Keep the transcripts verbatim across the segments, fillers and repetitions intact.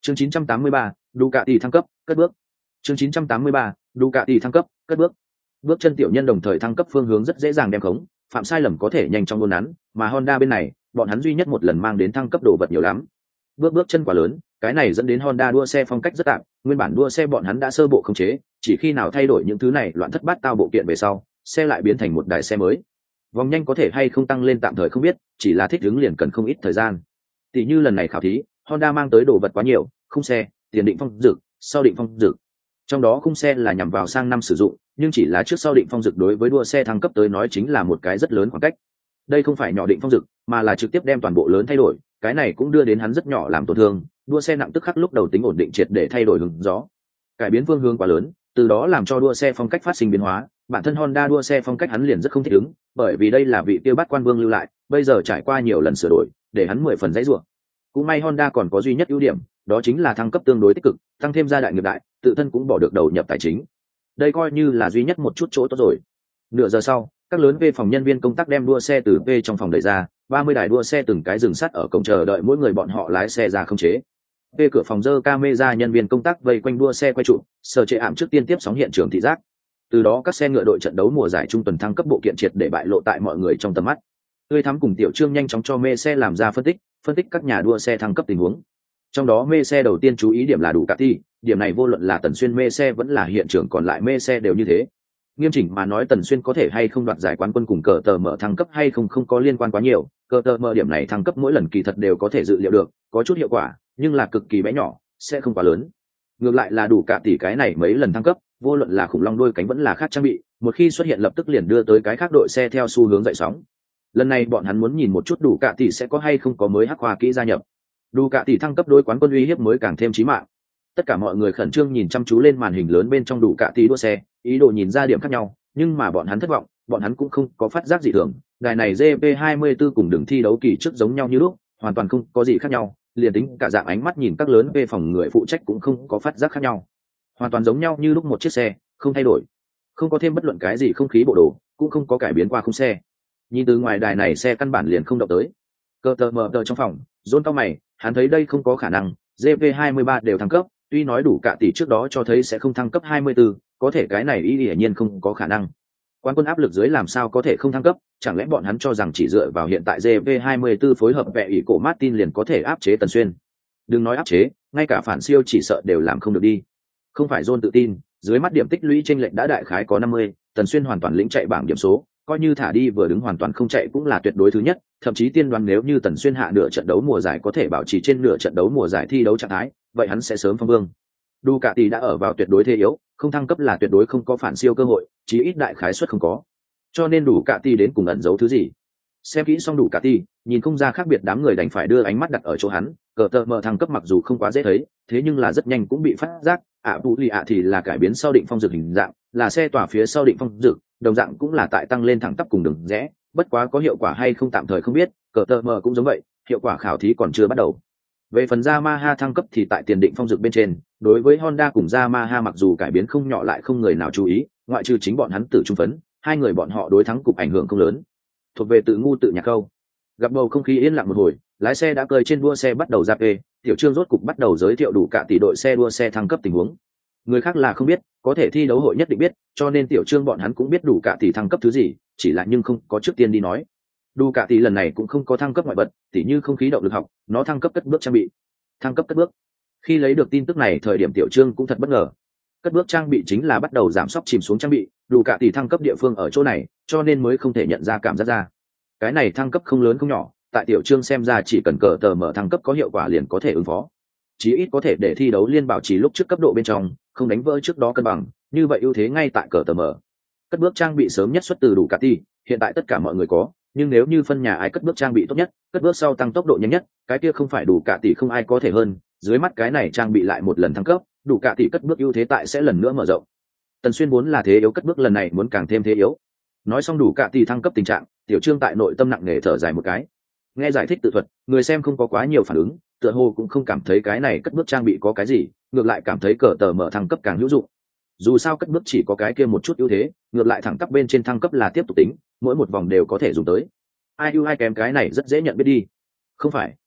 Chương chín trăm tám mươi ba, Ducati thăng cấp, cất bước. Chương chín trăm tám mươi ba, Ducati thăng cấp, cất bước. Bước chân tiểu nhân đồng thời thăng cấp phương hướng rất dễ dàng đem khống, phạm sai lầm có thể nhanh chóng đốn nắn, mà Honda bên này, bọn hắn duy nhất một lần mang đến thăng cấp đồ vật nhiều lắm. Bước bước chân quá lớn, cái này dẫn đến Honda đua xe phong cách rất tạm, nguyên bản đua xe bọn hắn đã sơ bộ khống chế, chỉ khi nào thay đổi những thứ này loạn thất bát tao bộ kiện về sau, xe lại biến thành một đài xe mới. Vòng nhanh có thể hay không tăng lên tạm thời không biết, chỉ là thích ứng liền cần không ít thời gian. Tỷ như lần này khảo thí, Honda mang tới đồ vật quá nhiều, khung xe, tiền định phong dực, sau định phong dực. Trong đó khung xe là nhằm vào sang năm sử dụng, nhưng chỉ là trước sau định phong dực đối với đua xe thăng cấp tới nói chính là một cái rất lớn khoảng cách. Đây không phải nhỏ định phong dực, mà là trực tiếp đem toàn bộ lớn thay đổi, cái này cũng đưa đến hắn rất nhỏ làm tổn thương, đua xe nặng tức khắc lúc đầu tính ổn định triệt để thay đổi hướng gió. Cải biến phương hướng quá lớn, từ đó làm cho đua xe phong cách phát sinh biến hóa, bản thân Honda đua xe phong cách hắn liền rất không thích ứng, bởi vì đây là vị tiêu bát quan vương lưu lại, bây giờ trải qua nhiều lần sửa đổi, để hắn mười phần dãy rủa. Cũng may Honda còn có duy nhất ưu điểm, đó chính là thăng cấp tương đối tích cực, tăng thêm gia đại nghiệp đại, tự thân cũng bỏ được đầu nhập tài chính. Đây coi như là duy nhất một chút chỗ tốt rồi. Nửa giờ sau, các lớn V phòng nhân viên công tác đem đua xe từ V trong phòng đẩy ra, ba mươi đài đua xe từng cái dừng sắt ở cổng chờ đợi mỗi người bọn họ lái xe ra không chế. V cửa phòng dơ camera nhân viên công tác vây quanh đua xe quay trụ, sở chế ảm trước tiên tiếp sóng hiện trường thị giác. Từ đó các xe ngựa đội trận đấu mùa giải trung tuần thăng cấp bộ kiện triệt để bại lộ tại mọi người trong tầm mắt. Tươi thắm cùng Tiểu Trương nhanh chóng cho mê xe làm ra phân tích, phân tích các nhà đua xe thăng cấp tình huống. Trong đó mê xe đầu tiên chú ý điểm là Ducati, điểm này vô luận là Tần Xuyên mê xe vẫn là hiện trường còn lại mê xe đều như thế. Nghiêm chỉnh mà nói Tần Xuyên có thể hay không đoạt giải quán quân cùng cờ tờ mở thăng cấp hay không không có liên quan quá nhiều, cờ tờ mở điểm này thăng cấp mỗi lần kỳ thật đều có thể dự liệu được, có chút hiệu quả, nhưng là cực kỳ bé nhỏ, sẽ không quá lớn. Ngược lại là đủ cả tỷ cái này mấy lần thăng cấp, vô luận là khủng long đôi cánh vẫn là khác trang bị, một khi xuất hiện lập tức liền đưa tới cái khác đội xe theo xu hướng dậy sóng. Lần này bọn hắn muốn nhìn một chút đủ cả tỷ sẽ có hay không có mới hắc hoa kỹ gia nhập. Đủ cả tỷ thăng cấp đối quán quân uy hiếp mới càng thêm chí mạng. Tất cả mọi người khẩn trương nhìn chăm chú lên màn hình lớn bên trong đủ cả tỷ đua xe, ý đồ nhìn ra điểm khác nhau, nhưng mà bọn hắn thất vọng, bọn hắn cũng không có phát giác gì thường. Đài này G P hai mươi tư cùng đường thi đấu kỳ trước giống nhau như lúc, hoàn toàn không có gì khác nhau, liền tính cả dạng ánh mắt nhìn các lớn về phòng người phụ trách cũng không có phát giác khác nhau, hoàn toàn giống nhau như lúc một chiếc xe, không thay đổi, không có thêm bất luận cái gì không khí bộ đồ, cũng không có cải biến qua khung xe. Nhìn từ ngoài đài này xe căn bản liền không động tới. Cơ tờ mờ tờ trong phòng, John cao mày, hắn thấy đây không có khả năng, G P hai mươi ba đều thăng cấp, tuy nói đủ cả tỷ trước đó cho thấy sẽ không thăng cấp hai mươi tư, có thể cái này ý hiển nhiên không có khả năng. Quán quân áp lực dưới làm sao có thể không thăng cấp, chẳng lẽ bọn hắn cho rằng chỉ dựa vào hiện tại G P hai mươi tư phối hợp vẽ ý cổ Martin liền có thể áp chế Tần Xuyên? Đừng nói áp chế, ngay cả phản siêu chỉ sợ đều làm không được đi. Không phải John tự tin, dưới mắt điểm tích lũy chênh lệch đã đại khái có năm mươi, Tần Xuyên hoàn toàn lĩnh chạy bảng điểm số, coi như thả đi vừa đứng hoàn toàn không chạy cũng là tuyệt đối thứ nhất, thậm chí tiên đoán nếu như Tần Xuyên hạ nửa trận đấu mùa giải có thể bảo trì trên nửa trận đấu mùa giải thi đấu trạng thái, vậy hắn sẽ sớm phong vương. Ducati đã ở vào tuyệt đối thế yếu, không thăng cấp là tuyệt đối không có phản siêu cơ hội, chí ít đại khái suất không có. Cho nên Ducati đến cùng ẩn giấu thứ gì? Xem kỹ xong Ducati, nhìn không ra khác biệt đám người đành phải đưa ánh mắt đặt ở chỗ hắn, cờ tờ mờ thăng cấp mặc dù không quá dễ thấy, thế nhưng là rất nhanh cũng bị phát giác, ạ phụ lì ạ thì là cải biến sau định phong dược hình dạng, là xe tỏa phía sau định phong dược, đồng dạng cũng là tại tăng lên thẳng tắp cùng đường rẽ, bất quá có hiệu quả hay không tạm thời không biết, cờ tờ mờ cũng giống vậy, hiệu quả khảo thí còn chưa bắt đầu. Về phần Yamaha thăng cấp thì tại tiền định phong dược bên trên, đối với Honda cùng Yamaha mặc dù cải biến không nhỏ lại không người nào chú ý, ngoại trừ chính bọn hắn tự trung phấn, hai người bọn họ đối thắng cục ảnh hưởng không lớn. Thuộc về tự ngu tự nhạc câu. Gặp bầu không khí yên lặng một hồi, lái xe đã cơi trên đua xe bắt đầu ra pê, Tiểu Trương rốt cục bắt đầu giới thiệu đủ cả tỷ đội xe đua xe thăng cấp tình huống. Người khác là không biết, có thể thi đấu hội nhất định biết, cho nên Tiểu Trương bọn hắn cũng biết đủ cả tỷ thăng cấp thứ gì, chỉ là nhưng không có trước tiên đi nói. Đủ cả tỷ lần này cũng không có thăng cấp ngoại bật, tỉ như không khí động lực học, nó thăng cấp cất bước trang bị. Thăng cấp cất bước. Khi lấy được tin tức này thời điểm Tiểu Trương cũng thật bất ngờ. Cất bước trang bị chính là bắt đầu giảm sóc chìm xuống trang bị, đủ cả tỷ thăng cấp địa phương ở chỗ này, cho nên mới không thể nhận ra cảm giác ra. Cái này thăng cấp không lớn không nhỏ, tại Tiểu Trương xem ra chỉ cần cờ tờ mở thăng cấp có hiệu quả liền có thể ứng phó. Chí ít có thể để thi đấu liên bảo trì lúc trước cấp độ bên trong, không đánh vỡ trước đó cân bằng, như vậy ưu thế ngay tại cờ tờ mở. Cất bước trang bị sớm nhất xuất từ đủ cả tỷ, hiện tại tất cả mọi người có, nhưng nếu như phân nhà ai cất bước trang bị tốt nhất, cất bước sau tăng tốc độ nhanh nhất, cái kia không phải đủ cả tỷ không ai có thể hơn, dưới mắt cái này trang bị lại một lần thăng cấp, đủ cả tỷ cất bước ưu thế tại sẽ lần nữa mở rộng. Tần Xuyên muốn là thế yếu cất bước lần này muốn càng thêm thế yếu. Nói xong đủ cả tỷ thăng cấp tình trạng, Tiểu Trương tại nội tâm nặng nề thở dài một cái. Nghe giải thích tự thuật, người xem không có quá nhiều phản ứng, tựa hồ cũng không cảm thấy cái này cất bước trang bị có cái gì, ngược lại cảm thấy cờ tờ mở thăng cấp càng hữu dụng. Dù sao cất bước chỉ có cái kia một chút ưu thế, ngược lại thẳng tắp bên trên thăng cấp là tiếp tục tính, mỗi một vòng đều có thể dùng tới. Ai ưu ai kém cái này rất dễ nhận biết đi. Không phải,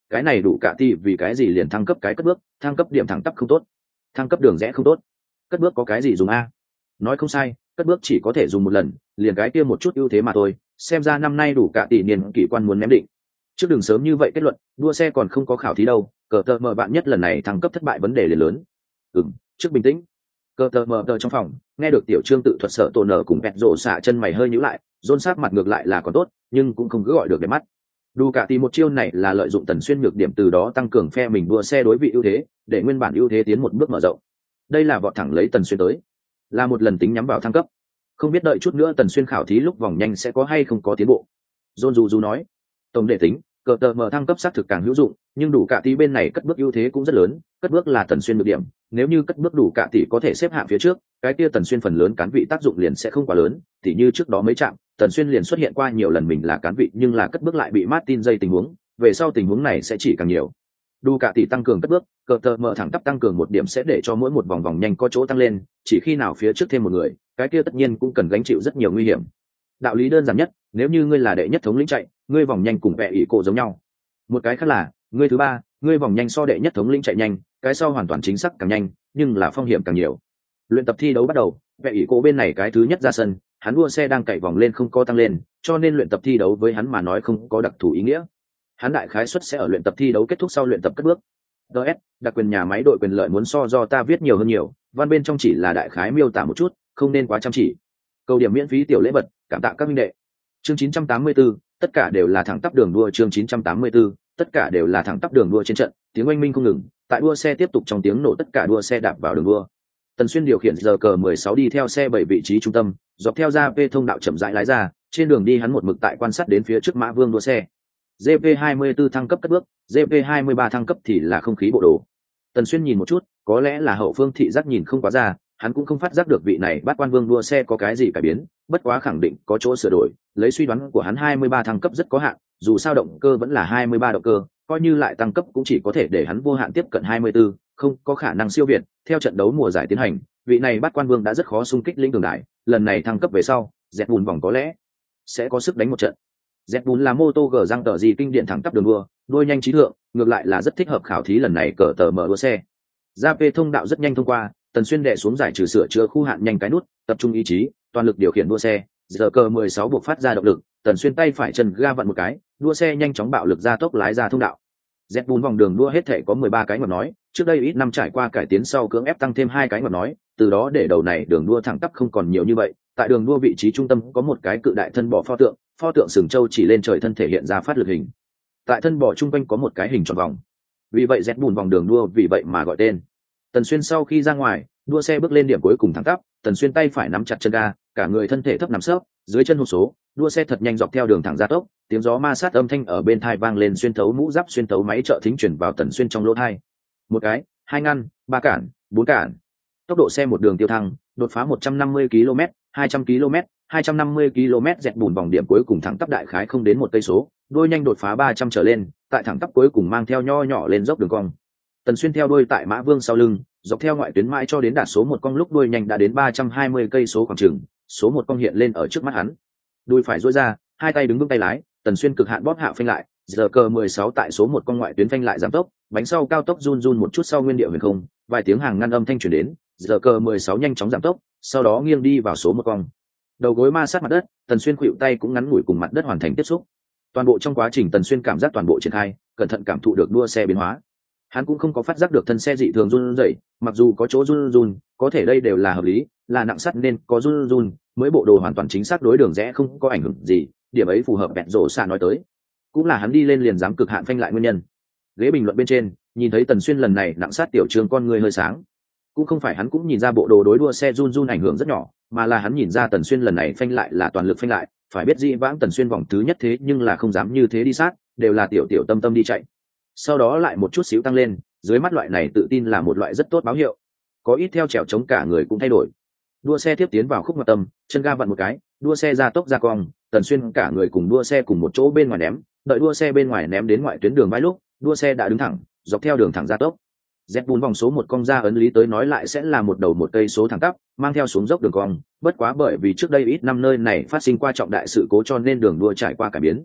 cái này đủ cả ti vì cái gì liền thăng cấp cái cất bước, thăng cấp điểm thẳng tắp không tốt, thăng cấp đường rẽ không tốt, cất bước có cái gì dùng a? Nói không sai, cất bước chỉ có thể dùng một lần, liền cái kia một chút ưu thế mà thôi, xem ra năm nay đủ cả tỷ niên kỷ quan muốn ném định. Trước đừng sớm như vậy kết luận, đua xe còn không có khảo thí đâu, cờ tờ mờ bạn nhất lần này thăng cấp thất bại vấn đề liền lớn. Ừm, trước bình tĩnh. Cờ tờ mờ tờ trong phòng, nghe được tiểu trương tự thuật sợ tổ nở cùng bẹt rổ xả chân mày hơi nhíu lại, rôn sát mặt ngược lại là còn tốt, nhưng cũng không cứ gọi được để mắt. Đủ cả tỷ một chiêu này là lợi dụng Tần Xuyên nhược điểm từ đó tăng cường phe mình đua xe đối vị ưu thế, để nguyên bản ưu thế tiến một bước mở rộng. Đây là vọt thẳng lấy Tần Xuyên tới, là một lần tính nhắm vào thăng cấp. Không biết đợi chút nữa Tần Xuyên khảo thí lúc vòng nhanh sẽ có hay không có tiến bộ. John Du Du nói, tổng để tính, cờ tờ mở thăng cấp xác thực càng hữu dụng, nhưng đủ cả tỷ bên này cất bước ưu thế cũng rất lớn, cất bước là Tần Xuyên được điểm, nếu như cất bước đủ cả tỷ có thể xếp hạng phía trước, cái kia Tần Xuyên phần lớn cán vị tác dụng liền sẽ không quá lớn, tỉ như trước đó mấy chạm, Tần Xuyên liền xuất hiện qua nhiều lần mình là cán vị nhưng là cất bước lại bị Martin dây tình huống, về sau tình huống này sẽ chỉ càng nhiều. Đủ cả tỷ tăng cường cất bước, cờ tờ mở thẳng tắp tăng cường một điểm sẽ để cho mỗi một vòng vòng nhanh có chỗ tăng lên, chỉ khi nào phía trước thêm một người, cái kia tất nhiên cũng cần gánh chịu rất nhiều nguy hiểm. Đạo lý đơn giản nhất, nếu như ngươi là đệ nhất thống lĩnh chạy, ngươi vòng nhanh cùng vẽ ý cổ giống nhau. Một cái khác là, ngươi thứ ba, ngươi vòng nhanh so đệ nhất thống lĩnh chạy nhanh, cái sau hoàn toàn chính xác càng nhanh, nhưng là phong hiểm càng nhiều. Luyện tập thi đấu bắt đầu, vẽ ý cổ bên này cái thứ nhất ra sân, hắn đua xe đang cày vòng lên không có tăng lên, cho nên luyện tập thi đấu với hắn mà nói không có đặc thù ý nghĩa. Hắn đại khái suất sẽ ở luyện tập thi đấu kết thúc sau luyện tập cất bước. đê ét, đặc quyền nhà máy đội quyền lợi muốn so do ta viết nhiều hơn nhiều, văn bên trong chỉ là đại khái miêu tả một chút, không nên quá chăm chỉ. Câu điểm miễn phí tiểu lễ vật, cảm tạ các minh đệ. Chương chín trăm tám mươi tư, tất cả đều là thẳng tắp đường đua. Chương chín trăm tám mươi tư, tất cả đều là thẳng tắp đường đua. Trên trận, tiếng oanh minh không ngừng, tại đua xe tiếp tục trong tiếng nổ tất cả đua xe đạp vào đường đua. Tần Xuyên điều khiển giờ cờ mười sáu đi theo xe bảy vị trí trung tâm, dọc theo ra P thông đạo chậm rãi lái ra, trên đường đi hắn một mực tại quan sát đến phía trước Mã Vương đua xe. giê pê hai mươi tư thăng cấp cất bước, giê pê hai mươi ba thăng cấp thì là không khí bộ đồ. Tần Xuyên nhìn một chút, có lẽ là hậu phương thị giác nhìn không quá ra, hắn cũng không phát giác được vị này bát quan vương đua xe có cái gì cải biến, bất quá khẳng định có chỗ sửa đổi, lấy suy đoán của hắn hai mươi ba thăng cấp rất có hạn, dù sao động cơ vẫn là hai mươi ba động cơ, coi như lại tăng cấp cũng chỉ có thể để hắn vô hạn tiếp cận hai mươi tư, không có khả năng siêu việt. Theo trận đấu mùa giải tiến hành, vị này bát quan vương đã rất khó xung kích lĩnh cường đại, lần này thăng cấp về sau, dẹp bùn vòng có lẽ sẽ có sức đánh một trận. Dẹp bùn là mô tô gờ răng tờ gì kinh điển thẳng tắp đường đua, đôi nhanh trí thượng, ngược lại là rất thích hợp khảo thí lần này cờ tờ mở đua xe. Ra P thông đạo rất nhanh thông qua, Tần Xuyên đệ xuống giải trừ sửa chữa khu hạn nhanh cái nút, tập trung ý chí, toàn lực điều khiển đua xe, giờ cờ mười sáu buộc phát ra động lực, Tần Xuyên tay phải chân ga vặn một cái, đua xe nhanh chóng bạo lực ra tốc lái ra thông đạo. Dẹp bùn vòng đường đua hết thể có mười ba cái ngoặt nói, trước đây ít năm trải qua cải tiến sau cưỡng ép tăng thêm hai cái ngoặt nói, từ đó để đầu này đường đua thẳng tắp không còn nhiều như vậy. Tại đường đua vị trí trung tâm có một cái cự đại thân bò pho tượng, pho tượng sừng châu chỉ lên trời thân thể hiện ra phát lực hình. Tại thân bò trung quanh có một cái hình tròn vòng, vì vậy dẹp bùn vòng đường đua vì vậy mà gọi tên. Tần Xuyên sau khi ra ngoài, đua xe bước lên điểm cuối cùng thẳng tắp, Tần Xuyên tay phải nắm chặt chân ga, cả người thân thể thấp nằm sấp, dưới chân hộp số, đua xe thật nhanh dọc theo đường thẳng gia tốc, tiếng gió ma sát âm thanh ở bên tai vang lên xuyên thấu mũ giáp xuyên thấu máy trợ thính chuyển vào Tần Xuyên trong lỗ tai. Một cái, hai ngăn, ba cản, bốn cản. Tốc độ xe một đường tiêu thăng, đột phá một trăm năm mươi ki lô mét, hai trăm ki lô mét, hai trăm năm mươi ki lô mét dẹt bùn vòng điểm cuối cùng thẳng tắp đại khái không đến một cây số, đuôi nhanh đột phá ba trăm trở lên, tại thẳng tắp cuối cùng mang theo nho nhỏ lên dốc đường cong. Tần Xuyên theo đuôi tại Mã Vương sau lưng, dọc theo ngoại tuyến mãi cho đến đạt số một cong lúc đuôi nhanh đã đến ba trăm hai mươi cây số khoảng chừng, số một cong hiện lên ở trước mắt hắn. Đuôi phải duỗi ra, hai tay đứng vững tay lái, Tần Xuyên cực hạn bóp hạ phanh lại, giờ cờ mười sáu tại số một cong ngoại tuyến phanh lại giảm tốc, bánh sau cao tốc run run một chút sau nguyên địa huyền không, vài tiếng hàng ngăn âm thanh truyền đến, giờ cờ mười sáu nhanh chóng giảm tốc, sau đó nghiêng đi vào số một cong. Đầu gối ma sát mặt đất, Tần Xuyên khuỵu tay cũng ngắn ngủi cùng mặt đất hoàn thành tiếp xúc. Toàn bộ trong quá trình Tần Xuyên cảm giác toàn bộ triển khai, cẩn thận cảm thụ được đua xe biến hóa. Hắn cũng không có phát giác được thân xe dị thường run rẩy, mặc dù có chỗ run run, có thể đây đều là hợp lý, là nặng sắt nên có run run, mới bộ đồ hoàn toàn chính xác đối đường rẽ không có ảnh hưởng gì, điểm ấy phù hợp bẹt rổ xạ nói tới, cũng là hắn đi lên liền dám cực hạn phanh lại nguyên nhân. Ghế bình luận bên trên, nhìn thấy Tần Xuyên lần này nặng sát tiểu trường con người hơi sáng, cũng không phải hắn cũng nhìn ra bộ đồ đối đua xe run run ảnh hưởng rất nhỏ, mà là hắn nhìn ra Tần Xuyên lần này phanh lại là toàn lực phanh lại, phải biết dĩ vãng Tần Xuyên vòng thứ nhất thế nhưng là không dám như thế đi sát, đều là tiểu tiểu tâm tâm đi chạy, sau đó lại một chút xíu tăng lên, dưới mắt loại này tự tin là một loại rất tốt báo hiệu, có ít theo trèo chống cả người cũng thay đổi. Đua xe tiếp tiến vào khúc ngoặt tâm, chân ga vặn một cái, đua xe ra tốc ra cong, Tần Xuyên cả người cùng đua xe cùng một chỗ bên ngoài ném, đợi đua xe bên ngoài ném đến ngoại tuyến đường bãi lúc, đua xe đã đứng thẳng, dọc theo đường thẳng ra tốc. Dẹp bùn vòng số một cong ra ấn lý tới nói lại sẽ là một đầu một cây số thẳng tắp, mang theo xuống dốc đường cong, bất quá bởi vì trước đây ít năm nơi này phát sinh qua trọng đại sự cố cho nên đường đua trải qua cải biến.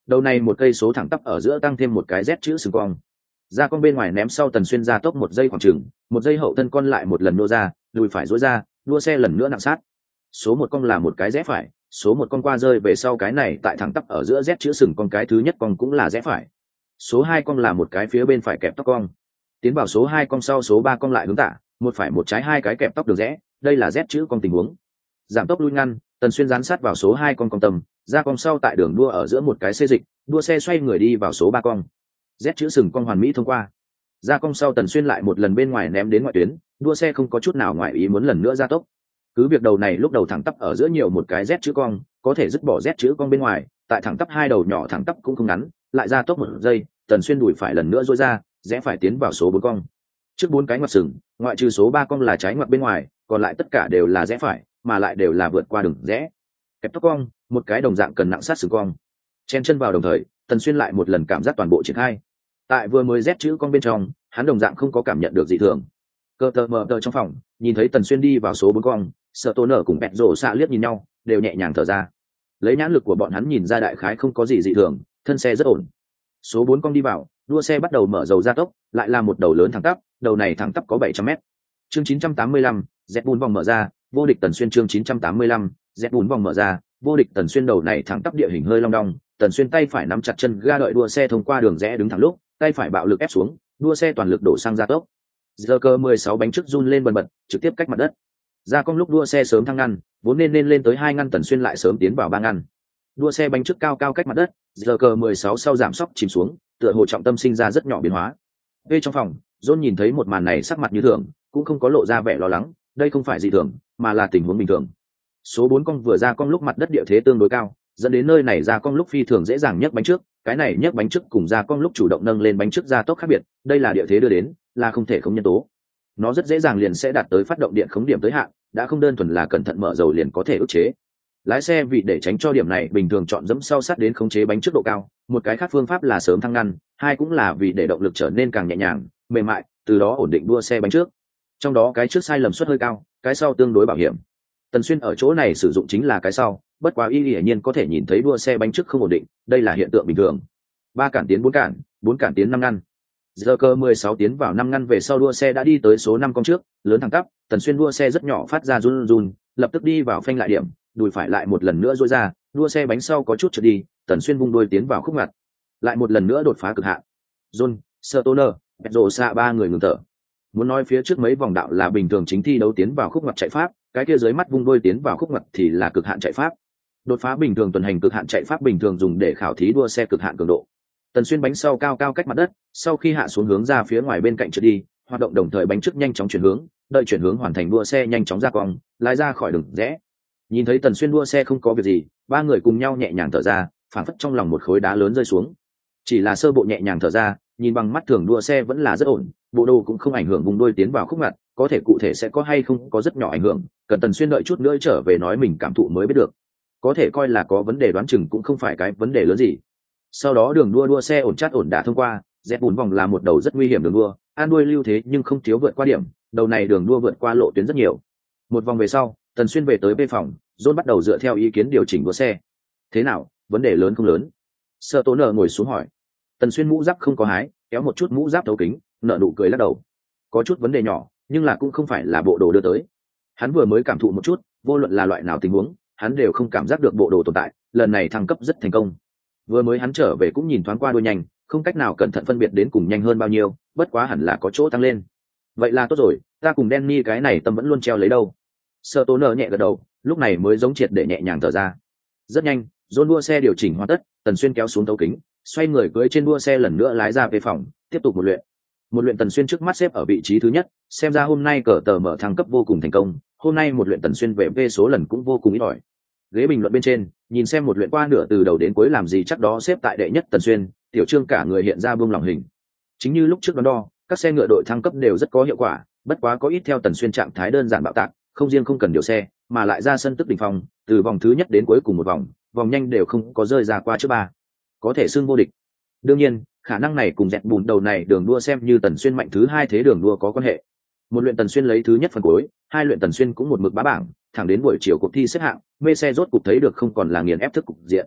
Đầu này một cây số thẳng tắp ở giữa tăng thêm một cái Z chữ sừng cong. Ra con bên ngoài ném sau Tần Xuyên ra tốc một giây khoảng chừng, một giây hậu thân con lại một lần nô ra, lùi phải dối ra, đua xe lần nữa nặng sát. Số một con là một cái rẽ phải, số một con qua rơi về sau cái này tại thẳng tắp ở giữa Z chữ sừng con cái thứ nhất con cũng là rẽ phải. Số hai con là một cái phía bên phải kẹp tóc cong. Tiến vào số hai con sau số ba con lại hướng tả, một phải một trái hai cái kẹp tóc được rẽ, đây là Z chữ con tình huống. Giảm tốc lui ngăn, Tần Xuyên dán sát vào số hai con cong tầm, ra con sau tại đường đua ở giữa một cái xê dịch, đua xe xoay người đi vào số ba con. Z chữ sừng con hoàn mỹ thông qua. Ra cong sau Tần Xuyên lại một lần bên ngoài ném đến ngoại tuyến, đua xe không có chút nào ngoài ý muốn lần nữa ra tốc. Cứ việc đầu này lúc đầu thẳng tắp ở giữa nhiều một cái Z chữ cong, có thể dứt bỏ Z chữ cong bên ngoài, tại thẳng tắp hai đầu nhỏ thẳng tắp cũng không ngắn, lại ra tốc một giây, Tần Xuyên đuổi phải lần nữa dối ra, rẽ phải tiến vào số bốn cong. Trước bốn cái ngoặt sừng, ngoại trừ số ba cong là trái ngoặt bên ngoài, còn lại tất cả đều là rẽ phải, mà lại đều là vượt qua đường rẽ. Kẹp tóc cong, một cái đồng dạng cần nặng sát sừng cong. Chen chân vào đồng thời, Tần Xuyên lại một lần cảm giác toàn bộ triển khai. Tại vừa mới Z chữ cong bên trong, hắn đồng dạng không có cảm nhận được dị thường. Cơ tờ mờ tờ trong phòng, nhìn thấy Tần Xuyên đi vào số bốn cong, Sợ Tố Nở cùng Bẹt Rổ xạ liếc nhìn nhau, đều nhẹ nhàng thở ra. Lấy nhãn lực của bọn hắn nhìn ra đại khái không có gì dị thường, thân xe rất ổn. Số bốn cong đi vào, đua xe bắt đầu mở dầu gia tốc, lại là một đầu lớn thẳng tắp, đầu này thẳng tắp có bảy trăm mét. Chương chín trăm tám mươi lăm, dẹt bùn vòng mở ra, vô địch Tần Xuyên chương chín trăm tám mươi lăm, dẹt bùn vòng mở ra, vô địch Tần Xuyên đầu này thẳng tắp địa hình hơi long đong, Tần Xuyên tay phải nắm chặt chân ga đợi đua xe thông qua đường rẽ đứng thẳng lúc, tay phải bạo lực ép xuống, đua xe toàn lực đổ sang gia tốc. Giờ cơ mười sáu bánh trước run lên bần bật, trực tiếp cách mặt đất. Ra cong lúc đua xe sớm thăng ngăn, vốn nên nên lên tới hai ngăn Tần Xuyên lại sớm tiến vào ba ngăn. Đua xe bánh trước cao cao cách mặt đất, giờ cờ mười sáu sau giảm sóc chìm xuống, tựa hồ trọng tâm sinh ra rất nhỏ biến hóa. Về trong phòng, John nhìn thấy một màn này sắc mặt như thường, cũng không có lộ ra vẻ lo lắng, đây không phải dị thường, mà là tình huống bình thường. Số bốn cong vừa ra cong lúc mặt đất địa thế tương đối cao, dẫn đến nơi này ra cong lúc phi thường dễ dàng nhấc bánh trước, cái này nhấc bánh trước cùng ra cong lúc chủ động nâng lên bánh trước ra tốc khác biệt, đây là địa thế đưa đến, là không thể không nhân tố. Nó rất dễ dàng liền sẽ đạt tới phát động điện khống điểm tới hạn, đã không đơn thuần là cẩn thận mở dầu liền có thể ức chế. Lái xe vì để tránh cho điểm này bình thường chọn dẫm sau sát đến khống chế bánh trước độ cao, một cái khác phương pháp là sớm thăng ngăn, hai cũng là vì để động lực trở nên càng nhẹ nhàng, mềm mại, từ đó ổn định đua xe bánh trước. Trong đó cái trước sai lầm suất hơi cao, cái sau tương đối bảo hiểm. Tần Xuyên ở chỗ này sử dụng chính là cái sau, bất quá y hiển nhiên có thể nhìn thấy đua xe bánh trước không ổn định, đây là hiện tượng bình thường. Ba cản tiến bốn cản, bốn cản tiến năm ngăn. Giờ cơ mười sáu tiến vào năm ngăn về sau đua xe đã đi tới số năm con trước, lớn thẳng tắp, Tần Xuyên đua xe rất nhỏ phát ra run run, lập tức đi vào phanh lại điểm, đùi phải lại một lần nữa duỗi ra, đua xe bánh sau có chút trượt đi, Tần Xuyên vung đuôi tiến vào khúc ngặt, lại một lần nữa đột phá cực hạn. John, Stoner, Pedro xạ ba người ngừng thở. Muốn nói phía trước mấy vòng đạo là bình thường chính thi đấu tiến vào khúc ngặt chạy pháp, cái kia dưới mắt vung đuôi tiến vào khúc ngặt thì là cực hạn chạy pháp. Đột phá bình thường tuần hành cực hạn chạy pháp bình thường dùng để khảo thí đua xe cực hạn cường độ. Tần Xuyên bánh sau cao cao cách mặt đất, sau khi hạ xuống hướng ra phía ngoài bên cạnh trượt đi, hoạt động đồng thời bánh trước nhanh chóng chuyển hướng, đợi chuyển hướng hoàn thành đua xe nhanh chóng ra cong, lái ra khỏi đường rẽ. Nhìn thấy Tần Xuyên đua xe không có việc gì, ba người cùng nhau nhẹ nhàng thở ra, phảng phất trong lòng một khối đá lớn rơi xuống. Chỉ là sơ bộ nhẹ nhàng thở ra, nhìn bằng mắt thường đua xe vẫn là rất ổn, bộ đồ cũng không ảnh hưởng vùng đuôi tiến vào khúc ngặt, có thể cụ thể sẽ có hay không có rất nhỏ ảnh hưởng, cần Tần Xuyên đợi chút nữa trở về nói mình cảm thụ mới biết được. Có thể coi là có vấn đề đoán chừng cũng không phải cái vấn đề lớn gì. Sau đó đường đua đua xe ổn chát ổn đả thông qua, dẹp bùn vòng là một đầu rất nguy hiểm đường đua, an đuôi lưu thế nhưng không thiếu vượt qua điểm, đầu này đường đua vượt qua lộ tuyến rất nhiều. Một vòng về sau, Tần Xuyên về tới bê phòng, John bắt đầu dựa theo ý kiến điều chỉnh đua xe. Thế nào, vấn đề lớn không lớn? Sợ Tố Nở ngồi xuống hỏi. Tần Xuyên mũ giáp không có hái, kéo một chút mũ giáp thấu kính, nở nụ cười lắc đầu. Có chút vấn đề nhỏ, nhưng là cũng không phải là bộ đồ đưa tới. Hắn vừa mới cảm thụ một chút, vô luận là loại nào tình huống, hắn đều không cảm giác được bộ đồ tồn tại, lần này thăng cấp rất thành công. Vừa mới hắn trở về cũng nhìn thoáng qua đuôi nhanh, không cách nào cẩn thận phân biệt đến cùng nhanh hơn bao nhiêu, bất quá hẳn là có chỗ tăng lên. Vậy là tốt rồi, ta cùng Danny cái này tâm vẫn luôn treo lấy đâu. Sợ Tố Nở nhẹ gật đầu, lúc này mới giống triệt để nhẹ nhàng thở ra. Rất nhanh, John đua xe điều chỉnh hoàn tất, Tần Xuyên kéo xuống thấu kính, xoay người cưỡi trên đua xe lần nữa lái ra về phòng, tiếp tục một luyện. Một luyện Tần Xuyên trước mắt xếp ở vị trí thứ nhất, xem ra hôm nay cờ tờ mở thăng cấp vô cùng thành công, hôm nay một luyện Tần Xuyên về V số lần cũng vô cùng ít ỏi. Ghế bình luận bên trên, nhìn xem một luyện qua nửa từ đầu đến cuối làm gì chắc đó xếp tại đệ nhất Tần Xuyên, Tiểu Trương cả người hiện ra buông lỏng hình. Chính như lúc trước đón đo, các xe ngựa đội thăng cấp đều rất có hiệu quả, bất quá có ít theo Tần Xuyên trạng thái đơn giản bạo tạc, không riêng không cần điều xe, mà lại ra sân tức đỉnh phòng, từ vòng thứ nhất đến cuối cùng một vòng, vòng nhanh đều không có rơi ra qua trước ba, có thể xưng vô địch. Đương nhiên, khả năng này cùng dẹt bùn đầu này đường đua xem như Tần Xuyên mạnh thứ hai thế đường đua có quan hệ. Một luyện Tần Xuyên lấy thứ nhất phần cuối, hai luyện Tần Xuyên cũng một mực bá bảng, thẳng đến buổi chiều cuộc thi xếp hạng, mê xe rốt cục thấy được không còn là nghiền ép thức cục diện.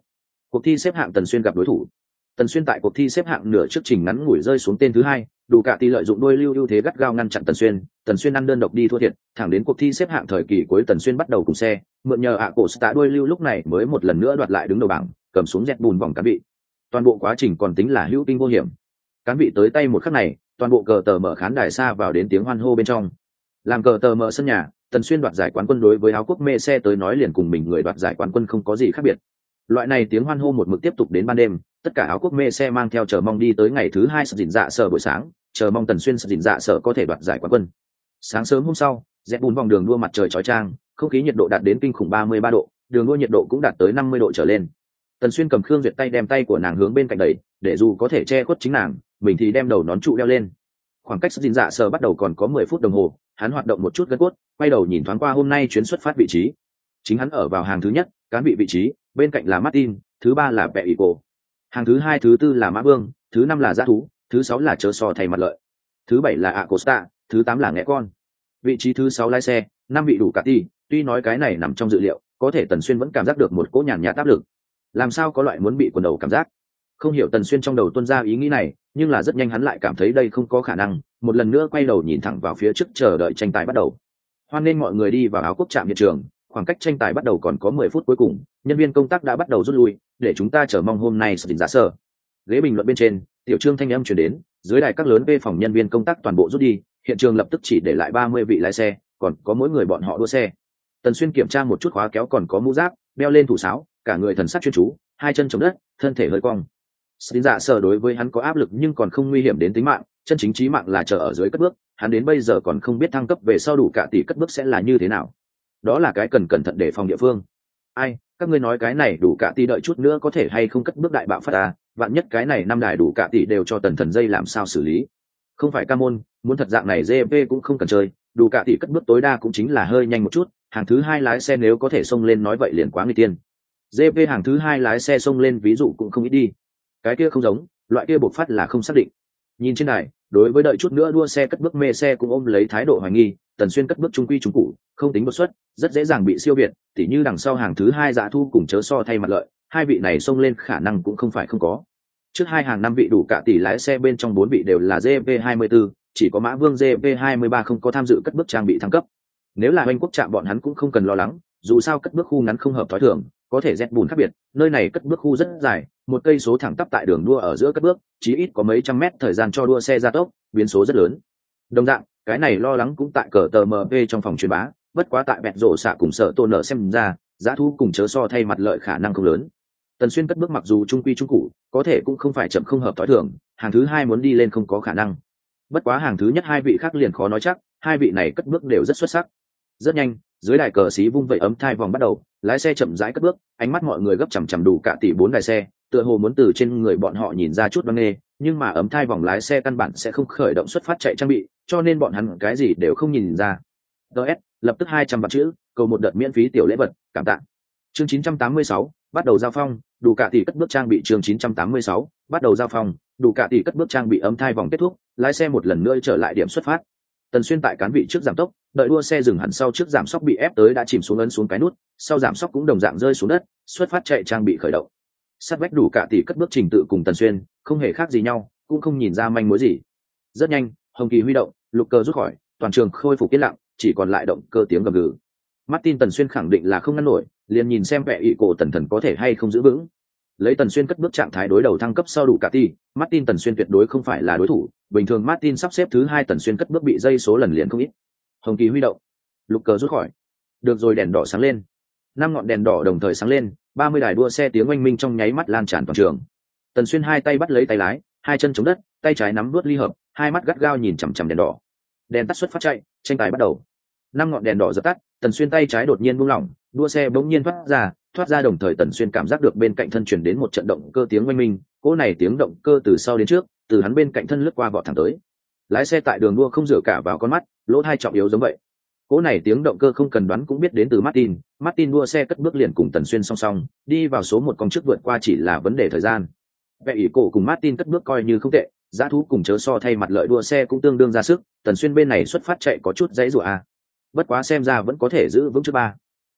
Cuộc thi xếp hạng Tần Xuyên gặp đối thủ. Tần Xuyên tại cuộc thi xếp hạng nửa trước trình ngắn ngủi rơi xuống tên thứ hai, đủ cả tỷ lợi dụng đôi lưu ưu thế gắt gao ngăn chặn Tần Xuyên, Tần Xuyên ăn đơn độc đi thua thiệt, thẳng đến cuộc thi xếp hạng thời kỳ cuối Tần Xuyên bắt đầu cùng xe, mượn nhờ ạ cổ tạ đôi lưu lúc này mới một lần nữa đoạt lại đứng đầu bảng, cầm xuống dẹt bùn vòng cán vị. Toàn bộ quá trình còn tính là hữu kinh vô hiểm. Cán vị tới tay một khắc này, toàn bộ cờ tờ mở khán đài xa vào đến tiếng hoan hô bên trong. Làm cờ tờ mở sân nhà, Tần Xuyên đoạt giải quán quân đối với áo quốc mê xe tới nói liền cùng mình người đoạt giải quán quân không có gì khác biệt. Loại này tiếng hoan hô một mực tiếp tục đến ban đêm, tất cả áo quốc mê xe mang theo chờ mong đi tới ngày thứ hai sợ dịn dạ sở buổi sáng, chờ mong Tần Xuyên sợ dịn dạ sở có thể đoạt giải quán quân. Sáng sớm hôm sau, dẹp bùn vòng đường đua mặt trời chói chang, không khí nhiệt độ đạt đến kinh khủng ba mươi ba độ, đường đua nhiệt độ cũng đạt tới năm mươi độ trở lên. Tần Xuyên cầm Khương Duyệt tay đem tay của nàng hướng bên cạnh đẩy, để dù có thể che khuất chính nàng, mình thì đem đầu nón trụ đeo lên. Khoảng cách dìn dạ sờ bắt đầu còn có mười phút đồng hồ, hắn hoạt động một chút gân cốt, quay đầu nhìn thoáng qua hôm nay chuyến xuất phát vị trí. Chính hắn ở vào hàng thứ nhất, cán vị vị trí, bên cạnh là Martin, thứ ba là Bẹ Ý Cổ. Hàng thứ hai thứ tư là Mã Vương, thứ năm là Dã Thú, thứ sáu là Chớ So thay mặt lợi. Thứ bảy là Acosta, thứ tám là Nghẽ Con. Vị trí thứ sáu lái xe, năm vị đủ cả ti, tuy nói cái này nằm trong dự liệu, có thể Tần Xuyên vẫn cảm giác được một cỗ nhàn nhạt áp lực. Làm sao có loại muốn bị quần đầu cảm giác? Không hiểu Tần Xuyên trong đầu tuôn ra ý nghĩ này, nhưng là rất nhanh hắn lại cảm thấy đây không có khả năng, một lần nữa quay đầu nhìn thẳng vào phía trước chờ đợi tranh tài bắt đầu. Hoan nên mọi người đi vào áo quốc trạm hiện trường, khoảng cách tranh tài bắt đầu còn có mười phút cuối cùng, nhân viên công tác đã bắt đầu rút lui, để chúng ta chờ mong hôm nay sẽ giả sở. Ghế bình luận bên trên, tiểu trương thanh âm truyền đến, dưới đài các lớn về phòng nhân viên công tác toàn bộ rút đi, hiện trường lập tức chỉ để lại ba mươi vị lái xe, còn có mỗi người bọn họ đua xe. Tần Xuyên kiểm tra một chút khóa kéo còn có mũ giáp, đeo lên thủ sáo, cả người thần sắc chuyên chú, hai chân chống đất, thân thể hơi cong. Xin dạ sở đối với hắn có áp lực nhưng còn không nguy hiểm đến tính mạng, chân chính chí mạng là chờ ở dưới cất bước, hắn đến bây giờ còn không biết thăng cấp về sau đủ cả tỷ cất bước sẽ là như thế nào. Đó là cái cần cẩn thận để phòng địa phương. Ai, các ngươi nói cái này đủ cả tỷ đợi chút nữa có thể hay không cất bước đại bạo phát à, vạn nhất cái này năm đài đủ cả tỷ đều cho tần thần dây làm sao xử lý. Không phải ca môn, muốn thật dạng này giê pê cũng không cần chơi, đủ cả tỷ cất bước tối đa cũng chính là hơi nhanh một chút, hàng thứ hai lái xe nếu có thể xông lên nói vậy liền quá nguy tiên. giê pê hàng thứ hai lái xe xông lên ví dụ cũng không ít đi. Cái kia không giống, loại kia bộc phát là không xác định. Nhìn trên này, đối với đợi chút nữa đua xe cất bước mê xe cũng ôm lấy thái độ hoài nghi, Tần Xuyên cất bước trung quy trung cụ, không tính đột xuất, rất dễ dàng bị siêu việt, tỉ như đằng sau hàng thứ hai Dã Thu cùng Chớ So thay mặt lợi, hai vị này xông lên khả năng cũng không phải không có. Trước hai hàng năm vị đủ cả tỷ lái xe bên trong bốn vị đều là giê pê hai mươi tư, chỉ có Mã Vương giê pê hai mươi ba không có tham dự cất bước trang bị thăng cấp. Nếu là Anh quốc trạm bọn hắn cũng không cần lo lắng, dù sao cất bước khu ngắn không hợp thói thường, có thể dẹt bùn khác biệt, nơi này cất bước khu rất dài, một cây số thẳng tắp tại đường đua ở giữa cất bước, chí ít có mấy trăm mét thời gian cho đua xe gia tốc, biến số rất lớn. Đồng dạng, cái này lo lắng cũng tại cờ tờ em pê trong phòng truyền bá, bất quá tại bẹt rổ xạ cùng sợ tôn nở xem ra, Dã Thu cùng Chớ So thay mặt lợi khả năng không lớn. Tần Xuyên cất bước mặc dù trung quy trung cụ, có thể cũng không phải chậm không hợp thói thường, hàng thứ hai muốn đi lên không có khả năng. Bất quá hàng thứ nhất hai vị khác liền khó nói chắc, hai vị này cất bước đều rất xuất sắc. Rất nhanh, dưới đài cờ xí vung vẩy ấm thai vòng bắt đầu, lái xe chậm rãi cất bước, ánh mắt mọi người gấp chằm chằm đủ cả tỷ bốn đài xe, tựa hồ muốn từ trên người bọn họ nhìn ra chút vấn đề, nhưng mà ấm thai vòng lái xe căn bản sẽ không khởi động xuất phát chạy trang bị, cho nên bọn hắn cái gì đều không nhìn ra. đê ét lập tức hai trăm bạc chữ, cầu một đợt miễn phí tiểu lễ vật, cảm tạ. Chương chín trăm tám mươi sáu, bắt đầu giao phong, đủ cả tỷ cất bước trang bị chương chín trăm tám mươi sáu, bắt đầu giao phong, đủ cả tỷ cất bước trang bị ấm thai vòng kết thúc, lái xe một lần nữa trở lại điểm xuất phát. Tần Xuyên tại cán vị trước giảm tốc, đợi đua xe dừng hẳn sau trước giảm sóc bị ép tới đã chìm xuống ấn xuống cái nút, sau giảm sóc cũng đồng dạng rơi xuống đất, xuất phát chạy trang bị khởi động. Sát vách đủ cả tỷ cất bước trình tự cùng Tần Xuyên, không hề khác gì nhau, cũng không nhìn ra manh mối gì. Rất nhanh, hồng kỳ huy động, lục cơ rút khỏi, toàn trường khôi phục yên lặng, chỉ còn lại động cơ tiếng gầm gừ. Martin Tần Xuyên khẳng định là không ngăn nổi, liền nhìn xem vẻ ỷ cổ tần thần có thể hay không giữ vững. Lấy Tần Xuyên cất bước trạng thái đối đầu thăng cấp sau đủ cả tỷ, Martin Tần Xuyên tuyệt đối không phải là đối thủ, bình thường Martin sắp xếp thứ hai Tần Xuyên cất bước bị dây số lần liền không ít. Hồng kỳ huy động, lục cờ rút khỏi. Được rồi, đèn đỏ sáng lên. Năm ngọn đèn đỏ đồng thời sáng lên, ba mươi đài đua xe tiếng oanh minh trong nháy mắt lan tràn toàn trường. Tần Xuyên hai tay bắt lấy tay lái, hai chân chống đất, tay trái nắm đuốt ly hợp, hai mắt gắt gao nhìn chằm chằm đèn đỏ. Đèn tắt xuất phát chạy, tranh tài bắt đầu. Năm ngọn đèn đỏ dập tắt, Tần Xuyên tay trái đột nhiên buông lỏng, đua xe bỗng nhiên thoát ra, thoát ra đồng thời Tần Xuyên cảm giác được bên cạnh thân truyền đến một trận động cơ tiếng oanh minh, cỗ này tiếng động cơ từ sau đến trước, từ hắn bên cạnh thân lướt qua vọt thẳng tới. Lái xe tại đường đua không dựa cả vào con mắt, lỗ tai trọng yếu giống vậy. Cỗ này tiếng động cơ không cần đoán cũng biết đến từ Martin, Martin đua xe cất bước liền cùng Tần Xuyên song song, đi vào số một con trước vượt qua chỉ là vấn đề thời gian. Vẻ ỷ cổ cùng Martin cất bước coi như không tệ, Dã Thú cùng Chớ So thay mặt lợi đua xe cũng tương đương ra sức, Tần Xuyên bên này xuất phát chạy có chút dãy rủa a. Bất quá xem ra vẫn có thể giữ vững trước ba.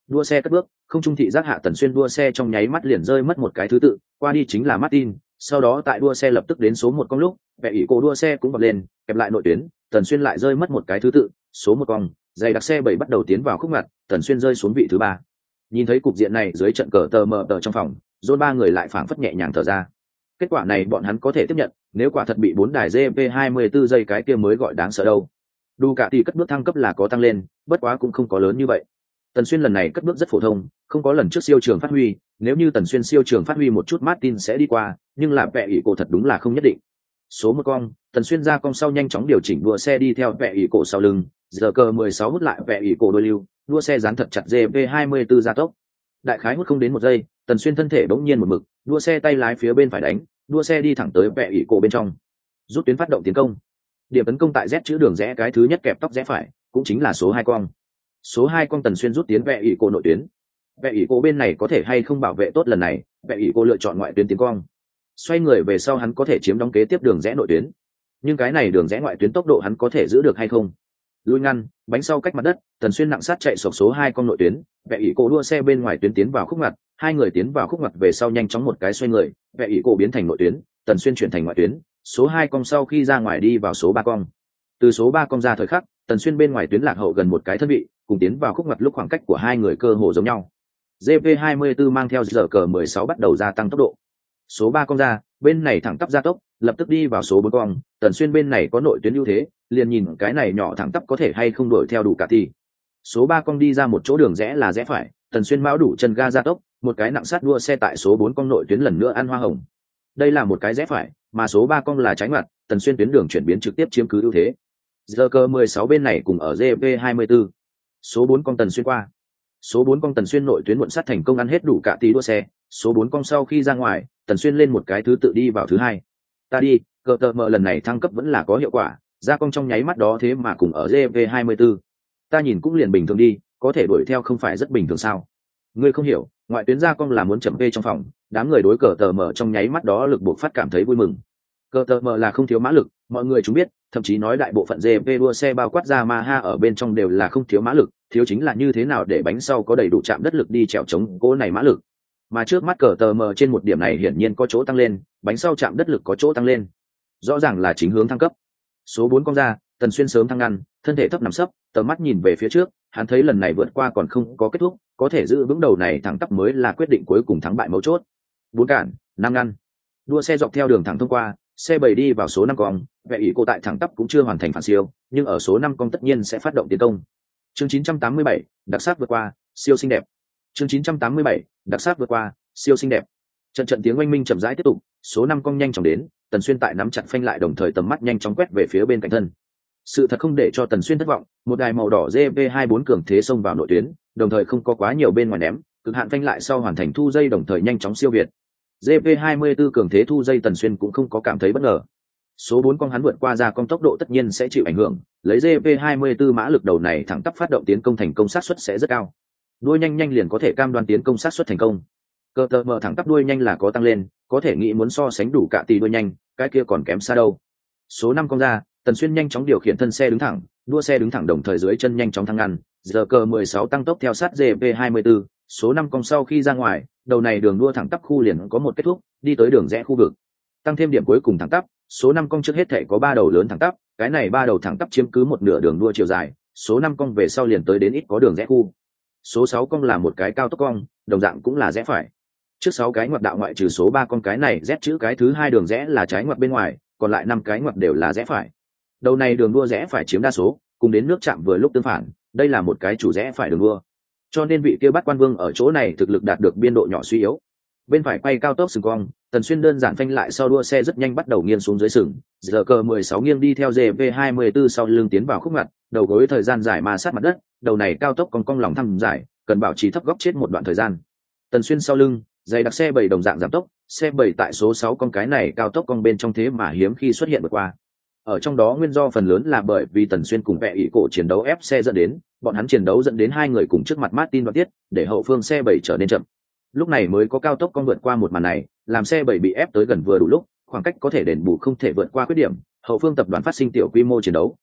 Đua xe cất bước, không trung thị giác hạ Tần Xuyên đua xe trong nháy mắt liền rơi mất một cái thứ tự, qua đi chính là Martin, sau đó tại đua xe lập tức đến số một con lúc, vẻ ỷ cổ đua xe cũng bật lên, kẹp lại nội tuyến, Tần Xuyên lại rơi mất một cái thứ tự, số một con, giày đặc xe bảy bắt đầu tiến vào khúc ngoặt, Tần Xuyên rơi xuống vị thứ ba. Nhìn thấy cục diện này dưới trận cờ tờ mờ tờ trong phòng, John ba người lại phảng phất nhẹ nhàng thở ra. Kết quả này bọn hắn có thể tiếp nhận, nếu quả thật bị bốn đài giê pê hai mươi bốn giây cái kia mới gọi đáng sợ đâu. Ducati cất bước thăng cấp là có tăng lên, bất quá cũng không có lớn như vậy. Tần Xuyên lần này cất bước rất phổ thông, không có lần trước siêu trường phát huy, nếu như Tần Xuyên siêu trường phát huy một chút Martin sẽ đi qua, nhưng là vẻ ỷ cổ thật đúng là không nhất định. Số một con, Tần Xuyên ra cong sau nhanh chóng điều chỉnh đua xe đi theo vẻ ỷ cổ sau lưng, giờ cờ mười sáu hút lại vẻ ỷ cổ đôi lưu, đua xe dán thật chặt giê pê hai mươi bốn gia tốc. Đại khái hút không đến một giây, Tần Xuyên thân thể bỗng nhiên một mực, đua xe tay lái phía bên phải đánh, đua xe đi thẳng tới vẻ ỷ cổ bên trong. Rút tuyến phát động tiến công. Điểm tấn công tại Z chữ đường rẽ cái thứ nhất kẹp tóc rẽ phải, cũng chính là số hai con. Số hai con Tần Xuyên rút tiến vẻ ỷ cổ nội tuyến. Vẻ ỷ cổ bên này có thể hay không bảo vệ tốt lần này, vẻ ỷ cổ lựa chọn ngoại tuyến tiến công. Xoay người về sau hắn có thể chiếm đóng kế tiếp đường rẽ nội tuyến. Nhưng cái này đường rẽ ngoại tuyến tốc độ hắn có thể giữ được hay không? Lui ngăn, bánh sau cách mặt đất, Tần Xuyên nặng sát chạy sộc số hai con nội tuyến, vẻ ỷ cổ đua xe bên ngoài tuyến tiến vào khúc ngoặt, hai người tiến vào khúc ngoặt về sau nhanh chóng một cái xoay người, vẻ ỷ cổ biến thành nội tuyến, Tần Xuyên chuyển thành ngoại tuyến, số hai con sau khi ra ngoài đi vào số ba con. Từ số ba con ra thời khắc, Tần Xuyên bên ngoài tuyến lạc hậu gần một cái thân vị, cùng tiến vào khúc ngoặt lúc khoảng cách của hai người cơ hồ giống nhau. giê pê hai mươi bốn mang theo giờ cờ mười sáu bắt đầu gia tăng tốc độ. Số ba con ra, bên này thẳng tắp gia tốc, lập tức đi vào số bốn con, Tần Xuyên bên này có nội tuyến ưu thế, liền nhìn cái này nhỏ thẳng tắp có thể hay không đuổi theo đủ cả thì. Số ba con đi ra một chỗ đường rẽ là rẽ phải, Tần Xuyên mão đủ chân ga gia tốc, một cái nặng sát đua xe tại số bốn con nội tuyến lần nữa ăn hoa hồng. Đây là một cái rẽ phải, mà số ba con là trái ngoặt, Tần Xuyên tuyến đường chuyển biến trực tiếp chiếm cứ ưu thế. Giờ cơ mười sáu bên này cùng ở giê pê hai mươi bốn. Số bốn con Tần Xuyên qua. Số bốn con Tần Xuyên nội tuyến muộn sát thành công ăn hết đủ cả tí đua xe, số bốn con sau khi ra ngoài, Tần Xuyên lên một cái thứ tự đi vào thứ hai. Ta đi, cờ tờ mờ lần này thăng cấp vẫn là có hiệu quả, ra cong trong nháy mắt đó thế mà cùng ở giê pê hai mươi bốn. Ta nhìn cũng liền bình thường đi, có thể đuổi theo không phải rất bình thường sao? Ngươi không hiểu, ngoại tuyến ra cong là muốn chậm vê trong phòng, đám người đối cờ tờ mờ trong nháy mắt đó lực buộc phát cảm thấy vui mừng. Cờ tờ mờ là không thiếu mã lực, mọi người chúng biết, thậm chí nói đại bộ phận giê pê đua xe bao quát ra Yamaha ở bên trong đều là không thiếu mã lực, thiếu chính là như thế nào để bánh sau có đầy đủ chạm đất lực đi trèo chống cỗ này mã lực. Mà trước mắt cờ tờ mờ trên một điểm này hiển nhiên có chỗ tăng lên, bánh sau chạm đất lực có chỗ tăng lên, rõ ràng là chính hướng thăng cấp. Số bốn con ra, Tần Xuyên sớm thăng ngăn, thân thể thấp nằm sấp, tầm mắt nhìn về phía trước, hắn thấy lần này vượt qua còn không có kết thúc, có thể giữ vững đầu này thẳng tắp mới là quyết định cuối cùng thắng bại mấu chốt. Bốn cản, năm ngăn, đua xe dọc theo đường thẳng thông qua, xe bảy đi vào số năm con, vẻ ỷ cô tại thẳng tắp cũng chưa hoàn thành phản siêu, nhưng ở số năm con tất nhiên sẽ phát động tiến công. Chương chín trăm tám mươi bảy, đặc sắc vượt qua, siêu xinh đẹp. Chương chín trăm tám mươi bảy, đặc sắc vượt qua, siêu xinh đẹp. Trận trận tiếng oanh minh chậm rãi tiếp tục, số năm con nhanh chóng đến, Tần Xuyên tại nắm chặt phanh lại đồng thời tầm mắt nhanh chóng quét về phía bên cạnh thân. Sự thật không để cho Tần Xuyên thất vọng, một đài màu đỏ giê pê hai mươi bốn cường thế xông vào nội tuyến, đồng thời không có quá nhiều bên ngoài ném, cực hạn phanh lại sau hoàn thành thu dây đồng thời nhanh chóng siêu việt. giê pê hai mươi bốn cường thế thu dây Tần Xuyên cũng không có cảm thấy bất ngờ. Số bốn con hắn vượt qua ra con tốc độ tất nhiên sẽ chịu ảnh hưởng, lấy giê pê hai mươi bốn mã lực đầu này thẳng tắp phát động tiến công thành công xác suất sẽ rất cao. Đuôi nhanh nhanh liền có thể cam đoan tiến công xác suất thành công. Cơ tờ mở thẳng tắp đuôi nhanh là có tăng lên, có thể nghĩ muốn so sánh đủ cả tỷ đuôi nhanh, cái kia còn kém xa đâu. Số năm con ra, Tần Xuyên nhanh chóng điều khiển thân xe đứng thẳng, đua xe đứng thẳng đồng thời dưới chân nhanh chóng thăng ngăn, giờ cờ mười sáu tăng tốc theo sát giê pê hai mươi bốn, số năm con sau khi ra ngoài, đầu này đường đua thẳng tắp khu liền có một kết thúc, đi tới đường rẽ khu vực. Tăng thêm điểm cuối cùng thẳng tắp, số năm con trước hết thể có ba đầu lớn thẳng tắp, cái này ba đầu thẳng tắp chiếm cứ một nửa đường đua chiều dài, số năm con về sau liền tới đến ít có đường rẽ khu. Số sáu con là một cái cao tốc cong, đồng dạng cũng là rẽ phải. Trước sáu cái ngoặt đạo ngoại trừ số ba con cái này Z chữ cái thứ hai đường rẽ là trái ngoặt bên ngoài, còn lại năm cái ngoặt đều là rẽ phải. Đầu này đường đua rẽ phải chiếm đa số, cùng đến nước chạm vừa lúc tương phản, đây là một cái chủ rẽ phải đường đua. Cho nên vị kia bắt quan vương ở chỗ này thực lực đạt được biên độ nhỏ suy yếu. Bên phải quay cao tốc sừng cong, Tần Xuyên đơn giản phanh lại sau đua xe rất nhanh bắt đầu nghiêng xuống dưới sừng, giờ cờ mười sáu nghiêng đi theo giê pê hai mươi bốn sau lưng tiến vào khúc ngặt, đầu gối thời gian dài mà sát mặt đất, đầu này cao tốc còn cong lòng thăm dài, cần bảo trì thấp góc chết một đoạn thời gian. Tần Xuyên sau lưng, dày đặc xe bảy đồng dạng giảm tốc, xe bảy tại số sáu con cái này cao tốc cong bên trong thế mà hiếm khi xuất hiện vượt qua. Ở trong đó nguyên do phần lớn là bởi vì Tần Xuyên cùng vẽ ý cổ chiến đấu ép xe dẫn đến, bọn hắn chiến đấu dẫn đến hai người cùng trước mặt Martin đoạn tiết, để hậu phương xe bảy trở nên chậm. Lúc này mới có cao tốc cong vượt qua một màn này, làm xe bảy bị ép tới gần vừa đủ lúc, khoảng cách có thể đền bù không thể vượt qua khuyết điểm, hậu phương tập đoàn phát sinh tiểu quy mô chiến đấu.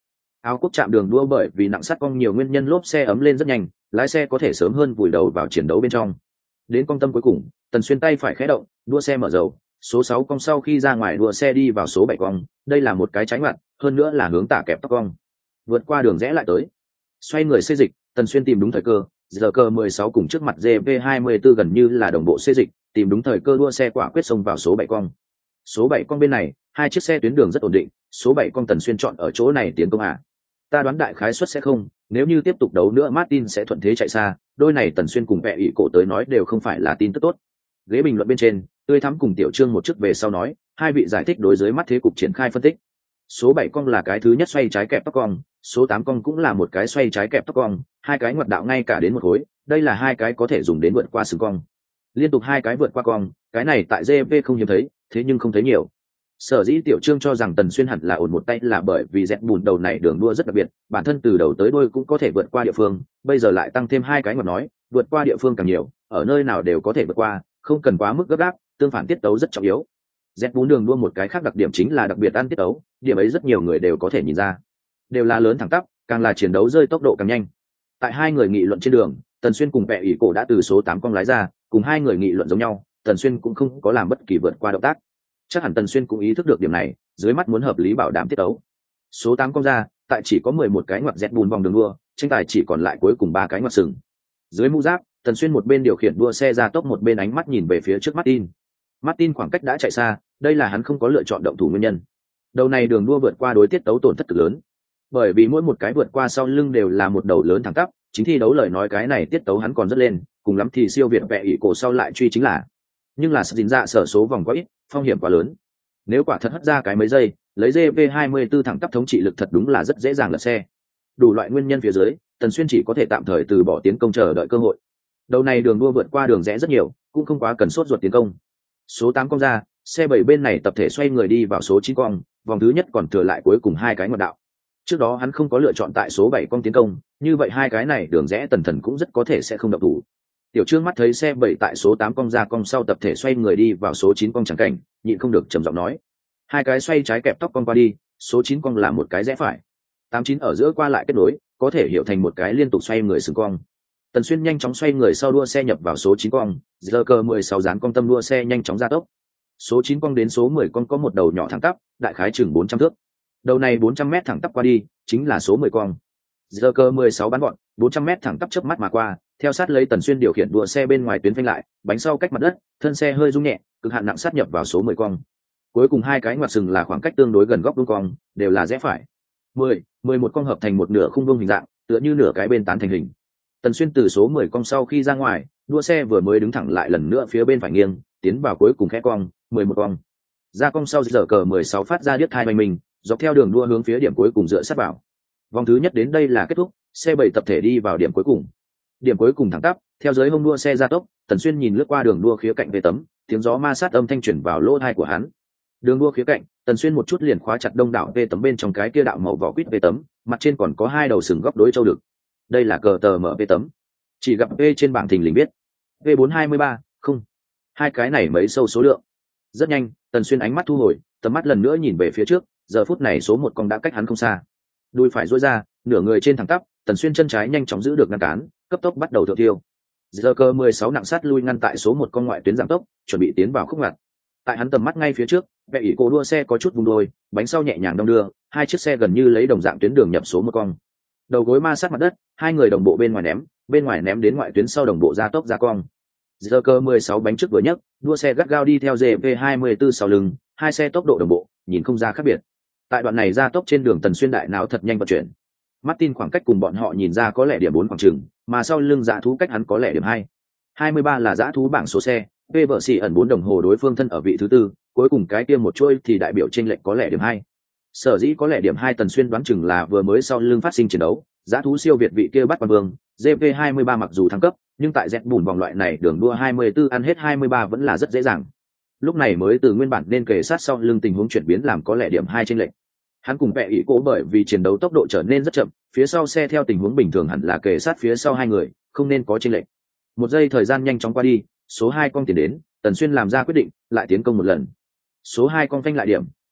Áo quốc chạm đường đua bởi vì nặng sắt cong nhiều nguyên nhân lốp xe ấm lên rất nhanh, lái xe có thể sớm hơn vùi đầu vào chiến đấu bên trong. Đến cong tâm cuối cùng, Tần Xuyên tay phải khẽ động, đua xe mở dầu, số sáu cong sau khi ra ngoài đua xe đi vào số bảy cong, đây là một cái trái ngoặt, hơn nữa là hướng tả kẹp tóc cong. Vượt qua đường rẽ lại tới. Xoay người xê dịch, Tần Xuyên tìm đúng thời cơ, giờ cơ mười sáu cùng trước mặt giê vê hai mươi tư gần như là đồng bộ xê dịch, tìm đúng thời cơ đua xe quả quyết xông vào số bảy cong. Số bảy cong bên này, hai chiếc xe tuyến đường rất ổn định, số bảy cong Tần Xuyên chọn ở chỗ này tiến công à. Ta đoán đại khái suất sẽ không, nếu như tiếp tục đấu nữa Martin sẽ thuận thế chạy xa, đôi này Tần Xuyên cùng vẽ ỷ cổ tới nói đều không phải là tin tức tốt. Ghế bình luận bên trên, tươi thắm cùng Tiểu Trương một chức về sau nói, hai vị giải thích đối dưới mắt thế cục triển khai phân tích. Số bảy cong là cái thứ nhất xoay trái kẹp tóc cong, số tám cong cũng là một cái xoay trái kẹp tóc cong, hai cái ngoặt đạo ngay cả đến một khối, đây là hai cái có thể dùng đến vượt qua sừng cong. Liên tục hai cái vượt qua cong, cái này tại giê vê không hiếm thấy, thế nhưng không thấy nhiều. Sở dĩ Tiểu Trương cho rằng Tần Xuyên hẳn là ổn một tay là bởi vì dẹt bùn đầu này đường đua rất đặc biệt, bản thân từ đầu tới đuôi cũng có thể vượt qua địa phương, bây giờ lại tăng thêm hai cái ngoặt nói, vượt qua địa phương càng nhiều, ở nơi nào đều có thể vượt qua, không cần quá mức gấp gáp, tương phản tiết tấu rất trọng yếu. dẹt bốn đường đua một cái khác đặc điểm chính là đặc biệt ăn tiết tấu, điểm ấy rất nhiều người đều có thể nhìn ra. Đều là lớn thẳng tắp, càng là chiến đấu rơi tốc độ càng nhanh. Tại hai người nghị luận trên đường, Tần Xuyên cùng Bệ ỷ cổ đã từ số tám cong lái ra, cùng hai người nghị luận giống nhau, Tần Xuyên cũng không có làm bất kỳ vượt qua động tác. Chắc hẳn Tần Xuyên cũng ý thức được điểm này, dưới mắt muốn hợp lý bảo đảm tiết tấu. Số tám cong ra, tại chỉ có mười một cái ngoặt dẹt bùn vòng đường đua, tranh tài chỉ còn lại cuối cùng ba cái ngoặt sừng. Dưới mũ giáp, Tần Xuyên một bên điều khiển đua xe ra tốc một bên ánh mắt nhìn về phía trước Martin. Martin khoảng cách đã chạy xa, đây là hắn không có lựa chọn động thủ nguyên nhân. Đầu này đường đua vượt qua đối tiết tấu tổn thất cực lớn, bởi vì mỗi một cái vượt qua sau lưng đều là một đầu lớn thẳng tắp, chính thi đấu lời nói cái này tiết tấu hắn còn rất lên, cùng lắm thì siêu việt vẽ ỷ cổ sau lại truy chính là. Nhưng là dính dạ sở số vòng quá ít, phong hiểm quá lớn. Nếu quả thật hất ra cái mấy giây, lấy giê vê hai mươi tư thẳng tắp thống trị lực thật đúng là rất dễ dàng lật xe. Đủ loại nguyên nhân phía dưới, Tần Xuyên chỉ có thể tạm thời từ bỏ tiến công chờ đợi cơ hội. Đầu này đường đua vượt qua đường rẽ rất nhiều, cũng không quá cần sốt ruột tiến công. Số tám cong ra, xe bảy bên này tập thể xoay người đi vào số chín cong, vòng thứ nhất còn thừa lại cuối cùng hai cái ngoặt đạo. Trước đó hắn không có lựa chọn tại số bảy cong tiến công, như vậy hai cái này đường rẽ Tần Thần cũng rất có thể sẽ không động thủ. Tiểu Trương mắt thấy xe bảy tại số tám cong ra cong sau tập thể xoay người đi vào số chín cong chẳng cảnh, nhịn không được trầm giọng nói: hai cái xoay trái kẹp tóc cong qua đi, số chín cong là một cái rẽ phải. tám chín ở giữa qua lại kết nối, có thể hiểu thành một cái liên tục xoay người sừng cong. Tần Xuyên nhanh chóng xoay người sau đua xe nhập vào số chín cong, giờ cơ mười sáu dán cong tâm đua xe nhanh chóng ra tốc. Số chín cong đến số mười cong có một đầu nhỏ thẳng tắp, đại khái chừng bốn trăm thước. Đầu này bốn trăm mét thẳng tắp qua đi, chính là số mười cong. Giờ cơ mười sáu bắn gọn, bốn trăm mét thẳng tắp chớp mắt mà qua, theo sát lấy Tần Xuyên điều khiển đua xe bên ngoài tuyến phanh lại, bánh sau cách mặt đất, thân xe hơi rung nhẹ, cực hạn nặng sát nhập vào số mười cong. Cuối cùng hai cái ngoặt sừng là khoảng cách tương đối gần góc vuông cong, đều là rẽ phải. mười, mười một cong hợp thành một nửa khung vuông hình dạng, tựa như nửa cái bên tán thành hình. Tần Xuyên từ số mười cong sau khi ra ngoài, đua xe vừa mới đứng thẳng lại lần nữa phía bên phải nghiêng, tiến vào cuối cùng khẽ cong, mười một cong. Ra cong sau giờ cờ mười sáu phát ra điếc thai hoành mình, dọc theo đường đua hướng phía điểm cuối cùng dựa sát vào. Vòng thứ nhất đến đây là kết thúc, xe bảy tập thể đi vào điểm cuối cùng. Điểm cuối cùng thẳng tắp, theo dưới hông đua xe ra tốc, Tần Xuyên nhìn lướt qua đường đua khía cạnh về tấm, tiếng gió ma sát âm thanh truyền vào lỗ tai của hắn. Đường đua khía cạnh, Tần Xuyên một chút liền khóa chặt đông đảo về tấm bên trong cái kia đạo màu vỏ quýt về tấm, mặt trên còn có hai đầu sừng góc đối châu được. Đây là cờ tờ mở về tấm. Chỉ gặp V trên bảng thình lình biết. V bốn hai mươi ba, không. Hai cái này mấy sâu số lượng. Rất nhanh, Tần Xuyên ánh mắt thu hồi, tầm mắt lần nữa nhìn về phía trước, giờ phút này số một cong đã cách hắn không xa. Đuôi phải duỗi ra, nửa người trên thẳng tắp, Tần Xuyên chân trái nhanh chóng giữ được ngăn cản, cấp tốc bắt đầu thượng tiêu. Giờ cơ mười sáu nặng sát lui ngăn tại số một con ngoại tuyến giảm tốc, chuẩn bị tiến vào khúc ngặt. Tại hắn tầm mắt ngay phía trước, vẽ ỷ cổ đua xe có chút vùng đôi, bánh sau nhẹ nhàng đong đưa, hai chiếc xe gần như lấy đồng dạng tuyến đường nhập số một con. Đầu gối ma sát mặt đất, hai người đồng bộ bên ngoài ném, bên ngoài ném đến ngoại tuyến sau đồng bộ ra tốc ra cong. Giờ cơ mười sáu bánh trước vừa nhấc, đua xe gắt gao đi theo giê vê hai mươi tư sau lưng, hai xe tốc độ đồng bộ, nhìn không ra khác biệt. Tại đoạn này ra tốc trên đường Tần Xuyên đại não thật nhanh vận chuyển. Martin khoảng cách cùng bọn họ nhìn ra có lẽ điểm bốn khoảng chừng, mà sau lưng dã thú cách hắn có lẽ điểm hai. hai mươi ba là dã thú bảng số xe, P vợ xỉ ẩn bốn đồng hồ đối phương thân ở vị thứ tư, cuối cùng cái kia một chuôi thì đại biểu chênh lệch có lẽ điểm hai. Sở dĩ có lẽ điểm hai Tần Xuyên đoán chừng là vừa mới sau lưng phát sinh chiến đấu, dã thú siêu việt vị kia bắt quan vương, giê vê hai mươi ba mặc dù thăng cấp, nhưng tại dẹt bùn vòng loại này đường đua hai mươi tư ăn hết hai mươi ba vẫn là rất dễ dàng. Lúc này mới từ nguyên bản nên kề sát sau lưng tình huống chuyển biến làm có lẽ điểm hai chênh lệch. Hắn cùng vẽ ỷ cổ bởi vì chiến đấu tốc độ trở nên rất chậm, phía sau xe theo tình huống bình thường hẳn là kề sát phía sau hai người, không nên có chênh lệch. Một giây thời gian nhanh chóng qua đi, số hai con tiến đến, Tần Xuyên làm ra quyết định, lại tiến công một lần. Số hai con phanh lại điểm,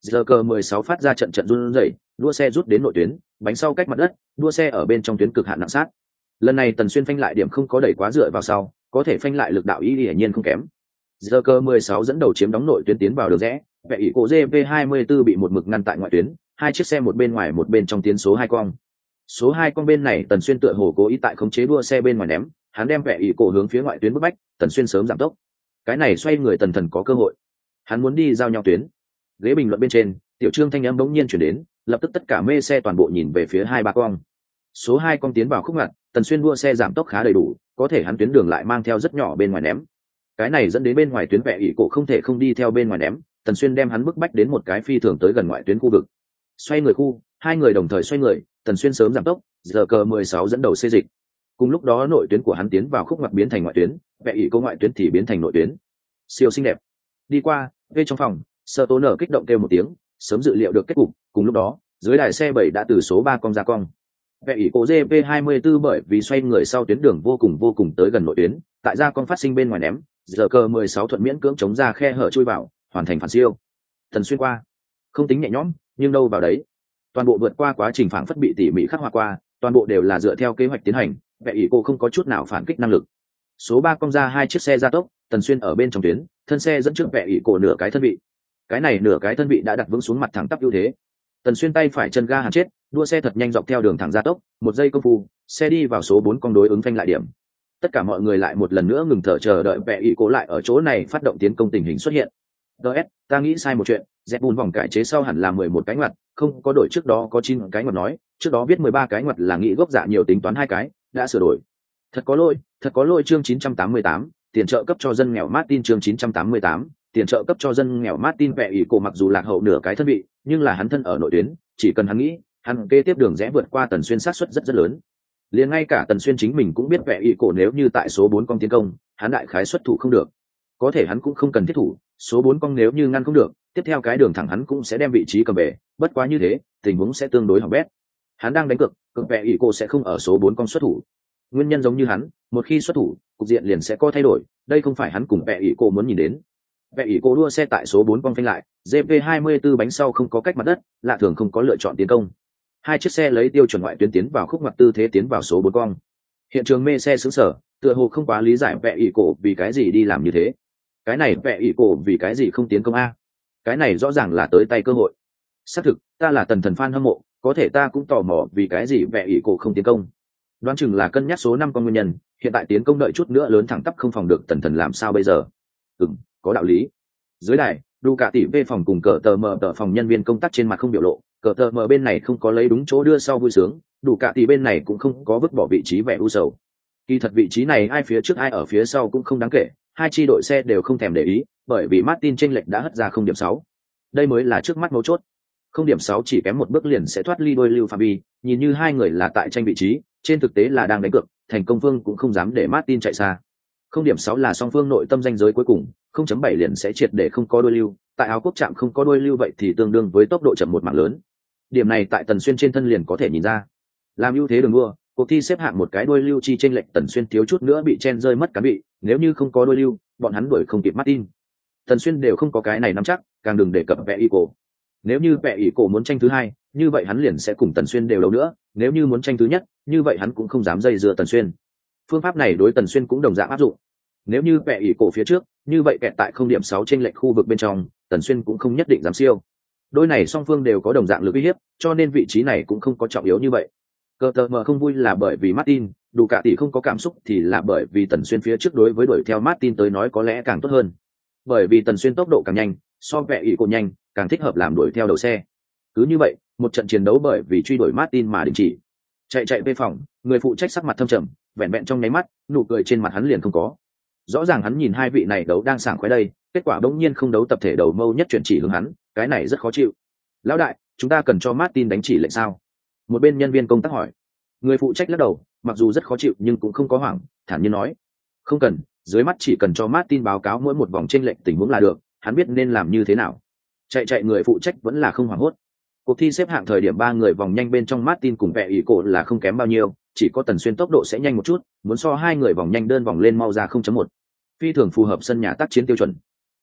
giờ cờ mười sáu phát ra trận trận run rẩy, đua xe rút đến nội tuyến, bánh sau cách mặt đất, đua xe ở bên trong tuyến cực hạn nặng sát. Lần này Tần Xuyên phanh lại điểm không có đẩy quá dựa vào sau, có thể phanh lại lực đạo ý hiển nhiên không kém. Giờ cờ mười sáu dẫn đầu chiếm đóng nội tuyến tiến vào đường rẽ, vẻ ỷ cổ giê vê hai mươi tư bị một mực ngăn tại ngoại tuyến, hai chiếc xe một bên ngoài một bên trong tiến số hai cong. Số hai cong bên này Tần Xuyên tựa hồ cố ý tại khống chế đua xe bên ngoài ném, hắn đem vẻ ỷ cổ hướng phía ngoại tuyến bức bách, Tần Xuyên sớm giảm tốc. Cái này xoay người Tần Thần có cơ hội. Hắn muốn đi giao nhau tuyến. Ghế bình luận bên trên, tiểu trương thanh âm bỗng nhiên chuyển đến, lập tức tất cả mê xe toàn bộ nhìn về phía hai ba cong. Số hai cong tiến vào khúc ngặt, Tần Xuyên đua xe giảm tốc khá đầy đủ, có thể hắn tuyến đường lại mang theo rất nhỏ bên ngoài ném. Cái này dẫn đến bên ngoài tuyến vẻ ỷ cổ không thể không đi theo bên ngoài ném, Tần Xuyên đem hắn bức bách đến một cái phi thường tới gần ngoại tuyến khu vực. Xoay người khu, hai người đồng thời xoay người, Tần Xuyên sớm giảm tốc, giờ cờ mười sáu dẫn đầu xê dịch. Cùng lúc đó nội tuyến của hắn tiến vào khúc ngoặt biến thành ngoại tuyến, vẻ ỷ cổ ngoại tuyến thì biến thành nội tuyến. Siêu xinh đẹp. Đi qua, về trong phòng, Sở Tố Nở kích động kêu một tiếng, sớm dự liệu được kết cục, cùng lúc đó, dưới đài xe bảy đã từ số ba cong ra cong. Vẻ ỷ cổ giê vê hai mươi tư bởi vì xoay người sau tuyến đường vô cùng vô cùng tới gần nội tuyến, tại ra cong phát sinh bên ngoài ném, giờ cờ mười sáu thuận miễn cưỡng chống ra khe hở chui vào, hoàn thành phản siêu. Tần Xuyên qua, không tính nhẹ nhõm, nhưng đâu vào đấy. Toàn bộ vượt qua quá trình phản phất bị tỉ mỉ khắc họa qua, toàn bộ đều là dựa theo kế hoạch tiến hành, vẻ ỷ cổ không có chút nào phản kích năng lực. Số ba cong ra hai chiếc xe gia tốc, Tần Xuyên ở bên trong tuyến, thân xe dẫn trước vẻ ỷ cổ nửa cái thân vị. Cái này nửa cái thân vị đã đặt vững xuống mặt thẳng tắp ưu thế. Tần Xuyên tay phải chân ga hàn chết, đua xe thật nhanh dọc theo đường thẳng gia tốc, một giây công phu, xe đi vào số bốn cong đối ứng phanh lại điểm. Tất cả mọi người lại một lần nữa ngừng thở chờ đợi vẻ ỷ cổ lại ở chỗ này phát động tiến công tình hình xuất hiện. đê ét, ta nghĩ sai một chuyện, dẹp bùn vòng cải chế sau hẳn là mười một cái ngoặt, không có đổi trước đó có chín cái ngoặt nói, trước đó viết mười ba cái ngoặt là nghĩ gốc dạ nhiều tính toán hai cái, đã sửa đổi. Thật có lỗi, thật có lỗi chương chín trăm tám mươi tám, tiền trợ cấp cho dân nghèo Martin chương chín trăm tám mươi tám, tiền trợ cấp cho dân nghèo Martin vẻ ỷ cổ mặc dù lạc hậu nửa cái thân vị, nhưng là hắn thân ở nội tuyến, chỉ cần hắn nghĩ, hắn kế tiếp đường rẽ vượt qua Tần Xuyên sát suất rất rất lớn. Liền ngay cả Tần Xuyên chính mình cũng biết vẻ ỷ cổ nếu như tại số bốn cong tiến công, hắn đại khái xuất thủ không được. Có thể hắn cũng không cần thiết thủ, số bốn cong nếu như ngăn không được, tiếp theo cái đường thẳng hắn cũng sẽ đem vị trí cầm về, bất quá như thế, tình huống sẽ tương đối hỏng bét. Hắn đang đánh cược, cực vẻ ỷ cổ sẽ không ở số bốn cong xuất thủ. Nguyên nhân giống như hắn, một khi xuất thủ, cục diện liền sẽ có thay đổi, đây không phải hắn cùng vẻ ỷ cổ muốn nhìn đến. Vẻ ỷ cổ đua xe tại số bốn cong phanh lại, giê vê hai mươi tư bánh sau không có cách mặt đất, lạ thường không có lựa chọn tiến công. Hai chiếc xe lấy tiêu chuẩn ngoại tuyến tiến vào khúc ngoặt tư thế tiến vào số bốn cong. Hiện trường mê xe xứng sở, tựa hồ không quá lý giải vẻ ỷ cổ vì cái gì đi làm như thế. Cái này vẻ ỷ cổ vì cái gì không tiến công a? Cái này rõ ràng là tới tay cơ hội. Xác thực, ta là Tần Thần fan hâm mộ, có thể ta cũng tò mò vì cái gì vẻ ỷ cổ không tiến công. Đoán chừng là cân nhắc số năm con nguyên nhân, hiện tại tiến công đợi chút nữa lớn thẳng tắp không phòng được Tần Thần làm sao bây giờ? Ừm, có đạo lý. Dưới đài, đủ cả tỷ về phòng cùng cờ tờ mờ tờ phòng nhân viên công tác trên mặt không biểu lộ, cờ tờ mờ bên này không có lấy đúng chỗ đưa sau vui sướng, đủ cả tỷ bên này cũng không có vứt bỏ vị trí vẻ u sầu. Kỳ thật vị trí này ai phía trước ai ở phía sau cũng không đáng kể, hai chi đội xe đều không thèm để ý, bởi vì Martin chênh lệch đã hất ra không điểm sáu. Đây mới là trước mắt mấu chốt. Không điểm sáu chỉ kém một bước liền sẽ thoát ly đôi lưu phạm vi, nhìn như hai người là tại tranh vị trí, trên thực tế là đang đánh cược, thành công phương cũng không dám để Martin chạy xa. Không điểm sáu là song phương nội tâm ranh giới cuối cùng, không chấm bảy liền sẽ triệt để không có đôi lưu, tại áo quốc trạm không có đôi lưu vậy thì tương đương với tốc độ chậm một mảng lớn. Điểm này tại Tần Xuyên trên thân liền có thể nhìn ra. Làm ưu thế đường đua, cuộc thi xếp hạng một cái đôi lưu chi chênh lệch Tần Xuyên thiếu chút nữa bị chen rơi mất cán bị, nếu như không có đôi lưu, bọn hắn đuổi không kịp Martin. Tần Xuyên đều không có cái này nắm chắc, càng đừng đề cập vẻ ỷ cổ. Nếu như vẻ ỷ cổ muốn tranh thứ hai, như vậy hắn liền sẽ cùng Tần Xuyên đều đấu nữa, nếu như muốn tranh thứ nhất, như vậy hắn cũng không dám dây dưa Tần Xuyên. Phương pháp này đối Tần Xuyên cũng đồng dạng áp dụng. Nếu như vẻ ỷ cổ phía trước, như vậy kẹt tại không điểm sáu trên lệch khu vực bên trong, Tần Xuyên cũng không nhất định dám siêu. Đôi này song phương đều có đồng dạng lực uy hiếp, cho nên vị trí này cũng không có trọng yếu như vậy. Cờ tờ mờ không vui là bởi vì Martin, đủ cả tỷ không có cảm xúc thì là bởi vì Tần Xuyên phía trước đối với đuổi theo Martin tới nói có lẽ càng tốt hơn. Bởi vì Tần Xuyên tốc độ càng nhanh, so vẻ ỷ cổ nhanh, càng thích hợp làm đuổi theo đầu xe. Cứ như vậy, một trận chiến đấu bởi vì truy đuổi Martin mà đình chỉ. Chạy chạy về phòng, người phụ trách sắc mặt thâm trầm, vẹn vẹn trong nháy mắt, nụ cười trên mặt hắn liền không có. Rõ ràng hắn nhìn hai vị này đấu đang sảng khoái đây, kết quả bỗng nhiên không đấu tập thể đầu mâu nhất chuyển chỉ hướng hắn, cái này rất khó chịu. Lão đại, chúng ta cần cho Martin đánh chỉ lệnh sao? Một bên nhân viên công tác hỏi. Người phụ trách lắc đầu, mặc dù rất khó chịu nhưng cũng không có hoảng, thản nhiên nói, không cần, dưới mắt chỉ cần cho Martin báo cáo mỗi một vòng chênh lệch tình huống là được, hắn biết nên làm như thế nào. Chạy chạy người phụ trách vẫn là không hoảng hốt. Cuộc thi xếp hạng thời điểm ba người vòng nhanh bên trong Martin cùng vẻ ỷ cổ là không kém bao nhiêu, chỉ có Tần Xuyên tốc độ sẽ nhanh một chút, muốn so hai người vòng nhanh đơn vòng lên mau ra không chấm một. Phi thường phù hợp sân nhà tác chiến tiêu chuẩn.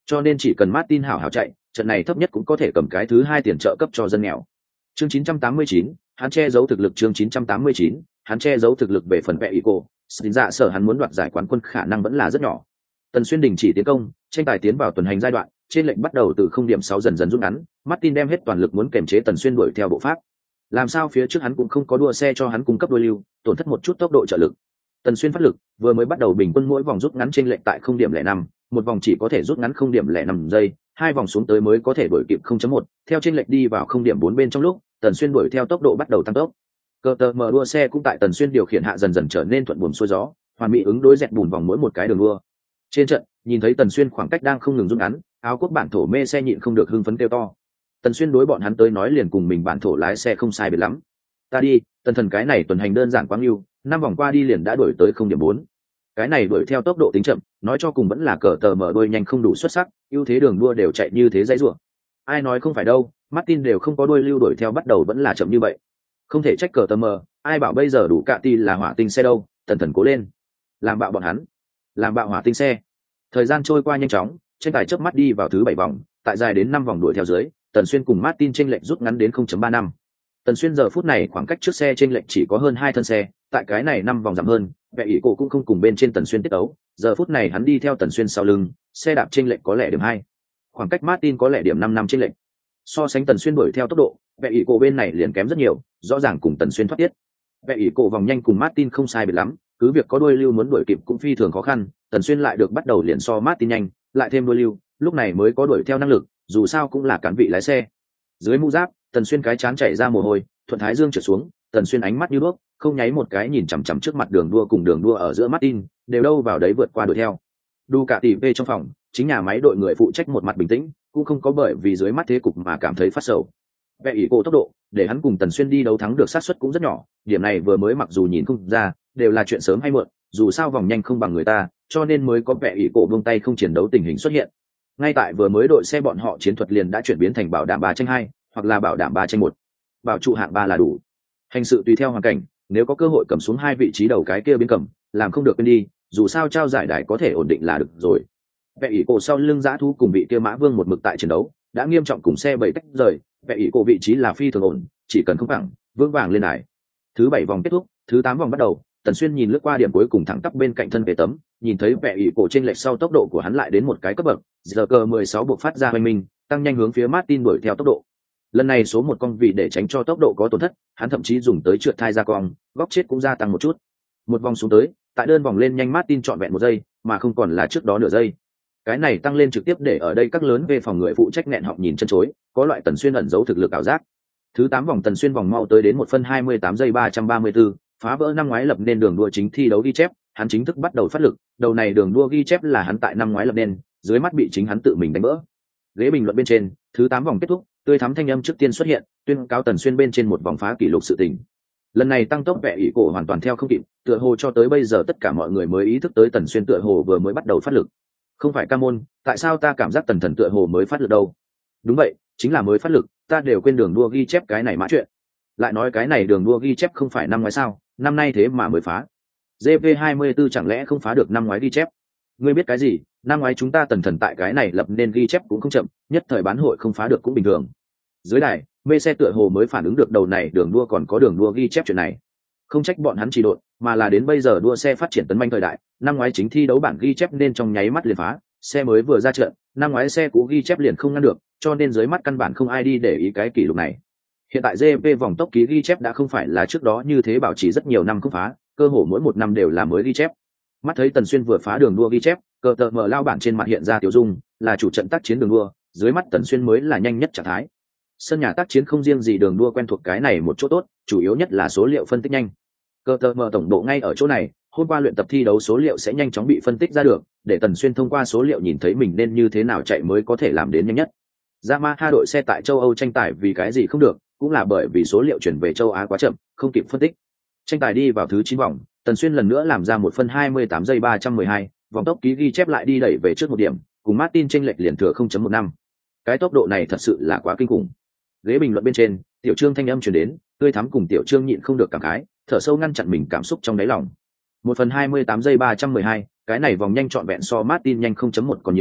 cho nên chỉ cần Martin hảo hảo chạy, trận này thấp nhất cũng có thể cầm cái thứ hai tiền trợ cấp cho dân nghèo. Chương chín trăm tám mươi chín, hắn che giấu thực lực. Chương chín trăm tám mươi chín, hắn che giấu thực lực. Về phần vẽ ý cô, xin dạ sở hắn muốn đoạt giải quán quân khả năng vẫn là rất nhỏ. Tần Xuyên đình chỉ tiến công, tranh tài tiến vào tuần hành giai đoạn, trên lệnh bắt đầu từ không điểm sáu dần dần rút ngắn, Martin đem hết toàn lực muốn kềm chế Tần Xuyên đuổi theo bộ pháp. Làm sao phía trước hắn cũng không có đua xe cho hắn cung cấp đuôi lưu, tổn thất một chút tốc độ trợ lực. Tần Xuyên phát lực, vừa mới bắt đầu bình quân mỗi vòng rút ngắn trên lệnh tại không điểm lẻ năm, một vòng chỉ có thể rút ngắn không điểm lẻ năm giây, hai vòng xuống tới mới có thể đuổi kịp không chấm một, theo trên lệnh đi vào không điểm bốn bên trong lúc, Tần Xuyên đuổi theo tốc độ bắt đầu tăng tốc. Cơ tờ mở đua xe cũng tại Tần Xuyên điều khiển hạ dần dần trở nên thuận buồm xuôi gió, hoàn mỹ ứng đối dẹt bùn vòng mỗi một cái đường đua. Trên trận, nhìn thấy Tần Xuyên khoảng cách đang không ngừng rút ngắn, áo quốc bản thổ mê xe nhịn không được hưng phấn kêu to. Tần Xuyên đối bọn hắn tới nói liền cùng mình bản thổ lái xe không sai biệt lắm. Ta đi, Tần thần cái này tuần hành đơn giản quá ưu, năm vòng qua đi liền đã đuổi tới không điểm bốn. Cái này đuổi theo tốc độ tính chậm, nói cho cùng vẫn là cờ tờ mở đuôi nhanh không đủ xuất sắc, ưu thế đường đua đều chạy như thế dãy rủa. Ai nói không phải đâu, Martin đều không có đuôi lưu đuổi theo bắt đầu vẫn là chậm như vậy. Không thể trách cờ tờ mở, ai bảo bây giờ đủ cạ ti là hỏa tinh xe đâu, Tần thần cố lên, làm bạo bọn hắn, làm bạo hỏa tinh xe. Thời gian trôi qua nhanh chóng, tranh tài chớp mắt đi vào thứ bảy vòng, tại dài đến năm vòng đuổi theo dưới, Tần Xuyên cùng Martin chênh lệch rút ngắn đến không chấm ba năm. Tần Xuyên giờ phút này khoảng cách trước xe chênh lệch chỉ có hơn hai thân xe, tại cái này năm vòng giảm hơn, vẻ ý cổ cũng không cùng bên trên Tần Xuyên tiết đấu, giờ phút này hắn đi theo Tần Xuyên sau lưng, xe đạp chênh lệch có lẽ điểm hai, khoảng cách Martin có lẽ điểm năm năm chênh lệch. So sánh Tần Xuyên đuổi theo tốc độ, vẻ ý cổ bên này liền kém rất nhiều, rõ ràng cùng Tần Xuyên thoát tiết. Vẻ ý cổ vòng nhanh cùng Martin không sai biệt lắm, cứ việc có đuôi lưu muốn đuổi kịp cũng phi thường khó khăn, Tần Xuyên lại được bắt đầu liền so Martin nhanh, lại thêm đuôi lưu, lúc này mới có đuổi theo năng lực, dù sao cũng là cán vị lái xe. Dưới mũ giáp, Tần Xuyên cái chán chảy ra mồ hôi, thuận thái dương trượt xuống, Tần Xuyên ánh mắt như đuốc, không nháy một cái nhìn chằm chằm trước mặt đường đua cùng đường đua ở giữa Martin, đều đâu vào đấy vượt qua đuổi theo. Đu cả tỷ về trong phòng, chính nhà máy đội người phụ trách một mặt bình tĩnh, cũng không có bởi vì dưới mắt thế cục mà cảm thấy phát sầu. Vẻ ý cổ tốc độ, để hắn cùng Tần Xuyên đi đấu thắng được xác suất cũng rất nhỏ, điểm này vừa mới mặc dù nhìn không ra, đều là chuyện sớm hay muộn, dù sao vòng nhanh không bằng người ta, cho nên mới có vẻ ý cổ buông tay không chiến đấu tình hình xuất hiện. Ngay tại vừa mới đội xe bọn họ chiến thuật liền đã chuyển biến thành bảo đảm ba tranh hai, hoặc là bảo đảm ba tranh một, bảo trụ hạng ba là đủ. Hành sự tùy theo hoàn cảnh, nếu có cơ hội cầm xuống hai vị trí đầu cái kia biến cầm, làm không được quên đi, dù sao trao giải đài có thể ổn định là được rồi. Vẻ ý cổ sau lưng dã thú cùng vị kia mã vương một mực tại chiến đấu, đã nghiêm trọng cùng xe bảy tách rời, vẻ ý cổ vị trí là phi thường ổn, chỉ cần không phẳng, vững vàng lên đài. Thứ bảy vòng kết thúc, thứ tám vòng bắt đầu, Tần Xuyên nhìn lướt qua điểm cuối cùng thẳng tắp bên cạnh thân về tấm, nhìn thấy vẻ ý cổ trên lệch sau tốc độ của hắn lại đến một cái cấp bậc, giờ cờ mười sáu buộc phát ra hoành minh, tăng nhanh hướng phía Martin đuổi theo tốc độ. Lần này số một con vị để tránh cho tốc độ có tổn thất, hắn thậm chí dùng tới trượt thai ra cong, góc chết cũng gia tăng một chút. Một vòng xuống tới, tại đơn vòng lên nhanh Martin trọn vẹn một giây, mà không còn là trước đó nửa giây. Cái này tăng lên trực tiếp để ở đây các lớn về phòng người phụ trách nghẹn họng nhìn chân chối, có loại Tần Xuyên ẩn giấu thực lực ảo giác. Thứ tám vòng Tần Xuyên vòng mau tới đến một phân hai mươi tám giây ba trăm ba mươi tư, phá vỡ năm ngoái lập nên đường đua chính thi đấu ghi chép, hắn chính thức bắt đầu phát lực, đầu này đường đua ghi chép là hắn tại năm ngoái lập nên, dưới mắt bị chính hắn tự mình đánh vỡ. Ghế bình luận bên trên, thứ tám vòng kết thúc, tươi thắm thanh âm trước tiên xuất hiện, tuyên cáo Tần Xuyên bên trên một vòng phá kỷ lục sự tình. Lần này tăng tốc vẻ ý cổ hoàn toàn theo không kịp, tựa hồ cho tới bây giờ tất cả mọi người mới ý thức tới Tần Xuyên tựa hồ vừa mới bắt đầu phát lực. Không phải ca môn, tại sao ta cảm giác Tần thần tựa hồ mới phát lực đâu? Đúng vậy, chính là mới phát lực, ta đều quên đường đua ghi chép cái này mã chuyện. Lại nói cái này đường đua ghi chép không phải năm ngoái sao, năm nay thế mà mới phá. giê pê hai mươi tư chẳng lẽ không phá được năm ngoái ghi chép? Ngươi biết cái gì, năm ngoái chúng ta Tần thần tại cái này lập nên ghi chép cũng không chậm, nhất thời bán hội không phá được cũng bình thường. Dưới đài, mê xe tựa hồ mới phản ứng được đầu này đường đua còn có đường đua ghi chép chuyện này. Không trách bọn hắn trì độn, mà là đến bây giờ đua xe phát triển tấn manh thời đại, năm ngoái chính thi đấu bản ghi chép nên trong nháy mắt liền phá, xe mới vừa ra trận, năm ngoái xe cũ ghi chép liền không ngăn được, cho nên dưới mắt căn bản không ai đi để ý cái kỷ lục này. Hiện tại giê pê vòng tốc ký ghi chép đã không phải là trước đó như thế bảo trì rất nhiều năm không phá, cơ hồ mỗi một năm đều là mới ghi chép. Mắt thấy Tần Xuyên vừa phá đường đua ghi chép, cờ tờ mở lao bản trên mặt hiện ra tiểu dung, là chủ trận tác chiến đường đua, dưới mắt Tần Xuyên mới là nhanh nhất trạng thái. Sân nhà tác chiến không riêng gì đường đua quen thuộc cái này một chỗ tốt, chủ yếu nhất là số liệu phân tích nhanh. Cờ tờ mở tổng độ ngay ở chỗ này, hôm qua luyện tập thi đấu số liệu sẽ nhanh chóng bị phân tích ra được, để Tần Xuyên thông qua số liệu nhìn thấy mình nên như thế nào chạy mới có thể làm đến nhanh nhất. Yamaha đội xe tại châu Âu tranh tài vì cái gì không được, cũng là bởi vì số liệu chuyển về châu Á quá chậm, không kịp phân tích. Tranh tài đi vào thứ chín vòng, Tần Xuyên lần nữa làm ra một phân hai mươi tám giây ba trăm mười hai, vòng tốc ký ghi chép lại đi đẩy về trước một điểm, cùng Martin chênh lệch liền thừa không chấm một năm. Cái tốc độ này thật sự là quá kinh khủng. Ghế bình luận bên trên, Tiểu Trương thanh âm truyền đến, tươi thắm cùng Tiểu Trương nhịn không được cảm khái, thở sâu ngăn chặn mình cảm xúc trong đáy lòng. Một phần hai mươi tám giây ba trăm mười hai, cái này vòng nhanh trọn vẹn so Martin nhanh không chấm một còn nhiều,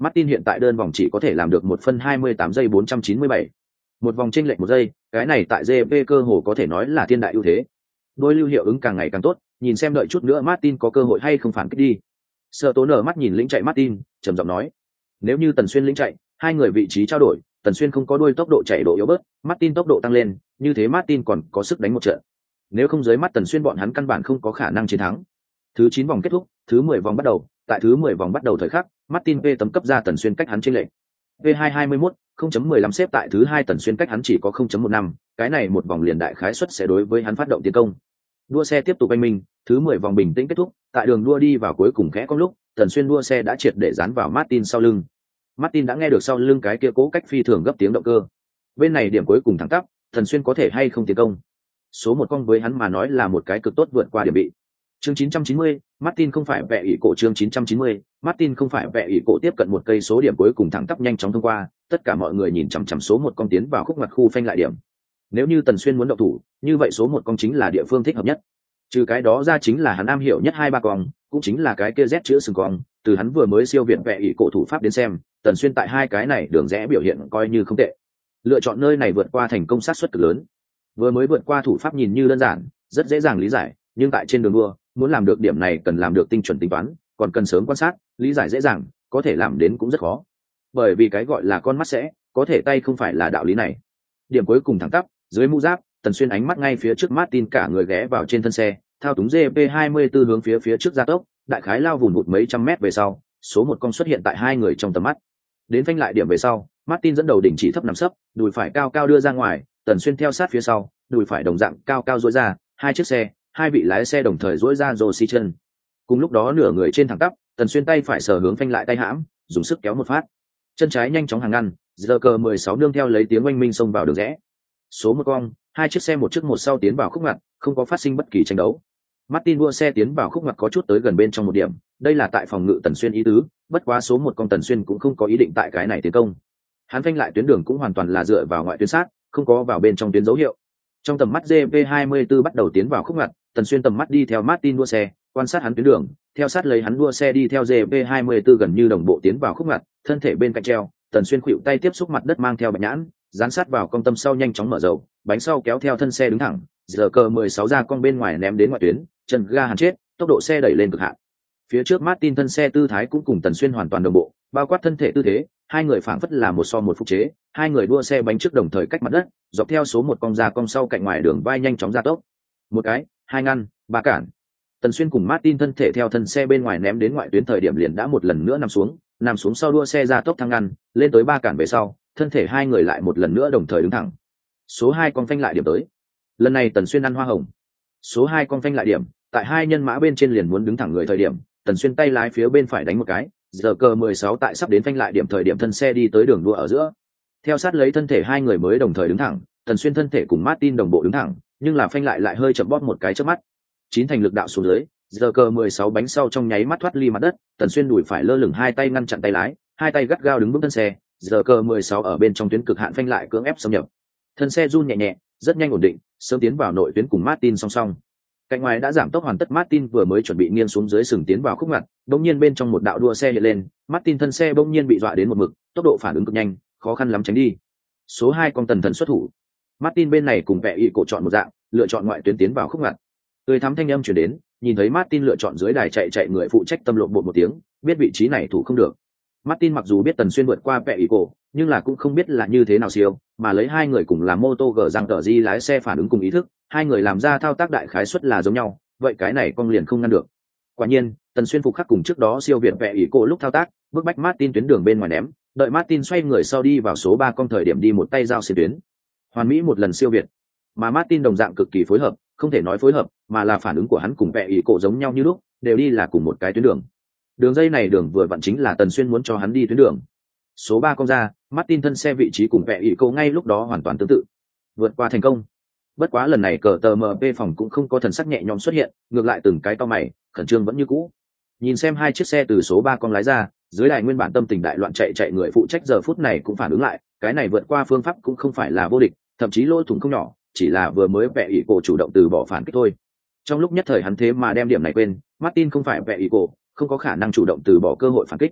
Martin hiện tại đơn vòng chỉ có thể làm được một phân hai mươi tám giây bốn trăm chín mươi bảy. Một vòng chênh lệch một giây, cái này tại giê pê cơ hồ có thể nói là thiên đại ưu thế. Đôi lưu hiệu ứng càng ngày càng tốt, nhìn xem đợi chút nữa Martin có cơ hội hay không phản kích đi. Sở Tố nở mắt nhìn lĩnh chạy Martin, trầm giọng nói: "Nếu như Tần Xuyên lĩnh chạy, hai người vị trí trao đổi, Tần Xuyên không có đuôi tốc độ chạy độ yếu bớt, Martin tốc độ tăng lên, như thế Martin còn có sức đánh một trận. Nếu không dưới mắt Tần Xuyên bọn hắn căn bản không có khả năng chiến thắng." Thứ chín vòng kết thúc, thứ mười vòng bắt đầu, tại thứ mười vòng bắt đầu thời khắc, Martin V tấm cấp ra Tần Xuyên cách hắn chênh lệch. V hai hai mươi mốt, không chấm mười lăm xếp tại thứ hai, Tần Xuyên cách hắn chỉ có không chấm mười lăm, cái này một vòng liền đại khái suất sẽ đối với hắn phát động tiến công. Đua xe tiếp tục anh minh, thứ mười vòng bình tĩnh kết thúc, tại đường đua đi vào cuối cùng khẽ cong lúc, Tần Xuyên đua xe đã triệt để dán vào Martin sau lưng. Martin đã nghe được sau lưng cái kia cố cách phi thường gấp tiếng động cơ. Bên này điểm cuối cùng thẳng tắp, Tần Xuyên có thể hay không tiến công. Số một cong với hắn mà nói là một cái cực tốt vượt qua điểm bị. Chương chín trăm chín mươi, Martin không phải vẽ ỷ cổ chương chín trăm chín mươi, Martin không phải vẽ ỷ cổ tiếp cận một cây số điểm cuối cùng thẳng tắp nhanh chóng thông qua, tất cả mọi người nhìn chằm chằm số một cong tiến vào khúc ngoặt khu phanh lại điểm. Nếu như Tần Xuyên muốn động thủ, như vậy số một cong chính là địa phương thích hợp nhất. Trừ cái đó ra chính là hắn am hiểu nhất hai ba cong, cũng chính là cái kia Z chữ sừng cong, từ hắn vừa mới siêu việt vẽ ỷ cổ thủ pháp đến xem, Tần Xuyên tại hai cái này đường rẽ biểu hiện coi như không tệ. Lựa chọn nơi này vượt qua thành công sát suất cực lớn. Vừa mới vượt qua thủ pháp nhìn như đơn giản, rất dễ dàng lý giải, nhưng tại trên đường đua, muốn làm được điểm này cần làm được tinh chuẩn tính toán, còn cần sớm quan sát, lý giải dễ dàng, có thể làm đến cũng rất khó. Bởi vì cái gọi là con mắt sẽ, có thể tay không phải là đạo lý này. Điểm cuối cùng thẳng tắp, dưới mũ giáp, Tần Xuyên ánh mắt ngay phía trước Martin cả người ghé vào trên thân xe, thao túng giê pê hai mươi tư hướng phía phía trước gia tốc, đại khái lao vùn vụt mấy trăm mét về sau, số một con xuất hiện tại hai người trong tầm mắt. Đến phanh lại điểm về sau, Martin dẫn đầu đỉnh chỉ thấp nằm sấp, đùi phải cao cao đưa ra ngoài, Tần Xuyên theo sát phía sau, đùi phải đồng dạng cao cao duỗi ra, hai chiếc xe, hai vị lái xe đồng thời duỗi ra rồ xi chân. Cùng lúc đó nửa người trên thẳng tắp, Tần Xuyên tay phải sờ hướng phanh lại tay hãm, dùng sức kéo một phát. Chân trái nhanh chóng hàng ngăn, giờ cờ mười sáu nương theo lấy tiếng oanh minh xông vào đường rẽ. Số một cong, hai chiếc xe một trước một sau tiến vào khúc ngoặt, không có phát sinh bất kỳ tranh đấu. Martin đua xe tiến vào khúc ngoặt có chút tới gần bên trong một điểm, đây là tại phòng ngự Tần Xuyên ý tứ, bất quá số một cong Tần Xuyên cũng không có ý định tại cái này tiến công. Hắn phanh lại tuyến đường cũng hoàn toàn là dựa vào ngoại tuyến sát, không có vào bên trong tuyến dấu hiệu. Trong tầm mắt giê pê hai mươi tư bắt đầu tiến vào khúc ngoặt, Tần Xuyên tầm mắt đi theo Martin đua xe, quan sát hắn tuyến đường, theo sát lấy hắn đua xe đi theo giê pê hai mươi tư gần như đồng bộ tiến vào khúc ngoặt, thân thể bên cạnh treo, Tần Xuyên khuỵu tay tiếp xúc mặt đất mang theo bạch nhãn, dán sát vào cong tâm sau nhanh chóng mở dầu, bánh sau kéo theo thân xe đứng thẳng, giờ cờ mười sáu ra cong bên ngoài ném đến ngoại tuyến, chân ga hàn chết, tốc độ xe đẩy lên cực hạn. Phía trước Martin thân xe tư thái cũng cùng Tần Xuyên hoàn toàn đồng bộ, bao quát thân thể tư thế, hai người phảng phất là một so một phục chế, hai người đua xe bánh trước đồng thời cách mặt đất, dọc theo số một cong ra cong sau cạnh ngoài đường vai nhanh chóng gia tốc. Một cái, hai ngăn, ba cản. Tần Xuyên cùng Martin thân thể theo thân xe bên ngoài ném đến ngoại tuyến thời điểm liền đã một lần nữa nằm xuống, nằm xuống sau đua xe ra tốc thăng ngăn, lên tới ba cản về sau, thân thể hai người lại một lần nữa đồng thời đứng thẳng. Số hai con phanh lại điểm tới. Lần này Tần Xuyên ăn hoa hồng. Số hai con phanh lại điểm, tại hai nhân mã bên trên liền muốn đứng thẳng người thời điểm, Tần Xuyên tay lái phía bên phải đánh một cái, giờ cờ mười sáu tại sắp đến phanh lại điểm thời điểm thân xe đi tới đường đua ở giữa. Theo sát lấy thân thể hai người mới đồng thời đứng thẳng, Tần Xuyên thân thể cùng Martin đồng bộ đứng thẳng, nhưng là phanh lại lại hơi chậm bóp một cái chớp mắt. Chín thành lực đạo xuống dưới, giờ cờ mười sáu bánh sau trong nháy mắt thoát ly mặt đất, Tần Xuyên đùi phải lơ lửng hai tay ngăn chặn tay lái, hai tay gắt gao đứng vững thân xe, giờ cờ mười sáu ở bên trong tuyến cực hạn phanh lại cưỡng ép xâm nhập. Thân xe run nhẹ nhẹ, rất nhanh ổn định, sớm tiến vào nội tuyến cùng Martin song song. Cạnh ngoài đã giảm tốc hoàn tất, Martin vừa mới chuẩn bị nghiêng xuống dưới sừng tiến vào khúc ngoặt, bỗng nhiên bên trong một đạo đua xe hiện lên, Martin thân xe bỗng nhiên bị dọa đến một mực, tốc độ phản ứng cực nhanh, khó khăn lắm tránh đi. Số hai con Tần Thần xuất thủ. Martin bên này cùng vẽ ý cổ chọn một dạng, lựa chọn ngoại tuyến tiến vào khúc ngoặt. Tươi thắm thanh âm truyền đến, nhìn thấy Martin lựa chọn dưới đài chạy chạy người phụ trách tâm lộn bộ một tiếng, biết vị trí này thủ không được. Martin mặc dù biết Tần Xuyên vượt qua vẽ ý cổ, nhưng là cũng không biết là như thế nào siêu, mà lấy hai người cùng làm mô tô gờ răng tờ di lái xe phản ứng cùng ý thức, hai người làm ra thao tác đại khái suất là giống nhau, vậy cái này con liền không ngăn được. Quả nhiên, Tần Xuyên phục khắc cùng trước đó siêu việt vẽ ý cổ lúc thao tác, bước bách Martin tuyến đường bên ngoài ném, đợi Martin xoay người sau đi vào số ba con thời điểm đi một tay giao xuyên tuyến. Hoàn mỹ một lần siêu việt. Mà Martin đồng dạng cực kỳ phối hợp, không thể nói phối hợp, mà là phản ứng của hắn cùng vẽ ý cổ giống nhau như lúc, đều đi là cùng một cái tuyến đường. Đường dây này đường vừa vặn chính là Tần Xuyên muốn cho hắn đi tuyến đường. Số ba con ra, Martin thân xe vị trí cùng vẽ ý cổ ngay lúc đó hoàn toàn tương tự. Vượt qua thành công. Bất quá lần này cờ tờ em pê phòng cũng không có thần sắc nhẹ nhõm xuất hiện, ngược lại từng cái to mày, khẩn trương vẫn như cũ. Nhìn xem hai chiếc xe từ số ba con lái ra, dưới đài nguyên bản tâm tình đại loạn chạy chạy người phụ trách giờ phút này cũng phản ứng lại, cái này vượt qua phương pháp cũng không phải là vô địch, thậm chí lỗ thủng không nhỏ, chỉ là vừa mới vẽ ý cổ chủ động từ bỏ phản kích thôi. Trong lúc nhất thời hắn thế mà đem điểm này quên, Martin không phải vẽ ý cổ, không có khả năng chủ động từ bỏ cơ hội phản kích.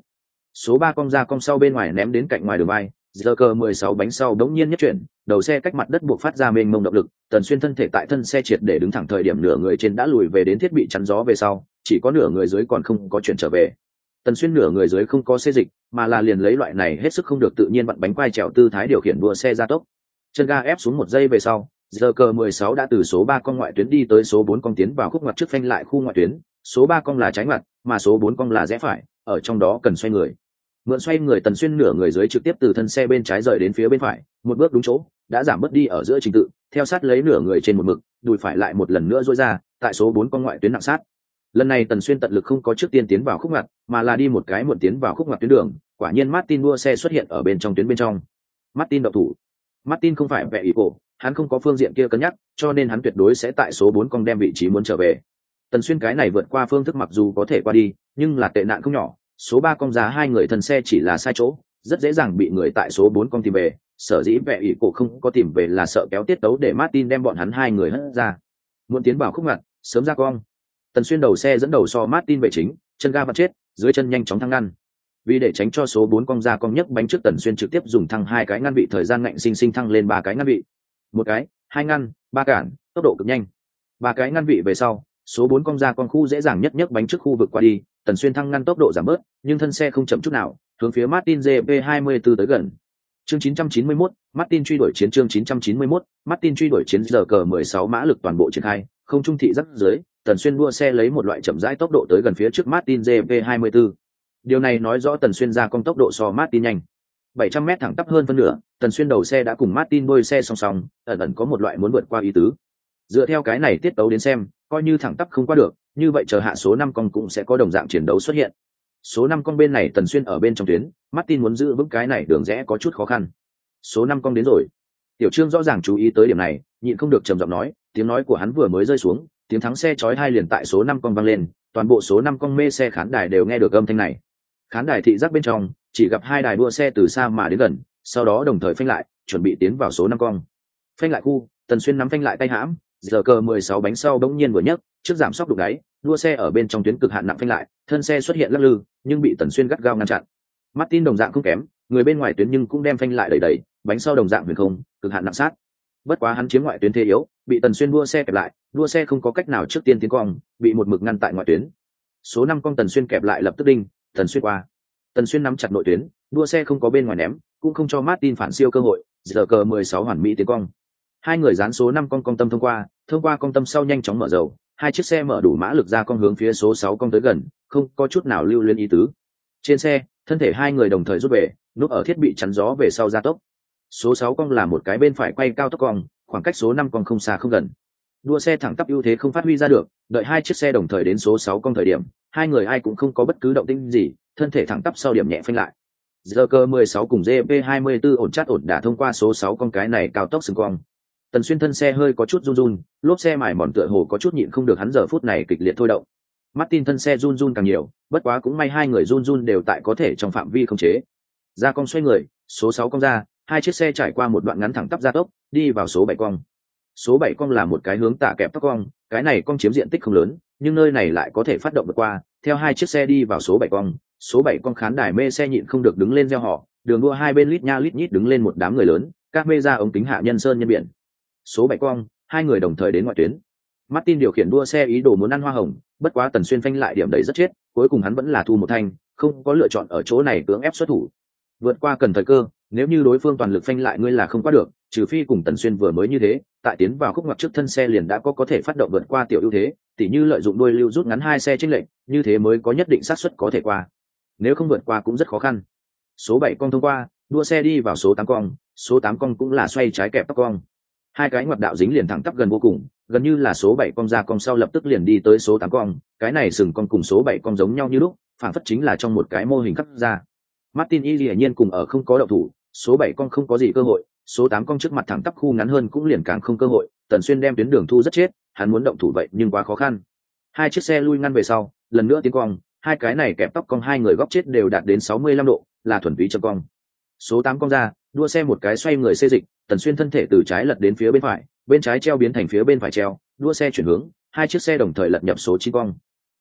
Số ba cong ra cong sau bên ngoài ném đến cạnh ngoài đường vai, giờ cờ mười sáu bánh sau đống nhiên nhất chuyển, đầu xe cách mặt đất buộc phát ra mênh mông động lực, Tần Xuyên thân thể tại thân xe triệt để đứng thẳng, thời điểm nửa người trên đã lùi về đến thiết bị chắn gió về sau, chỉ có nửa người dưới còn không có chuyển trở về. Tần Xuyên nửa người dưới không có xê dịch, mà là liền lấy loại này hết sức không được tự nhiên vặn bánh quay trèo tư thái điều khiển đua xe gia tốc. Chân ga ép xuống một giây về sau, giờ cờ mười sáu đã từ số ba con ngoại tuyến đi tới số bốn con tiến vào khúc ngoặt trước phanh lại khu ngoại tuyến, số ba con là trái ngoặt, mà số bốn con là rẽ phải, ở trong đó cần xoay người. Mượn xoay người, Tần Xuyên nửa người dưới trực tiếp từ thân xe bên trái rời đến phía bên phải, một bước đúng chỗ, đã giảm bớt đi ở giữa trình tự, theo sát lấy nửa người trên một mực, đùi phải lại một lần nữa duỗi ra, tại số bốn con ngoại tuyến nặng sát. Lần này Tần Xuyên tận lực không có trước tiên tiến vào khúc ngoặt, mà là đi một cái muộn tiến vào khúc ngoặt tuyến đường, quả nhiên Martin đua xe xuất hiện ở bên trong tuyến bên trong. Martin động thủ. Martin không phải vẽ ý cổ, hắn không có phương diện kia cân nhắc, cho nên hắn tuyệt đối sẽ tại số bốn con đem vị trí muốn trở về. Tần Xuyên cái này vượt qua phương thức mặc dù có thể qua đi, nhưng là tệ nạn không nhỏ, số ba con giá hai người thân xe chỉ là sai chỗ, rất dễ dàng bị người tại số bốn con tìm về, sở dĩ vẽ ý cổ không có tìm về là sợ kéo tiết tấu để Martin đem bọn hắn hai người hất ra. Muốn tiến vào khúc ngoặt, sớm ra cong. Tần Xuyên đầu xe dẫn đầu so Martin về chính, chân ga vặn chết, dưới chân nhanh chóng thăng ngăn. Vì để tránh cho số bốn cong ra cong nhấc bánh trước, Tần Xuyên trực tiếp dùng thăng hai cái ngăn vị, thời gian ngạnh sinh sinh thăng lên ba cái ngăn vị. Một cái, hai ngăn, ba cản, tốc độ cực nhanh. Ba cái ngăn vị về sau, số bốn cong ra cong khu dễ dàng nhất nhấc bánh trước khu vực qua đi, Tần Xuyên thăng ngăn tốc độ giảm bớt, nhưng thân xe không chậm chút nào, hướng phía Martin giê pê hai mươi tư tới gần. Chương chín trăm chín mươi mốt, Martin truy đuổi chiến chương chín trăm chín mươi mốt, Martin truy đuổi chiến giờ cờ mười sáu mã lực toàn bộ triển khai, không trung thị rất dưới, Tần Xuyên đua xe lấy một loại chậm rãi tốc độ tới gần phía trước Martin giê pê hai mươi tư. Điều này nói rõ Tần Xuyên ra cong tốc độ so Martin nhanh. bảy trăm mét thẳng tắp hơn phân nửa, Tần Xuyên đầu xe đã cùng Martin đuôi xe song song, ẩn ẩn có một loại muốn vượt qua ý tứ. Dựa theo cái này tiết tấu đến xem, coi như thẳng tắp không qua được, như vậy chờ hạ số năm cong cũng sẽ có đồng dạng chiến đấu xuất hiện. Số năm cong bên này Tần Xuyên ở bên trong tuyến, Martin muốn giữ vững cái này đường rẽ có chút khó khăn. Số năm cong đến rồi. Tiểu Trương rõ ràng chú ý tới điểm này, nhịn không được trầm giọng nói, tiếng nói của hắn vừa mới rơi xuống, tiếng thắng xe chói hai liền tại số năm cong vang lên, toàn bộ số năm cong mê xe khán đài đều nghe được âm thanh này. Khán đài thị giác bên trong chỉ gặp hai đài đua xe từ xa mà đến gần, sau đó đồng thời phanh lại, chuẩn bị tiến vào số năm cong. Phanh lại khu, Tần Xuyên nắm phanh lại tay hãm, giờ cờ mười sáu bánh sau bỗng nhiên vừa nhấc, trước giảm sóc đục đáy, đua xe ở bên trong tuyến cực hạn nặng phanh lại, thân xe xuất hiện lắc lư, nhưng bị Tần Xuyên gắt gao ngăn chặn. Martin đồng dạng không kém, người bên ngoài tuyến nhưng cũng đem phanh lại đẩy đẩy, bánh sau đồng dạng huyền không, cực hạn nặng sát. Bất quá hắn chiếm ngoại tuyến thế yếu, bị Tần Xuyên đua xe kẹp lại, đua xe không có cách nào trước tiên tiến cong, bị một mực ngăn tại ngoại tuyến. Số năm cong Tần Xuyên kẹp lại lập tức đinh, Tần Xuyên qua. Tần Xuyên nắm chặt nội tuyến, đua xe không có bên ngoài ném, cũng không cho Martin phản siêu cơ hội, giờ cờ mười sáu hoàn mỹ tiến cong. Hai người dán số năm cong cong tâm thông qua, thông qua cong tâm sau nhanh chóng mở dầu, hai chiếc xe mở đủ mã lực ra cong hướng phía số sáu cong tới gần, không có chút nào lưu luyến ý tứ. Trên xe, thân thể hai người đồng thời rút về, núp ở thiết bị chắn gió về sau gia tốc. Số sáu cong là một cái bên phải quay cao tốc cong, khoảng cách số năm cong không xa không gần. Đua xe thẳng tắp ưu thế không phát huy ra được, đợi hai chiếc xe đồng thời đến số sáu cong thời điểm, hai người ai cũng không có bất cứ động tĩnh gì, thân thể thẳng tắp sau điểm nhẹ phanh lại. Giờ cơ mười sáu cùng giê pê hai mươi tư ổn chát ổn đã thông qua số sáu cong cái này cao tốc sừng cong. Tần Xuyên thân xe hơi có chút run run, lốp xe mài mòn tựa hồ có chút nhịn không được, hắn giờ phút này kịch liệt thôi động. Martin thân xe run run càng nhiều, bất quá cũng may hai người run run đều tại có thể trong phạm vi khống chế. Ra cong xoay người, số sáu cong ra, hai chiếc xe trải qua một đoạn ngắn thẳng tắp gia tốc, đi vào số bảy cong. Số bảy cong là một cái hướng tả kẹp tốc cong, cái này cong chiếm diện tích không lớn, nhưng nơi này lại có thể phát động vượt qua, theo hai chiếc xe đi vào số bảy cong, số bảy cong khán đài mê xe nhịn không được đứng lên reo hò, đường đua hai bên lít nha lít nhít đứng lên một đám người lớn, các mê ra ống kính hạ nhân sơn nhân biển. Số bảy cong, hai người đồng thời đến ngoại tuyến. Martin điều khiển đua xe ý đồ muốn ăn hoa hồng, bất quá Tần Xuyên phanh lại điểm đấy rất chết, cuối cùng hắn vẫn là thu một thanh, không có lựa chọn ở chỗ này cưỡng ép xuất thủ. Vượt qua cần thời cơ, nếu như đối phương toàn lực phanh lại ngươi là không qua được, trừ phi cùng Tần Xuyên vừa mới như thế, tại tiến vào khúc ngoặt trước thân xe liền đã có có thể phát động vượt qua tiểu ưu thế, tỉ như lợi dụng đuôi lưu rút ngắn hai xe chênh lệch, như thế mới có nhất định xác suất có thể qua. Nếu không vượt qua cũng rất khó khăn. Số bảy cong thông qua, đua xe đi vào số tám cong, số tám cong cũng là xoay trái kẹp tóc cong. Hai cái ngoặt đạo dính liền thẳng tắp gần vô cùng, gần như là số bảy cong ra cong sau lập tức liền đi tới số tám cong, cái này sừng cong cùng số bảy cong giống nhau như lúc, phản phất chính là trong một cái mô hình khắc ra. Martin y hiển nhiên cùng ở không có động thủ, số bảy cong không có gì cơ hội, số tám cong trước mặt thẳng tắp khu ngắn hơn cũng liền càng không cơ hội, Tần Xuyên đem tuyến đường thu rất chết, hắn muốn động thủ vậy nhưng quá khó khăn. Hai chiếc xe lui ngăn về sau, lần nữa tiến cong, hai cái này kẹp tóc cong hai người góc chết đều đạt đến sáu mươi lăm độ, là thuần túy châm cong. Số tám cong ra, đua xe một cái xoay người xê dịch, Tần Xuyên thân thể từ trái lật đến phía bên phải, bên trái treo biến thành phía bên phải treo, đua xe chuyển hướng, hai chiếc xe đồng thời lật nhập số chín cong.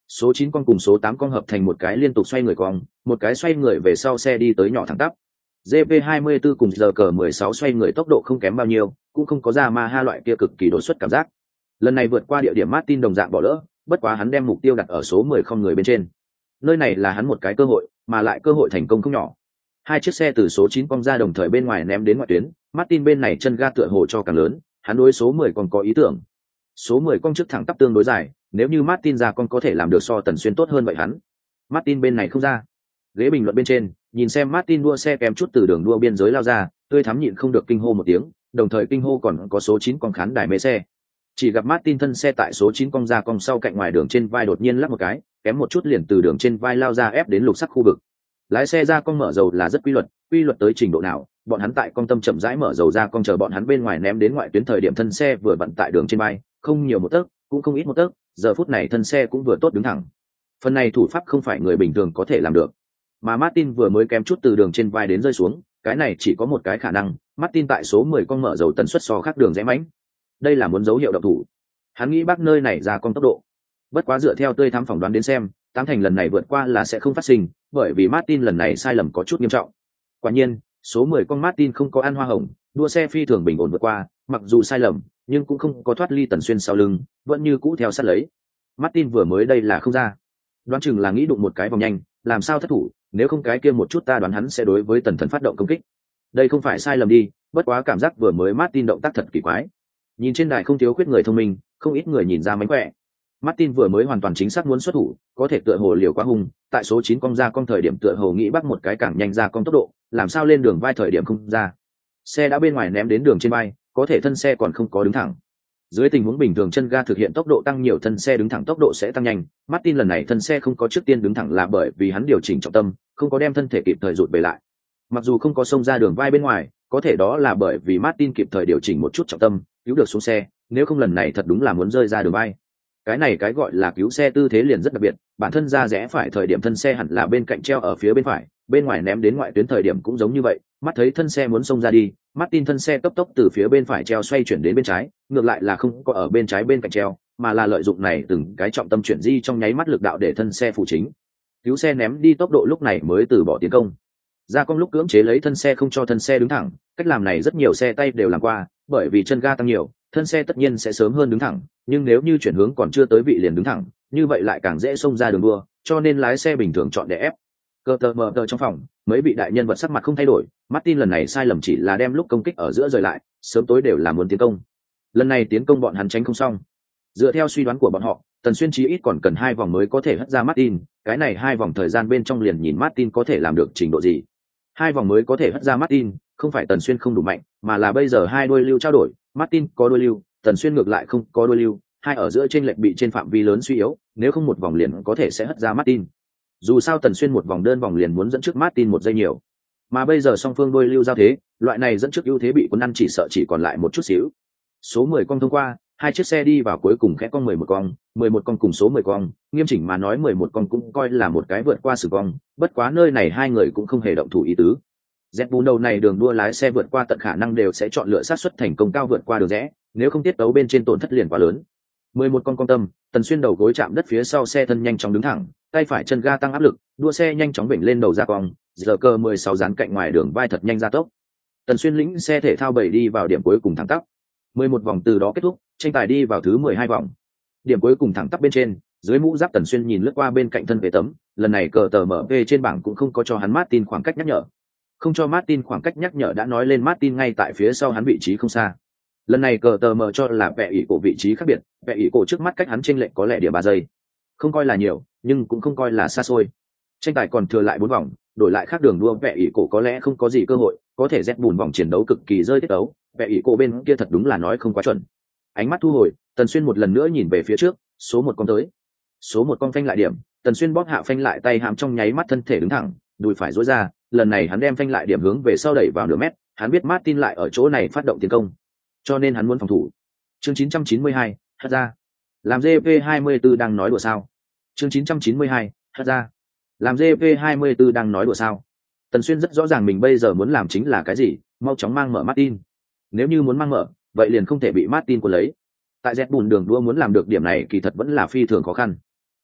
Số chín con cùng số tám con hợp thành một cái liên tục xoay người cong, một cái xoay người về sau xe đi tới nhỏ thẳng tắp. giê pê hai mươi tư cùng giờ cờ mười sáu xoay người tốc độ không kém bao nhiêu, cũng không có ra ma ha loại kia cực kỳ đột xuất cảm giác. Lần này vượt qua địa điểm Martin đồng dạng bỏ lỡ, bất quá hắn đem mục tiêu đặt ở số mười không người bên trên. Nơi này là hắn một cái cơ hội, mà lại cơ hội thành công không nhỏ. Hai chiếc xe từ số chín con ra đồng thời bên ngoài ném đến ngoại tuyến, Martin bên này chân ga tựa hồ cho càng lớn, hắn đối số mười còn có ý tưởng. Số mười con trước thẳng tắp tương đối dài, nếu như Martin ra con có thể làm được so Tần Xuyên tốt hơn vậy hắn. Martin bên này không ra. Ghế bình luận bên trên, nhìn xem Martin đua xe kèm chút từ đường đua biên giới lao ra, tươi thắm nhịn không được kinh hô một tiếng, đồng thời kinh hô còn có số chín con khán đài mê xe. Chỉ gặp Martin thân xe tại số chín con ra cong sau cạnh ngoài đường trên vai đột nhiên lắp một cái, kém một chút liền từ đường trên vai lao ra ép đến lục sắc khu vực. Lái xe ra cong mở dầu là rất quy luật, quy luật tới trình độ nào, bọn hắn tại con tâm chậm rãi mở dầu ra cong chờ bọn hắn bên ngoài ném đến ngoại tuyến thời điểm thân xe vừa vận tại đường trên vai, không nhiều một tấc, cũng không ít một tấc, giờ phút này thân xe cũng vừa tốt đứng thẳng. Phần này thủ pháp không phải người bình thường có thể làm được. Mà Martin vừa mới kém chút từ đường trên vai đến rơi xuống, cái này chỉ có một cái khả năng, Martin tại số mười con mở dầu tần suất so khác đường rẽ mãnh. Đây là muốn dấu hiệu động thủ. Hắn nghĩ bác nơi này ra con tốc độ. Bất quá dựa theo tươi thắm phỏng đoán đến xem, tám thành lần này vượt qua là sẽ không phát sinh, bởi vì Martin lần này sai lầm có chút nghiêm trọng. Quả nhiên, số mười con Martin không có ăn hoa hồng, đua xe phi thường bình ổn vượt qua, mặc dù sai lầm, nhưng cũng không có thoát ly Tần Xuyên sau lưng, vẫn như cũ theo sát lấy. Martin vừa mới đây là không ra. Đoán chừng là nghĩ đụng một cái vòng nhanh, làm sao thất thủ, nếu không cái kia một chút ta đoán hắn sẽ đối với Tần Thần phát động công kích. Đây không phải sai lầm đi, bất quá cảm giác vừa mới Martin động tác thật kỳ quái. Nhìn trên đài không thiếu khuyết người thông minh, không ít người nhìn ra mánh khỏe. Martin vừa mới hoàn toàn chính xác muốn xuất thủ, có thể tựa hồ liều quá hung, tại số chín con ra con thời điểm tựa hồ nghĩ bắt một cái càng nhanh ra con tốc độ, làm sao lên đường vai thời điểm không ra. Xe đã bên ngoài ném đến đường trên vai, có thể thân xe còn không có đứng thẳng. Dưới tình huống bình thường chân ga thực hiện tốc độ tăng nhiều thân xe đứng thẳng tốc độ sẽ tăng nhanh, Martin lần này thân xe không có trước tiên đứng thẳng là bởi vì hắn điều chỉnh trọng tâm, không có đem thân thể kịp thời rụt về lại. Mặc dù không có xông ra đường vai bên ngoài, có thể đó là bởi vì Martin kịp thời điều chỉnh một chút trọng tâm, cứu được xuống xe, nếu không lần này thật đúng là muốn rơi ra đường vai. Cái này cái gọi là cứu xe tư thế liền rất đặc biệt, bản thân ra rẽ phải thời điểm thân xe hẳn là bên cạnh treo ở phía bên phải, bên ngoài ném đến ngoại tuyến thời điểm cũng giống như vậy, mắt thấy thân xe muốn xông ra đi, Martin thân xe cấp tốc từ phía bên phải treo xoay chuyển đến bên trái, ngược lại là không có ở bên trái bên cạnh treo, mà là lợi dụng này từng cái trọng tâm chuyển di trong nháy mắt lực đạo để thân xe phụ chính. Cứu xe ném đi tốc độ lúc này mới từ bỏ tiến công. Ra con lúc cưỡng chế lấy thân xe không cho thân xe đứng thẳng, cách làm này rất nhiều xe tay đều làm qua, bởi vì chân ga tăng nhiều, thân xe tất nhiên sẽ sớm hơn đứng thẳng, nhưng nếu như chuyển hướng còn chưa tới vị liền đứng thẳng, như vậy lại càng dễ xông ra đường đua, cho nên lái xe bình thường chọn để ép. Cơ tờ mờ tờ trong phòng, mấy vị đại nhân vật sắc mặt không thay đổi, Martin lần này sai lầm chỉ là đem lúc công kích ở giữa rời lại, sớm tối đều là muốn tiến công. Lần này tiến công bọn hắn tránh không xong. Dựa theo suy đoán của bọn họ, Tần Xuyên chí ít còn cần hai vòng mới có thể hất ra Martin, cái này hai vòng thời gian bên trong liền nhìn Martin có thể làm được trình độ gì. Hai vòng mới có thể hất ra Martin, không phải Tần Xuyên không đủ mạnh, mà là bây giờ hai đuôi lưu trao đổi, Martin có đuôi lưu, Tần Xuyên ngược lại không có đuôi lưu, hai ở giữa chênh lệch bị trên phạm vi lớn suy yếu, nếu không một vòng liền có thể sẽ hất ra Martin. Dù sao Tần Xuyên một vòng đơn vòng liền muốn dẫn trước Martin một giây nhiều, mà bây giờ song phương đuôi lưu giao thế, loại này dẫn trước ưu thế bị quân ăn chỉ sợ chỉ còn lại một chút xíu. Số mười con thông qua, hai chiếc xe đi vào cuối cùng khẽ con mười một con, mười một con cùng số mười con, nghiêm chỉnh mà nói mười một con cũng coi là một cái vượt qua sử con, bất quá nơi này hai người cũng không hề động thủ ý tứ. Red Bull đầu này đường đua lái xe vượt qua tận khả năng đều sẽ chọn lựa sát suất thành công cao vượt qua đường rẽ, nếu không tiết tấu bên trên tổn thất liền quá lớn. mười một con con tâm, Tần Xuyên đầu gối chạm đất phía sau xe thân nhanh chóng đứng thẳng, tay phải chân ga tăng áp lực, đua xe nhanh chóng vểnh lên đầu ra cong, giờ cơ mười sáu dán cạnh ngoài đường vai thật nhanh ra tốc. Tần Xuyên lĩnh xe thể thao bảy đi vào điểm cuối cùng thẳng tắp. mười một vòng từ đó kết thúc, tranh tài đi vào thứ mười hai vòng. Điểm cuối cùng thẳng tắp bên trên, dưới mũ giáp Tần Xuyên nhìn lướt qua bên cạnh thân về tấm, lần này cờ tờ mở về trên bảng cũng không có cho hắn Martin khoảng cách nhắc nhở. Không cho Martin khoảng cách nhắc nhở đã nói lên Martin ngay tại phía sau hắn vị trí không xa. Lần này cờ tờ mở cho là vẽ ỷ cổ vị trí khác biệt, vẽ ỷ cổ trước mắt cách hắn chênh lệch có lẽ điểm ba giây. Không coi là nhiều, nhưng cũng không coi là xa xôi. Tranh tài còn thừa lại bốn vòng, đổi lại khác đường đua vẽ ỷ cổ có lẽ không có gì cơ hội, có thể rét bùn vòng chiến đấu cực kỳ rơi tiết đấu, vẽ ỷ cổ bên kia thật đúng là nói không quá chuẩn. Ánh mắt thu hồi, Tần Xuyên một lần nữa nhìn về phía trước, số một con tới. Số một con phanh lại điểm, Tần Xuyên bóp hạ phanh lại tay hàm trong nháy mắt thân thể đứng thẳng, đùi phải duỗi ra, lần này hắn đem phanh lại điểm hướng về sau đẩy vào nửa mét, hắn biết Martin lại ở chỗ này phát động tiến công, cho nên hắn muốn phòng thủ. Chương chín trăm chín mươi hai, hất ra. Làm giê pê hai mươi tư đang nói đùa sao? Chương chín trăm chín mươi hai, hất ra. Làm giê pê hai mươi tư đang nói đùa sao? Tần Xuyên rất rõ ràng mình bây giờ muốn làm chính là cái gì, mau chóng mang mở Martin. Nếu như muốn mang mở, vậy liền không thể bị Martin cuốn lấy. Tại Red Bull đường đua muốn làm được điểm này kỳ thật vẫn là phi thường khó khăn.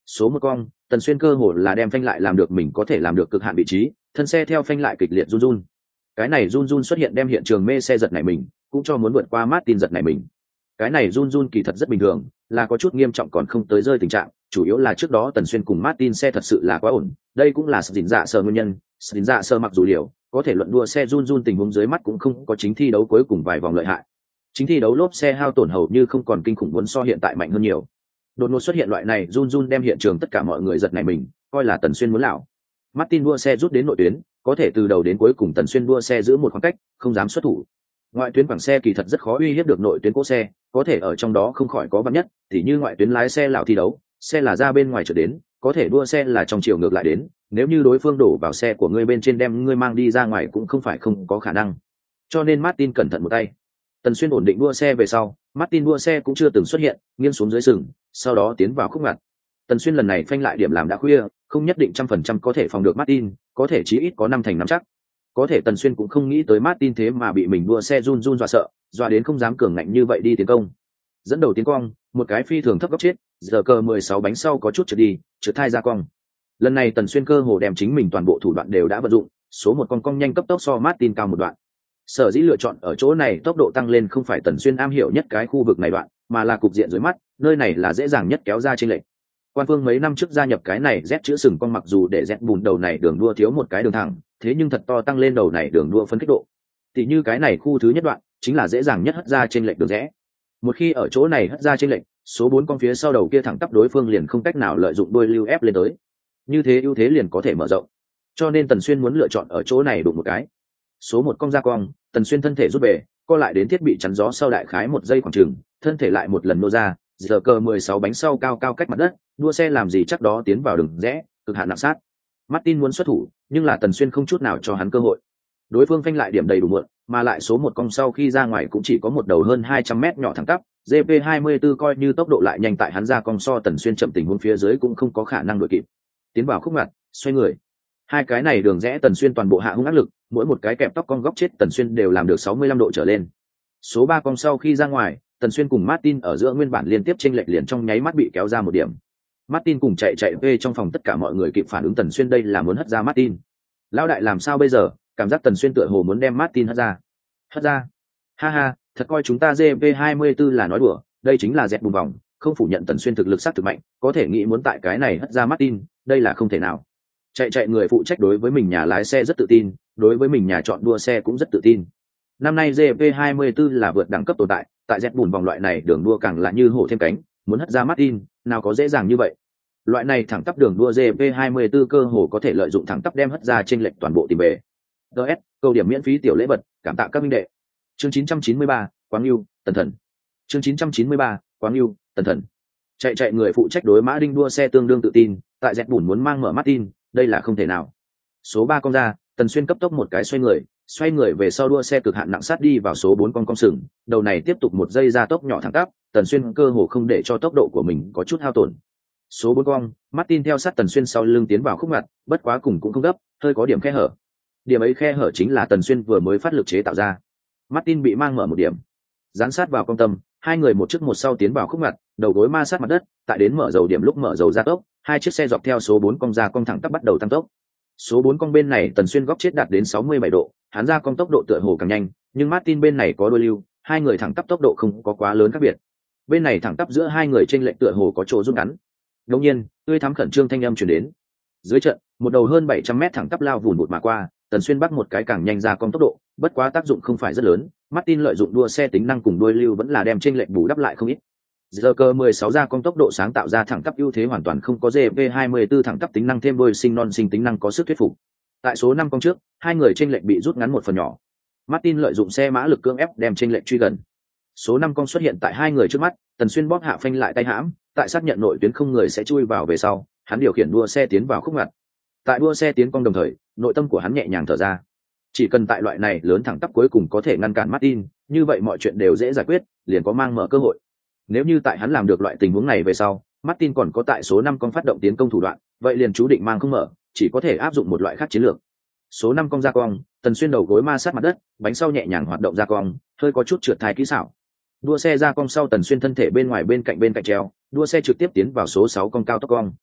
Số một cong, Tần Xuyên cơ hồ là đem phanh lại làm được mình có thể làm được cực hạn vị trí, thân xe theo phanh lại kịch liệt run run. Cái này run run xuất hiện đem hiện trường mê xe giật nảy mình, cũng cho muốn vượt qua Martin giật nảy mình. Cái này run run kỳ thật rất bình thường, là có chút nghiêm trọng còn không tới rơi tình trạng, chủ yếu là trước đó Tần Xuyên cùng Martin xe thật sự là quá ổn, đây cũng là Stin Dạ Sơ nguyên nhân. Stin Dạ Sơ mặc dù liều, có thể luận đua xe run run tình huống dưới mắt cũng không có chính thi đấu cuối cùng vài vòng lợi hại. Chính thi đấu lốp xe hao tổn hầu như không còn kinh khủng muốn so hiện tại mạnh hơn nhiều. Đột ngột xuất hiện loại này run run đem hiện trường tất cả mọi người giật nảy mình, coi là Tần Xuyên muốn lão. Martin đua xe rút đến nội tuyến, có thể từ đầu đến cuối cùng Tần Xuyên đua xe giữ một khoảng cách, không dám xuất thủ. Ngoại tuyến bằng xe kỳ thật rất khó uy hiếp được nội tuyến cỗ xe, có thể ở trong đó không khỏi có vắn nhất, tỉ như ngoại tuyến lái xe lão thi đấu, xe là ra bên ngoài trở đến, có thể đua xe là trong chiều ngược lại đến, nếu như đối phương đổ vào xe của ngươi bên trên đem ngươi mang đi ra ngoài cũng không phải không có khả năng. Cho nên Martin cẩn thận một tay. Tần Xuyên ổn định đua xe về sau, Martin đua xe cũng chưa từng xuất hiện, nghiêng xuống dưới sừng, sau đó tiến vào khúc ngoặt. Tần Xuyên lần này phanh lại điểm làm đã khuya, không nhất định trăm phần trăm có thể phòng được Martin, có thể chí ít có năm thành năm chắc. Có thể Tần Xuyên cũng không nghĩ tới Martin thế mà bị mình đua xe run run dọa sợ, dọa đến không dám cường ngạnh như vậy đi tiến công. Dẫn đầu tiến cong, một cái phi thường thấp góc chết, giờ cờ mười sáu bánh sau có chút trượt đi, trượt thai ra cong. Lần này Tần Xuyên cơ hồ đem chính mình toàn bộ thủ đoạn đều đã vận dụng, số một con cong nhanh cấp tốc so Martin cao một đoạn. Sở dĩ lựa chọn ở chỗ này tốc độ tăng lên không phải Tần Xuyên am hiểu nhất cái khu vực này đoạn, mà là cục diện dưới mắt, nơi này là dễ dàng nhất kéo ra chênh lệch. Quan Phương mấy năm trước gia nhập cái này Z chữ sừng cong mặc dù để Z bùn đầu này đường đua thiếu một cái đường thẳng, thế nhưng thật to tăng lên đầu này đường đua phân kích độ. Tỷ như cái này khu thứ nhất đoạn, chính là dễ dàng nhất hất ra chênh lệch đường rẽ. Một khi ở chỗ này hất ra chênh lệch, số bốn con phía sau đầu kia thẳng tắp đối phương liền không cách nào lợi dụng đuôi lưu ép lên tới. Như thế ưu thế liền có thể mở rộng. Cho nên Tần Xuyên muốn lựa chọn ở chỗ này đụng một cái. Số một cong ra cong, Tần Xuyên thân thể rút về, co lại đến thiết bị chắn gió sau đại khái một giây khoảng chừng, thân thể lại một lần nô ra, giờ cờ mười sáu bánh sau cao cao cách mặt đất, đua xe làm gì chắc đó tiến vào đường rẽ, cực hạn nặng sát. Martin muốn xuất thủ, nhưng là Tần Xuyên không chút nào cho hắn cơ hội. Đối phương phanh lại điểm đầy đủ muộn, mà lại số một cong sau khi ra ngoài cũng chỉ có một đầu hơn hai trăm mét nhỏ thẳng tắp, giê pê hai mươi tư coi như tốc độ lại nhanh tại hắn ra cong so Tần Xuyên chậm tình huống phía dưới cũng không có khả năng đuổi kịp. Tiến vào khúc ngoặt, xoay người. Hai cái này đường rẽ Tần Xuyên toàn bộ hạ hung áp lực, mỗi một cái kẹp tóc cong góc chết Tần Xuyên đều làm được sáu mươi lăm độ trở lên. Số ba cong sau khi ra ngoài, Tần Xuyên cùng Martin ở giữa nguyên bản liên tiếp chênh lệch liền trong nháy mắt bị kéo ra một điểm. Martin cùng chạy chạy về trong phòng tất cả mọi người kịp phản ứng Tần Xuyên đây là muốn hất ra Martin. Lão đại làm sao bây giờ, cảm giác Tần Xuyên tựa hồ muốn đem Martin hất ra. Hất ra? Ha ha, thật coi chúng ta giê pê hai mươi tư là nói đùa, đây chính là dẹt bùn vòng, không phủ nhận Tần Xuyên thực lực sát thực mạnh, có thể nghĩ muốn tại cái này hất ra Martin, đây là không thể nào. Chạy chạy người phụ trách đối với mình nhà lái xe rất tự tin, đối với mình nhà chọn đua xe cũng rất tự tin. Năm nay giê pê hai mươi tư là vượt đẳng cấp tồn tại, tại dẹt bùn vòng loại này đường đua càng là như hổ thêm cánh, muốn hất ra Martin, nào có dễ dàng như vậy. Loại này thẳng tắp đường đua giê pê hai mươi tư cơ hồ có thể lợi dụng thẳng tắp đem hất ra chênh lệch toàn bộ tìm về. đê ét, câu điểm miễn phí tiểu lễ vật, cảm tạ các minh đệ. Chương chín trăm chín mươi ba, Quáng Lưu, Tần Thần. Chương chín trăm chín mươi ba, Quáng Lưu, Tần Thần. Chạy chạy người phụ trách đối mã đinh đua xe tương đương tự tin, tại dẹt bùn muốn mang mở Martin, đây là không thể nào. Số ba con ra, Tần Xuyên cấp tốc một cái xoay người, xoay người về sau đua xe cực hạn nặng sát đi vào số bốn con cong sừng, đầu này tiếp tục một giây ra tốc nhỏ thẳng tắp, Tần Xuyên cơ hồ không để cho tốc độ của mình có chút hao tổn. Số bốn cong, Martin theo sát Tần Xuyên sau lưng tiến vào khúc ngoặt, bất quá cùng cũng không gấp, hơi có điểm khe hở. Điểm ấy khe hở chính là Tần Xuyên vừa mới phát lực chế tạo ra. Martin bị mang mở một điểm, dán sát vào công tâm, hai người một trước một sau tiến vào khúc ngoặt, đầu gối ma sát mặt đất, tại đến mở dầu điểm lúc mở dầu ra tốc, hai chiếc xe dọc theo số bốn cong ra cong thẳng tắp bắt đầu tăng tốc. Số bốn cong bên này Tần Xuyên góc chết đạt đến sáu mươi bảy độ, hắn ra cong tốc độ tựa hồ càng nhanh, nhưng Martin bên này có đuôi lưu, hai người thẳng tắp tốc độ không có quá lớn khác biệt. Bên này thẳng tắp giữa hai người trên lệch tựa hồ có chỗ rút ngắn. Đột nhiên, tươi thắm khẩn trương thanh âm truyền đến. Dưới trận, một đầu hơn bảy trăm mét thẳng tắp lao vùn vụt mà qua, Tần Xuyên bắt một cái càng nhanh ra cong tốc độ, bất quá tác dụng không phải rất lớn, Martin lợi dụng đua xe tính năng cùng đuôi lưu vẫn là đem trên lệch bù đắp lại không ít. Giờ cơ mười sáu ra cong tốc độ sáng tạo ra thẳng tắp ưu thế hoàn toàn không có giê pê hai mươi tư thẳng tắp tính năng thêm đôi sinh non sinh tính năng có sức thuyết phục. Tại số năm cong trước, hai người chênh lệch bị rút ngắn một phần nhỏ. Martin lợi dụng xe mã lực cưỡng ép đem chênh lệch truy gần. Số năm cong xuất hiện tại hai người trước mắt, Tần Xuyên bóp hạ phanh lại tay hãm, tại xác nhận nội tuyến không người sẽ chui vào về sau, hắn điều khiển đua xe tiến vào khúc ngoặt. Tại đua xe tiến cong đồng thời, nội tâm của hắn nhẹ nhàng thở ra. Chỉ cần tại loại này lớn thẳng tắp cuối cùng có thể ngăn cản Martin, như vậy mọi chuyện đều dễ giải quyết, liền có mang mở cơ hội. Nếu như tại hắn làm được loại tình huống này về sau, Martin còn có tại số năm con phát động tiến công thủ đoạn, vậy liền chú định mang không mở, chỉ có thể áp dụng một loại khác chiến lược. Số năm con ra cong, Tần Xuyên đầu gối ma sát mặt đất, bánh sau nhẹ nhàng hoạt động ra cong, hơi có chút trượt thai kỹ xảo. Đua xe ra cong sau Tần Xuyên thân thể bên ngoài bên cạnh bên cạnh treo, đua xe trực tiếp tiến vào số sáu con cao tốc cong.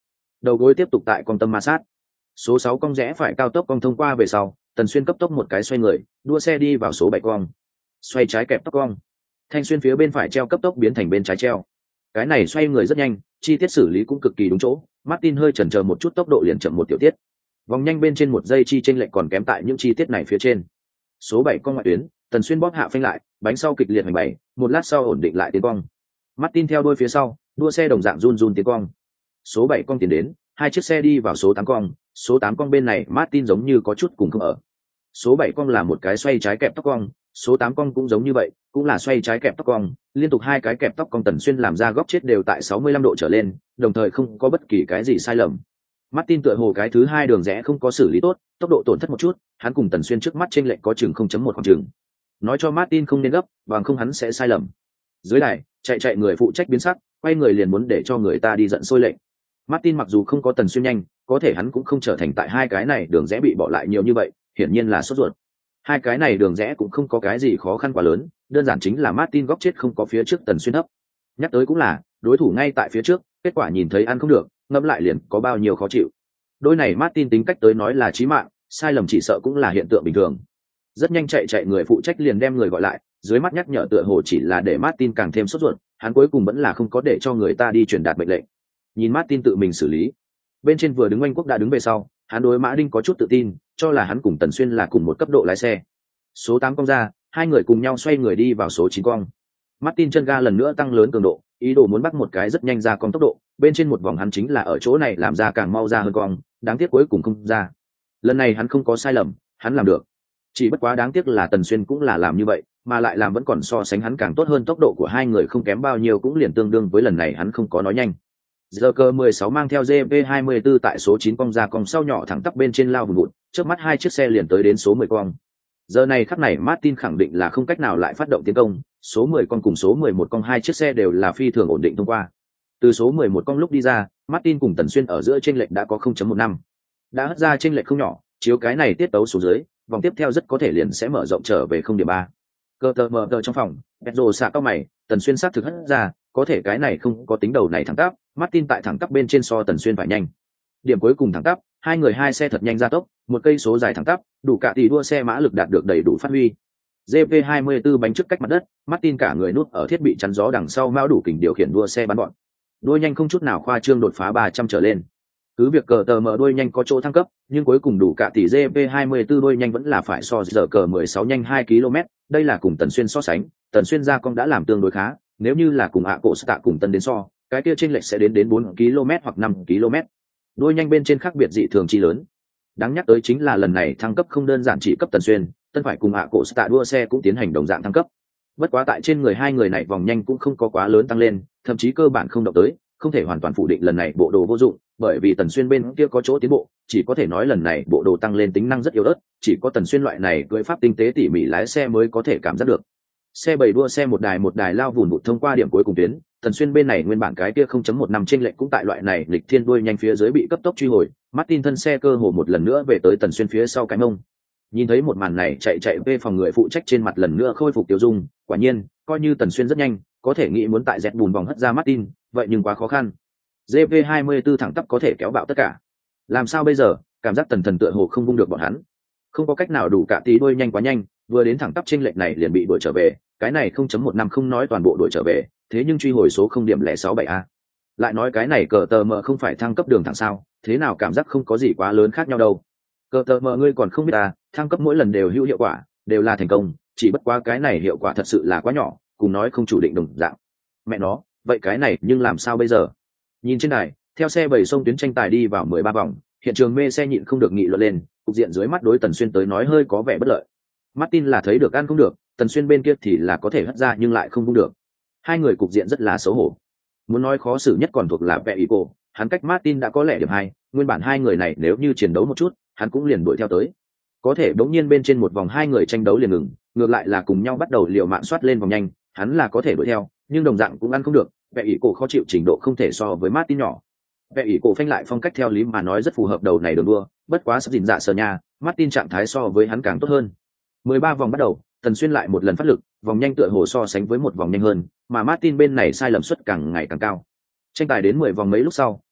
đầu gối tiếp tục tại con tâm ma sát. Số sáu cong rẽ phải cao tốc cong thông qua về sau, Tần Xuyên cấp tốc một cái xoay người, đua xe đi vào số bảy cong. Xoay trái kẹp tốc cong. Thanh xuyên phía bên phải treo cấp tốc biến thành bên trái treo. Cái này xoay người rất nhanh, chi tiết xử lý cũng cực kỳ đúng chỗ, Martin hơi chần chờ một chút tốc độ liền chậm một tiểu tiết. Vòng nhanh bên trên một giây chi chênh lệch còn kém tại những chi tiết này phía trên. Số bảy cong ngoại tuyến, Tần Xuyên bóp hạ phanh lại, bánh sau kịch liệt hành bảy, một lát sau ổn định lại tiến cong. Martin theo đuôi phía sau, đua xe đồng dạng run run tiến cong. Số bảy cong tiến đến, hai chiếc xe đi vào số tám cong, số tám cong bên này Martin giống như có chút cùng không ở. Số bảy cong là một cái xoay trái kẹp tóc cong, số tám cong cũng giống như vậy, cũng là xoay trái kẹp tóc cong, liên tục hai cái kẹp tóc cong Tần Xuyên làm ra góc chết đều tại sáu mươi lăm độ trở lên, đồng thời không có bất kỳ cái gì sai lầm. Martin tựa hồ cái thứ hai đường rẽ không có xử lý tốt, tốc độ tổn thất một chút, hắn cùng Tần Xuyên trước mắt chênh lệch có chừng không chấm một khoảng chừng. Nói cho Martin không nên gấp, bằng không hắn sẽ sai lầm. Dưới đài, chạy chạy người phụ trách biến sắc, quay người liền muốn để cho người ta đi giận sôi lệnh. Martin mặc dù không có Tần Xuyên nhanh, có thể hắn cũng không trở thành tại hai cái này đường rẽ bị bỏ lại nhiều như vậy, hiển nhiên là sốt ruột. Hai cái này đường rẽ cũng không có cái gì khó khăn quá lớn, đơn giản chính là Martin góc chết không có phía trước Tần Xuyên hấp. Nhắc tới cũng là, đối thủ ngay tại phía trước, kết quả nhìn thấy ăn không được, ngẫm lại liền có bao nhiêu khó chịu. Đôi này Martin tính cách tới nói là chí mạng, sai lầm chỉ sợ cũng là hiện tượng bình thường. Rất nhanh chạy chạy người phụ trách liền đem người gọi lại, dưới mắt nhắc nhở tựa hồ chỉ là để Martin càng thêm sốt ruột, hắn cuối cùng vẫn là không có để cho người ta đi truyền đạt mệnh lệnh. Nhìn Martin tự mình xử lý. Bên trên vừa đứng Anh Quốc đã đứng về sau, hắn đối Mã Đinh có chút tự tin, cho là hắn cùng Tần Xuyên là cùng một cấp độ lái xe. Số tám cong ra, hai người cùng nhau xoay người đi vào số chín cong. Martin chân ga lần nữa tăng lớn cường độ, ý đồ muốn bắt một cái rất nhanh ra cong tốc độ, bên trên một vòng hắn chính là ở chỗ này làm ra càng mau ra hơn cong, đáng tiếc cuối cùng không ra. Lần này hắn không có sai lầm, hắn làm được. Chỉ bất quá đáng tiếc là Tần Xuyên cũng là làm như vậy, mà lại làm vẫn còn so sánh hắn càng tốt hơn, tốc độ của hai người không kém bao nhiêu cũng liền tương đương với lần này hắn không có nói nhanh. Giờ cơ mười sáu mang theo G P hai mươi tư tại số chín cong ra cong sau nhỏ thẳng tắp bên trên lao vùn vụt, trước mắt hai chiếc xe liền tới đến số mười cong. Giờ này khắc này Martin khẳng định là không cách nào lại phát động tiến công, số mười cong cùng số mười một cong hai chiếc xe đều là phi thường ổn định thông qua. Từ số mười một cong lúc đi ra, Martin cùng Tần Xuyên ở giữa chênh lệch đã có không chấm một năm. Đã hất ra chênh lệch không nhỏ, chiếu cái này tiết tấu xuống dưới, vòng tiếp theo rất có thể liền sẽ mở rộng trở về không điểm ba. Cơ tờ mờ tờ trong phòng, Pedro xạ cao mày, Tần Xuyên sát thực hất ra, có thể cái này không có tính đầu này thẳng tắp, Martin tại thẳng tắp bên trên so Tần Xuyên phải nhanh. Điểm cuối cùng thẳng tắp, hai người hai xe thật nhanh ra tốc, một cây số dài thẳng tắp, đủ cả tỷ đua xe mã lực đạt được đầy đủ phát huy. G P hai mươi tư bánh trước cách mặt đất, Martin cả người núp ở thiết bị chắn gió đằng sau mão đủ kình điều khiển đua xe bắn bọn. Đuôi nhanh không chút nào khoa trương đột phá ba trăm trở lên. Cứ việc cờ tờ mở đuôi nhanh có chỗ thăng cấp, nhưng cuối cùng đủ cả tỷ G P hai mươi tư đuôi nhanh vẫn là phải so giờ cờ mười sáu nhanh hai ki lô mét, đây là cùng Tần Xuyên so sánh, Tần Xuyên ra con đã làm tương đối khá, nếu như là cùng ạ cổ tạ cùng Tân đến so, cái kia chênh lệch sẽ đến đến bốn ki lô mét hoặc năm ki lô mét. Đuôi nhanh bên trên khác biệt dị thường chi lớn. Đáng nhắc tới chính là lần này thăng cấp không đơn giản chỉ cấp Tần Xuyên, Tân phải cùng ạ cổ tạ đua xe cũng tiến hành đồng dạng thăng cấp. Bất quá tại trên người hai người này vòng nhanh cũng không có quá lớn tăng lên, thậm chí cơ bản không động tới, không thể hoàn toàn phủ định lần này bộ đồ vô dụng, bởi vì Tần Xuyên bên kia có chỗ tiến bộ, chỉ có thể nói lần này bộ đồ tăng lên tính năng rất yếu ớt, chỉ có Tần Xuyên loại này cưỡi pháp tinh tế tỉ mỉ lái xe mới có thể cảm giác được. Xe bảy đua xe một đài một đài lao vùn vụt thông qua điểm cuối cùng tuyến, Tần Xuyên bên này nguyên bản cái kia không chấm một năm chênh lệch cũng tại loại này lịch thiên đuôi nhanh phía dưới bị cấp tốc truy hồi, Martin thân xe cơ hồ một lần nữa về tới Tần Xuyên phía sau cái mông. Nhìn thấy một màn này, chạy chạy về phòng người phụ trách trên mặt lần nữa khôi phục tiêu dung, quả nhiên, coi như Tần Xuyên rất nhanh, có thể nghĩ muốn tại dẹt bùn vòng hất ra Martin, vậy nhưng quá khó khăn. G P hai mươi tư thẳng tắp có thể kéo bạo tất cả. Làm sao bây giờ, cảm giác Tần Thần tựa hồ không vung được bọn hắn. Không có cách nào đủ cả tí đuôi nhanh quá nhanh, vừa đến thẳng tắp chênh lệch này liền bị đuổi trở về, cái này không chấm một năm không nói toàn bộ đuổi trở về, thế nhưng truy hồi số không điểm lẻ sáu bảy a. Lại nói cái này cờ tờ mờ không phải thăng cấp đường thẳng sao, thế nào cảm giác không có gì quá lớn khác nhau đâu. Cờ tờ mờ ngươi còn không biết à, thăng cấp mỗi lần đều hữu hiệu quả, đều là thành công, chỉ bất quá cái này hiệu quả thật sự là quá nhỏ, cùng nói không chủ định đồng dạng. Mẹ nó, vậy cái này nhưng làm sao bây giờ? Nhìn trên đài, theo xe bảy sông tuyến tranh tài đi vào mười ba vòng, hiện trường mê xe nhịn không được nghị luận lên, cục diện dưới mắt đối Tần Xuyên tới nói hơi có vẻ bất lợi. Martin là thấy được ăn không được, Tần Xuyên bên kia thì là có thể hất ra nhưng lại không vung được. Hai người cục diện rất là xấu hổ. Muốn nói khó xử nhất còn thuộc là Pẹ Ico, hắn cách Martin đã có lẽ điểm hai, nguyên bản hai người này nếu như chiến đấu một chút, hắn cũng liền đuổi theo tới. Có thể đống nhiên bên trên một vòng hai người tranh đấu liền ngừng, ngược lại là cùng nhau bắt đầu liều mạng soát lên vòng nhanh, hắn là có thể đuổi theo, nhưng đồng dạng cũng ăn không được, Pẹ Ico khó chịu trình độ không thể so với Martin nhỏ. Pẹ Ico phanh lại phong cách theo lý mà nói rất phù hợp đầu này đường đua, bất quá sắp dình dạ sờ nha, Martin trạng thái so với hắn càng tốt hơn. mười ba vòng bắt đầu, Tần Xuyên lại một lần phát lực, vòng nhanh tựa hồ so sánh với một vòng nhanh hơn, mà Martin bên này sai lầm suất càng ngày càng cao. Tranh tài đến mười vòng mấy lúc sau,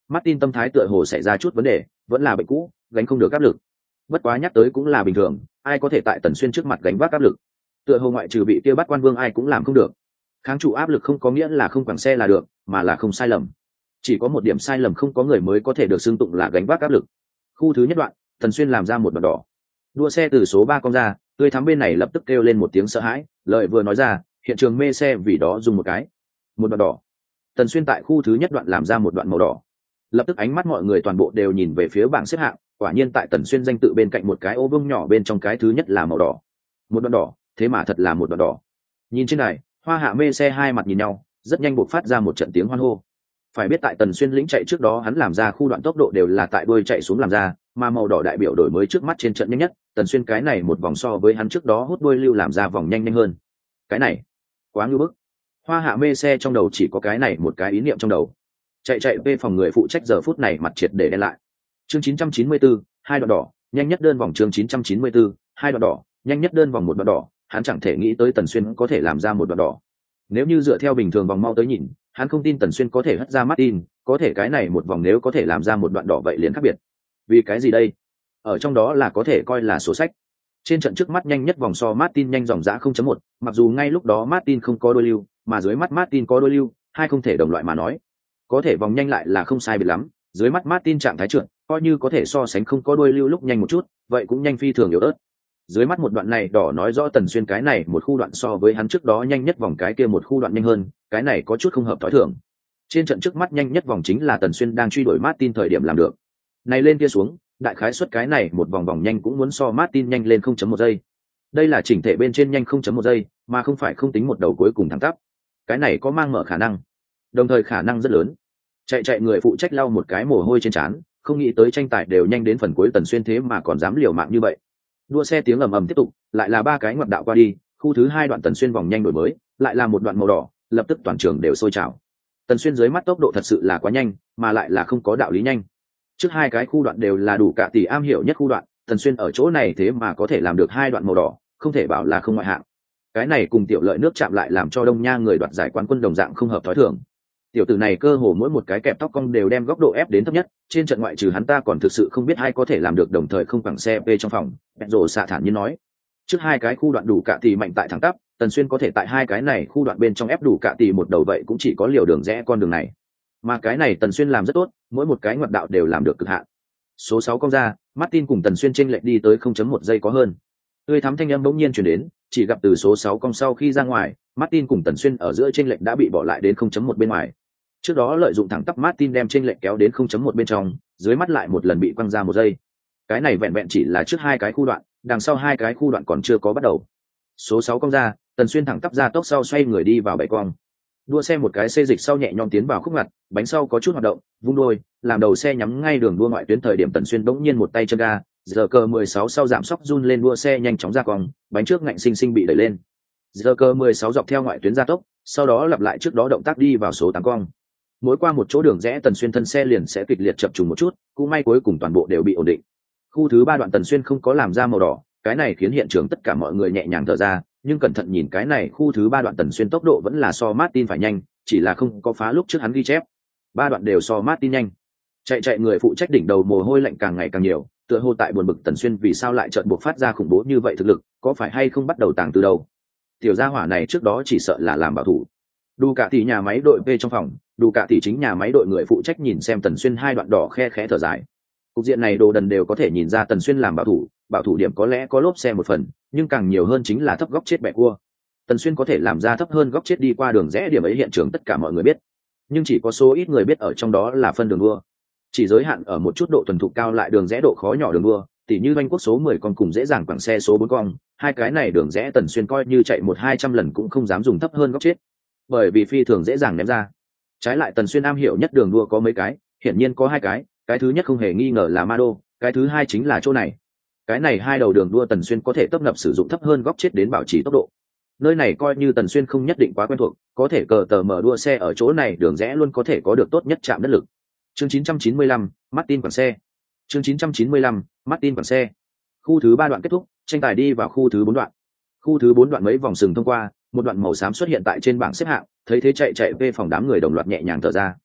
Martin tâm thái tựa hồ xảy ra chút vấn đề, vẫn là bệnh cũ, gánh không được áp lực. Bất quá nhắc tới cũng là bình thường, ai có thể tại Tần Xuyên trước mặt gánh vác áp lực. Tựa hồ ngoại trừ bị kia bắt quan vương ai cũng làm không được. Kháng trụ áp lực không có nghĩa là không quẳng xe là được, mà là không sai lầm. Chỉ có một điểm sai lầm không có người mới có thể được xưng tụng là gánh vác áp lực. Khu thứ nhất đoạn, Tần Xuyên làm ra một đoạn đỏ. Đua xe từ số ba con ra, tươi thắm bên này lập tức kêu lên một tiếng sợ hãi, lời vừa nói ra, hiện trường mê xe vì đó dùng một cái. Một đoạn đỏ. Tần Xuyên tại khu thứ nhất đoạn làm ra một đoạn màu đỏ. Lập tức ánh mắt mọi người toàn bộ đều nhìn về phía bảng xếp hạng, quả nhiên tại Tần Xuyên danh tự bên cạnh một cái ô vuông nhỏ bên trong cái thứ nhất là màu đỏ. Một đoạn đỏ, thế mà thật là một đoạn đỏ. Nhìn trên này, Hoa Hạ mê xe hai mặt nhìn nhau, rất nhanh buộc phát ra một trận tiếng hoan hô. Phải biết tại Tần Xuyên lĩnh chạy trước đó hắn làm ra khu đoạn tốc độ đều là tại đuôi chạy xuống làm ra, mà màu đỏ đại biểu đổi mới trước mắt trên trận nhanh nhất, Tần Xuyên cái này một vòng so với hắn trước đó hút đuôi lưu làm ra vòng nhanh nhanh hơn. Cái này, quá ngưu bức. Hoa Hạ mê xe trong đầu chỉ có cái này một cái ý niệm trong đầu. Chạy chạy về phòng người phụ trách giờ phút này mặt triệt để đen lại. Chương chín trăm chín mươi tư, hai đoạn đỏ, nhanh nhất đơn vòng chương chín trăm chín mươi tư, hai đoạn đỏ, nhanh nhất đơn vòng một đoạn đỏ, hắn chẳng thể nghĩ tới Tần Xuyên có thể làm ra một đoạn đỏ. Nếu như dựa theo bình thường vòng mau tới nhìn, hắn không tin Tần Xuyên có thể hất ra Martin, có thể cái này một vòng nếu có thể làm ra một đoạn đỏ vậy liền khác biệt. Vì cái gì đây? Ở trong đó là có thể coi là sổ sách. Trên trận trước mắt nhanh nhất vòng so Martin nhanh dòng dã không chấm một, mặc dù ngay lúc đó Martin không có đôi lưu, mà dưới mắt Martin có đôi lưu, hai không thể đồng loại mà nói. Có thể vòng nhanh lại là không sai biệt lắm, dưới mắt Martin trạng thái trượt, coi như có thể so sánh không có đôi lưu lúc nhanh một chút, vậy cũng nhanh phi thường yếu ớt. Dưới mắt một đoạn này đỏ nói rõ Tần Xuyên cái này một khu đoạn so với hắn trước đó nhanh nhất vòng cái kia một khu đoạn nhanh hơn, cái này có chút không hợp thói thường. Trên trận trước mắt nhanh nhất vòng chính là Tần Xuyên đang truy đuổi Martin thời điểm làm được. Này lên kia xuống, đại khái suất cái này một vòng vòng nhanh cũng muốn so Martin nhanh lên không chấm một giây. Đây là chỉnh thể bên trên nhanh không chấm một giây, mà không phải không tính một đầu cuối cùng thẳng tắp. Cái này có mang mở khả năng, đồng thời khả năng rất lớn. Chạy chạy người phụ trách lau một cái mồ hôi trên trán, không nghĩ tới tranh tài đều nhanh đến phần cuối Tần Xuyên thế mà còn dám liều mạng như vậy. Đua xe tiếng ầm ầm tiếp tục, lại là ba cái ngoặt đạo qua đi, khu thứ hai đoạn Tần Xuyên vòng nhanh đổi mới, lại là một đoạn màu đỏ, lập tức toàn trường đều sôi trào. Tần Xuyên dưới mắt tốc độ thật sự là quá nhanh, mà lại là không có đạo lý nhanh. Trước hai cái khu đoạn đều là đủ cả tỷ am hiểu nhất khu đoạn, Tần Xuyên ở chỗ này thế mà có thể làm được hai đoạn màu đỏ, không thể bảo là không ngoại hạng. Cái này cùng Tiểu Lợi nước chạm lại làm cho Đông Nha người đoạt giải quán quân đồng dạng không hợp thói thường. Tiểu tử này cơ hồ mỗi một cái kẹp tóc cong đều đem góc độ ép đến thấp nhất, trên trận ngoại trừ hắn ta còn thực sự không biết ai có thể làm được đồng thời không bằng xe P trong phòng, Pedro xạ thản nhiên nói. Trước hai cái khu đoạn đủ cả tỷ mạnh tại thẳng tắp, Tần Xuyên có thể tại hai cái này khu đoạn bên trong ép đủ cả tỷ một đầu vậy cũng chỉ có liều đường rẽ con đường này. Mà cái này Tần Xuyên làm rất tốt, mỗi một cái ngoặt đạo đều làm được cực hạn. Số sáu công ra, Martin cùng Tần Xuyên chênh lệch đi tới không chấm một giây có hơn. Tươi thắm thanh âm bỗng nhiên truyền đến, chỉ gặp từ số sáu công sau khi ra ngoài, Martin cùng Tần Xuyên ở giữa chênh lệch đã bị bỏ lại đến không chấm một bên ngoài. Trước đó lợi dụng thẳng tắp Martin đem chênh lệch kéo đến không chấm một bên trong, dưới mắt lại một lần bị quăng ra một giây. Cái này vẹn vẹn chỉ là trước hai cái khu đoạn, đằng sau hai cái khu đoạn còn chưa có bắt đầu. Số sáu công ra, Tần Xuyên thẳng tắp ra tốc sau xoay người đi vào bãi quang. Đua xe một cái xê dịch sau nhẹ nhõm tiến vào khúc ngặt, bánh sau có chút hoạt động, vung đôi, làm đầu xe nhắm ngay đường đua ngoại tuyến thời điểm Tần Xuyên bỗng nhiên một tay chân ga, giờ cờ mười sáu sau giảm sóc run lên đua xe nhanh chóng ra cong, bánh trước ngạnh sinh sinh bị đẩy lên. Giờ cờ mười sáu dọc theo ngoại tuyến gia tốc, sau đó lặp lại trước đó động tác đi vào số tám cong. Mỗi qua một chỗ đường rẽ Tần Xuyên thân xe liền sẽ kịch liệt chập trùng một chút, cũng may cuối cùng toàn bộ đều bị ổn định. Khu thứ ba đoạn Tần Xuyên không có làm ra màu đỏ, cái này khiến hiện trường tất cả mọi người nhẹ nhàng thở ra, nhưng cẩn thận nhìn cái này khu thứ ba đoạn Tần Xuyên tốc độ vẫn là so Martin phải nhanh, chỉ là không có phá lúc trước hắn ghi chép. Ba đoạn đều so Martin nhanh. Chạy chạy người phụ trách đỉnh đầu mồ hôi lạnh càng ngày càng nhiều, tựa hồ tại buồn bực Tần Xuyên vì sao lại chợt buộc phát ra khủng bố như vậy thực lực, có phải hay không bắt đầu tàng từ đầu. Tiểu gia hỏa này trước đó chỉ sợ là làm bảo thủ. Đủ cả tỷ nhà máy đội V trong phòng, đủ cả tỷ chính nhà máy đội người phụ trách nhìn xem Tần Xuyên hai đoạn đỏ khe khẽ thở dài. Cục diện này đồ đần đều có thể nhìn ra Tần Xuyên làm bảo thủ, bảo thủ điểm có lẽ có lốp xe một phần, nhưng càng nhiều hơn chính là thấp góc chết bẹ cua. Tần Xuyên có thể làm ra thấp hơn góc chết đi qua đường rẽ điểm ấy hiện trường tất cả mọi người biết, nhưng chỉ có số ít người biết ở trong đó là phân đường đua. Chỉ giới hạn ở một chút độ thuần thục cao lại đường rẽ độ khó nhỏ đường đua, tỉ như doanh quốc số mười con cùng dễ dàng quẳng xe số bốn con, hai cái này đường rẽ Tần Xuyên coi như chạy một hai trăm lần cũng không dám dùng thấp hơn góc chết, bởi vì phi thường dễ dàng ném ra. Trái lại Tần Xuyên am hiểu nhất đường đua có mấy cái, hiển nhiên có hai cái, cái thứ nhất không hề nghi ngờ là Mado, cái thứ hai chính là chỗ này. Cái này hai đầu đường đua Tần Xuyên có thể tấp nập sử dụng thấp hơn góc chết đến bảo trì tốc độ. Nơi này coi như Tần Xuyên không nhất định quá quen thuộc, có thể cờ tờ mở đua xe ở chỗ này đường rẽ luôn có thể có được tốt nhất chạm đất lực. Chương chín trăm chín mươi lăm, Martin quảng xe. Chương chín trăm chín mươi lăm, Martin quảng xe. Khu thứ ba đoạn kết thúc, tranh tài đi vào khu thứ bốn đoạn. Khu thứ bốn đoạn mấy vòng sừng thông qua, một đoạn màu xám xuất hiện tại trên bảng xếp hạng, thấy thế chạy chạy về phòng đám người đồng loạt nhẹ nhàng thở ra.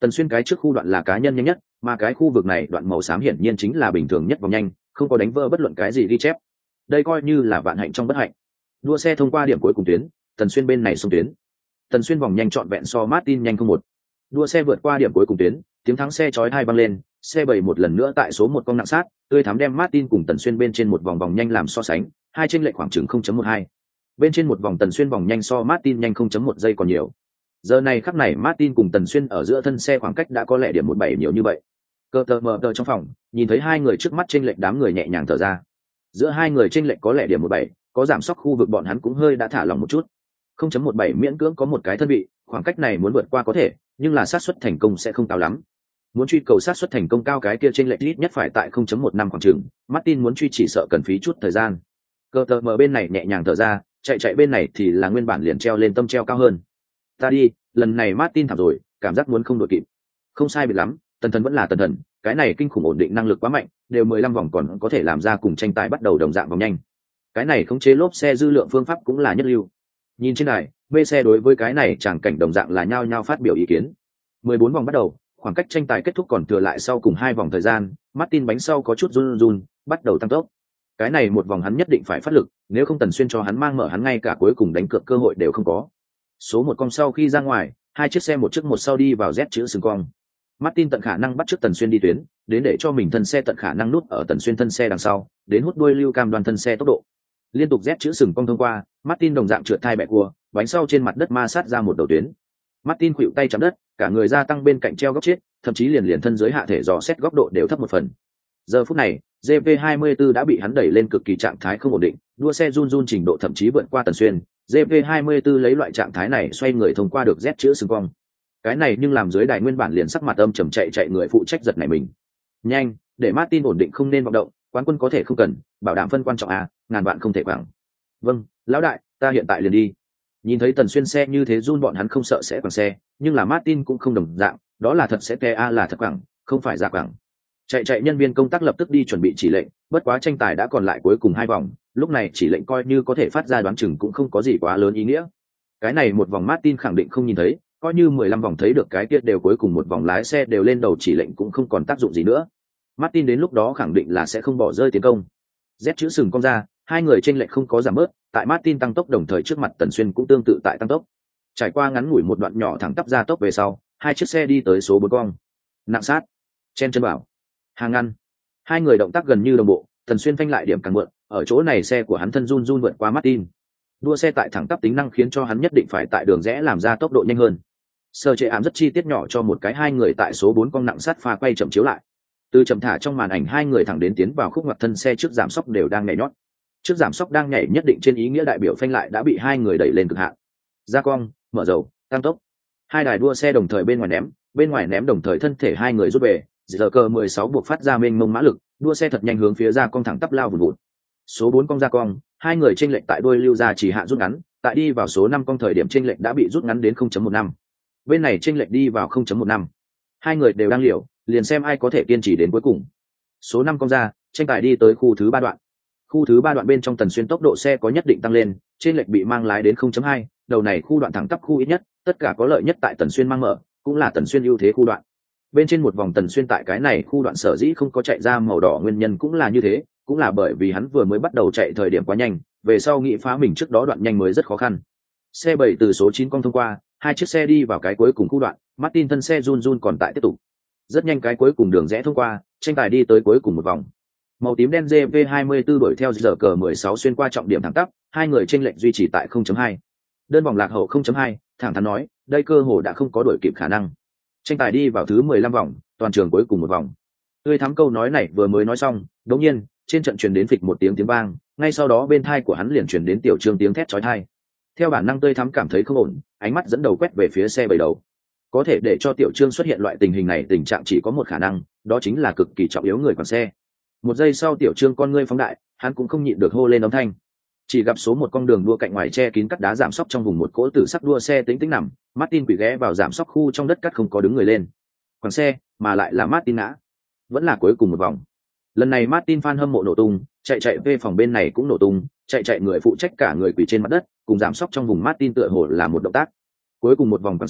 Tần Xuyên cái trước khu đoạn là cá nhân nhanh nhất, mà cái khu vực này đoạn màu xám hiển nhiên chính là bình thường nhất vòng nhanh, không có đánh vỡ bất luận cái gì ghi chép. Đây coi như là vạn hạnh trong bất hạnh. Đua xe thông qua điểm cuối cùng tuyến, Tần Xuyên bên này xông tuyến. Tần Xuyên vòng nhanh trọn vẹn so Martin nhanh không một. Đua xe vượt qua điểm cuối cùng tuyến, tiếng thắng xe chói tai vang lên, xe bảy một lần nữa tại số một con nặng sát, tươi thắm đem Martin cùng Tần Xuyên bên trên một vòng vòng nhanh làm so sánh, hai chênh lệch khoảng chừng không chấm một hai. Bên trên một vòng Tần Xuyên vòng nhanh so Martin nhanh không chấm một giây còn nhiều. Giờ này khắc này Martin cùng Tần Xuyên ở giữa thân xe khoảng cách đã có lẽ điểm một bảy nhiều như vậy. Cơ tờ mờ tờ trong phòng, nhìn thấy hai người trước mắt chênh lệch, đám người nhẹ nhàng thở ra. Giữa hai người chênh lệch có lẽ điểm một bảy, có giảm sóc khu vực bọn hắn cũng hơi đã thả lòng một chút. không chấm một bảy miễn cưỡng có một cái thân vị, khoảng cách này muốn vượt qua có thể, nhưng là xác suất thành công sẽ không cao lắm. Muốn truy cầu xác suất thành công cao cái kia chênh lệch ít nhất phải tại không chấm một năm khoảng chừng, Martin muốn truy chỉ sợ cần phí chút thời gian. Cơ tờ mờ bên này nhẹ nhàng thở ra, chạy chạy bên này thì là nguyên bản liền treo lên tâm treo cao hơn. Ta đi, lần này Martin thảm rồi, cảm giác muốn không đội kịp. Không sai biệt lắm, Tần Thần vẫn là Tần Thần, cái này kinh khủng ổn định năng lực quá mạnh, đều mười lăm vòng còn có thể làm ra cùng tranh tài bắt đầu đồng dạng vòng nhanh. Cái này khống chế lốp xe dư lượng phương pháp cũng là nhất lưu. Nhìn trên này, bê xe đối với cái này chẳng cảnh đồng dạng là nhao nhao phát biểu ý kiến. mười bốn vòng bắt đầu, khoảng cách tranh tài kết thúc còn thừa lại sau cùng hai vòng thời gian, Martin bánh sau có chút run run, bắt đầu tăng tốc. Cái này một vòng hắn nhất định phải phát lực, nếu không Tần Xuyên cho hắn mang mở hắn ngay cả cuối cùng đánh cược cơ hội đều không có. Số một con sau khi ra ngoài, hai chiếc xe một trước một sau đi vào Z chữ sừng cong. Martin tận khả năng bắt trước Tần Xuyên đi tuyến, đến để cho mình thân xe tận khả năng nút ở Tần Xuyên thân xe đằng sau, đến hút đuôi lưu cam đoan thân xe tốc độ. Liên tục Z chữ sừng cong thông qua, Martin đồng dạng trượt thai bẹ cua, bánh sau trên mặt đất ma sát ra một đầu tuyến. Martin khuỵu tay chạm đất, cả người gia tăng bên cạnh treo góc chết, thậm chí liền liền thân dưới hạ thể dò xét góc độ đều thấp một phần. Giờ phút này, giê pê hai mươi tư đã bị hắn đẩy lên cực kỳ trạng thái không ổn định, đua xe run run trình độ thậm chí vượt qua Tần Xuyên. giê pê hai mươi tư lấy loại trạng thái này xoay người thông qua được Z chữ sừng cong. Cái này nhưng làm dưới đài nguyên bản liền sắc mặt âm trầm chạy chạy người phụ trách giật này mình. Nhanh, để Martin ổn định không nên vọng động, quán quân có thể không cần, bảo đảm phân quan trọng à, ngàn vạn không thể quẳng. Vâng, lão đại, ta hiện tại liền đi. Nhìn thấy Tần Xuyên xe như thế run bọn hắn không sợ sẽ quẳng xe, nhưng là Martin cũng không đồng dạng, đó là thật sẽ te a là thật quẳng, không phải giả quẳng. Chạy chạy nhân viên công tác lập tức đi chuẩn bị chỉ lệnh, bất quá tranh tài đã còn lại cuối cùng hai vòng, lúc này chỉ lệnh coi như có thể phát ra đoán chừng cũng không có gì quá lớn ý nghĩa. Cái này một vòng Martin khẳng định không nhìn thấy, coi như mười lăm vòng thấy được cái kia đều cuối cùng một vòng lái xe đều lên đầu chỉ lệnh cũng không còn tác dụng gì nữa. Martin đến lúc đó khẳng định là sẽ không bỏ rơi tiến công. Z chữ sừng cong ra, hai người chênh lệch không có giảm bớt, tại Martin tăng tốc đồng thời trước mặt Tần Xuyên cũng tương tự tại tăng tốc. Trải qua ngắn ngủi một đoạn nhỏ thẳng tắp ra tốc về sau, hai chiếc xe đi tới số bốn cong. Nặng sát, chen chân bảo, hàng ngăn. Hai người động tác gần như đồng bộ, Tần Xuyên phanh lại điểm càng mượn, ở chỗ này xe của hắn thân run run vượt qua Martin. Đua xe tại thẳng tắp tính năng khiến cho hắn nhất định phải tại đường rẽ làm ra tốc độ nhanh hơn. Sơ chế ám rất chi tiết nhỏ cho một cái hai người tại số bốn cong nặng sát pha quay chậm chiếu lại. Từ chậm thả trong màn ảnh hai người thẳng đến tiến vào khúc ngoặt thân xe trước giảm sóc đều đang nhảy nhót. Trước giảm sóc đang nhảy nhất định trên ý nghĩa đại biểu phanh lại đã bị hai người đẩy lên cực hạn. Ra cong, mở dầu, tăng tốc. Hai đài đua xe đồng thời bên ngoài ném, bên ngoài ném đồng thời thân thể hai người rút về, giờ cờ mười sáu buộc phát ra mênh mông mã lực, đua xe thật nhanh hướng phía ra cong thẳng tắp lao vùn vụt. Số bốn cong ra cong, hai người chênh lệch tại đuôi lưu ra chỉ hạ rút ngắn, tại đi vào số năm cong thời điểm chênh lệch đã bị rút ngắn đến không chấm một năm. Bên này chênh lệch đi vào không chấm một năm. Hai người đều đang liều, liền xem ai có thể kiên trì đến cuối cùng. Số năm cong ra, tranh tài đi tới khu thứ ba đoạn. Khu thứ ba đoạn bên trong Tần Xuyên tốc độ xe có nhất định tăng lên, trên lệch bị mang lái đến không chấm hai, đầu này khu đoạn thẳng tắp khu ít nhất, tất cả có lợi nhất tại Tần Xuyên mang mở, cũng là Tần Xuyên ưu thế khu đoạn. Bên trên một vòng Tần Xuyên tại cái này khu đoạn sở dĩ không có chạy ra màu đỏ nguyên nhân cũng là như thế, cũng là bởi vì hắn vừa mới bắt đầu chạy thời điểm quá nhanh, về sau nghĩ phá mình trước đó đoạn nhanh mới rất khó khăn. Xe bảy từ số chín cong thông qua, hai chiếc xe đi vào cái cuối cùng khu đoạn, Martin thân xe run run còn tại tiếp tục. Rất nhanh cái cuối cùng đường rẽ thông qua, tranh tài đi tới cuối cùng một vòng. Màu tím đen giê vê hai mươi tư đuổi theo giờ cờ mười sáu xuyên qua trọng điểm thẳng tắp, hai người chênh lệch duy trì tại không chấm hai. Đơn vòng lạc hậu không chấm hai, thẳng thắn nói, đây cơ hồ đã không có đuổi kịp khả năng. Tranh tài đi vào thứ mười lăm vòng, toàn trường cuối cùng một vòng. Tươi thắm câu nói này vừa mới nói xong, đột nhiên, trên trận truyền đến phịch một tiếng tiếng vang, ngay sau đó bên tai của hắn liền truyền đến tiểu trương tiếng thét chói tai. Theo bản năng Tươi thắm cảm thấy không ổn, ánh mắt dẫn đầu quét về phía xe bảy đầu. Có thể để cho tiểu trương xuất hiện loại tình hình này tình trạng chỉ có một khả năng, đó chính là cực kỳ trọng yếu người quản xe. Một giây sau tiểu trương con ngươi phóng đại, hắn cũng không nhịn được hô lên âm thanh. Chỉ gặp số một con đường đua cạnh ngoài che kín cắt đá giảm sóc trong vùng một cỗ tử sắc đua xe tính tính nằm, Martin quỳ ghé vào giảm sóc khu trong đất cắt không có đứng người lên. Quản xe, mà lại là Martin ngã. Vẫn là cuối cùng một vòng. Lần này Martin fan hâm mộ nổ tung, chạy chạy về phòng bên này cũng nổ tung, chạy chạy người phụ trách cả người quỳ trên mặt đất, cùng giảm sóc trong vùng Martin tựa hồ là một động tác. Cuối cùng một vòng quản xe,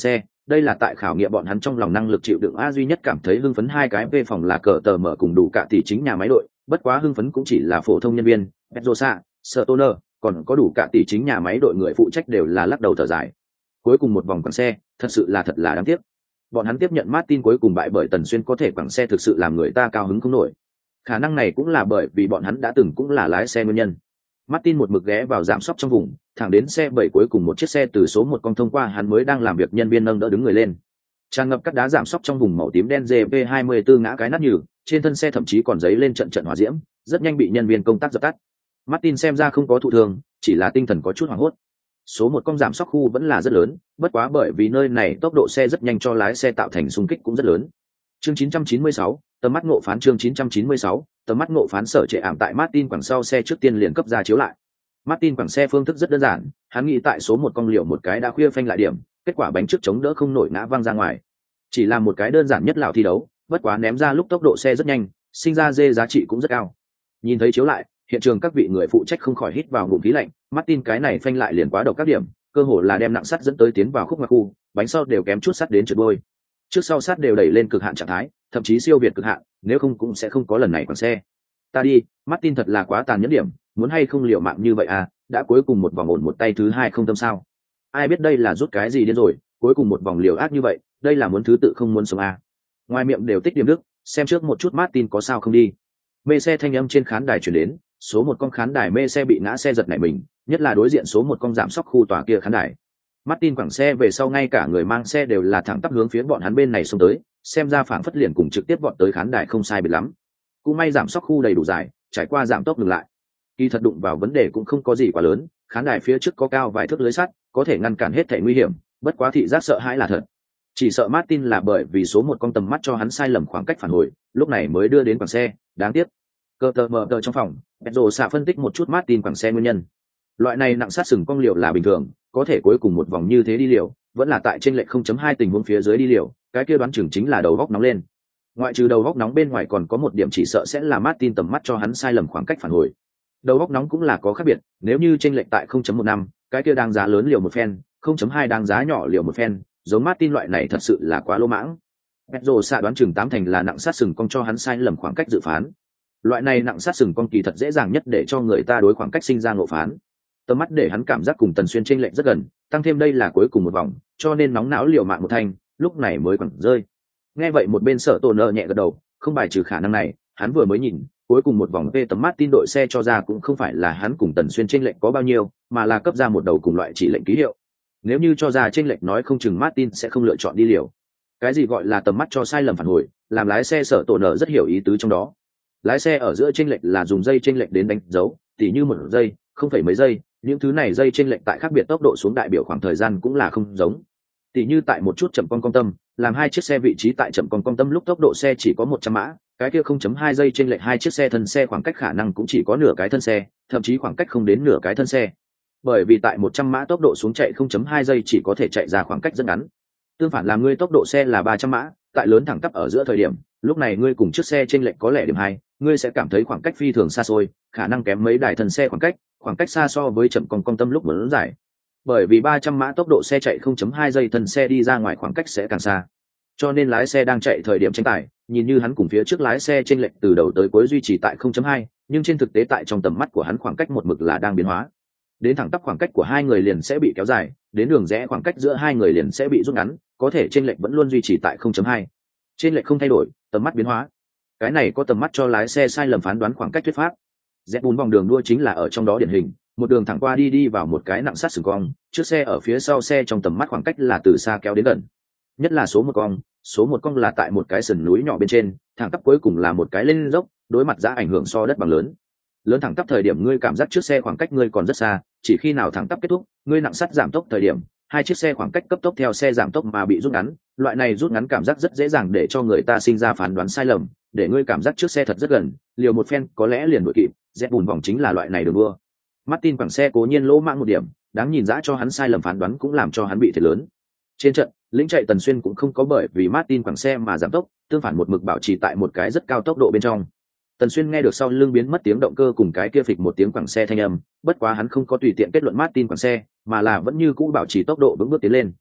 đây là tại khảo nghiệm bọn hắn trong lòng năng lực chịu đựng. A duy nhất cảm thấy hưng phấn hai cái về phòng là cờ tờ mở cùng đủ cả tỷ chính nhà máy đội, bất quá hưng phấn cũng chỉ là phổ thông nhân viên. Pedrosa, Stoner, còn có đủ cả tỷ chính nhà máy đội người phụ trách đều là lắc đầu thở dài. Cuối cùng một vòng quảng xe, thật sự là thật là đáng tiếc. Bọn hắn tiếp nhận Martin cuối cùng bại bởi Tần Xuyên có thể quảng xe thực sự làm người ta cao hứng không nổi. Khả năng này cũng là bởi vì bọn hắn đã từng cũng là lái xe nguyên nhân. Martin một mực ghé vào giảm sóc trong vùng, thẳng đến xe bảy cuối cùng một chiếc xe từ số một con thông qua hắn mới đang làm việc nhân viên nâng đỡ đứng người lên. Tràn ngập các đá giảm sóc trong vùng màu tím đen G P hai mươi tư ngã cái nát nhừ, trên thân xe thậm chí còn giấy lên trận trận hỏa diễm, rất nhanh bị nhân viên công tác dập tắt. Martin xem ra không có thụ thương, chỉ là tinh thần có chút hoảng hốt. Số một con giảm sóc khu vẫn là rất lớn, bất quá bởi vì nơi này tốc độ xe rất nhanh cho lái xe tạo thành xung kích cũng rất lớn. Chương chín trăm chín mươi sáu, tầm mắt ngộ phán chương chín trăm chín mươi sáu, tầm mắt ngộ phán sở trệ ảm tại Martin quảng sau xe trước tiên liền cấp ra chiếu lại. Martin quảng xe phương thức rất đơn giản, hắn nghĩ tại số một con liều một cái đã khuya phanh lại điểm, kết quả bánh trước chống đỡ không nổi ngã văng ra ngoài. Chỉ là một cái đơn giản nhất lão thi đấu, bất quá ném ra lúc tốc độ xe rất nhanh, sinh ra dê giá trị cũng rất cao. Nhìn thấy chiếu lại, hiện trường các vị người phụ trách không khỏi hít vào ngụm khí lạnh, Martin cái này phanh lại liền quá độc các điểm, cơ hồ là đem nặng sắt dẫn tới tiến vào khúc ngoặt khu, bánh sau đều kém chút sắt đến trượt đôi. Trước sau sắt đều đẩy lên cực hạn trạng thái, thậm chí siêu việt cực hạn, nếu không cũng sẽ không có lần này quảng xe. Ta đi, Martin thật là quá tàn nhẫn điểm, muốn hay không liều mạng như vậy à, đã cuối cùng một vòng ổn một tay thứ hai không tâm sao. Ai biết đây là rút cái gì điên rồi, cuối cùng một vòng liều ác như vậy, đây là muốn thứ tự không muốn sống à. Ngoài miệng đều tích điểm đức, xem trước một chút Martin có sao không đi. Mê xe thanh âm trên khán đài truyền đến, số một con khán đài mê xe bị ngã xe giật nảy mình, nhất là đối diện số một con giảm sóc khu tòa kia khán đài. Martin quẳng xe về sau ngay cả người mang xe đều là thẳng tắp hướng phía bọn hắn bên này xông tới, xem ra phảng phất liền cùng trực tiếp vọt tới khán đài không sai biệt lắm. Cũng may giảm sóc khu đầy đủ dài, trải qua giảm tốc dừng lại. Khi thật đụng vào vấn đề cũng không có gì quá lớn, khán đài phía trước có cao vài thước lưới sắt, có thể ngăn cản hết thảy nguy hiểm, bất quá thị giác sợ hãi là thật. Chỉ sợ Martin là bởi vì số một con tầm mắt cho hắn sai lầm khoảng cách phản hồi, lúc này mới đưa đến quẳng xe, đáng tiếc. Cơ tờ mờ tờ trong phòng, Pedro xạ phân tích một chút Martin quẳng xe nguyên nhân. Loại này nặng sát sừng cong liều là bình thường, có thể cuối cùng một vòng như thế đi liều, vẫn là tại trên lệch không chấm hai tình huống phía dưới đi liều, cái kia đoán chừng chính là đầu góc nóng lên. Ngoại trừ đầu góc nóng bên ngoài còn có một điểm chỉ sợ sẽ là Martin tầm mắt cho hắn sai lầm khoảng cách phản hồi. Đầu góc nóng cũng là có khác biệt, nếu như trên lệch tại không chấm một năm, cái kia đang giá lớn liều một phen, không chấm hai đang giá nhỏ liều một phen, giống Martin loại này thật sự là quá lỗ mãng. Pedro xạ đoán chừng tám thành là nặng sát sừng cong cho hắn sai lầm khoảng cách dự phán. Loại này nặng sát sừng cong kỳ thật dễ dàng nhất để cho người ta đối khoảng cách sinh ra ngộ phán. Tầm mắt để hắn cảm giác cùng Tần Xuyên chênh lệch rất gần, tăng thêm đây là cuối cùng một vòng, cho nên nóng não liều mạng một thanh, lúc này mới quẳng rơi. Nghe vậy một bên Sở Tổ nợ nhẹ gật đầu, không bài trừ khả năng này, hắn vừa mới nhìn, cuối cùng một vòng về tầm mắt tin đội xe cho ra cũng không phải là hắn cùng Tần Xuyên chênh lệch có bao nhiêu, mà là cấp ra một đầu cùng loại chỉ lệnh ký hiệu. Nếu như cho ra chênh lệch nói không chừng Martin sẽ không lựa chọn đi liều. Cái gì gọi là tầm mắt cho sai lầm phản hồi, làm lái xe Sở Tổ nợ rất hiểu ý tứ trong đó. Lái xe ở giữa chênh lệch là dùng dây chênh lệch đến đánh dấu, tỉ như một giây, không phải mấy giây, những thứ này dây chênh lệch tại khác biệt tốc độ xuống đại biểu khoảng thời gian cũng là không giống. Tỉ như tại một chút chậm con con tâm, làm hai chiếc xe vị trí tại chậm con con tâm lúc tốc độ xe chỉ có một trăm mã, cái kia không chấm hai giây chênh lệch hai chiếc xe thân xe khoảng cách khả năng cũng chỉ có nửa cái thân xe, thậm chí khoảng cách không đến nửa cái thân xe. Bởi vì tại một trăm mã tốc độ xuống chạy không chấm hai giây chỉ có thể chạy ra khoảng cách rất ngắn. Tương phản làm ngươi tốc độ xe là ba trăm mã, tại lớn thẳng tắp ở giữa thời điểm, lúc này ngươi cùng chiếc xe chênh lệch có lẽ điểm hai, ngươi sẽ cảm thấy khoảng cách phi thường xa xôi, khả năng kém mấy đài thân xe khoảng cách, khoảng cách xa so với chậm con con tâm lúc lớn dài. Bởi vì ba trăm mã tốc độ xe chạy không chấm hai giây thân xe đi ra ngoài khoảng cách sẽ càng xa. Cho nên lái xe đang chạy thời điểm tranh tài, nhìn như hắn cùng phía trước lái xe chênh lệch từ đầu tới cuối duy trì tại không chấm hai, nhưng trên thực tế tại trong tầm mắt của hắn khoảng cách một mực là đang biến hóa. Đến thẳng tắp khoảng cách của hai người liền sẽ bị kéo dài, đến đường rẽ khoảng cách giữa hai người liền sẽ bị rút ngắn, có thể chênh lệch vẫn luôn duy trì tại không chấm hai. Chênh lệch không thay đổi, tầm mắt biến hóa. Cái này có tầm mắt cho lái xe sai lầm phán đoán khoảng cách thuyết pháp. Rẽ bốn vòng đường đua chính là ở trong đó điển hình, một đường thẳng qua đi đi vào một cái nặng sát sừng cong, trước xe ở phía sau xe trong tầm mắt khoảng cách là từ xa kéo đến gần. Nhất là số một cong, số một cong là tại một cái sườn núi nhỏ bên trên, thẳng tắp cuối cùng là một cái lên dốc, đối mặt giá ảnh hưởng so đất bằng lớn. Lớn thẳng tắp thời điểm ngươi cảm giác trước xe khoảng cách ngươi còn rất xa, chỉ khi nào thẳng tắp kết thúc, ngươi nặng sắt giảm tốc thời điểm, hai chiếc xe khoảng cách cấp tốc theo xe giảm tốc mà bị rút ngắn, loại này rút ngắn cảm giác rất dễ dàng để cho người ta sinh ra phán đoán sai lầm, để ngươi cảm giác trước xe thật rất gần, liều một phen có lẽ liền đuổi kịp. Dẹp bùn vòng chính là loại này đường đua. Martin quẳng xe cố nhiên lỗ mãng một điểm, đáng nhìn dã cho hắn sai lầm phán đoán cũng làm cho hắn bị thiệt lớn. Trên trận, lĩnh chạy Tần Xuyên cũng không có bởi vì Martin quẳng xe mà giảm tốc, tương phản một mực bảo trì tại một cái rất cao tốc độ bên trong. Tần Xuyên nghe được sau lưng biến mất tiếng động cơ cùng cái kia phịch một tiếng quẳng xe thanh âm, bất quá hắn không có tùy tiện kết luận Martin quẳng xe, mà là vẫn như cũ bảo trì tốc độ vững bước tiến lên.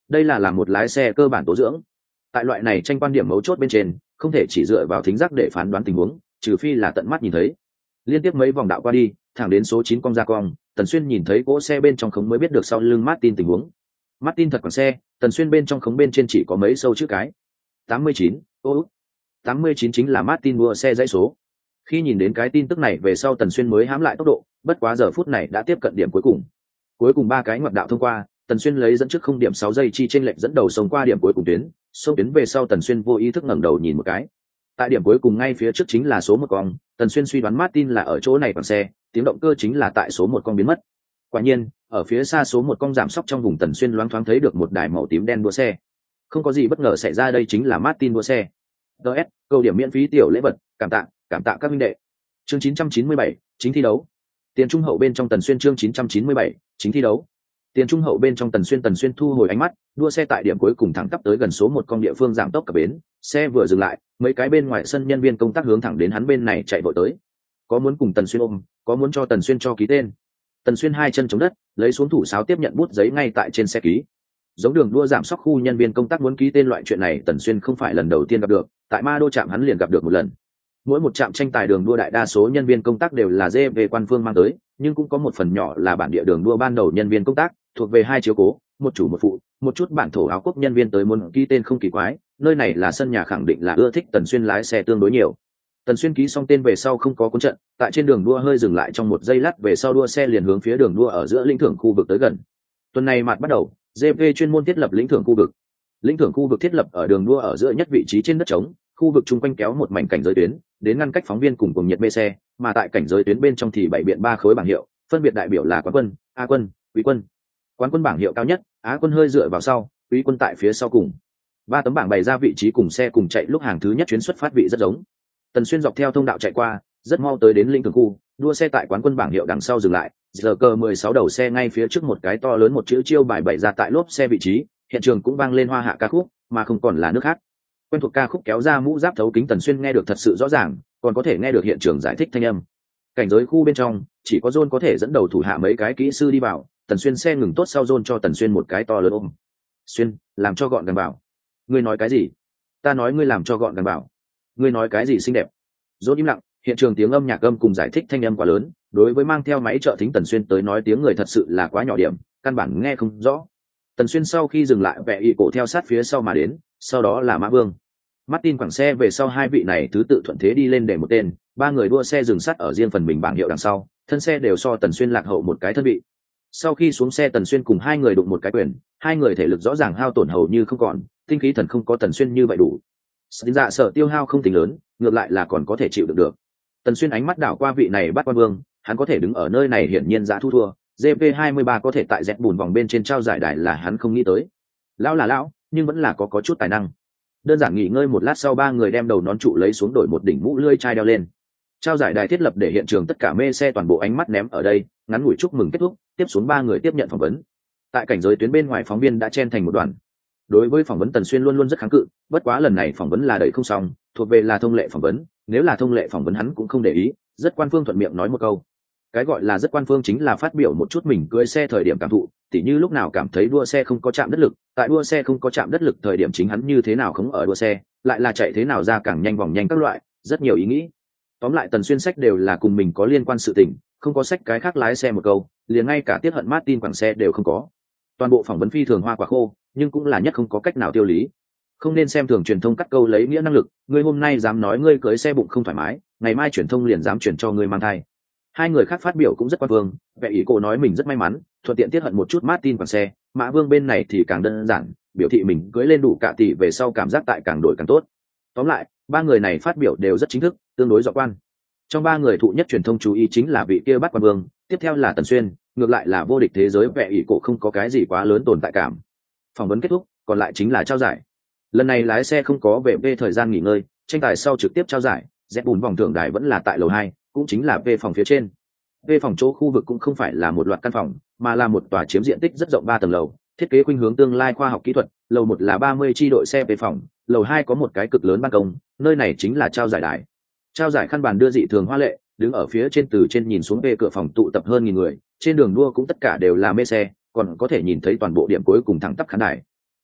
đây là làm một lái xe cơ bản tố dưỡng. Tại loại này tranh quan điểm mấu chốt bên trên, không thể chỉ dựa vào thính giác để phán đoán tình huống, trừ phi là tận mắt nhìn thấy. Liên tiếp mấy vòng đạo qua đi, thẳng đến số chín cong ra cong, Tần Xuyên nhìn thấy cỗ xe bên trong khống mới biết được sau lưng Martin tình huống. Martin thật còn xe, Tần Xuyên bên trong khống bên trên chỉ có mấy sâu chữ cái. tám mươi chín, ô tám mươi chín chính là Martin đua xe dãy số. Khi nhìn đến cái tin tức này về sau, Tần Xuyên mới hãm lại tốc độ, bất quá giờ phút này đã tiếp cận điểm cuối cùng. Cuối cùng ba cái ngoặt đạo thông qua, Tần Xuyên lấy dẫn trước không điểm sáu giây chi trên lệch dẫn đầu sống qua điểm cuối cùng tuyến, xông tuyến về sau Tần Xuyên vô ý thức ngẩng đầu nhìn một cái. Tại điểm cuối cùng ngay phía trước chính là số một cong, Tần Xuyên suy đoán Martin là ở chỗ này bằng xe, tiếng động cơ chính là tại số một cong biến mất. Quả nhiên, ở phía xa số một cong giảm sóc trong vùng, Tần Xuyên loáng thoáng thấy được một đài màu tím đen đua xe. Không có gì bất ngờ xảy ra, đây chính là Martin đua xe. đê ét, câu điểm miễn phí tiểu lễ vật, cảm tạ, cảm tạ các minh đệ. Chương chín trăm chín mươi bảy, chính thi đấu. Tiền trung hậu bên trong Tần Xuyên chương chín trăm chín mươi bảy, chính thi đấu. Tiền trung hậu bên trong Tần Xuyên Tần Xuyên thu hồi ánh mắt, đua xe tại điểm cuối cùng thẳng tắp tới gần số một con địa phương giảm tốc cập bến, xe vừa dừng lại, mấy cái bên ngoài sân nhân viên công tác hướng thẳng đến hắn bên này chạy vội tới. Có muốn cùng Tần Xuyên ôm, có muốn cho Tần Xuyên cho ký tên. Tần Xuyên hai chân chống đất, lấy xuống thủ sáo tiếp nhận bút giấy ngay tại trên xe ký. Giống đường đua giảm sóc khu nhân viên công tác muốn ký tên loại chuyện này Tần Xuyên không phải lần đầu tiên gặp được, tại Ma Đô trạm hắn liền gặp được một lần. Mỗi một trạm tranh tài đường đua đại đa số nhân viên công tác đều là dê về quan phương mang tới, nhưng cũng có một phần nhỏ là bản địa đường đua ban đầu nhân viên công tác, thuộc về hai chiếu cố, một chủ một phụ, một chút bản thổ áo quốc nhân viên tới muốn ký tên không kỳ quái, nơi này là sân nhà khẳng định là ưa thích Tần Xuyên lái xe tương đối nhiều. Tần Xuyên ký xong tên về sau không có cuốn trận, tại trên đường đua hơi dừng lại trong một giây lát về sau đua xe liền hướng phía đường đua ở giữa lĩnh thưởng khu vực tới gần. Tuần này mặt bắt đầu, giê vê chuyên môn thiết lập lĩnh thưởng khu vực. Lĩnh thưởng khu vực thiết lập ở đường đua ở giữa nhất vị trí trên đất trống, khu vực chung quanh kéo một mảnh cảnh giới tuyến, đến ngăn cách phóng viên cùng cùng nhiệt mê xe, mà tại cảnh giới tuyến bên trong thì bảy biện ba khối bảng hiệu, phân biệt đại biểu là quán quân, A quân, quý quân. Quán quân bảng hiệu cao nhất, Á quân hơi dựa vào sau, quý quân tại phía sau cùng. Ba tấm bảng bày ra vị trí cùng xe cùng chạy lúc hàng thứ nhất chuyến xuất phát vị rất giống. Tần Xuyên dọc theo thông đạo chạy qua, rất mau tới đến lĩnh thưởng khu, đua xe tại quán quân bảng hiệu đằng sau dừng lại, giờ cờ mười sáu đầu xe ngay phía trước một cái to lớn một chữ chiêu bài bày ra tại lốp xe vị trí, hiện trường cũng vang lên hoa hạ ca khúc, mà không còn là nước khác. Quen thuộc ca khúc kéo ra mũ giáp thấu kính Tần Xuyên nghe được thật sự rõ ràng, còn có thể nghe được hiện trường giải thích thanh âm. Cảnh giới khu bên trong, chỉ có John có thể dẫn đầu thủ hạ mấy cái kỹ sư đi vào, Tần Xuyên xe ngừng tốt sau John cho Tần Xuyên một cái to lớn ôm. Xuyên, làm cho gọn gàng bảo. Ngươi nói cái gì? Ta nói ngươi làm cho gọn gàng bảo. Ngươi nói cái gì xinh đẹp? John im lặng, hiện trường tiếng âm nhạc âm cùng giải thích thanh âm quá lớn, đối với mang theo máy trợ thính Tần Xuyên tới nói tiếng người thật sự là quá nhỏ điểm, căn bản nghe không rõ. Tần Xuyên sau khi dừng lại vẽ y cổ theo sát phía sau mà đến, sau đó là Mã Vương. Martin quẳng xe về sau hai vị này thứ tự thuận thế đi lên để một tên, ba người đua xe dừng sát ở riêng phần mình bảng hiệu đằng sau, thân xe đều so Tần Xuyên lạc hậu một cái thân vị. Sau khi xuống xe Tần Xuyên cùng hai người đụng một cái quyền, hai người thể lực rõ ràng hao tổn hầu như không còn, tinh khí thần không có Tần Xuyên như vậy đủ. Dạ sở tiêu hao không tính lớn, ngược lại là còn có thể chịu được được. Tần Xuyên ánh mắt đảo qua vị này bắt quan vương, hắn có thể đứng ở nơi này hiển nhiên giá thu thua, giê pê hai mươi ba có thể tại dẹp bùn vòng bên trên trao giải đài là hắn không nghĩ tới. Lão là lão, nhưng vẫn là có có chút tài năng. Đơn giản nghỉ ngơi một lát sau ba người đem đầu nón trụ lấy xuống đổi một đỉnh mũ lưỡi chai đeo lên. Trao giải đài thiết lập để hiện trường tất cả mê xe toàn bộ ánh mắt ném ở đây, ngắn ngủi chúc mừng kết thúc, tiếp xuống ba người tiếp nhận phỏng vấn. Tại cảnh giới tuyến bên ngoài phóng viên đã chen thành một đoàn. Đối với phỏng vấn Tần Xuyên luôn luôn rất kháng cự, bất quá lần này phỏng vấn là đẩy không xong, thuộc về là thông lệ phỏng vấn, nếu là thông lệ phỏng vấn hắn cũng không để ý, rất quan phương thuận miệng nói một câu. Cái gọi là rất quan phương chính là phát biểu một chút mình cưỡi xe thời điểm cảm thụ, tỉ như lúc nào cảm thấy đua xe không có chạm đất lực, tại đua xe không có chạm đất lực thời điểm chính hắn như thế nào không ở đua xe, lại là chạy thế nào ra càng nhanh vòng nhanh các loại, rất nhiều ý nghĩ. Tóm lại Tần Xuyên sách đều là cùng mình có liên quan sự tình, không có sách cái khác lái xe một câu, liền ngay cả tiết hận Martin quẳng xe đều không có. Toàn bộ phỏng vấn phi thường hoa quả khô, nhưng cũng là nhất không có cách nào tiêu lý. Không nên xem thường truyền thông cắt câu lấy nghĩa năng lực, ngươi hôm nay dám nói ngươi cưới xe bụng không thoải mái, ngày mai truyền thông liền dám truyền cho ngươi mang thai. Hai người khác phát biểu cũng rất quan vương, vẻ ý cô nói mình rất may mắn, thuận tiện tiết hận một chút Martin quẳng xe, Mã Vương bên này thì càng đơn giản, biểu thị mình cưới lên đủ cả tỷ về sau cảm giác tại càng đổi càng tốt. Tóm lại, ba người này phát biểu đều rất chính thức, tương đối rõ quan. Trong ba người thụ nhất truyền thông chú ý chính là vị kia bắt quan vương, tiếp theo là Tần Xuyên, ngược lại là vô địch thế giới vẻ ý cổ không có cái gì quá lớn tồn tại cảm. Phỏng vấn kết thúc, còn lại chính là trao giải. Lần này lái xe không có về về thời gian nghỉ ngơi, tranh tài sau trực tiếp trao giải, dẹp bùn vòng thưởng đài vẫn là tại lầu hai, cũng chính là về phòng phía trên. Về phòng chỗ khu vực cũng không phải là một loạt căn phòng, mà là một tòa chiếm diện tích rất rộng ba tầng lầu, thiết kế khuynh hướng tương lai khoa học kỹ thuật. Lầu một là ba mươi chi đội xe về phòng, lầu hai có một cái cực lớn ban công, nơi này chính là trao giải đài. Trao giải khăn bàn đưa dị thường hoa lệ, đứng ở phía trên từ trên nhìn xuống về cửa phòng tụ tập hơn nghìn người, trên đường đua cũng tất cả đều là mê xe, còn có thể nhìn thấy toàn bộ điểm cuối cùng thẳng tắp khán đài.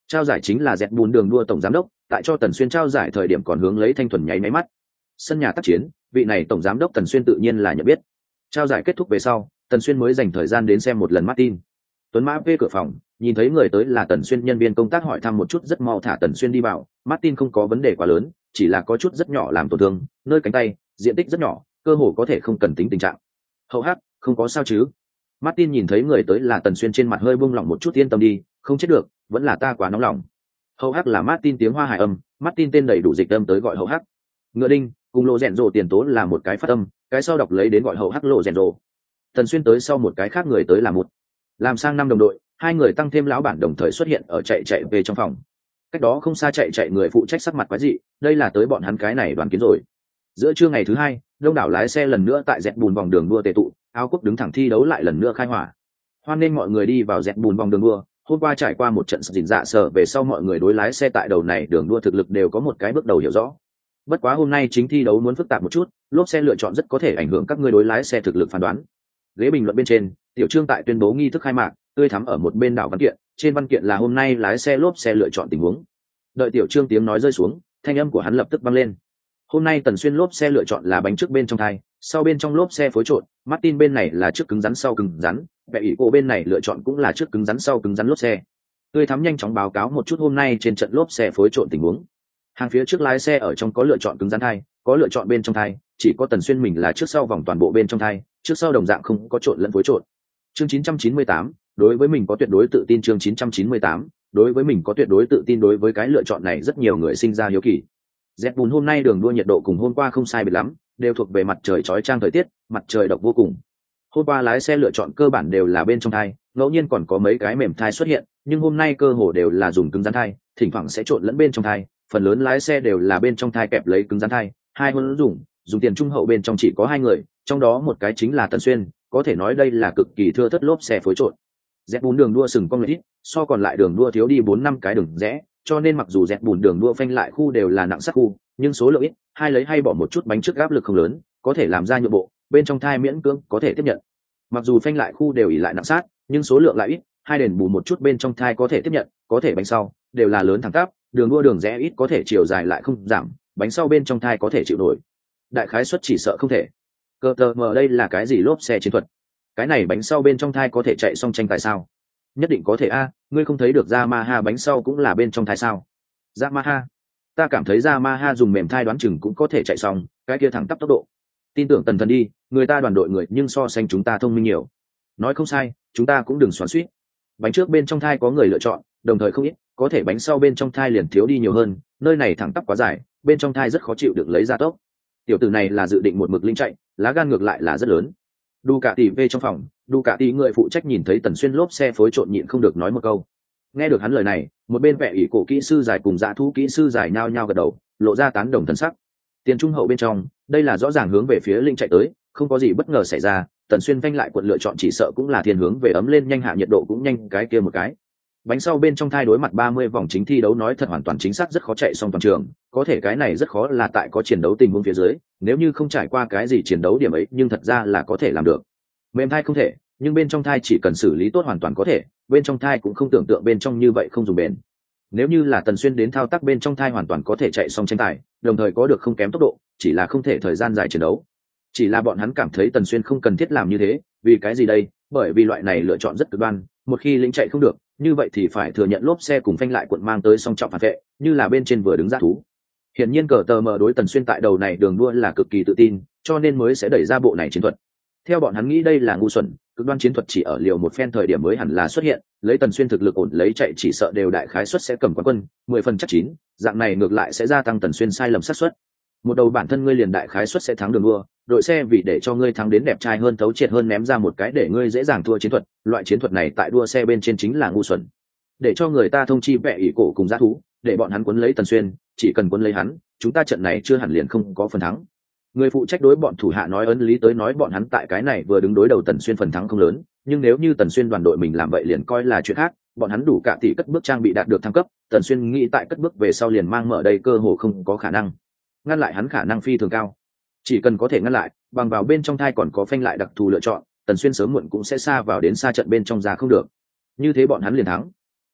Trao giải chính là dẹt bùn đường đua tổng giám đốc, tại cho Tần Xuyên trao giải thời điểm còn hướng lấy thanh thuần nháy máy mắt. Sân nhà tác chiến, vị này tổng giám đốc Tần Xuyên tự nhiên là nhận biết. Trao giải kết thúc về sau, Tần Xuyên mới dành thời gian đến xem một lần Martin. Tuấn Mã về cửa phòng, nhìn thấy người tới là Tần Xuyên nhân viên công tác hỏi thăm một chút rất mau thả Tần Xuyên đi vào. Martin không có vấn đề quá lớn, chỉ là có chút rất nhỏ làm tổn thương, nơi cánh tay, diện tích rất nhỏ, cơ hồ có thể không cần tính tình trạng. Hậu hắc, không có sao chứ? Martin nhìn thấy người tới là Tần Xuyên trên mặt hơi buông lỏng một chút, yên tâm đi, không chết được, vẫn là ta quá nóng lòng. Hậu hắc là Martin tiếng Hoa hài âm, Martin tên đầy đủ dịch âm tới gọi hậu hắc. Ngựa đinh cùng lộ rèn rồ tiền tố là một cái phát âm, cái sau đọc lấy đến gọi hậu hắc lộ rèn rồ. Tần Xuyên tới sau một cái khác người tới là một làm sang năm đồng đội, hai người tăng thêm lão bản đồng thời xuất hiện ở chạy chạy về trong phòng. Cách đó không xa chạy chạy người phụ trách sắc mặt quái dị, đây là tới bọn hắn cái này đoàn kiến rồi. Giữa trưa ngày thứ hai, đông đảo lái xe lần nữa tại dẹt bùn vòng đường đua tề tụ, áo quốc đứng thẳng thi đấu lại lần nữa khai hỏa. Hoan nên mọi người đi vào dẹt bùn vòng đường đua. Hôm qua trải qua một trận dình dạ sở về sau, mọi người đối lái xe tại đầu này đường đua thực lực đều có một cái bước đầu hiểu rõ. Bất quá hôm nay chính thi đấu muốn phức tạp một chút, lốp xe lựa chọn rất có thể ảnh hưởng các ngươi đối lái xe thực lực phán đoán. Ghế bình luận bên trên, Tiểu Trương tại tuyên bố nghi thức khai mạc, tươi thắm ở một bên đảo văn kiện, trên văn kiện là hôm nay lái xe lốp xe lựa chọn tình huống. Đợi Tiểu Trương tiếng nói rơi xuống, thanh âm của hắn lập tức vang lên. Hôm nay Tần Xuyên lốp xe lựa chọn là bánh trước bên trong thai, sau bên trong lốp xe phối trộn, Martin bên này là trước cứng rắn sau cứng rắn, vẻ ỷ cổ bên này lựa chọn cũng là trước cứng rắn sau cứng rắn lốp xe. Tươi thắm nhanh chóng báo cáo một chút hôm nay trên trận lốp xe phối trộn tình huống. Hàng phía trước lái xe ở trong có lựa chọn cứng rắn thai, có lựa chọn bên trong thai, chỉ có Tần Xuyên mình là trước sau vòng toàn bộ bên trong thai, trước sau đồng dạng không có trộn lẫn phối trộn. Chương chín trăm chín mươi tám, đối với mình có tuyệt đối tự tin. Chương chín trăm chín mươi tám, đối với mình có tuyệt đối tự tin. Đối với cái lựa chọn này rất nhiều người sinh ra hiếu kỳ. Red Bull hôm nay đường đua nhiệt độ cùng hôm qua không sai biệt lắm, đều thuộc về mặt trời chói chang thời tiết, mặt trời độc vô cùng. Hôm qua lái xe lựa chọn cơ bản đều là bên trong thai, ngẫu nhiên còn có mấy cái mềm thai xuất hiện, nhưng hôm nay cơ hồ đều là dùng cứng rắn thai, thỉnh thoảng sẽ trộn lẫn bên trong thai, phần lớn lái xe đều là bên trong thai kẹp lấy cứng rắn thai, hai huấn dùng, dùng tiền trung hậu bên trong chỉ có hai người, trong đó một cái chính là Tần Xuyên, có thể nói đây là cực kỳ thưa thớt lốp xe phối trộn. Red Bull đường đua sừng cong lệch ít, so còn lại đường đua thiếu đi bốn năm cái đường rẽ, cho nên mặc dù Red Bull đường đua phanh lại khu đều là nặng sắc khu, nhưng số lượng ít, hai lấy hay bỏ một chút bánh trước áp lực không lớn, có thể làm ra nhượng bộ, bên trong thai miễn cưỡng có thể tiếp nhận. Mặc dù phanh lại khu đều ỉ lại nặng sát, nhưng số lượng lại ít, hai đền bù một chút bên trong thai có thể tiếp nhận, có thể bánh sau đều là lớn thẳng tắp, đường đua đường rẽ ít có thể chiều dài lại không giảm, bánh sau bên trong thai có thể chịu nổi. Đại khái suất chỉ sợ không thể. Cơ tờ mờ đây là cái gì lốp xe chiến thuật? Cái này bánh sau bên trong thai có thể chạy xong tranh tài sao? Nhất định có thể a, ngươi không thấy được Yamaha bánh sau cũng là bên trong thai sao? Yamaha, ta cảm thấy Yamaha dùng mềm thai đoán chừng cũng có thể chạy xong, cái kia thẳng tắp tốc độ. Tin tưởng Tần Thần đi, người ta đoàn đội người nhưng so sánh chúng ta thông minh nhiều. Nói không sai, chúng ta cũng đừng xoắn xuýt. Bánh trước bên trong thai có người lựa chọn, đồng thời không ít, có thể bánh sau bên trong thai liền thiếu đi nhiều hơn, nơi này thẳng tắp quá dài, bên trong thai rất khó chịu được lấy ra tốc. Tiểu tử này là dự định một mực linh chạy, lá gan ngược lại là rất lớn. Đu cả tỷ về trong phòng, Đu cả tỷ người phụ trách nhìn thấy Tần Xuyên lốp xe phối trộn nhịn không được nói một câu. Nghe được hắn lời này, một bên vẻ ỷ cổ kỹ sư giải cùng dạ thú kỹ sư giải nhao nhao gật đầu, lộ ra tán đồng thần sắc. Tiền trung hậu bên trong, đây là rõ ràng hướng về phía linh chạy tới, không có gì bất ngờ xảy ra. Tần Xuyên phanh lại quận lựa chọn chỉ sợ cũng là thiên hướng về ấm lên nhanh, hạ nhiệt độ cũng nhanh cái kia một cái. Bánh sau bên trong thai đối mặt ba mươi vòng chính thi đấu nói thật hoàn toàn chính xác rất khó chạy xong toàn trường, có thể cái này rất khó là tại có chiến đấu tình huống phía dưới, nếu như không trải qua cái gì chiến đấu điểm ấy nhưng thật ra là có thể làm được. Mềm thai không thể, nhưng bên trong thai chỉ cần xử lý tốt hoàn toàn có thể, bên trong thai cũng không tưởng tượng bên trong như vậy không dùng bền. Nếu như là Tần Xuyên đến thao tác bên trong thai hoàn toàn có thể chạy xong tranh tài, đồng thời có được không kém tốc độ, chỉ là không thể thời gian dài chiến đấu. Chỉ là bọn hắn cảm thấy Tần Xuyên không cần thiết làm như thế, vì cái gì đây? Bởi vì loại này lựa chọn rất cực đoan, một khi lĩnh chạy không được, như vậy thì phải thừa nhận lốp xe cùng phanh lại cuộn mang tới song trọng phản vệ, như là bên trên vừa đứng ra thú. Hiển nhiên cờ tờ mờ đối Tần Xuyên tại đầu này đường đua là cực kỳ tự tin, cho nên mới sẽ đẩy ra bộ này chiến thuật. Theo bọn hắn nghĩ đây là ngu xuẩn, cực đoan chiến thuật chỉ ở liều một phen thời điểm mới hẳn là xuất hiện, lấy Tần Xuyên thực lực ổn lấy chạy chỉ sợ đều đại khái suất sẽ cầm quán quân, mười phần chắc chín, dạng này ngược lại sẽ gia tăng Tần Xuyên sai lầm xác suất. Một đầu bản thân ngươi liền đại khái suất sẽ thắng đường đua, đội xe vì để cho ngươi thắng đến đẹp trai hơn thấu triệt hơn ném ra một cái để ngươi dễ dàng thua chiến thuật, loại chiến thuật này tại đua xe bên trên chính là ngu xuẩn. Để cho người ta thông chi vẽ ỷ cổ cùng giá thú, để bọn hắn quấn lấy Tần Xuyên, chỉ cần quấn lấy hắn, chúng ta trận này chưa hẳn liền không có phần thắng. Người phụ trách đối bọn thủ hạ nói ấn lý tới nói bọn hắn tại cái này vừa đứng đối đầu Tần Xuyên phần thắng không lớn, nhưng nếu như Tần Xuyên đoàn đội mình làm vậy liền coi là chuyện khác, bọn hắn đủ cả tỷ cất bước trang bị đạt được thăng cấp, Tần Xuyên nghĩ tại cất bước về sau liền mang mở đây cơ hồ không có khả năng. Ngăn lại hắn khả năng phi thường cao. Chỉ cần có thể ngăn lại, bằng vào bên trong thai còn có phanh lại đặc thù lựa chọn, Tần Xuyên sớm muộn cũng sẽ xa vào đến xa trận bên trong ra không được. Như thế bọn hắn liền thắng.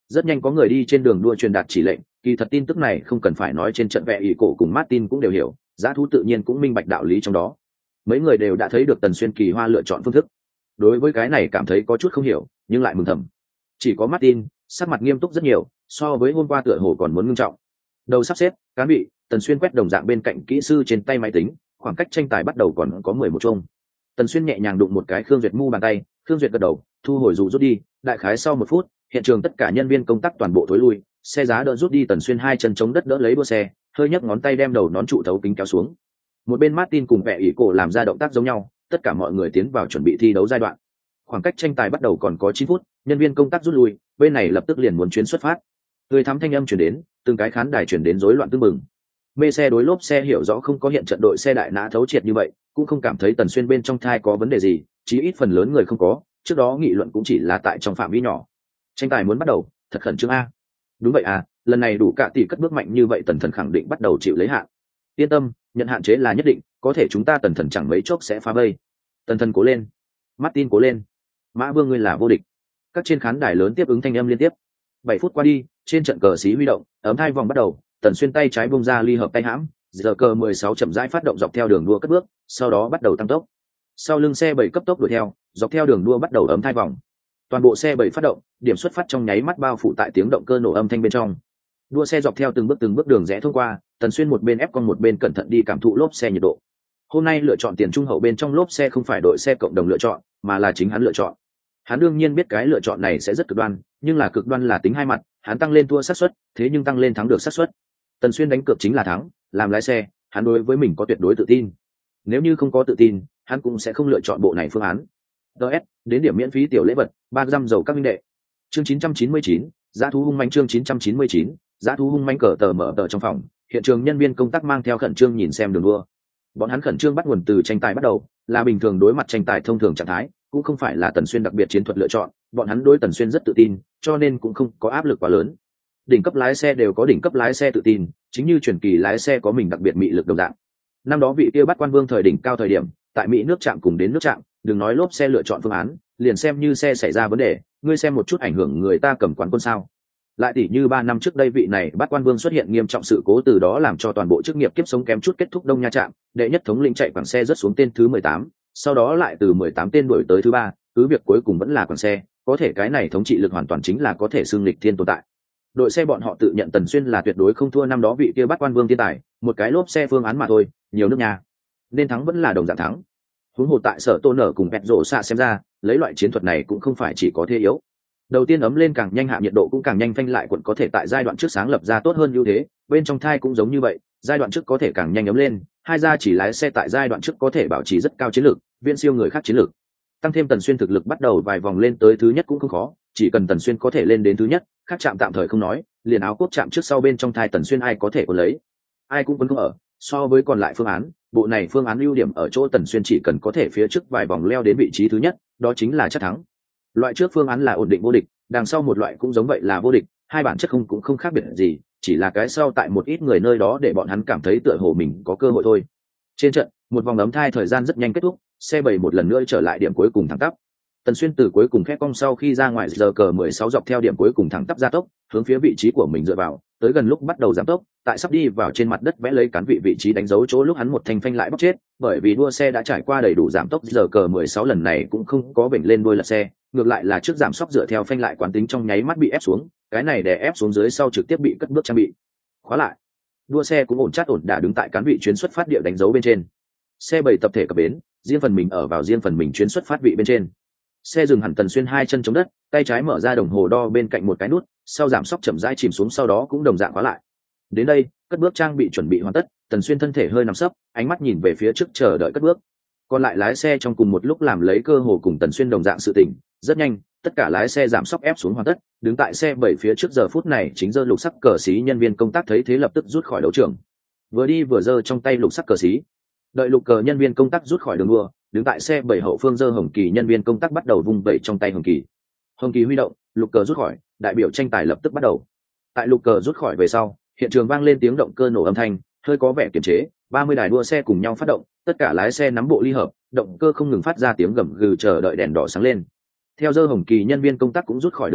Rất nhanh có người đi trên đường đua truyền đạt chỉ lệnh, kỳ thật tin tức này không cần phải nói, trên trận vẽ ỷ cổ cùng Martin cũng đều hiểu, dã thú tự nhiên cũng minh bạch đạo lý trong đó. Mấy người đều đã thấy được Tần Xuyên kỳ hoa lựa chọn phương thức, đối với cái này cảm thấy có chút không hiểu nhưng lại mừng thầm. Chỉ có Martin sắc mặt nghiêm túc rất nhiều, so với hôm qua tựa hồ còn muốn nghiêm trọng. Đầu sắp xếp cán bị, Tần Xuyên quét đồng dạng bên cạnh kỹ sư trên tay máy tính, khoảng cách tranh tài bắt đầu còn có mười một chung. Tần Xuyên nhẹ nhàng đụng một cái Khương Duyệt mu bàn tay, Khương Duyệt gật đầu, thu hồi dù rút đi. Đại khái sau một phút, hiện trường tất cả nhân viên công tác toàn bộ thối lui, xe giá đỡ rút đi. Tần Xuyên hai chân chống đất đỡ lấy đua xe, hơi nhấc ngón tay đem đầu nón trụ thấu kính kéo xuống. Một bên Martin cùng vẻ ỷ cổ làm ra động tác giống nhau, tất cả mọi người tiến vào chuẩn bị thi đấu giai đoạn. Khoảng cách tranh tài bắt đầu còn có chín phút, nhân viên công tác rút lui, bên này lập tức liền muốn chuyến xuất phát. Người thắm thanh âm chuyển đến, từng cái khán đài chuyển đến rối loạn tương mừng. Mê xe đối lốp xe hiểu rõ không có hiện trận đội xe đại nã thấu triệt như vậy, cũng không cảm thấy Tần Xuyên bên trong thai có vấn đề gì, chí ít phần lớn người không có, trước đó nghị luận cũng chỉ là tại trong phạm vi nhỏ. Tranh tài muốn bắt đầu, thật khẩn trương a. Đúng vậy à, lần này đủ cả tỷ cất bước mạnh như vậy, Tần Thần khẳng định bắt đầu chịu lấy hạn. Yên tâm, nhận hạn chế là nhất định, có thể chúng ta Tần Thần chẳng mấy chốc sẽ phá vây. Tần Thần cố lên, Martin cố lên, Mã Vương ngươi là vô địch. Các trên khán đài lớn tiếp ứng thanh âm liên tiếp. Bảy phút qua đi, trên trận cờ xí huy động, ấm thai vòng bắt đầu, Tần Xuyên tay trái bung ra ly hợp tay hãm, giờ cờ mười sáu chậm rãi phát động dọc theo đường đua cất bước, sau đó bắt đầu tăng tốc. Sau lưng xe bảy cấp tốc đuổi theo, dọc theo đường đua bắt đầu ấm thai vòng. Toàn bộ xe bảy phát động, điểm xuất phát trong nháy mắt bao phủ tại tiếng động cơ nổ âm thanh bên trong. Đua xe dọc theo từng bước từng bước đường rẽ thông qua, Tần Xuyên một bên ép con một bên cẩn thận đi cảm thụ lốp xe nhiệt độ. Hôm nay lựa chọn tiền trung hậu bên trong lốp xe không phải đội xe cộng đồng lựa chọn, mà là chính hắn lựa chọn. Hắn đương nhiên biết cái lựa chọn này sẽ rất cực đoan, nhưng là cực đoan là tính hai mặt, hắn tăng lên thua xác suất, thế nhưng tăng lên thắng được xác suất. Tần Xuyên đánh cược chính là thắng, làm lái xe, hắn đối với mình có tuyệt đối tự tin. Nếu như không có tự tin, hắn cũng sẽ không lựa chọn bộ này phương án. đê ét, đến điểm miễn phí tiểu lễ vật, ba trăm dầu các minh đệ. Chương chín trăm chín mươi chín, giá thú hung manh. Chương chín trăm chín mươi chín, giá thú hung manh. Cờ tờ mở tờ trong phòng, hiện trường nhân viên công tác mang theo khẩn trương nhìn xem đường đua. Bọn hắn khẩn trương bắt nguồn từ tranh tài bắt đầu, là bình thường đối mặt tranh tài thông thường trạng thái, cũng không phải là Tần Xuyên đặc biệt chiến thuật lựa chọn, bọn hắn đối Tần Xuyên rất tự tin, cho nên cũng không có áp lực quá lớn. Đỉnh cấp lái xe đều có đỉnh cấp lái xe tự tin, chính như truyền kỳ lái xe có mình đặc biệt mị lực đồng dạng. Năm đó vị kia bắt quan vương thời đỉnh cao thời điểm, tại Mỹ nước chạm cùng đến nước chạm, đừng nói lốp xe lựa chọn phương án, liền xem như xe xảy ra vấn đề, ngươi xem một chút ảnh hưởng người ta cầm quán quân sao. Lại tỷ như ba năm trước đây vị này bắt quan vương xuất hiện nghiêm trọng sự cố, từ đó làm cho toàn bộ chức nghiệp kiếp sống kém chút kết thúc Đông Nha Trạm, đệ nhất thống lĩnh chạy quảng xe rất xuống tên thứ mười tám, sau đó lại từ mười tám tên đuổi tới thứ ba, cứ việc cuối cùng vẫn là quảng xe, có thể cái này thống trị lực hoàn toàn chính là có thể xưng lịch thiên tồn tại. Đội xe bọn họ tự nhận Tần Xuyên là tuyệt đối không thua năm đó vị kia bắt quan vương thiên tài, một cái lốp xe phương án mà thôi, nhiều nước nhà, nên thắng vẫn là đồng dạng thắng. Huống hồ tại sở Tô Nở cùng Pẹt Rổ xạ xem ra, lấy loại chiến thuật này cũng không phải chỉ có thế yếu. Đầu tiên ấm lên càng nhanh, hạ nhiệt độ cũng càng nhanh, phanh lại quận có thể tại giai đoạn trước sáng lập ra tốt hơn ưu thế, bên trong thai cũng giống như vậy, giai đoạn trước có thể càng nhanh ấm lên, hai gia chỉ lái xe tại giai đoạn trước có thể bảo trì rất cao chiến lược, viễn siêu người khác chiến lược. Tăng thêm Tần Xuyên thực lực bắt đầu vài vòng lên tới thứ nhất cũng không khó, chỉ cần Tần Xuyên có thể lên đến thứ nhất, khác chạm tạm thời không nói, liền áo cốt chạm trước sau bên trong thai Tần Xuyên ai có thể có lấy, ai cũng vẫn không ở. So với còn lại phương án, bộ này phương án ưu điểm ở chỗ Tần Xuyên chỉ cần có thể phía trước vài vòng leo đến vị trí thứ nhất, đó chính là chắc thắng. Loại trước phương án là ổn định vô địch, đằng sau một loại cũng giống vậy là vô địch, hai bản chất không cũng không khác biệt gì, chỉ là cái sau tại một ít người nơi đó để bọn hắn cảm thấy tựa hồ mình có cơ hội thôi. Trên trận, một vòng ấm thai thời gian rất nhanh kết thúc, xe bảy một lần nữa trở lại điểm cuối cùng thẳng tắp. Tần Xuyên từ cuối cùng khép cong sau khi ra ngoài giờ cờ mười sáu dọc theo điểm cuối cùng thẳng tắp gia tốc, hướng phía vị trí của mình dựa vào, tới gần lúc bắt đầu giảm tốc, tại sắp đi vào trên mặt đất vẽ lấy cán vị vị trí đánh dấu chỗ lúc hắn một thanh phanh lại bóc chết, bởi vì đua xe đã trải qua đầy đủ giảm tốc, giờ cờ mười sáu lần này cũng không có bệnh lên đuôi lật xe, ngược lại là trước giảm sóc dựa theo phanh lại quán tính trong nháy mắt bị ép xuống, cái này đè ép xuống dưới sau trực tiếp bị cất bước trang bị khóa lại. Đua xe cũng ổn chát ổn đả đứng tại cán vị chuyến xuất phát địa đánh dấu bên trên. Xe bảy tập thể cập bến, riêng phần mình ở vào riêng phần mình chuyến xuất phát vị bên trên. Xe dừng hẳn, Tần Xuyên hai chân chống đất, tay trái mở ra đồng hồ đo bên cạnh một cái nút, sau giảm sóc chậm rãi chìm xuống, sau đó cũng đồng dạng khóa lại. Đến đây, cất bước trang bị chuẩn bị hoàn tất, Tần Xuyên thân thể hơi nằm sấp, ánh mắt nhìn về phía trước chờ đợi cất bước. Còn lại lái xe trong cùng một lúc làm lấy cơ hồ cùng Tần Xuyên đồng dạng sự tình, rất nhanh, tất cả lái xe giảm sóc ép xuống hoàn tất, đứng tại xe bảy phía trước giờ phút này chính giơ lục sắc cờ xí nhân viên công tác thấy thế lập tức rút khỏi đấu trường. Vừa đi vừa giơ trong tay lục sắc cờ xí. Đợi lục cờ nhân viên công tác rút khỏi đường đua, đứng tại xe bảy hậu phương giơ hồng kỳ nhân viên công tác bắt đầu vung vẩy trong tay hồng kỳ. Hồng kỳ huy động, lục cờ rút khỏi, đại biểu tranh tài lập tức bắt đầu. Tại lục cờ rút khỏi về sau, hiện trường vang lên tiếng động cơ nổ âm thanh, hơi có vẻ kiềm chế, ba mươi đài đua xe cùng nhau phát động, tất cả lái xe nắm bộ ly hợp, động cơ không ngừng phát ra tiếng gầm gừ chờ đợi đèn đỏ sáng lên. Theo giơ hồng kỳ nhân viên công tác cũng rút khỏi đường đua,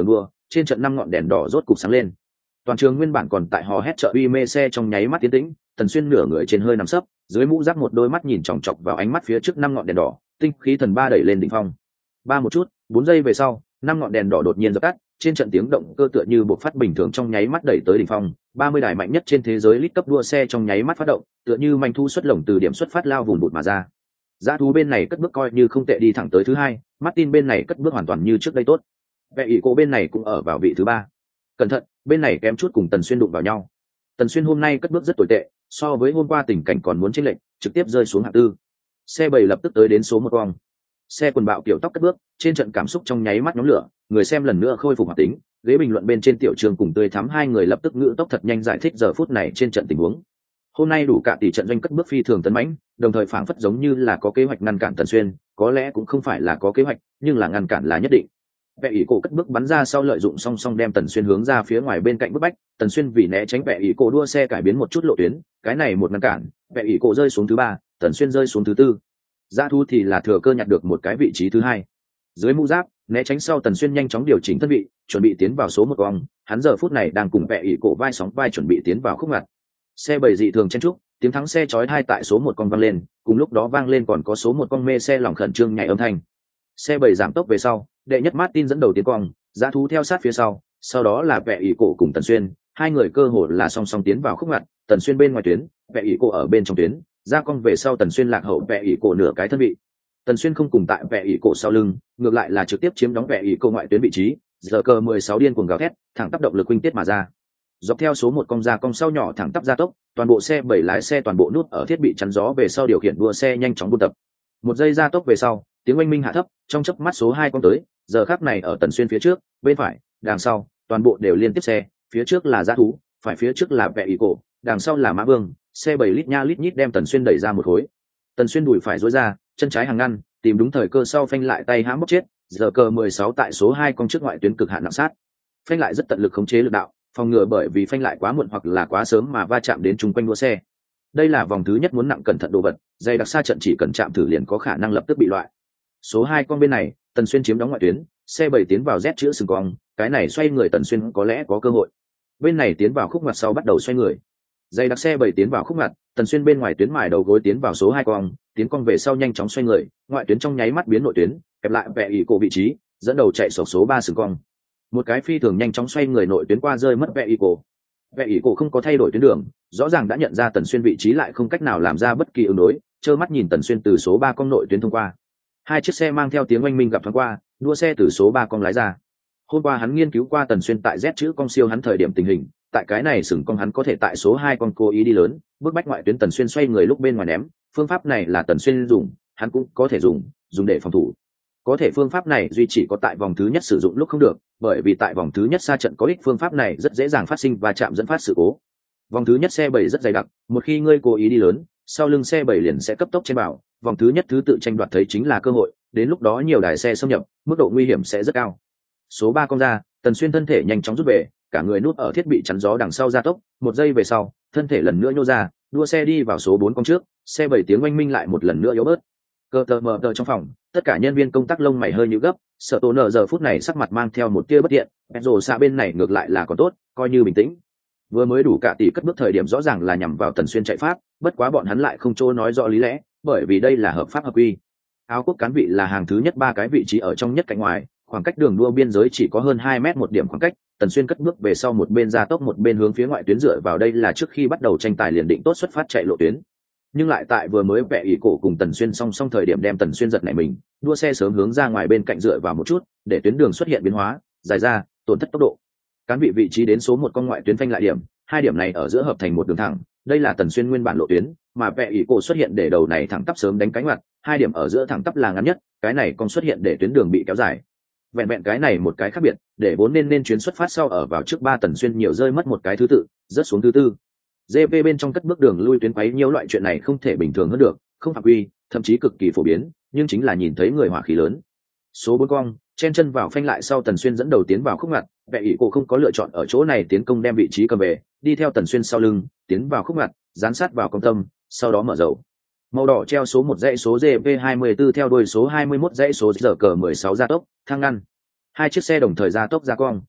trên trận năm ngọn đèn đỏ rốt cục sáng lên. Toàn trường nguyên bản còn tại hò hét trợ uy mê xe trong nháy mắt tiến tĩnh, Tần Xuyên nửa người trên hơi nằm sấp, dưới mũ giáp một đôi mắt nhìn chòng chọc vào ánh mắt phía trước năm ngọn đèn đỏ, tinh khí thần ba đẩy lên đỉnh phong. Ba một chút, bốn giây về sau, năm ngọn đèn đỏ đột nhiên dập tắt, trên trận tiếng động cơ tựa như bộc phát bình thường trong nháy mắt đẩy tới đỉnh phong, ba mươi đài mạnh nhất trên thế giới lít cấp đua xe trong nháy mắt phát động, tựa như manh thu xuất lồng từ điểm xuất phát lao vùng bụt mà ra. Dã thú bên này cất bước coi như không tệ đi thẳng tới thứ hai, Martin bên này cất bước hoàn toàn như trước đây tốt. Vẻ ỷ cô bên này cũng ở vào vị thứ ba. Cẩn thận, bên này kém chút cùng Tần Xuyên đụng vào nhau. Tần Xuyên hôm nay cất bước rất tồi tệ, so với hôm qua tình cảnh còn muốn chênh lệch, trực tiếp rơi xuống hạng tư. Xe bảy lập tức tới đến số một cong. Xe quần bạo kiểu tóc cất bước, trên trận cảm xúc trong nháy mắt nhóm lửa, người xem lần nữa khôi phục hoạt tính, ghế bình luận bên trên tiểu trường cùng tươi thắm hai người lập tức ngữ tốc thật nhanh giải thích giờ phút này trên trận tình huống. Hôm nay đủ cả tỷ trận doanh cất bước phi thường tấn mãnh, đồng thời phảng phất giống như là có kế hoạch ngăn cản Tần Xuyên, có lẽ cũng không phải là có kế hoạch, nhưng là ngăn cản là nhất định. Vẻ ỷ cổ cất bước bắn ra sau lợi dụng song song đem Tần Xuyên hướng ra phía ngoài bên cạnh bức bách, Tần Xuyên vì né tránh vẻ ỷ cổ đua xe cải biến một chút lộ tuyến, cái này một ngăn cản, vẻ ỷ cổ rơi xuống thứ ba, Tần Xuyên rơi xuống thứ tư. Dã thú thì là thừa cơ nhặt được một cái vị trí thứ hai. Dưới mũ giáp, né tránh sau Tần Xuyên nhanh chóng điều chỉnh thân vị, chuẩn bị tiến vào số một cong, hắn giờ phút này đang cùng vẻ ỷ cổ vai sóng vai chuẩn bị tiến vào khúc ngặt. Xe bảy dị thường chen trúc, tiếng thắng xe chói tai tại số một cong vang lên, cùng lúc đó vang lên còn có số một cong mê xe lòng khẩn trương nhảy âm thanh. Xe bảy giảm tốc về sau, đệ nhất Martin dẫn đầu tiến cong, dã thú theo sát phía sau, sau đó là vẻ ỷ cổ cùng Tần Xuyên, hai người cơ hồ là song song tiến vào khúc ngặt, Tần Xuyên bên ngoài tuyến, vẻ ỷ cổ ở bên trong tuyến, ra cong về sau Tần Xuyên lạc hậu vẻ ỷ cổ nửa cái thân vị. Tần Xuyên không cùng tại vẻ ỷ cổ sau lưng, ngược lại là trực tiếp chiếm đóng vẻ ỷ cổ ngoại tuyến vị trí, giờ cờ mười sáu điên cuồng gào thét, thẳng tắp động lực huynh tiết mà ra. Dọc theo số một cong ra cong sau nhỏ thẳng tắp gia tốc, toàn bộ xe bảy lái xe toàn bộ nút ở thiết bị chắn gió về sau điều khiển đua xe nhanh chóng buôn tập. Một giây gia tốc về sau, tiếng oanh minh hạ thấp, trong chớp mắt số hai cong tới, giờ khắc này ở Tần Xuyên phía trước, bên phải, đằng sau, toàn bộ đều liên tiếp xe, phía trước là dã thú, phải phía trước là vẻ ỷ cổ, đằng sau là Mã Vương, xe bảy lít nha lít nhít đem Tần Xuyên đẩy ra một khối. Tần Xuyên đùi phải duỗi ra, chân trái hàng ngăn, tìm đúng thời cơ sau phanh lại tay hãm bốc chết, giờ cờ mười sáu tại số hai cong trước ngoại tuyến cực hạn nặng sát. Phanh lại rất tận lực khống chế lực đạo, phòng ngừa bởi vì phanh lại quá muộn hoặc là quá sớm mà va chạm đến chung quanh đua xe. Đây là vòng thứ nhất muốn nặng cẩn thận đồ vật, dây đặc xa trận chỉ cần chạm thử liền có khả năng lập tức bị loại. Số hai con bên này, Tần Xuyên chiếm đóng ngoại tuyến, xe bảy tiến vào Z chữ sừng cong, cái này xoay người Tần Xuyên có lẽ có cơ hội. Bên này tiến vào khúc ngoặt sau bắt đầu xoay người. Dây đặc xe bảy tiến vào khúc ngoặt, Tần Xuyên bên ngoài tuyến mài đầu gối tiến vào số hai cong, tiến cong về sau nhanh chóng xoay người, ngoại tuyến trong nháy mắt biến nội tuyến, kẹp lại vẻ ỷ cổ vị trí, dẫn đầu chạy sổ số ba sừng cong. Một cái phi thường nhanh chóng xoay người nội tuyến qua rơi mất vẻ ỷ cổ. Vẻ ỷ cổ không có thay đổi tuyến đường, rõ ràng đã nhận ra Tần Xuyên vị trí lại không cách nào làm ra bất kỳ ứng đối, trơ mắt nhìn Tần Xuyên từ số ba cong nội tuyến thông qua. Hai chiếc xe mang theo tiếng oanh minh gặp thoáng qua, đua xe từ số ba cong lái ra. Hôm qua hắn nghiên cứu qua Tần Xuyên tại Z chữ cong siêu hắn thời điểm tình hình, tại cái này sừng cong hắn có thể tại số hai cong cố ý đi lớn, bước bách ngoại tuyến Tần Xuyên xoay người lúc bên ngoài ném, phương pháp này là Tần Xuyên dùng, hắn cũng có thể dùng, dùng để phòng thủ. Có thể phương pháp này duy chỉ có tại vòng thứ nhất sử dụng lúc không được, bởi vì tại vòng thứ nhất xa trận có ích phương pháp này rất dễ dàng phát sinh và chạm dẫn phát sự cố. Vòng thứ nhất xe bảy rất dày đặc, một khi ngươi cố ý đi lớn, sau lưng xe bảy liền sẽ cấp tốc trên bảo, vòng thứ nhất thứ tự tranh đoạt thấy chính là cơ hội, đến lúc đó nhiều đài xe xâm nhập, mức độ nguy hiểm sẽ rất cao. Số ba cong ra, Tần Xuyên thân thể nhanh chóng rút về, cả người núp ở thiết bị chắn gió đằng sau gia tốc, một giây về sau, thân thể lần nữa nhô ra, đua xe đi vào số bốn cong trước, xe bảy tiếng oanh minh lại một lần nữa yếu bớt. Cơ tờ mờ tờ trong phòng, tất cả nhân viên công tác lông mày hơi nhíu gấp, sợ tổ nở giờ phút này sắc mặt mang theo một tia bất tiện, Pedro xa bên này ngược lại là còn tốt, coi như bình tĩnh. Vừa mới đủ cả tỷ cất bước thời điểm rõ ràng là nhằm vào Tần Xuyên chạy pháp, bất quá bọn hắn lại không chỗ nói rõ lý lẽ, bởi vì đây là hợp pháp hợp quy. Áo quốc cán vị là hàng thứ nhất ba cái vị trí ở trong nhất cạnh ngoài, khoảng cách đường đua biên giới chỉ có hơn hai mét một điểm khoảng cách, Tần Xuyên cất bước về sau một bên gia tốc một bên hướng phía ngoại tuyến dựa vào đây là trước khi bắt đầu tranh tài liền định tốt xuất phát chạy lộ tuyến. Nhưng lại tại vừa mới vẽ ý cổ cùng Tần Xuyên song song thời điểm đem Tần Xuyên giật nảy mình, đua xe sớm hướng ra ngoài bên cạnh dựa vào một chút, để tuyến đường xuất hiện biến hóa, dài ra, tổn thất tốc độ. Cán vị vị trí đến số một con ngoại tuyến phanh lại điểm, hai điểm này ở giữa hợp thành một đường thẳng, đây là Tần Xuyên nguyên bản lộ tuyến, mà vẽ ý cổ xuất hiện để đầu này thẳng tắp sớm đánh cánh mặt, hai điểm ở giữa thẳng tắp là ngắn nhất, cái này còn xuất hiện để tuyến đường bị kéo dài. Vẹn vẹn cái này một cái khác biệt, để vốn nên nên chuyến xuất phát sau ở vào trước ba Tần Xuyên nhiều rơi mất một cái thứ tự, rớt xuống thứ tư. giê pê bên trong cất bước đường lui tuyến quấy nhiều loại chuyện này không thể bình thường hơn được, không phạm quy, thậm chí cực kỳ phổ biến, nhưng chính là nhìn thấy người hỏa khí lớn. Số bốn cong, chen chân vào phanh lại sau Tần Xuyên dẫn đầu tiến vào khúc ngặt, vẻ ý cổ không có lựa chọn ở chỗ này tiến công đem vị trí cầm về, đi theo Tần Xuyên sau lưng, tiến vào khúc ngặt, dán sát vào công tâm, sau đó mở dầu. Màu đỏ treo số một dãy số giê pê hai mươi tư theo đuôi số hai mươi mốt dãy số giờ cờ mười sáu gia tốc, thang ngăn. Hai chiếc xe đồng thời gia tốc ra cong.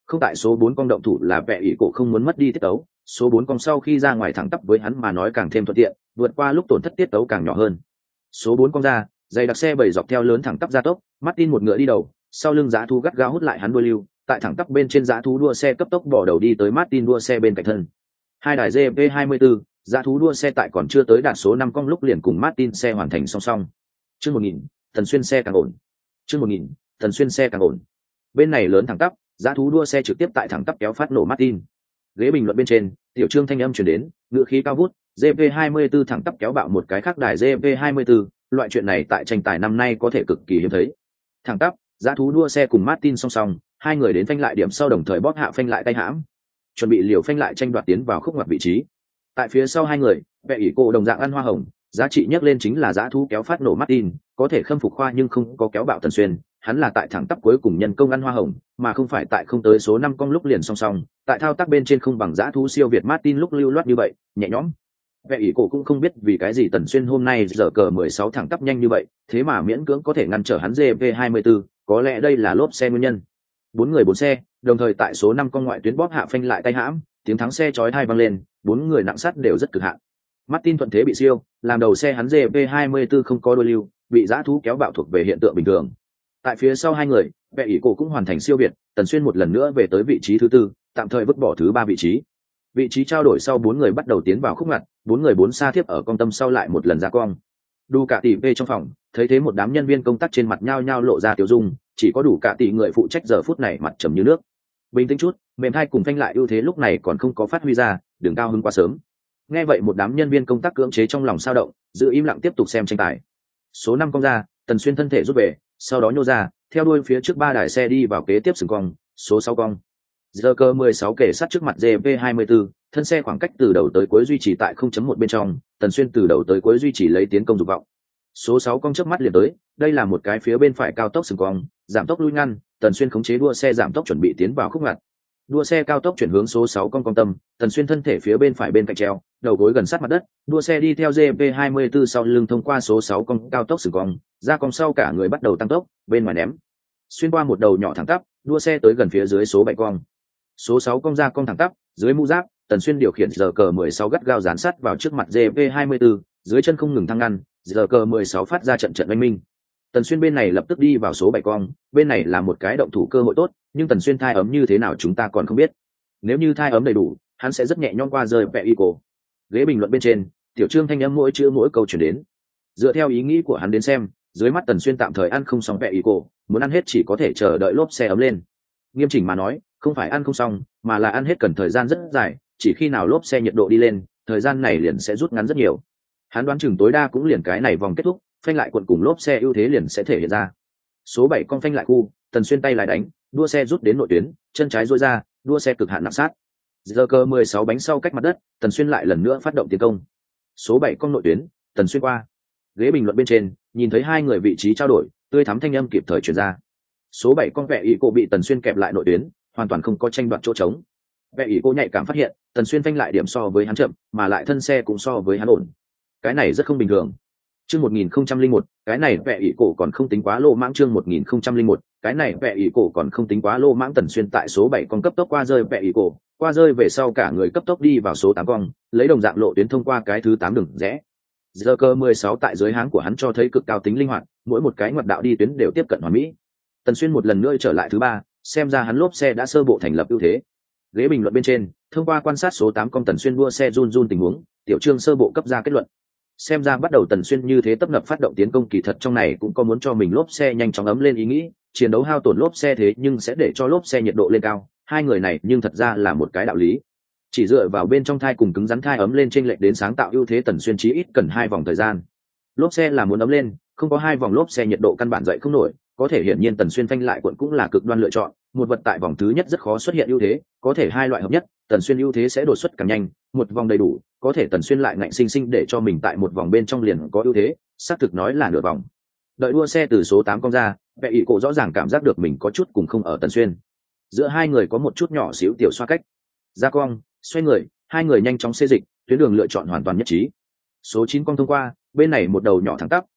Không tại số bốn con động thủ là vẽ ỷ cổ không muốn mất đi tiết tấu, số bốn con sau khi ra ngoài thẳng tắp với hắn mà nói càng thêm thuận tiện, vượt qua lúc tổn thất tiết tấu càng nhỏ hơn. Số bốn con ra, dày đặc xe bảy dọc theo lớn thẳng tắp ra tốc, Martin một ngựa đi đầu, sau lưng giá thú gắt gao hút lại hắn đuôi lưu, tại thẳng tắp bên trên giá thú đua xe cấp tốc bỏ đầu đi tới Martin đua xe bên cạnh thân. Hai đài giê pê hai mươi tư, giá thú đua xe tại còn chưa tới đạt số năm con lúc liền cùng Martin xe hoàn thành song song. Chương một nghìn, Tần Xuyên xe càng ổn. Chương một nghìn, Tần Xuyên xe càng ổn. Bên này lớn thẳng tắp, giá thú đua xe trực tiếp tại thẳng tắp kéo phát nổ Martin. Ghế bình luận bên trên, tiểu trương thanh âm truyền đến, ngựa khí cao vút, giê pê hai mươi tư thẳng tắp kéo bạo một cái khác đài giê pê hai mươi tư, loại chuyện này tại tranh tài năm nay có thể cực kỳ hiếm thấy. Thẳng tắp, giá thú đua xe cùng Martin song song, hai người đến phanh lại điểm sau đồng thời bóp hạ phanh lại tay hãm, chuẩn bị liều phanh lại tranh đoạt tiến vào khúc ngoặt vị trí. Tại phía sau hai người, vẽ ỷ cổ đồng dạng ăn hoa hồng, giá trị nhắc lên chính là giá thú kéo phát nổ Martin, có thể khâm phục khoa nhưng không có kéo bạo Tần Xuyên, hắn là tại thẳng tắp cuối cùng nhân công ăn hoa hồng, mà không phải tại không tới số năm con lúc liền song song, tại thao tác bên trên không bằng giá thú siêu việt Martin lúc lưu loát như vậy, nhẹ nhõm. Vẽ ỷ cổ cũng không biết vì cái gì Tần Xuyên hôm nay giờ cờ mười sáu thẳng tắp nhanh như vậy, thế mà miễn cưỡng có thể ngăn trở hắn giê pê hai mươi tư, có lẽ đây là lốp xe nguyên nhân. Bốn người bốn xe, đồng thời tại số năm con ngoại tuyến bóp hạ phanh lại tay hãm, tiếng thắng xe chói tai vang lên, bốn người nặng sắt đều rất cực hạn. Martin thuận thế bị siêu, làm đầu xe hắn giê pê hai mươi tư không có đuôi lưu, bị dã thú kéo bạo thuộc về hiện tượng bình thường. Tại phía sau hai người, vẽ ỷ cổ cũng hoàn thành siêu việt, Tần Xuyên một lần nữa về tới vị trí thứ tư, tạm thời vứt bỏ thứ ba vị trí. Vị trí trao đổi sau bốn người bắt đầu tiến vào khúc ngặt, bốn người bốn xa tiếp ở con tâm sau lại một lần ra cong. Đủ cả tỷ về trong phòng, thấy thế một đám nhân viên công tác trên mặt nhao nhao lộ ra tiểu dung, chỉ có đủ cả tỷ người phụ trách giờ phút này mặt trầm như nước. Bình tĩnh chút, mềm thai cùng phanh lại ưu thế lúc này còn không có phát huy ra, đừng cao hứng quá sớm. Nghe vậy một đám nhân viên công tác cưỡng chế trong lòng sao động, giữ im lặng tiếp tục xem tranh tài. Số năm cong ra, Tần Xuyên thân thể rút về, sau đó nhô ra, theo đuôi phía trước ba đài xe đi vào kế tiếp sừng cong, số sáu cong. Giờ cơ mười sáu kể sát trước mặt giê pê hai mươi tư, thân xe khoảng cách từ đầu tới cuối duy trì tại không chấm một bên trong, Tần Xuyên từ đầu tới cuối duy trì lấy tiến công dục vọng. Số sáu cong trước mắt liền tới, đây là một cái phía bên phải cao tốc sừng cong, giảm tốc lui ngăn, Tần Xuyên khống chế đua xe giảm tốc chuẩn bị tiến vào khúc ngặt. Đua xe cao tốc chuyển hướng số sáu cong cong tâm, Tần Xuyên thân thể phía bên phải bên cạnh treo, đầu gối gần sát mặt đất, đua xe đi theo giê pê hai mươi tư sau lưng thông qua số sáu cong cao tốc sừng cong, ra cong sau cả người bắt đầu tăng tốc, bên ngoài ném. Xuyên qua một đầu nhỏ thẳng tắp, đua xe tới gần phía dưới số bảy cong. Số sáu cong ra cong thẳng tắp, dưới mũ giáp, Tần Xuyên điều khiển giờ cờ mười sáu gắt gao dán sát vào trước mặt giê pê hai mươi tư, dưới chân không ngừng thăng ngăn, giờ cờ mười sáu phát ra trận trận oanh minh. Tần Xuyên bên này lập tức đi vào số bảy cong, bên này là một cái động thủ cơ hội tốt, nhưng Tần Xuyên thai ấm như thế nào chúng ta còn không biết. Nếu như thai ấm đầy đủ, hắn sẽ rất nhẹ nhõm qua rơi vẽ y cổ. Ghế bình luận bên trên, tiểu trương thanh âm mỗi chữ mỗi câu chuyển đến. Dựa theo ý nghĩ của hắn đến xem, dưới mắt Tần Xuyên tạm thời ăn không xong vẽ y cổ, muốn ăn hết chỉ có thể chờ đợi lốp xe ấm lên. Nghiêm chỉnh mà nói, không phải ăn không xong, mà là ăn hết cần thời gian rất dài, chỉ khi nào lốp xe nhiệt độ đi lên, thời gian này liền sẽ rút ngắn rất nhiều. Hắn đoán chừng tối đa cũng liền cái này vòng kết thúc, phanh lại quận cùng lốp xe ưu thế liền sẽ thể hiện ra. Số bảy con phanh lại khu, Tần Xuyên tay lại đánh, đua xe rút đến nội tuyến, chân trái duỗi ra, đua xe cực hạn nặng sát. Giờ cơ mười sáu bánh sau cách mặt đất, Tần Xuyên lại lần nữa phát động tiến công. Số bảy con nội tuyến, Tần Xuyên qua. Ghế bình luận bên trên, nhìn thấy hai người vị trí trao đổi, tươi thắm thanh âm kịp thời truyền ra. Số bảy con vẽ ý cô bị Tần Xuyên kẹp lại nội tuyến, hoàn toàn không có tranh đoạt chỗ trống. Vẽ ý cô nhạy cảm phát hiện, Tần Xuyên phanh lại điểm so với hắn chậm, mà lại thân xe cũng so với hắn ổn. Cái này rất không bình thường. Chương một nghìn không trăm lẻ một, cái này vẽ ý cổ còn không tính quá lô mãng. Chương một nghìn không trăm lẻ một, cái này vẽ ý cổ còn không tính quá lô mãng. Tần Xuyên tại số bảy con cấp tốc qua rơi vẽ ý cổ, qua rơi về sau cả người cấp tốc đi vào số tám con, lấy đồng dạng lộ tuyến thông qua cái thứ tám đường rẽ. Giờ cơ mười sáu tại dưới háng của hắn cho thấy cực cao tính linh hoạt, mỗi một cái ngoặt đạo đi tuyến đều tiếp cận hoàn mỹ. Tần Xuyên một lần nữa trở lại thứ ba, xem ra hắn lốp xe đã sơ bộ thành lập ưu thế. Ghế bình luận bên trên, thông qua quan sát số tám con Tần Xuyên đua xe run run tình huống, tiểu trương sơ bộ cấp ra kết luận. Xem ra bắt đầu Tần Xuyên như thế tấp nập phát động tiến công, kỳ thật trong này cũng có muốn cho mình lốp xe nhanh chóng ấm lên ý nghĩ, chiến đấu hao tổn lốp xe thế nhưng sẽ để cho lốp xe nhiệt độ lên cao, hai người này nhưng thật ra là một cái đạo lý. Chỉ dựa vào bên trong thai cùng cứng rắn thai ấm lên chênh lệch đến sáng tạo ưu thế, Tần Xuyên chí ít cần hai vòng thời gian. Lốp xe là muốn ấm lên, không có hai vòng lốp xe nhiệt độ căn bản dậy không nổi, có thể hiển nhiên Tần Xuyên phanh lại cuộn cũng là cực đoan lựa chọn, một vật tại vòng thứ nhất rất khó xuất hiện ưu thế, có thể hai loại hợp nhất, Tần Xuyên ưu thế sẽ đột xuất càng nhanh, một vòng đầy đủ, có thể Tần Xuyên lại ngạnh sinh sinh để cho mình tại một vòng bên trong liền có ưu thế, xác thực nói là nửa vòng. Đợi đua xe từ số tám con ra, vẽ ý cổ rõ ràng cảm giác được mình có chút cùng không ở Tần Xuyên. Giữa hai người có một chút nhỏ xíu tiểu xoa cách. Ra cong, xoay người, hai người nhanh chóng xê dịch, tuyến đường lựa chọn hoàn toàn nhất trí. Số chín con thông qua, bên này một đầu nhỏ thẳng tắp,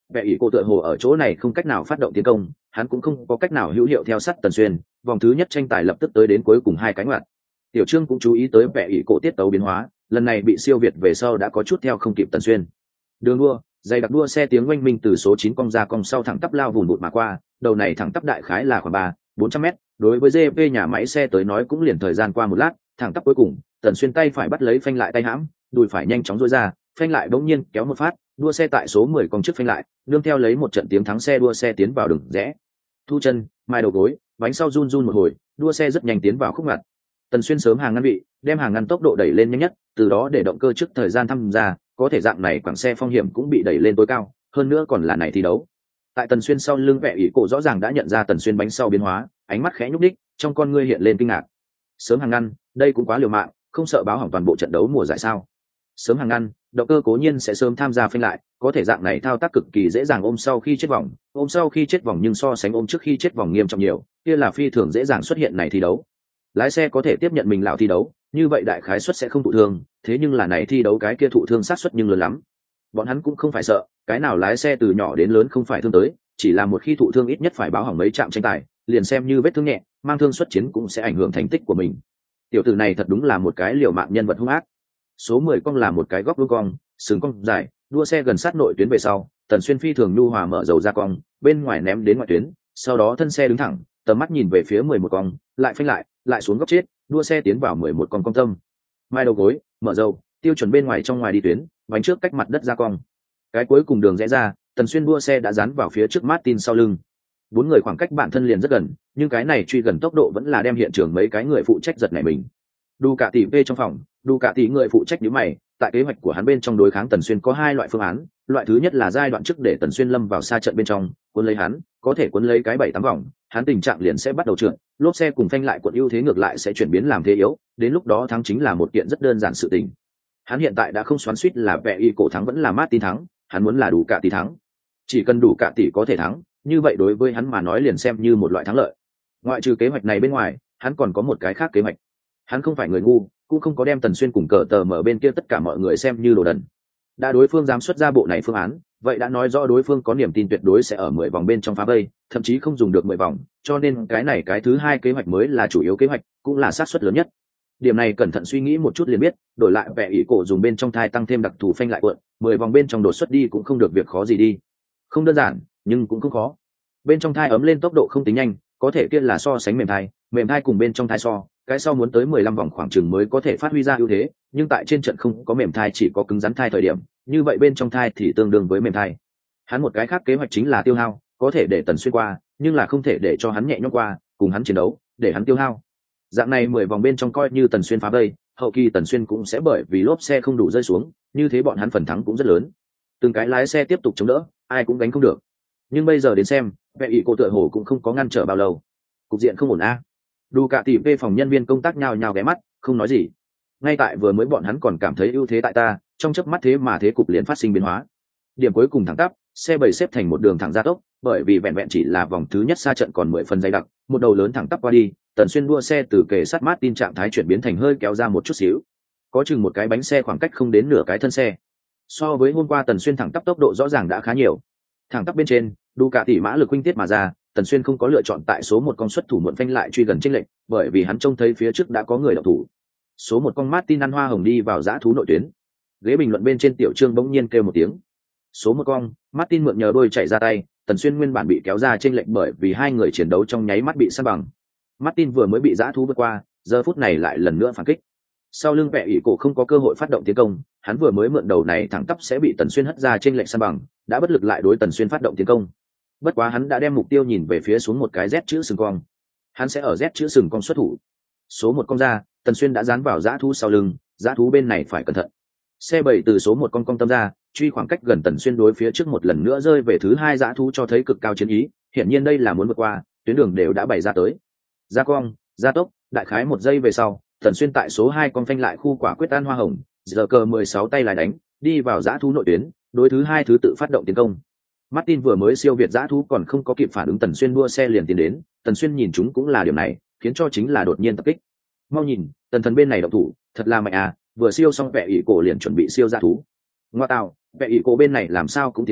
Vẻ ỷ cô tựa hồ ở chỗ này không cách nào phát động tiến công, hắn cũng không có cách nào hữu hiệu theo sát Tần Xuyên, vòng thứ nhất tranh tài lập tức tới đến cuối cùng hai cánh ngoặt. Tiểu Trương cũng chú ý tới vẻ ỷ cô tiết tấu biến hóa, lần này bị siêu việt về sau đã có chút theo không kịp Tần Xuyên. Đường đua, dày đặc đua xe tiếng oanh minh từ số chín cong ra cong sau thẳng tắp lao vùn vụt mà qua, đầu này thẳng tắp đại khái là khoảng ba bốn trăm mét, đối với giê pê nhà máy xe tới nói cũng liền thời gian qua một lát, thẳng tắp cuối cùng, Tần Xuyên tay phải bắt lấy phanh lại tay hãm, đùi phải nhanh chóng duỗi ra, phanh lại bỗng nhiên kéo một phát, đua xe tại số mười cong trước phanh lại, nương theo lấy một trận tiếng thắng xe đua xe tiến vào đường rẽ. Thu chân, mai đầu gối, bánh sau run run một hồi, đua xe rất nhanh tiến vào khúc ngoặt. Tần Xuyên sớm hàng ngăn vị, đem hàng ngăn tốc độ đẩy lên nhanh nhất, từ đó để động cơ trước thời gian tham gia, có thể dạng này quãng xe phong hiểm cũng bị đẩy lên tối cao, hơn nữa còn là này thi đấu. Tại Tần Xuyên sau lưng Vẻ ỷ cổ rõ ràng đã nhận ra Tần Xuyên bánh sau biến hóa, ánh mắt khẽ nhúc đích, trong con ngươi hiện lên kinh ngạc. Sớm hàng ngăn, đây cũng quá liều mạng, không sợ báo hỏng toàn bộ trận đấu mùa giải sao? Sớm hàng ngăn, động cơ cố nhiên sẽ sớm tham gia phanh lại, có thể dạng này thao tác cực kỳ dễ dàng ôm sau khi chết vòng, ôm sau khi chết vòng nhưng so sánh ôm trước khi chết vòng nghiêm trọng nhiều, kia là phi thường dễ dàng xuất hiện này thi đấu. Lái xe có thể tiếp nhận mình lão thi đấu, như vậy đại khái suất sẽ không thụ thương, thế nhưng là này thi đấu cái kia thụ thương sát suất nhưng lớn lắm. Bọn hắn cũng không phải sợ, cái nào lái xe từ nhỏ đến lớn không phải thương tới, chỉ là một khi thụ thương ít nhất phải báo hỏng mấy trạm tranh tài, liền xem như vết thương nhẹ, mang thương xuất chiến cũng sẽ ảnh hưởng thành tích của mình. Tiểu tử này thật đúng là một cái liều mạng nhân vật hung ác. Số mười cong là một cái góc vuông cong, sừng cong dài, đua xe gần sát nội tuyến về sau, Tần Xuyên phi thường nhu hòa mở dầu ra cong, bên ngoài ném đến ngoại tuyến, sau đó thân xe đứng thẳng, tầm mắt nhìn về phía mười một cong, lại phanh lại, lại xuống góc chết, đua xe tiến vào mười một cong cong tâm. Mai đầu gối, mở dầu, tiêu chuẩn bên ngoài trong ngoài đi tuyến, bánh trước cách mặt đất ra cong. Cái cuối cùng đường rẽ ra, Tần Xuyên đua xe đã dán vào phía trước Martin sau lưng. Bốn người khoảng cách bản thân liền rất gần, nhưng cái này truy gần tốc độ vẫn là đem hiện trường mấy cái người phụ trách giật nảy mình. Đu cả tỷ V trong phòng, Đu cả tỷ người phụ trách nhíu mày, tại kế hoạch của hắn bên trong đối kháng Tần Xuyên có hai loại phương án, loại thứ nhất là giai đoạn trước để Tần Xuyên lâm vào xa trận bên trong, cuốn lấy hắn, có thể cuốn lấy cái bảy tám vòng, hắn tình trạng liền sẽ bắt đầu trượt, lốp xe cùng phanh lại cuộn ưu thế ngược lại sẽ chuyển biến làm thế yếu, đến lúc đó thắng chính là một kiện rất đơn giản sự tình. Hắn hiện tại đã không xoắn xuýt là Vẻ ỷ cổ thắng vẫn là Martin thắng, hắn muốn là Đủ cả tỷ thắng. Chỉ cần Đủ cả tỷ có thể thắng, như vậy đối với hắn mà nói liền xem như một loại thắng lợi. Ngoại trừ kế hoạch này bên ngoài, hắn còn có một cái khác kế hoạch. Hắn không phải người ngu, cũng không có đem Tần Xuyên cùng cờ tờ mở bên kia tất cả mọi người xem như đồ đần. Đã đối phương dám xuất ra bộ này phương án, vậy đã nói rõ đối phương có niềm tin tuyệt đối sẽ ở mười vòng bên trong phá vây, thậm chí không dùng được mười vòng, cho nên cái này cái thứ hai kế hoạch mới là chủ yếu kế hoạch, cũng là xác suất lớn nhất. Điểm này cẩn thận suy nghĩ một chút liền biết, đổi lại Vẻ ỷ cổ dùng bên trong thai tăng thêm đặc thù phanh lại cuộn, mười vòng bên trong đột xuất đi cũng không được việc khó gì đi. Không đơn giản, nhưng cũng không khó. Bên trong thai ấm lên tốc độ không tính nhanh, có thể kia là so sánh mềm thai, mềm thai cùng bên trong thai so, cái sau muốn tới mười lăm vòng khoảng chừng mới có thể phát huy ra ưu thế, nhưng tại trên trận không có mềm thai chỉ có cứng rắn thai thời điểm, như vậy bên trong thai thì tương đương với mềm thai. Hắn một cái khác kế hoạch chính là tiêu hao, có thể để Tần Xuyên qua, nhưng là không thể để cho hắn nhẹ nhõm qua, cùng hắn chiến đấu, để hắn tiêu hao. Dạng này mười vòng bên trong coi như Tần Xuyên phá vây, hậu kỳ Tần Xuyên cũng sẽ bởi vì lốp xe không đủ rơi xuống, như thế bọn hắn phần thắng cũng rất lớn. Từng cái lái xe tiếp tục chống đỡ, ai cũng gánh không được. Nhưng bây giờ đến xem, Vẻ ỷ cổ tựa hồ cũng không có ngăn trở bao lâu. Cục diện không ổn a. Đủ cả tỷ về phòng nhân viên công tác nhào nhào ghé mắt, không nói gì. Ngay tại vừa mới bọn hắn còn cảm thấy ưu thế tại ta, trong chớp mắt thế mà thế cục liền phát sinh biến hóa. Điểm cuối cùng thẳng tắp, xe bảy xếp thành một đường thẳng gia tốc, bởi vì vẹn vẹn chỉ là vòng thứ nhất xa trận còn mười phần dày đặc, một đầu lớn thẳng tắp qua đi, Tần Xuyên đua xe từ kề sát Martin trạng thái chuyển biến thành hơi kéo ra một chút xíu. Có chừng một cái bánh xe khoảng cách không đến nửa cái thân xe. So với hôm qua Tần Xuyên thẳng tắp tốc độ rõ ràng đã khá nhiều. Thẳng tắp bên trên, đủ cả tỷ mã lực huynh tiết mà ra, Tần Xuyên không có lựa chọn tại số một con xuất thủ muộn phanh lại truy gần chênh lệch, bởi vì hắn trông thấy phía trước đã có người động thủ. Số một con Martin ăn hoa hồng đi vào dã thú nội tuyến. Ghế bình luận bên trên tiểu trương bỗng nhiên kêu một tiếng. Số một con, Martin mượn nhờ đôi chạy ra tay, Tần Xuyên nguyên bản bị kéo ra chênh lệch bởi vì hai người chiến đấu trong nháy mắt bị san bằng. Martin vừa mới bị dã thú vượt qua, giờ phút này lại lần nữa phản kích. Sau lưng Vẻ ỷ cổ không có cơ hội phát động tiến công, hắn vừa mới mượn đầu này thẳng tắp sẽ bị Tần Xuyên hất ra chênh lệch san bằng, đã bất lực lại đối Tần Xuyên phát động tiến công. Bất quá hắn đã đem mục tiêu nhìn về phía xuống một cái Z chữ sừng cong. Hắn sẽ ở Z chữ sừng cong xuất thủ. Số một cong ra, Tần Xuyên đã dán vào dã thú sau lưng, dã thú bên này phải cẩn thận. Xe bảy từ số một con cong tâm ra, truy khoảng cách gần Tần Xuyên đối phía trước một lần nữa rơi về thứ hai dã thú cho thấy cực cao chiến ý, hiển nhiên đây là muốn vượt qua, tuyến đường đều đã bày ra tới. Ra cong, ra tốc, đại khái một giây về sau, Tần Xuyên tại số hai con phanh lại khu quả quyết ăn hoa hồng, giờ cờ mười sáu tay lại đánh, đi vào dã thú nội tuyến, đối thứ hai thứ tự phát động tiến công. Martin vừa mới siêu việt dã thú còn không có kịp phản ứng Tần Xuyên đua xe liền tiến đến, Tần Xuyên nhìn chúng cũng là điểm này, khiến cho chính là đột nhiên tập kích. Mau nhìn, Tần thần bên này động thủ, thật là mạnh à, vừa siêu xong Vẻ ỷ cổ liền chuẩn bị siêu dã thú. Ngoa tạo, Vẻ ỷ cổ bên này làm sao cũng tiến vào,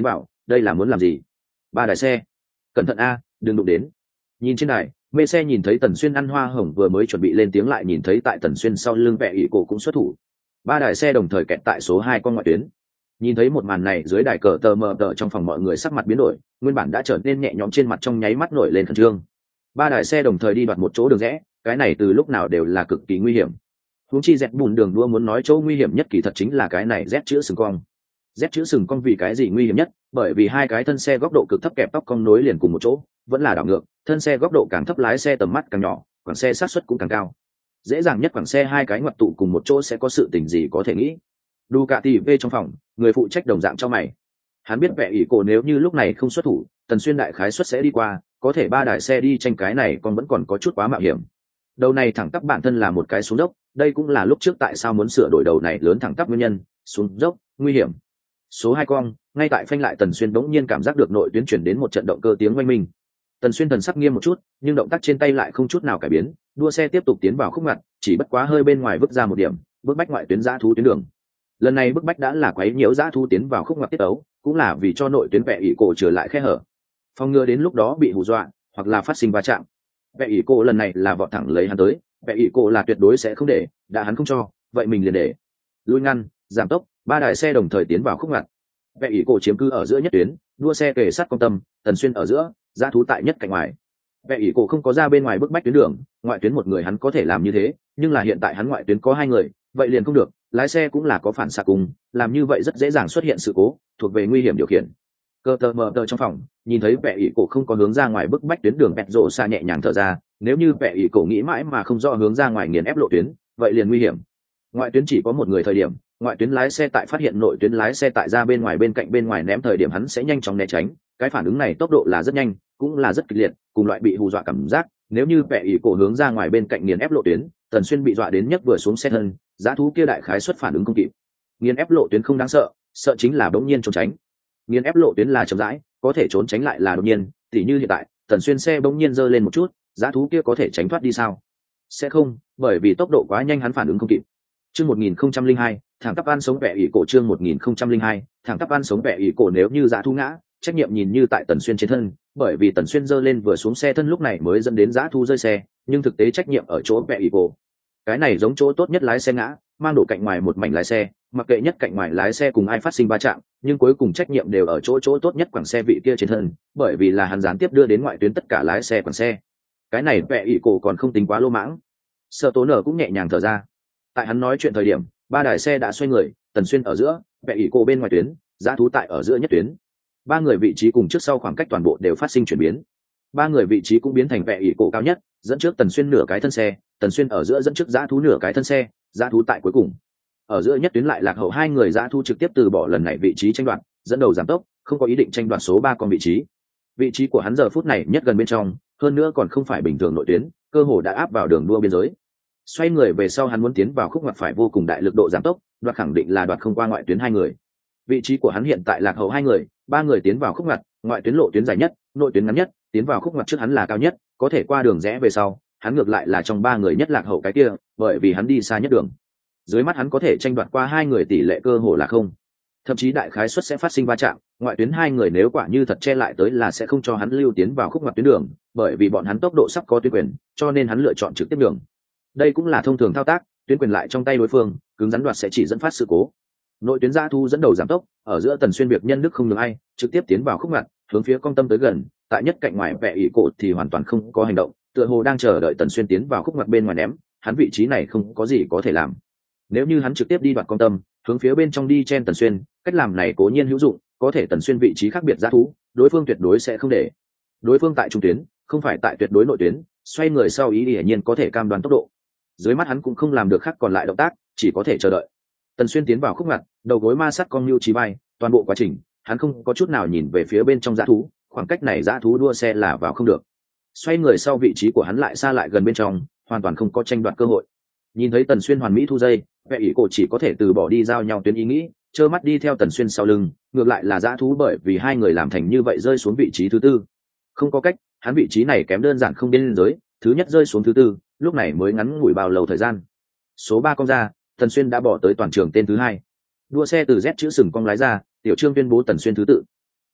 đây là muốn làm gì? Ba đài xe, cẩn thận a, đừng đụng đến. Nhìn trên đài, mê xe nhìn thấy Tần Xuyên ăn hoa hồng vừa mới chuẩn bị lên tiếng lại nhìn thấy tại Tần Xuyên sau lưng Vẽ ỷ cổ cũng xuất thủ. Ba đài xe đồng thời kẹt tại số hai con ngoại tuyến. Nhìn thấy một màn này, dưới đài cờ tờ mờ tờ trong phòng mọi người sắc mặt biến đổi, nguyên bản đã trở nên nhẹ nhõm trên mặt trong nháy mắt nổi lên khẩn trương. Ba đài xe đồng thời đi đoạt một chỗ đường rẽ, cái này từ lúc nào đều là cực kỳ nguy hiểm. Huống chi dẹt bùn đường đua muốn nói chỗ nguy hiểm nhất kỳ thật chính là cái này Z chữ sừng cong. Z chữ sừng cong vì cái gì nguy hiểm nhất? Bởi vì hai cái thân xe góc độ cực thấp kẹp tóc cong nối liền cùng một chỗ, vẫn là đảo ngược, thân xe góc độ càng thấp lái xe tầm mắt càng nhỏ, quãng xe sát suất cũng càng cao. Dễ dàng nhất quãng xe hai cái ngoặt tụ cùng một chỗ sẽ có sự tình gì có thể nghĩ. Ducati V trong phòng, người phụ trách đồng dạng cho mày. Hắn biết Vẽ ỷ cổ nếu như lúc này không xuất thủ, Tần Xuyên đại khái suất sẽ đi qua, có thể ba đài xe đi tranh cái này còn vẫn còn có chút quá mạo hiểm. Đầu này thẳng tắp bản thân là một cái xuống dốc, đây cũng là lúc trước tại sao muốn sửa đổi đầu này lớn thẳng tắp nguyên nhân, xuống dốc, nguy hiểm. Số hai cong, ngay tại phanh lại Tần Xuyên bỗng nhiên cảm giác được nội tuyến chuyển đến một trận động cơ tiếng oanh minh. Tần Xuyên thần sắc nghiêm một chút, nhưng động tác trên tay lại không chút nào cải biến, đua xe tiếp tục tiến vào khúc ngoặt, chỉ bất quá hơi bên ngoài vứt ra một điểm, bước bách ngoại tuyến dã thú tuyến đường. Lần này bức bách đã là quấy nhiễu dã thú tiến vào khúc ngoặt tiết ấu, cũng là vì cho nội tuyến Vẽ ỷ cổ trở lại khe hở, phòng ngừa đến lúc đó bị hù dọa hoặc là phát sinh va chạm. Vẽ ỷ cổ lần này là vọt thẳng lấy hắn tới, Vẽ ỷ cổ là tuyệt đối sẽ không để, đã hắn không cho, vậy mình liền để. Lui ngăn, giảm tốc, ba đài xe đồng thời tiến vào khúc ngoặt. Vẽ ỷ cổ chiếm cứ ở giữa nhất tuyến, đua xe kề sát công tâm, Tần Xuyên ở giữa, dã thú tại nhất cạnh ngoài. Vẽ ỷ cổ không có ra bên ngoài bức bách tuyến đường, ngoại tuyến một người hắn có thể làm như thế, nhưng là hiện tại hắn ngoại tuyến có hai người, vậy liền không được, lái xe cũng là có phản xạ cùng, làm như vậy rất dễ dàng xuất hiện sự cố, thuộc về nguy hiểm điều khiển. Cơ tờ mờ tờ trong phòng, nhìn thấy Vẽ ỷ cổ không có hướng ra ngoài bức bách tuyến đường, bẹt rộ xa nhẹ nhàng thở ra, nếu như Vẽ ỷ cổ nghĩ mãi mà không rõ hướng ra ngoài nghiền ép lộ tuyến, vậy liền nguy hiểm. Ngoại tuyến chỉ có một người thời điểm, ngoại tuyến lái xe tại phát hiện nội tuyến lái xe tại ra bên ngoài bên cạnh bên ngoài ném thời điểm hắn sẽ nhanh chóng né tránh, cái phản ứng này tốc độ là rất nhanh, cũng là rất kịch liệt, cùng loại bị hù dọa cảm giác. Nếu như Vẽ ỷ cổ hướng ra ngoài bên cạnh nghiền ép lộ tuyến, Tần Xuyên bị dọa đến nhấc vừa xuống xe thân, dã thú kia đại khái xuất phản ứng không kịp. Nghiền ép lộ tuyến không đáng sợ, sợ chính là bỗng nhiên trốn tránh. Nghiền ép lộ tuyến là chậm rãi, có thể trốn tránh lại là đột nhiên, tỉ như hiện tại, Tần Xuyên xe bỗng nhiên giơ lên một chút, dã thú kia có thể tránh thoát đi sao? Sẽ không, bởi vì tốc độ quá nhanh hắn phản ứng không kịp. Chương một nghìn không trăm linh hai, thẳng tắp ăn sống Vẽ ỷ cổ chương một nghìn không trăm linh hai, thẳng tắp ăn sống Vẽ ỷ cổ nếu như dã thú ngã, trách nhiệm nhìn như tại Tần Xuyên trên thân, bởi vì Tần Xuyên giơ lên vừa xuống xe thân lúc này mới dẫn đến dã thú rơi xe, nhưng thực tế trách nhiệm ở chỗ Vẽ ỷ cổ. Cái này giống chỗ tốt nhất lái xe ngã, mang đổ cạnh ngoài một mảnh lái xe, mặc kệ nhất cạnh ngoài lái xe cùng ai phát sinh va chạm, nhưng cuối cùng trách nhiệm đều ở chỗ chỗ tốt nhất quảng xe vị kia trên thân, bởi vì là hắn gián tiếp đưa đến ngoại tuyến tất cả lái xe quảng xe. Cái này Vẽ ỷ cổ còn không tính quá lô mãng. Sở Tố Nở cũng nhẹ nhàng thở ra. Tại hắn nói chuyện thời điểm, ba đài xe đã xoay người, Tần Xuyên ở giữa, Vẽ ỷ cổ bên ngoài tuyến, dã thú tại ở giữa nhất tuyến. Ba người vị trí cùng trước sau khoảng cách toàn bộ đều phát sinh chuyển biến. Ba người vị trí cũng biến thành Vẽ ỷ cổ cao nhất, dẫn trước Tần Xuyên nửa cái thân xe, Tần Xuyên ở giữa dẫn trước dã thú nửa cái thân xe, dã thú tại cuối cùng. Ở giữa nhất tuyến lại lạc hậu hai người, dã thú trực tiếp từ bỏ lần này vị trí tranh đoạt, dẫn đầu giảm tốc, không có ý định tranh đoạt số ba con vị trí. Vị trí của hắn giờ phút này nhất gần bên trong, hơn nữa còn không phải bình thường nội tuyến, cơ hồ đã áp vào đường đua biên giới. Xoay người về sau hắn muốn tiến vào khúc ngoặt phải vô cùng đại lực độ giảm tốc, đoạt khẳng định là đoạt không qua ngoại tuyến hai người. Vị trí của hắn hiện tại lạc hậu hai người, ba người tiến vào khúc ngoặt, ngoại tuyến lộ tuyến dài nhất, nội tuyến ngắn nhất, tiến vào khúc ngoặt trước hắn là cao nhất, có thể qua đường rẽ về sau, hắn ngược lại là trong ba người nhất lạc hậu cái kia, bởi vì hắn đi xa nhất đường. Dưới mắt hắn có thể tranh đoạt qua hai người tỷ lệ cơ hồ là không, thậm chí đại khái suất sẽ phát sinh va chạm. Ngoại tuyến hai người nếu quả như thật che lại tới là sẽ không cho hắn lưu tiến vào khúc ngoặt tuyến đường, bởi vì bọn hắn tốc độ sắp có tuyến quyền, cho nên hắn lựa chọn trực tiếp đường. Đây cũng là thông thường thao tác, tuyến quyền lại trong tay đối phương, cứng rắn đoạt sẽ chỉ dẫn phát sự cố. Nội tuyến dã thu dẫn đầu giảm tốc, ở giữa Tần Xuyên việc nhân đức không được ai, trực tiếp tiến vào khúc ngoặt, hướng phía công tâm tới gần, tại nhất cạnh ngoài Vẽ ỷ cổ thì hoàn toàn không có hành động, tựa hồ đang chờ đợi Tần Xuyên tiến vào khúc ngoặt bên ngoài ném, hắn vị trí này không có gì có thể làm. Nếu như hắn trực tiếp đi đoạt công tâm, hướng phía bên trong đi chen Tần Xuyên, cách làm này cố nhiên hữu dụng, có thể Tần Xuyên vị trí khác biệt dã thú, đối phương tuyệt đối sẽ không để. Đối phương tại trung tuyến, không phải tại tuyệt đối nội tuyến, xoay người sau ý hiển nhiên có thể cam đoan tốc độ. Dưới mắt hắn cũng không làm được khác còn lại động tác, chỉ có thể chờ đợi. Tần Xuyên tiến vào khúc ngoặt, đầu gối ma sát con mưu trí bay, toàn bộ quá trình, hắn không có chút nào nhìn về phía bên trong dã thú, khoảng cách này dã thú đua xe là vào không được. Xoay người sau vị trí của hắn lại xa lại gần bên trong, hoàn toàn không có tranh đoạt cơ hội. Nhìn thấy Tần Xuyên hoàn mỹ thu dây, Vẽ ỷ cổ chỉ có thể từ bỏ đi giao nhau tuyến ý nghĩ, trơ mắt đi theo Tần Xuyên sau lưng, ngược lại là dã thú bởi vì hai người làm thành như vậy rơi xuống vị trí thứ tư. Không có cách, hắn vị trí này kém đơn giản không đến giới, thứ nhất rơi xuống thứ tư, lúc này mới ngắn ngủi bao lâu thời gian. Số ba con ra, Tần Xuyên đã bỏ tới toàn trường tên thứ hai. Đua xe từ Z chữ sừng cong lái ra, Tiểu Trương tuyên bố Tần Xuyên thứ tự.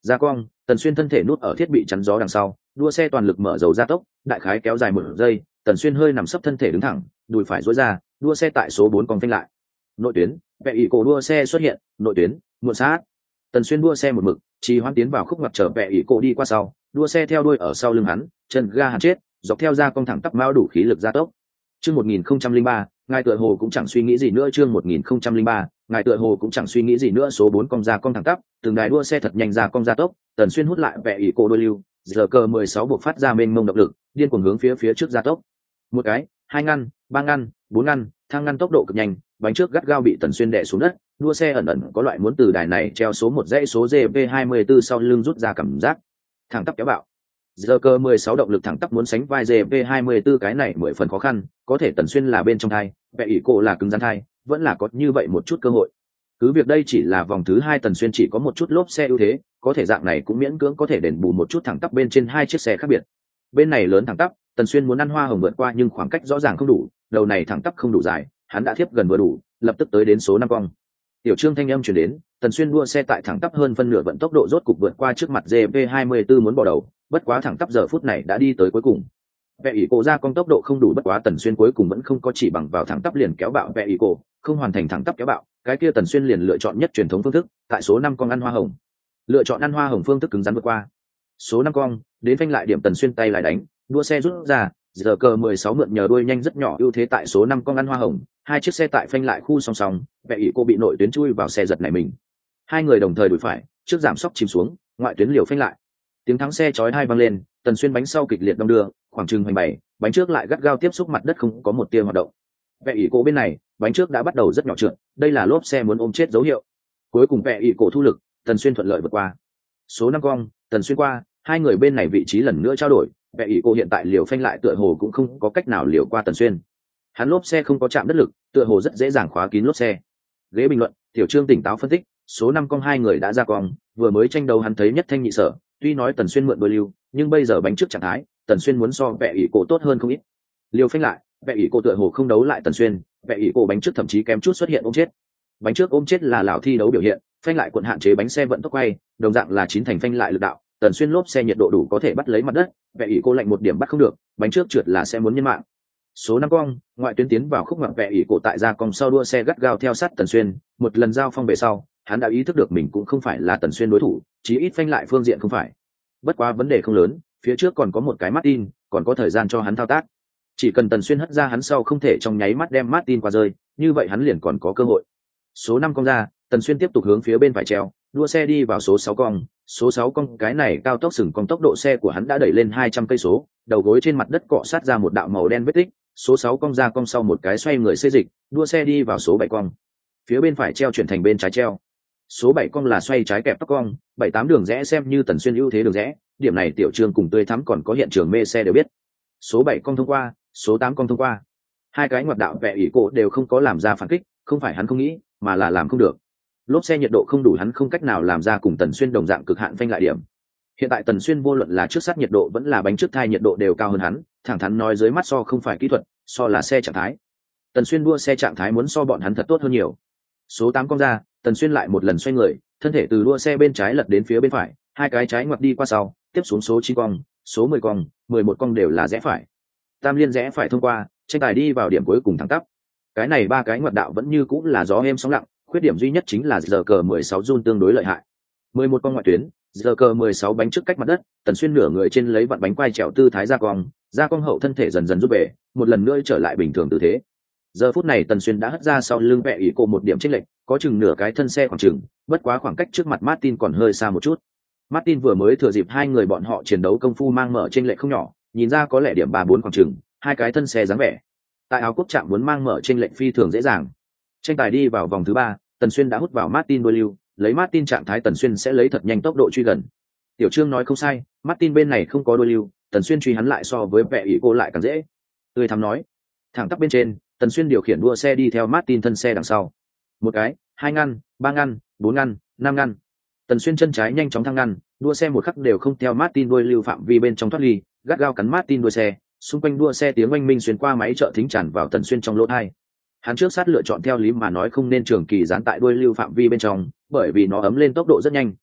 Gia cong, Tần Xuyên thân thể nút ở thiết bị chắn gió đằng sau, đua xe toàn lực mở dầu gia tốc, đại khái kéo dài một giây, Tần Xuyên hơi nằm sấp thân thể đứng thẳng, đùi phải duỗi ra, đua xe tại số bốn cong phanh lại. Nội tuyến, vẽ ỷ cổ đua xe xuất hiện, nội tuyến, muộn sát. Tần Xuyên đua xe một mực, trì hoãn tiến vào khúc ngoặt trở vẽ ỷ cổ đi qua sau, đua xe theo đuôi ở sau lưng hắn, chân ga hàn chết, dọc theo ra cong thẳng tắp mao đủ khí lực gia tốc. Chương một nghìn không trăm lẻ ba, ngài tựa hồ cũng chẳng suy nghĩ gì nữa. Chương một nghìn không trăm lẻ ba, ngài tựa hồ cũng chẳng suy nghĩ gì nữa. Số bốn cong ra cong thẳng tắp, từng đài đua xe thật nhanh ra cong gia tốc, Tần Xuyên hút lại vẽ ỷ cổ đuôi lưu, giờ cờ mười sáu buộc phát ra mênh mông động lực, điên cuồng hướng phía phía trước gia tốc. Một cái, hai ngăn, ba ngăn, bốn ngăn, thang ngăn tốc độ cực nhanh, bánh trước gắt gao bị Tần Xuyên đè xuống đất, đua xe ẩn ẩn có loại muốn từ đài này treo số một dãy số G P hai mươi tư sau lưng rút ra cảm giác. Thẳng tắp kéo bạo. Giờ cơ mười sáu động lực thẳng tắp muốn sánh vai G P hai mươi tư cái này mười phần khó khăn, có thể Tần Xuyên là bên trong thai, vẽ ỷ cổ là cứng rắn thai, vẫn là có như vậy một chút cơ hội. Cứ việc đây chỉ là vòng thứ hai Tần Xuyên chỉ có một chút lốp xe ưu thế, có thể dạng này cũng miễn cưỡng có thể đền bù một chút thẳng tắp bên trên hai chiếc xe khác biệt. Bên này lớn thẳng tắp, Tần Xuyên muốn ăn hoa hồng vượt qua nhưng khoảng cách rõ ràng không đủ, đầu này thẳng tắp không đủ dài, hắn đã thiếp gần vừa đủ, lập tức tới đến số năm cong. Tiểu Trương thanh âm truyền đến, Tần Xuyên đua xe tại thẳng tắp hơn phân nửa vận tốc độ rốt cục vượt qua trước mặt G P hai mươi tư muốn bỏ đầu, bất quá thẳng tắp giờ phút này đã đi tới cuối cùng. Vẽ ỷ cổ ra cong tốc độ không đủ, bất quá Tần Xuyên cuối cùng vẫn không có chỉ bằng vào thẳng tắp liền kéo bạo vẽ ỷ cổ, không hoàn thành thẳng tắp kéo bạo, cái kia Tần Xuyên liền lựa chọn nhất truyền thống phương thức, tại số năm cong ăn hoa hồng. Lựa chọn ăn hoa hồng phương thức cứng rắn vượt qua. Số năm cong, đến phanh lại điểm Tần Xuyên tay lại đánh, đua xe rút ra, giờ cờ mười sáu mượn nhờ đuôi nhanh rất nhỏ ưu thế tại số năm cong ăn hoa hồng, hai chiếc xe tại phanh lại khu song song, vẽ ỷ cô bị nội tuyến chui vào xe giật này mình. Hai người đồng thời đuổi phải, trước giảm sóc chìm xuống, ngoại tuyến liều phanh lại. Tiếng thắng xe chói hai vang lên, Tần Xuyên bánh sau kịch liệt đong đưa, khoảng chừng hoành bảy, bánh trước lại gắt gao tiếp xúc mặt đất không có một tia hoạt động. Vẽ ỷ cô bên này, bánh trước đã bắt đầu rất nhỏ trượt, đây là lốp xe muốn ôm chết dấu hiệu. Cuối cùng vẽ ỷ cô thu lực, Tần Xuyên thuận lợi vượt qua. Số năm cong, Tần Xuyên qua, hai người bên này vị trí lần nữa trao đổi, vẽ ỷ cô hiện tại liều phanh lại tựa hồ cũng không có cách nào liều qua Tần Xuyên. Hắn lốp xe không có chạm đất lực, tựa hồ rất dễ dàng khóa kín lốp xe. Ghế bình luận, Tiểu Trương tỉnh táo phân tích, số năm cong hai người đã ra cong, vừa mới tranh đấu hắn thấy nhất thanh nhị sở, tuy nói Tần Xuyên mượn đôi lưu, nhưng bây giờ bánh trước trạng thái, Tần Xuyên muốn so vẽ ỷ cô tốt hơn không ít. Liều phanh lại, vẽ ỷ cô tựa hồ không đấu lại Tần Xuyên, vẽ ỷ cô bánh trước thậm chí kém chút xuất hiện ôm chết. Bánh trước ôm chết là lão thi đấu biểu hiện, phanh lại cuộn hạn chế bánh xe vận tốc quay, đồng dạng là chín thành phanh lại lực đạo, Tần Xuyên lốp xe nhiệt độ đủ có thể bắt lấy mặt đất, vẽ ỷ cô lạnh một điểm bắt không được, bánh trước trượt là sẽ muốn nhân mạng. Số năm cong, ngoại tuyến tiến vào khúc ngoặt vẽ ỷ cổ tại ra cong sau đua xe gắt gao theo sát Tần Xuyên, một lần giao phong về sau, hắn đã ý thức được mình cũng không phải là Tần Xuyên đối thủ, chí ít phanh lại phương diện không phải. Bất quá vấn đề không lớn, phía trước còn có một cái Martin, còn có thời gian cho hắn thao tác. Chỉ cần Tần Xuyên hất ra hắn sau không thể trong nháy mắt đem Martin qua rơi, như vậy hắn liền còn có cơ hội. Số năm cong ra, Tần Xuyên tiếp tục hướng phía bên phải treo, đua xe đi vào số sáu cong, số sáu cong cái này cao tốc sừng cong tốc độ xe của hắn đã đẩy lên hai trăm cây số, đầu gối trên mặt đất cọ sát ra một đạo màu đen vết tích, số sáu cong ra cong sau một cái xoay người xê dịch, đua xe đi vào số bảy cong. Phía bên phải treo chuyển thành bên trái treo. Số bảy cong là xoay trái kẹp tóc cong, bảy tám đường rẽ xem như Tần Xuyên ưu thế đường rẽ, điểm này Tiểu Trương cùng Tươi Thắm còn có hiện trường mê xe đều biết. Số bảy cong thông qua, số tám cong thông qua. Hai cái ngoặt đạo vẽ ỷ cổ đều không có làm ra phản kích, không phải hắn không nghĩ, mà là làm không được. Lốp xe nhiệt độ không đủ, hắn không cách nào làm ra cùng Tần Xuyên đồng dạng cực hạn phanh lại điểm. Hiện tại Tần Xuyên vô luận là trước sát nhiệt độ vẫn là bánh trước thai nhiệt độ đều cao hơn hắn, thẳng thắn nói dưới mắt so không phải kỹ thuật, so là xe trạng thái. Tần Xuyên đua xe trạng thái muốn so bọn hắn thật tốt hơn nhiều. Số tám cong ra, Tần Xuyên lại một lần xoay người, thân thể từ đua xe bên trái lật đến phía bên phải, hai cái trái ngoặt đi qua sau, tiếp xuống số chín cong, số mười cong, mười một cong đều là rẽ phải. Tam liên rẽ phải thông qua, tranh tài đi vào điểm cuối cùng thẳng tắp. Cái này ba cái ngoặt đạo vẫn như cũng là gió êm sóng lặng, khuyết điểm duy nhất chính là giờ cờ mười sáu run tương đối lợi hại. mười một con ngoại tuyến, giờ cờ mười sáu bánh trước cách mặt đất, Tần Xuyên nửa người trên lấy vặn bánh quay trèo tư thái ra cong, ra cong hậu thân thể dần dần rút về, một lần nữa trở lại bình thường tư thế. Giờ phút này Tần Xuyên đã hất ra sau lưng vẽ ỷ cổ một điểm chênh lệch, có chừng nửa cái thân xe khoảng chừng, bất quá khoảng cách trước mặt Martin còn hơi xa một chút. Martin vừa mới thừa dịp hai người bọn họ chiến đấu công phu mang mở chênh lệch không nhỏ, nhìn ra có lẽ điểm ba bốn khoảng chừng, hai cái thân xe dáng vẻ. Tại áo cúc chạm muốn mang mở chênh lệch phi thường dễ dàng. Tranh tài đi vào vòng thứ ba, Tần Xuyên đã hút vào Martin đuôi lưu, lấy Martin trạng thái Tần Xuyên sẽ lấy thật nhanh tốc độ truy gần. Tiểu Trương nói không sai, Martin bên này không có đuôi lưu, Tần Xuyên truy hắn lại so với vẻ ỷ cô lại càng dễ. Tươi Thắm nói, thẳng tắp bên trên, Tần Xuyên điều khiển đua xe đi theo Martin thân xe đằng sau. Một cái, hai ngăn, ba ngăn, bốn ngăn, năm ngăn. Tần Xuyên chân trái nhanh chóng thăng ngăn, đua xe một khắc đều không theo Martin đuôi lưu phạm vi bên trong thoát ly, gắt gao cắn Martin đuôi xe, xung quanh đua xe tiếng oanh minh xuyên qua máy trợ thính tràn vào Tần Xuyên trong lỗ tai. Hắn trước sát lựa chọn theo lý mà nói không nên trường kỳ dán tại đuôi lưu phạm vi bên trong, bởi vì nó ấm lên tốc độ rất nhanh,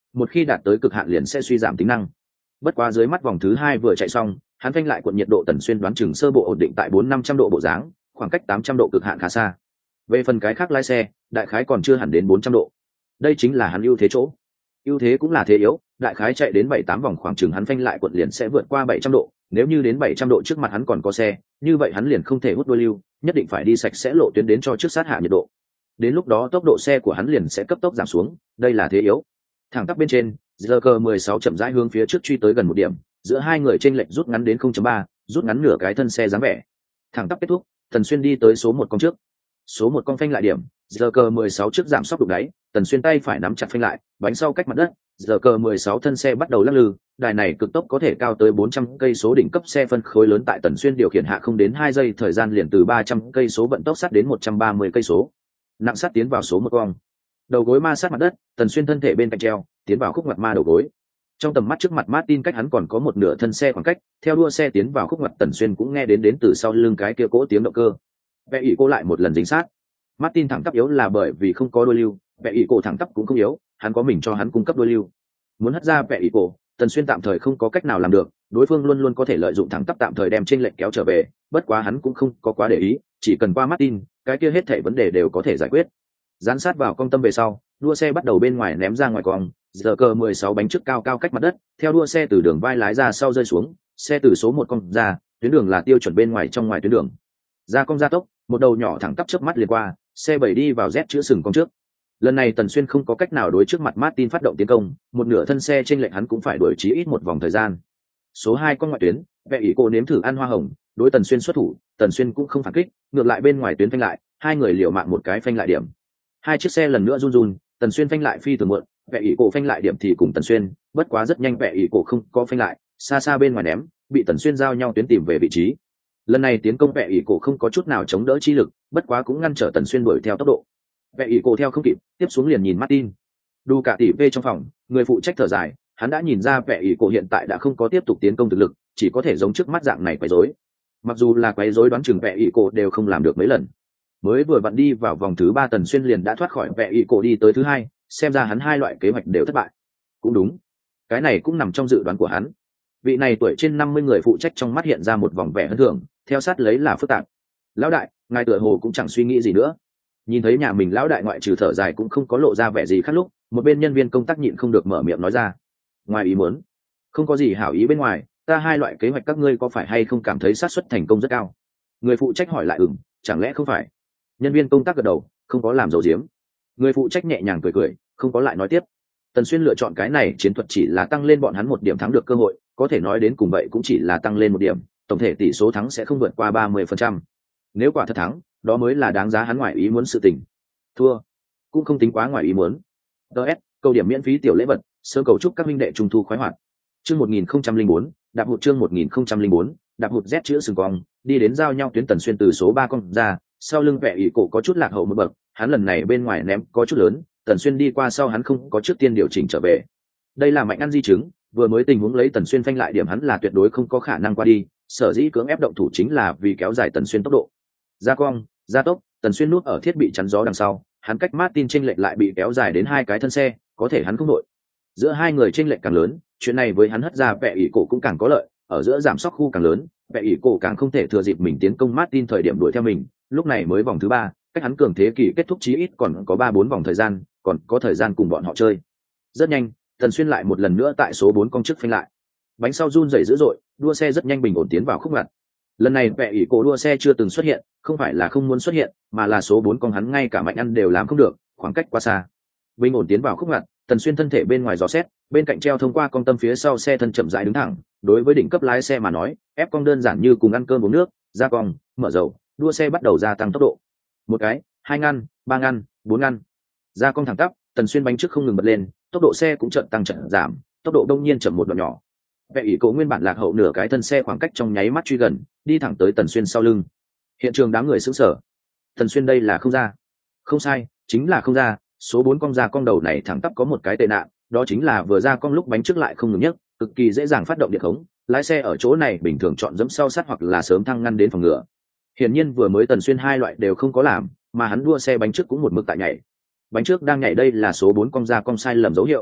một khi đạt tới cực hạn liền sẽ suy giảm tính năng. Bất quá dưới mắt vòng thứ hai vừa chạy xong, hắn phanh lại cuộn nhiệt độ Tần Xuyên đoán chừng sơ bộ ổn định tại bốn năm trăm độ bộ dáng, khoảng cách tám trăm độ cực hạn khá xa. Về phần cái khác lái xe, đại khái còn chưa hẳn đến bốn trăm độ. Đây chính là hắn ưu thế chỗ. Ưu thế cũng là thế yếu, đại khái chạy đến bảy tám vòng khoảng chừng hắn phanh lại cuộn liền sẽ vượt qua bảy trăm độ, nếu như đến bảy trăm độ trước mặt hắn còn có xe, như vậy hắn liền không thể hút đuôi lưu, nhất định phải đi sạch sẽ lộ tuyến đến cho trước sát hạ nhiệt độ. Đến lúc đó tốc độ xe của hắn liền sẽ cấp tốc giảm xuống, đây là thế yếu. Thẳng tắp bên trên, giê ca mười sáu chậm rãi hướng phía trước truy tới gần một điểm, giữa hai người chênh lệch rút ngắn đến không chấm ba, rút ngắn nửa cái thân xe dáng vẻ. Thẳng tắp kết thúc, Tần Xuyên đi tới số một con trước. Số một con phanh lại điểm, giê ca mười sáu trước giảm sóc đục đáy, Tần Xuyên tay phải nắm chặt phanh lại, bánh sau cách mặt đất, giê ca mười sáu thân xe bắt đầu lắc lư, đài này cực tốc có thể cao tới bốn trăm cây số đỉnh cấp xe phân khối lớn tại Tần Xuyên điều khiển hạ không đến hai giây thời gian liền từ ba trăm cây số vận tốc sát đến một trăm ba mươi cây số. Nặng sát tiến vào số một cong. Đầu gối ma sát mặt đất, Tần Xuyên thân thể bên cạnh treo, tiến vào khúc ngoặt ma đầu gối. Trong tầm mắt trước mặt Martin cách hắn còn có một nửa thân xe khoảng cách, theo đua xe tiến vào khúc ngoặt Tần Xuyên cũng nghe đến đến từ sau lưng cái kia cỗ tiếng động cơ. Vẽ ỉ cô lại một lần dính sát. Martin thẳng tắp yếu là bởi vì không có đuôi lưu, vẽ ỉ cô thẳng tắp cũng không yếu, hắn có mình cho hắn cung cấp đuôi lưu. Muốn hất ra vẽ ỉ cô, Tần Xuyên tạm thời không có cách nào làm được, đối phương luôn luôn có thể lợi dụng thẳng tắp tạm thời đem chênh lệch kéo trở về, bất quá hắn cũng không có quá để ý, chỉ cần qua Martin, cái kia hết thảy vấn đề đều có thể giải quyết. Dán sát vào cong tâm về sau, đua xe bắt đầu bên ngoài ném ra ngoài cong, giê ca mười sáu bánh trước cao cao cách mặt đất, theo đua xe từ đường vai lái ra sau rơi xuống, xe từ số một cong ra, tuyến đường là tiêu chuẩn bên ngoài trong ngoài tuyến đường. Ra cong gia tốc, một đầu nhỏ thẳng tắp chớp mắt liền qua, xe bảy đi vào Z chữa sừng cong trước. Lần này Tần Xuyên không có cách nào đối trước mặt Martin phát động tiến công, một nửa thân xe trên lệnh hắn cũng phải đuổi chí ít một vòng thời gian. Số hai con ngoại tuyến, vẽ ỷ cô nếm thử ăn hoa hồng, đối Tần Xuyên xuất thủ, Tần Xuyên cũng không phản kích, ngược lại bên ngoài tuyến phanh lại, hai người liều mạng một cái phanh lại điểm. Hai chiếc xe lần nữa run run, Tần Xuyên phanh lại phi thường muộn, vẽ ỷ cổ phanh lại điểm thì cùng Tần Xuyên, bất quá rất nhanh vẽ ỷ cổ không có phanh lại, xa xa bên ngoài ném, bị Tần Xuyên giao nhau tuyến tìm về vị trí. Lần này tiến công vẽ ỷ cổ không có chút nào chống đỡ chi lực, bất quá cũng ngăn trở Tần Xuyên đuổi theo tốc độ. Vẽ ỷ cổ theo không kịp, tiếp xuống liền nhìn Martin. Đu cả tỷ vê trong phòng, người phụ trách thở dài, hắn đã nhìn ra vẽ ỷ cổ hiện tại đã không có tiếp tục tiến công thực lực, chỉ có thể giống trước mắt dạng này quấy rối. Mặc dù là quấy rối đoán chừng vẽ ỷ cổ đều không làm được mấy lần. Mới vừa vặn đi vào vòng thứ ba Tần Xuyên liền đã thoát khỏi vẽ ỷ cổ đi tới thứ hai, xem ra hắn hai loại kế hoạch đều thất bại. Cũng đúng, cái này cũng nằm trong dự đoán của hắn. Vị này tuổi trên năm mươi người phụ trách trong mắt hiện ra một vòng vẻ hân thường, theo sát lấy là phức tạp. Lão đại, ngài tựa hồ cũng chẳng suy nghĩ gì nữa. Nhìn thấy nhà mình lão đại ngoại trừ thở dài cũng không có lộ ra vẻ gì khác lúc, một bên nhân viên công tác nhịn không được mở miệng nói ra. Ngoài ý muốn, không có gì hảo ý bên ngoài, ta hai loại kế hoạch các ngươi có phải hay không cảm thấy xác suất thành công rất cao? Người phụ trách hỏi lại ừm, chẳng lẽ không phải? Nhân viên công tác gật đầu, không có làm dầu diếm. Người phụ trách nhẹ nhàng cười cười, không có lại nói tiếp. Tần Xuyên lựa chọn cái này chiến thuật chỉ là tăng lên bọn hắn một điểm thắng được cơ hội, có thể nói đến cùng vậy cũng chỉ là tăng lên một điểm, tổng thể tỷ số thắng sẽ không vượt qua ba mươi phần trăm. Nếu quả thật thắng, đó mới là đáng giá hắn ngoài ý muốn sự tình. Thua, cũng không tính quá ngoài ý muốn. đê ét, câu điểm miễn phí tiểu lễ vật, sơ cầu chúc các minh đệ trung thu khoái hoạt. Chương một nghìn không trăm lẻ bốn, đạp hụt chương một nghìn không trăm lẻ bốn, đạp hụt Z chữa sừng cong, đi đến giao nhau tuyến Tần Xuyên từ số ba con ra, sau lưng vẻ ỷ cổ có chút lạc hậu một bậc, hắn lần này bên ngoài ném có chút lớn, Tần Xuyên đi qua sau hắn không có trước tiên điều chỉnh trở về. Đây là mạnh ăn di chứng, vừa mới tình huống lấy Tần Xuyên phanh lại điểm hắn là tuyệt đối không có khả năng qua đi, sở dĩ cưỡng ép động thủ chính là vì kéo dài Tần Xuyên tốc độ. Gia cong, gia tốc, Tần Xuyên núp ở thiết bị chắn gió đằng sau, hắn cách Martin chênh lệch lại bị kéo dài đến hai cái thân xe, có thể hắn không đội. Giữa hai người chênh lệch càng lớn, chuyện này với hắn hất ra vẻ ỷ cổ cũng càng có lợi, ở giữa giảm sóc khu càng lớn, vẻ ỷ cổ càng không thể thừa dịp mình tiến công Martin thời điểm đuổi theo mình, lúc này mới vòng thứ ba, cách hắn cường thế kỳ kết thúc chí ít còn có ba bốn vòng thời gian, còn có thời gian cùng bọn họ chơi. Rất nhanh, Tần Xuyên lại một lần nữa tại số bốn con trước phanh lại. Bánh sau run rẩy dữ dội, đua xe rất nhanh bình ổn tiến vào khúc ngặt. Lần này vẻ ỷ cổ đua xe chưa từng xuất hiện, không phải là không muốn xuất hiện, mà là số bốn con hắn ngay cả mạnh ăn đều làm không được, khoảng cách quá xa. Bình ổn tiến vào khúc ngặt, Tần Xuyên thân thể bên ngoài gió xét, bên cạnh treo thông qua con tâm phía sau xe thân chậm rãi đứng thẳng, đối với đỉnh cấp lái xe mà nói, ép cong đơn giản như cùng ăn cơm uống nước, ra cong, mở dầu, đua xe bắt đầu gia tăng tốc độ. Một cái, hai ngăn, ba ngăn, bốn ngăn. Ra cong thẳng tắp, Tần Xuyên bánh trước không ngừng bật lên, tốc độ xe cũng chậm tăng chậm giảm, tốc độ đông nhiên chậm một đoạn nhỏ. Vẻ ỷ cổ nguyên bản lạc hậu nửa cái thân xe khoảng cách trong nháy mắt truy gần, đi thẳng tới Tần Xuyên sau lưng. Hiện trường đám người sững sờ. Tần Xuyên đây là không ra. Không sai, chính là không ra, số bốn cong ra cong đầu này thẳng tắp có một cái tệ nạn, đó chính là vừa ra cong lúc bánh trước lại không ngừng nhấc, cực kỳ dễ dàng phát động điện khống, lái xe ở chỗ này bình thường chọn dẫm sau sát hoặc là sớm thăng ngăn đến phòng ngừa. Hiển nhiên vừa mới Tần Xuyên hai loại đều không có làm, mà hắn đua xe bánh trước cũng một mực tại nhảy. Bánh trước đang nhảy đây là số bốn cong ra cong sai lầm dấu hiệu.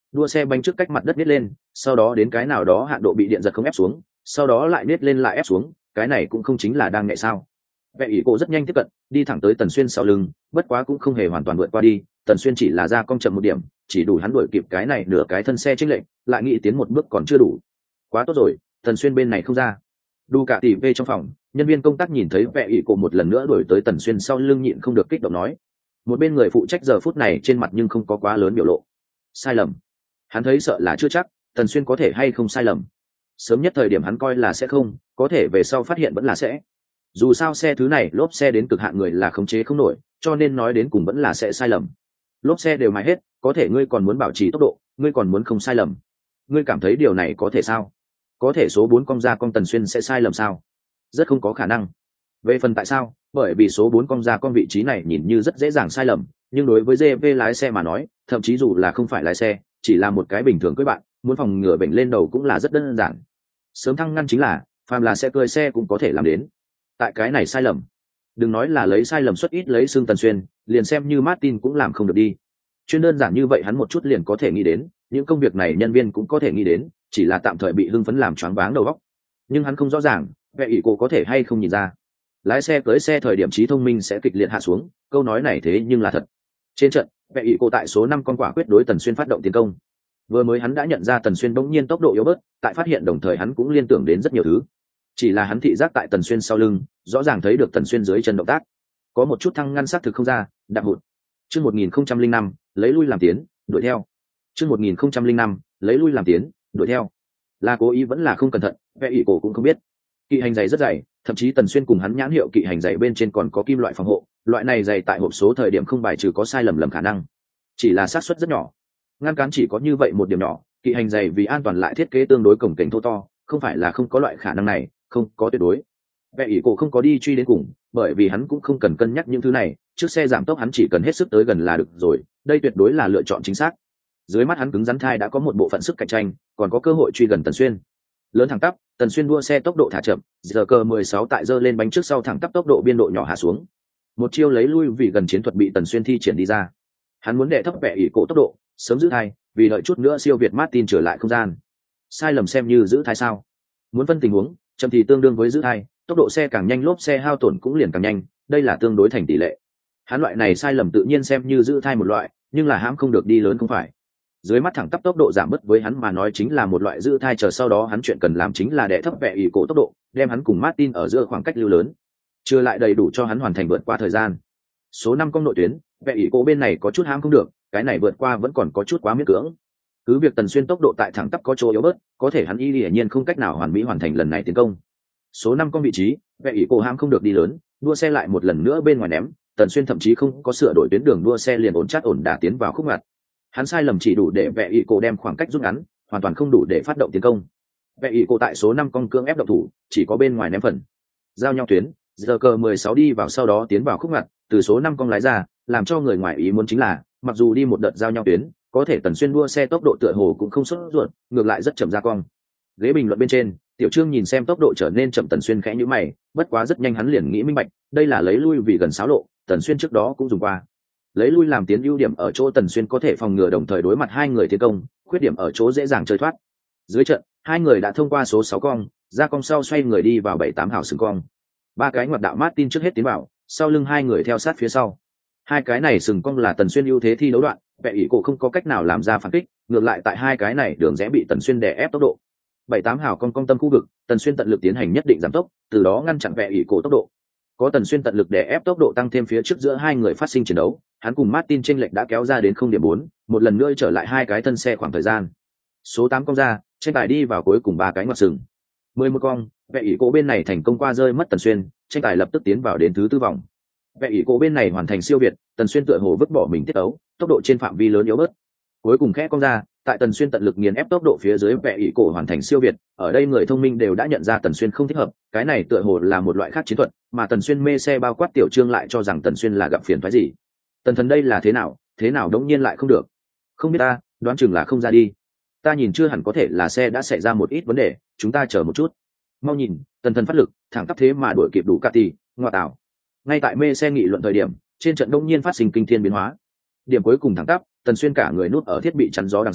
đua xe bánh trước cách mặt đất nít lên, sau đó đến cái nào đó hạn độ bị điện giật không ép xuống, sau đó lại nít lên lại ép xuống, cái này cũng không chính là đang nhẹ sao? Vệ ỷ cổ rất nhanh tiếp cận, đi thẳng tới Tần Xuyên sau lưng, bất quá cũng không hề hoàn toàn vượt qua đi, Tần Xuyên chỉ là ra cong chậm một điểm, chỉ đủ hắn đuổi kịp cái này nửa cái thân xe chênh lệch, lại nghĩ tiến một bước còn chưa đủ. Quá tốt rồi, Tần Xuyên bên này không ra. Đu cả tỷ về trong phòng, nhân viên công tác nhìn thấy Vệ ỷ cổ một lần nữa đuổi tới Tần Xuyên sau lưng nhịn không được kích động nói. Một bên người phụ trách giờ phút này trên mặt nhưng không có quá lớn biểu lộ. Sai lầm. Hắn thấy sợ là chưa chắc, Tần Xuyên có thể hay không sai lầm. Sớm nhất thời điểm hắn coi là sẽ không, có thể về sau phát hiện vẫn là sẽ. Dù sao xe thứ này lốp xe đến cực hạn người là khống chế không nổi, cho nên nói đến cùng vẫn là sẽ sai lầm. Lốp xe đều mài hết, có thể ngươi còn muốn bảo trì tốc độ, ngươi còn muốn không sai lầm. Ngươi cảm thấy điều này có thể sao? Có thể số bốn cong ra cong Tần Xuyên sẽ sai lầm sao? Rất không có khả năng. Về phần tại sao? Bởi vì số bốn cong ra cong vị trí này nhìn như rất dễ dàng sai lầm, nhưng đối với giê vê lái xe mà nói, thậm chí dù là không phải lái xe, chỉ là một cái bình thường với bạn, muốn phòng ngừa bệnh lên đầu cũng là rất đơn giản. Sớm thăng ngăn chính là, phàm là xe cười xe cũng có thể làm đến. Tại cái này sai lầm, đừng nói là lấy sai lầm suất ít lấy xương Tần Xuyên, liền xem như Martin cũng làm không được đi. Chuyên đơn giản như vậy hắn một chút liền có thể nghĩ đến, những công việc này nhân viên cũng có thể nghĩ đến, chỉ là tạm thời bị hưng phấn làm choáng váng đầu óc. Nhưng hắn không rõ ràng, Vệ ỷ cổ có thể hay không nhìn ra. Lái xe cưới xe thời điểm trí thông minh sẽ kịch liệt hạ xuống, câu nói này thế nhưng là thật. Trên trận, Vệ ỷ cổ tại số năm con quả quyết đối Tần Xuyên phát động tiến công. Vừa mới hắn đã nhận ra Tần Xuyên bỗng nhiên tốc độ yếu bớt, tại phát hiện đồng thời hắn cũng liên tưởng đến rất nhiều thứ. Chỉ là hắn thị giác tại Tần Xuyên sau lưng, rõ ràng thấy được Tần Xuyên dưới chân động tác, có một chút thăng ngăn xác thực không ra, đạp hụt. Chương một nghìn không trăm linh năm, lấy lui làm tiến, đuổi theo. Chương một nghìn không trăm linh năm, lấy lui làm tiến, đuổi theo. Là cố ý vẫn là không cẩn thận, Vệ ỷ cổ cũng không biết. Kỵ hành giày rất dày, thậm chí Tần Xuyên cùng hắn nhãn hiệu kỵ hành giày bên trên còn có kim loại phòng hộ, loại này giày tại hộp số thời điểm không bài trừ có sai lầm lầm khả năng, chỉ là xác suất rất nhỏ. Ngăn cản chỉ có như vậy một điểm nhỏ, kỵ hành giày vì an toàn lại thiết kế tương đối cồng kềnh thô to, không phải là không có loại khả năng này, không có tuyệt đối. Vệ ỷ cổ không có đi truy đến cùng, bởi vì hắn cũng không cần cân nhắc những thứ này, trước xe giảm tốc hắn chỉ cần hết sức tới gần là được rồi, đây tuyệt đối là lựa chọn chính xác. Dưới mắt hắn cứng rắn thai đã có một bộ phận sức cạnh tranh, còn có cơ hội truy gần Tần Xuyên. Lớn thẳng tắp, Tần Xuyên đua xe tốc độ thả chậm, giờ cờ mười sáu tại giơ lên bánh trước sau thẳng tắp tốc độ biên độ nhỏ hạ xuống. Một chiêu lấy lui vì gần chiến thuật bị Tần Xuyên thi triển đi ra. Hắn muốn đệ thấp Vệ ỷ cổ tốc độ, sớm giữ thai, vì đợi chút nữa siêu việt Martin trở lại không gian. Sai lầm xem như giữ thai sao? Muốn phân tình huống, chậm thì tương đương với giữ thai, tốc độ xe càng nhanh lốp xe hao tổn cũng liền càng nhanh, đây là tương đối thành tỷ lệ. Hắn loại này sai lầm tự nhiên xem như giữ thai một loại, nhưng là hãm không được đi lớn không phải. Dưới mắt thẳng tắp tốc độ giảm bớt với hắn mà nói chính là một loại giữ thai, chờ sau đó hắn chuyện cần làm chính là đệ thấp Vệ ỷ cổ tốc độ, đem hắn cùng Martin ở giữa khoảng cách lưu lớn, chưa lại đầy đủ cho hắn hoàn thành vượt qua thời gian. Số năm công nội tuyến, Vệ ỷ cổ bên này có chút hãm không được, cái này vượt qua vẫn còn có chút quá miễn cưỡng. Cứ việc Tần Xuyên tốc độ tại thẳng tắp có chỗ yếu bớt, có thể hắn y hiển nhiên không cách nào hoàn mỹ hoàn thành lần này tiến công. Số năm con vị trí, Vệ ỷ cổ hãm không được đi lớn, đua xe lại một lần nữa bên ngoài ném, Tần Xuyên thậm chí không có sửa đổi tuyến đường đua xe liền ổn chắc ổn đả tiến vào khúc ngoặt. Hắn sai lầm chỉ đủ để Vệ ỷ cổ đem khoảng cách rút ngắn, hoàn toàn không đủ để phát động tiến công. Vệ ỷ cổ tại số năm con cương ép động thủ, chỉ có bên ngoài ném phần. Giao nhau tuyến, giờ cờ mười sáu đi vào sau đó tiến vào khúc ngoặt, từ số năm con lái ra, làm cho người ngoài ý muốn chính là, mặc dù đi một đợt giao nhau tuyến, có thể Tần Xuyên đua xe tốc độ tựa hồ cũng không sốt ruột, ngược lại rất chậm ra cong. Ghế bình luận bên trên, Tiểu Trương nhìn xem tốc độ trở nên chậm Tần Xuyên khẽ nhíu mày, bất quá rất nhanh hắn liền nghĩ minh bạch, đây là lấy lui vì gần xáo lộ, Tần Xuyên trước đó cũng dùng qua. Lấy lui làm tiến ưu điểm ở chỗ Tần Xuyên có thể phòng ngừa đồng thời đối mặt hai người tiến công, khuyết điểm ở chỗ dễ dàng chơi thoát. Dưới trận, hai người đã thông qua số sáu cong, ra cong sau xoay người đi vào bảy tám hào sừng cong. Ba cái ngoặt đạo Martin trước hết tiến vào, sau lưng hai người theo sát phía sau. Hai cái này sừng cong là Tần Xuyên ưu thế thi đấu đoạn, Vệ ỷ cổ không có cách nào làm ra phản kích, ngược lại tại hai cái này đường rẽ bị Tần Xuyên đè ép tốc độ. Bảy tám hào cong cong tâm khu vực, Tần Xuyên tận lực tiến hành nhất định giảm tốc, từ đó ngăn chặn Vệ ỷ cổ tốc độ. Có Tần Xuyên tận lực đè ép tốc độ tăng thêm phía trước giữa hai người phát sinh chiến đấu, hắn cùng Martin chênh lệch đã kéo ra đến không điểm bốn, một lần nữa trở lại hai cái thân xe khoảng thời gian. Số tám cong ra, tranh tài đi vào cuối cùng ba cái ngoặt sừng. mười một cong, Vệ ỷ cổ bên này thành công qua rơi mất Tần Xuyên, tranh tài lập tức tiến vào đến thứ tư vòng. Vệ ỷ cổ bên này hoàn thành siêu việt, Tần Xuyên tựa hồ vứt bỏ mình tiết ấu, tốc độ trên phạm vi lớn yếu bớt. Cuối cùng khẽ cong ra, tại Tần Xuyên tận lực nghiền ép tốc độ phía dưới, Vệ ỷ cổ hoàn thành siêu việt. Ở đây người thông minh đều đã nhận ra Tần Xuyên không thích hợp, cái này tựa hồ là một loại khác chiến thuật, mà Tần Xuyên mê xe bao quát Tiểu Trương lại cho rằng Tần Xuyên là gặp phiền phức gì. Tần thần đây là thế nào, thế nào đống nhiên lại không được? Không biết ta, đoán chừng là không ra đi. Ta nhìn chưa hẳn, có thể là xe đã xảy ra một ít vấn đề, chúng ta chờ một chút. Mau nhìn, Tần thần phát lực, thẳng tắp thế mà đuổi kịp đủ Cati, ngoa tạo. Ngay tại mê xe nghị luận thời điểm, trên trận đông nhiên phát sinh kinh thiên biến hóa. Điểm cuối cùng thẳng tắp, Tần Xuyên cả người núp ở thiết bị chắn gió đằng sau,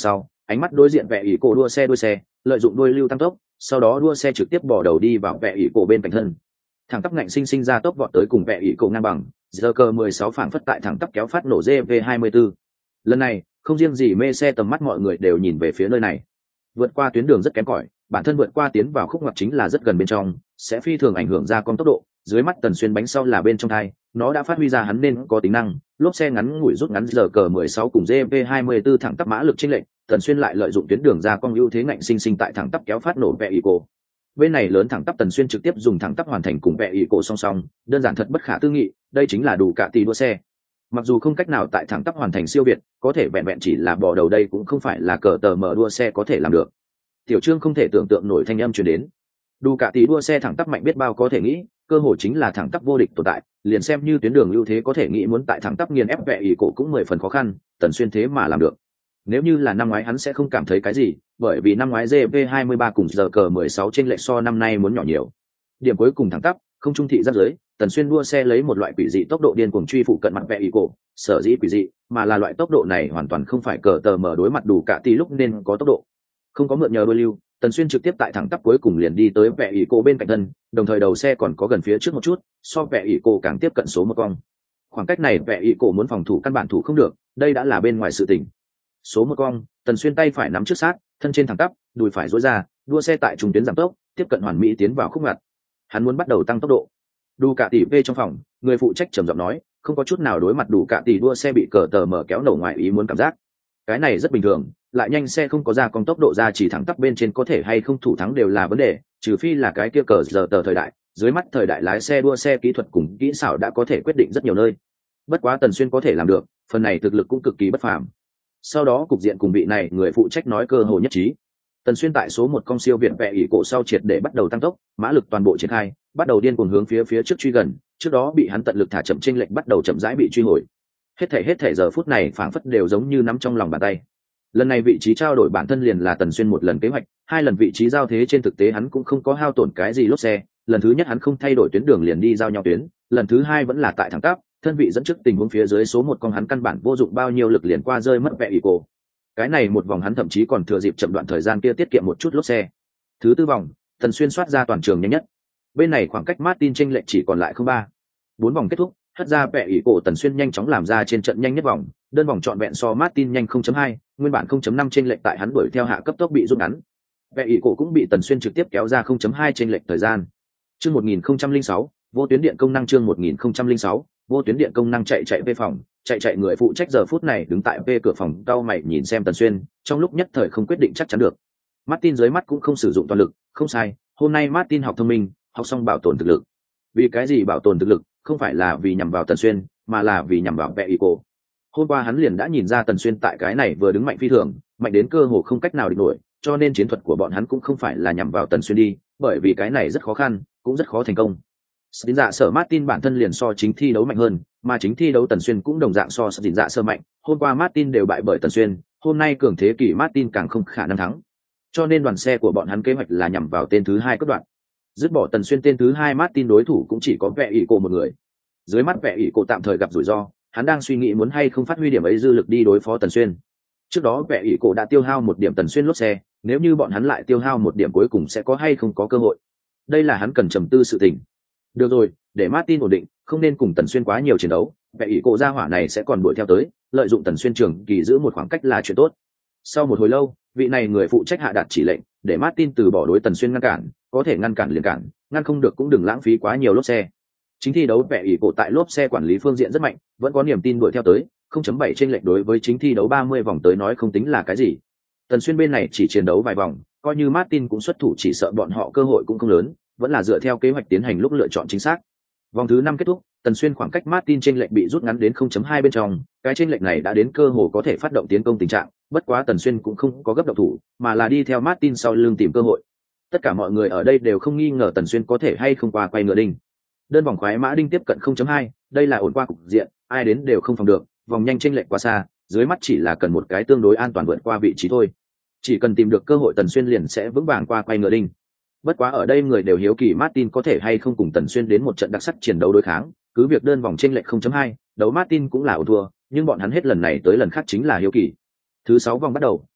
Ánh mắt đối diện vẽ ỷ cổ đua xe đuôi xe, lợi dụng đuôi lưu tăng tốc, sau đó đua xe trực tiếp bỏ đầu đi vào vẽ ỷ cổ bên cạnh thân. Thẳng tắp ngạnh sinh sinh ra tốc vọt tới cùng vẽ ỷ cổ ngang bằng, giờ cờ mười sáu phảng phất tại thẳng tắp kéo phát nổ giê vê hai mươi tư. Lần này, không riêng gì mê xe tầm mắt mọi người đều nhìn về phía nơi này. Vượt qua tuyến đường rất kém cỏi, bản thân vượt qua tiến vào khúc ngoặt chính là rất gần bên trong, sẽ phi thường ảnh hưởng ra con tốc độ. Dưới mắt Tần Xuyên bánh sau là bên trong thai, nó đã phát huy ra hắn nên có tính năng, lốp xe ngắn ngủi rút ngắn giờ cờ mười sáu cùng giê vê hai mươi tư thẳng tắp mã lực chênh lệch, Tần Xuyên lại lợi dụng tuyến đường ra con ưu thế ngạnh sinh sinh tại thẳng tắp kéo phát nổ vẽ ỷ cổ. Bên này lớn thẳng tắp Tần Xuyên trực tiếp dùng thẳng tắp hoàn thành cùng vẽ ỷ cổ song song, đơn giản thật bất khả tư nghị, đây chính là đủ cả tỷ đua xe. Mặc dù không cách nào tại thẳng tắp hoàn thành siêu việt, có thể vẹn vẹn chỉ là bỏ đầu đây cũng không phải là cờ tờ mở đua xe có thể làm được. Tiểu Trương không thể tưởng tượng nổi thanh âm truyền đến. Đủ cả tỷ đua xe thẳng tắp mạnh biết bao có thể nghĩ, cơ hội chính là thẳng tắp vô địch tồn tại, liền xem như tuyến đường ưu thế có thể nghĩ muốn tại thẳng tắp nghiền ép vẽ ỷ cổ cũng mười phần khó khăn, Tần Xuyên thế mà làm được. Nếu như là năm ngoái hắn sẽ không cảm thấy cái gì, bởi vì năm ngoái giê vê hai mươi ba cùng giờ cờ mười sáu trên lệch so năm nay muốn nhỏ nhiều. Điểm cuối cùng thẳng tắp, không trung thị giáp dưới, Tần Xuyên đua xe lấy một loại quỷ dị tốc độ điên cuồng truy phụ cận mặt vẽ ỷ cổ, sở dĩ quỷ dị, mà là loại tốc độ này hoàn toàn không phải cờ tờ mở đối mặt đủ cả tỷ lúc nên có tốc độ. Không có mượn nhờ đôi lưu, Tần Xuyên trực tiếp tại thẳng tắp cuối cùng liền đi tới vẽ ỷ cổ bên cạnh thân, đồng thời đầu xe còn có gần phía trước một chút, so vẽ ỷ cổ càng tiếp cận số một cong. Khoảng cách này vẽ ỷ cổ muốn phòng thủ căn bản thủ không được, đây đã là bên ngoài sự tình. Số một cong, Tần Xuyên tay phải nắm trước sát, thân trên thẳng tắp, đùi phải duỗi ra, đua xe tại trung tuyến giảm tốc, tiếp cận hoàn mỹ tiến vào khúc ngoặt. Hắn muốn bắt đầu tăng tốc độ. Đủ cả tỷ V trong phòng, người phụ trách trầm giọng nói, không có chút nào đối mặt đủ cả tỷ đua xe bị cờ tờ mở kéo nổ ngoài ý muốn cảm giác. Cái này rất bình thường, lại nhanh xe không có ra con tốc độ ra chỉ thẳng tắp bên trên có thể hay không thủ thắng đều là vấn đề, trừ phi là cái kia cờ giờ tờ thời đại, dưới mắt thời đại lái xe đua xe kỹ thuật cùng kỹ xảo đã có thể quyết định rất nhiều nơi. Bất quá Tần Xuyên có thể làm được, phần này thực lực cũng cực kỳ bất phàm. Sau đó cục diện cùng vị này người phụ trách nói cơ hội nhất trí. Tần Xuyên tại số một công siêu viện vẽ ỷ cổ sau triệt để bắt đầu tăng tốc, mã lực toàn bộ triển khai, bắt đầu điên cuồng hướng phía phía trước truy gần, trước đó bị hắn tận lực thả chậm chênh lệch bắt đầu chậm rãi bị truy hồi. Hết thể hết thể giờ phút này phảng phất đều giống như nắm trong lòng bàn tay. Lần này vị trí trao đổi bản thân liền là Tần Xuyên một lần kế hoạch, hai lần vị trí giao thế trên thực tế hắn cũng không có hao tổn cái gì lốp xe, lần thứ nhất hắn không thay đổi tuyến đường liền đi giao nhau tuyến, lần thứ hai vẫn là tại thẳng tắp, thân vị dẫn trước tình huống phía dưới số một con hắn căn bản vô dụng bao nhiêu lực liền qua rơi mất vẽ ỷ cổ. Cái này một vòng hắn thậm chí còn thừa dịp chậm đoạn thời gian kia tiết kiệm một chút lốp xe. Thứ tư vòng, Tần Xuyên soát ra toàn trường nhanh nhất. Bên này khoảng cách Martin chênh lệch chỉ còn lại không ba. Bốn vòng kết thúc, hất ra vẽ ỷ cổ Tần Xuyên nhanh chóng làm ra trên trận nhanh nhất vòng, đơn vòng trọn vẹn so Martin nhanh không chấm hai, nguyên bản không chấm năm chênh lệch tại hắn đuổi theo hạ cấp tốc bị rút ngắn. Vẽ ỷ cổ cũng bị Tần Xuyên trực tiếp kéo ra không chấm hai chênh lệch thời gian. Chương một nghìn không trăm lẻ sáu, vô tuyến điện công năng chương một nghìn không trăm lẻ sáu, vô tuyến điện công năng chạy chạy về phòng, chạy chạy người phụ trách giờ phút này đứng tại về cửa phòng cau mày nhìn xem Tần Xuyên, trong lúc nhất thời không quyết định chắc chắn được. Martin dưới mắt cũng không sử dụng toàn lực, không sai, hôm nay Martin học thông minh, học xong bảo tồn thực lực. Vì cái gì bảo tồn thực lực, không phải là vì nhằm vào Tần Xuyên, mà là vì nhằm vào vẽ ỷ cổ. Hôm qua hắn liền đã nhìn ra Tần Xuyên tại cái này vừa đứng mạnh phi thường, mạnh đến cơ hồ không cách nào địch nổi, cho nên chiến thuật của bọn hắn cũng không phải là nhằm vào Tần Xuyên đi, bởi vì cái này rất khó khăn, cũng rất khó thành công. Stin dạ sở Martin bản thân liền so chính thi đấu mạnh hơn, mà chính thi đấu Tần Xuyên cũng đồng dạng so Stin dạ sở mạnh, hôm qua Martin đều bại bởi Tần Xuyên, hôm nay cường thế kỷ Martin càng không khả năng thắng. Cho nên đoàn xe của bọn hắn kế hoạch là nhằm vào tên thứ hai cấp đoạn. Dứt bỏ Tần Xuyên tên thứ hai Martin đối thủ cũng chỉ có vẽ ỷ cổ một người. Dưới mắt vẽ ỷ cổ tạm thời gặp rủi ro, hắn đang suy nghĩ muốn hay không phát huy điểm ấy dư lực đi đối phó Tần Xuyên. Trước đó vẽ ỷ cổ đã tiêu hao một điểm Tần Xuyên lốp xe, nếu như bọn hắn lại tiêu hao một điểm cuối cùng sẽ có hay không có cơ hội. Đây là hắn cần trầm tư sự tình. Được rồi, để Martin ổn định, không nên cùng Tần Xuyên quá nhiều chiến đấu, vẽ ỷ cổ gia hỏa này sẽ còn đuổi theo tới, lợi dụng Tần Xuyên trường kỳ giữ một khoảng cách là chuyện tốt. Sau một hồi lâu, vị này người phụ trách hạ đạt chỉ lệnh, để Martin từ bỏ đối Tần Xuyên ngăn cản, có thể ngăn cản liền cản, ngăn không được cũng đừng lãng phí quá nhiều lốp xe. Chính thi đấu vẽ ỷ cổ tại lốp xe quản lý phương diện rất mạnh, vẫn có niềm tin đuổi theo tới, không chấm bảy chênh lệch đối với chính thi đấu ba mươi vòng tới nói không tính là cái gì. Tần Xuyên bên này chỉ chiến đấu vài vòng, coi như Martin cũng xuất thủ chỉ sợ bọn họ cơ hội cũng không lớn, vẫn là dựa theo kế hoạch tiến hành lúc lựa chọn chính xác. Vòng thứ năm kết thúc, Tần Xuyên khoảng cách Martin chênh lệch bị rút ngắn đến không chấm hai bên trong, cái chênh lệch này đã đến cơ hồ có thể phát động tiến công tình trạng, bất quá Tần Xuyên cũng không có gấp động thủ, mà là đi theo Martin sau lưng tìm cơ hội. Tất cả mọi người ở đây đều không nghi ngờ Tần Xuyên có thể hay không qua quay ngựa đinh. Đơn vòng khoái mã đinh tiếp cận không chấm hai, đây là ổn qua cục diện, ai đến đều không phòng được, vòng nhanh chênh lệch quá xa, dưới mắt chỉ là cần một cái tương đối an toàn vượt qua vị trí thôi. Chỉ cần tìm được cơ hội Tần Xuyên liền sẽ vững vàng qua quay ngựa đinh. Bất quá ở đây người đều hiếu kỳ Martin có thể hay không cùng Tần Xuyên đến một trận đặc sắc chiến đấu đối kháng, cứ việc đơn vòng chênh lệch không chấm hai, đấu Martin cũng là ổn thua, nhưng bọn hắn hết lần này tới lần khác chính là hiếu kỳ. Thứ sáu vòng bắt đầu,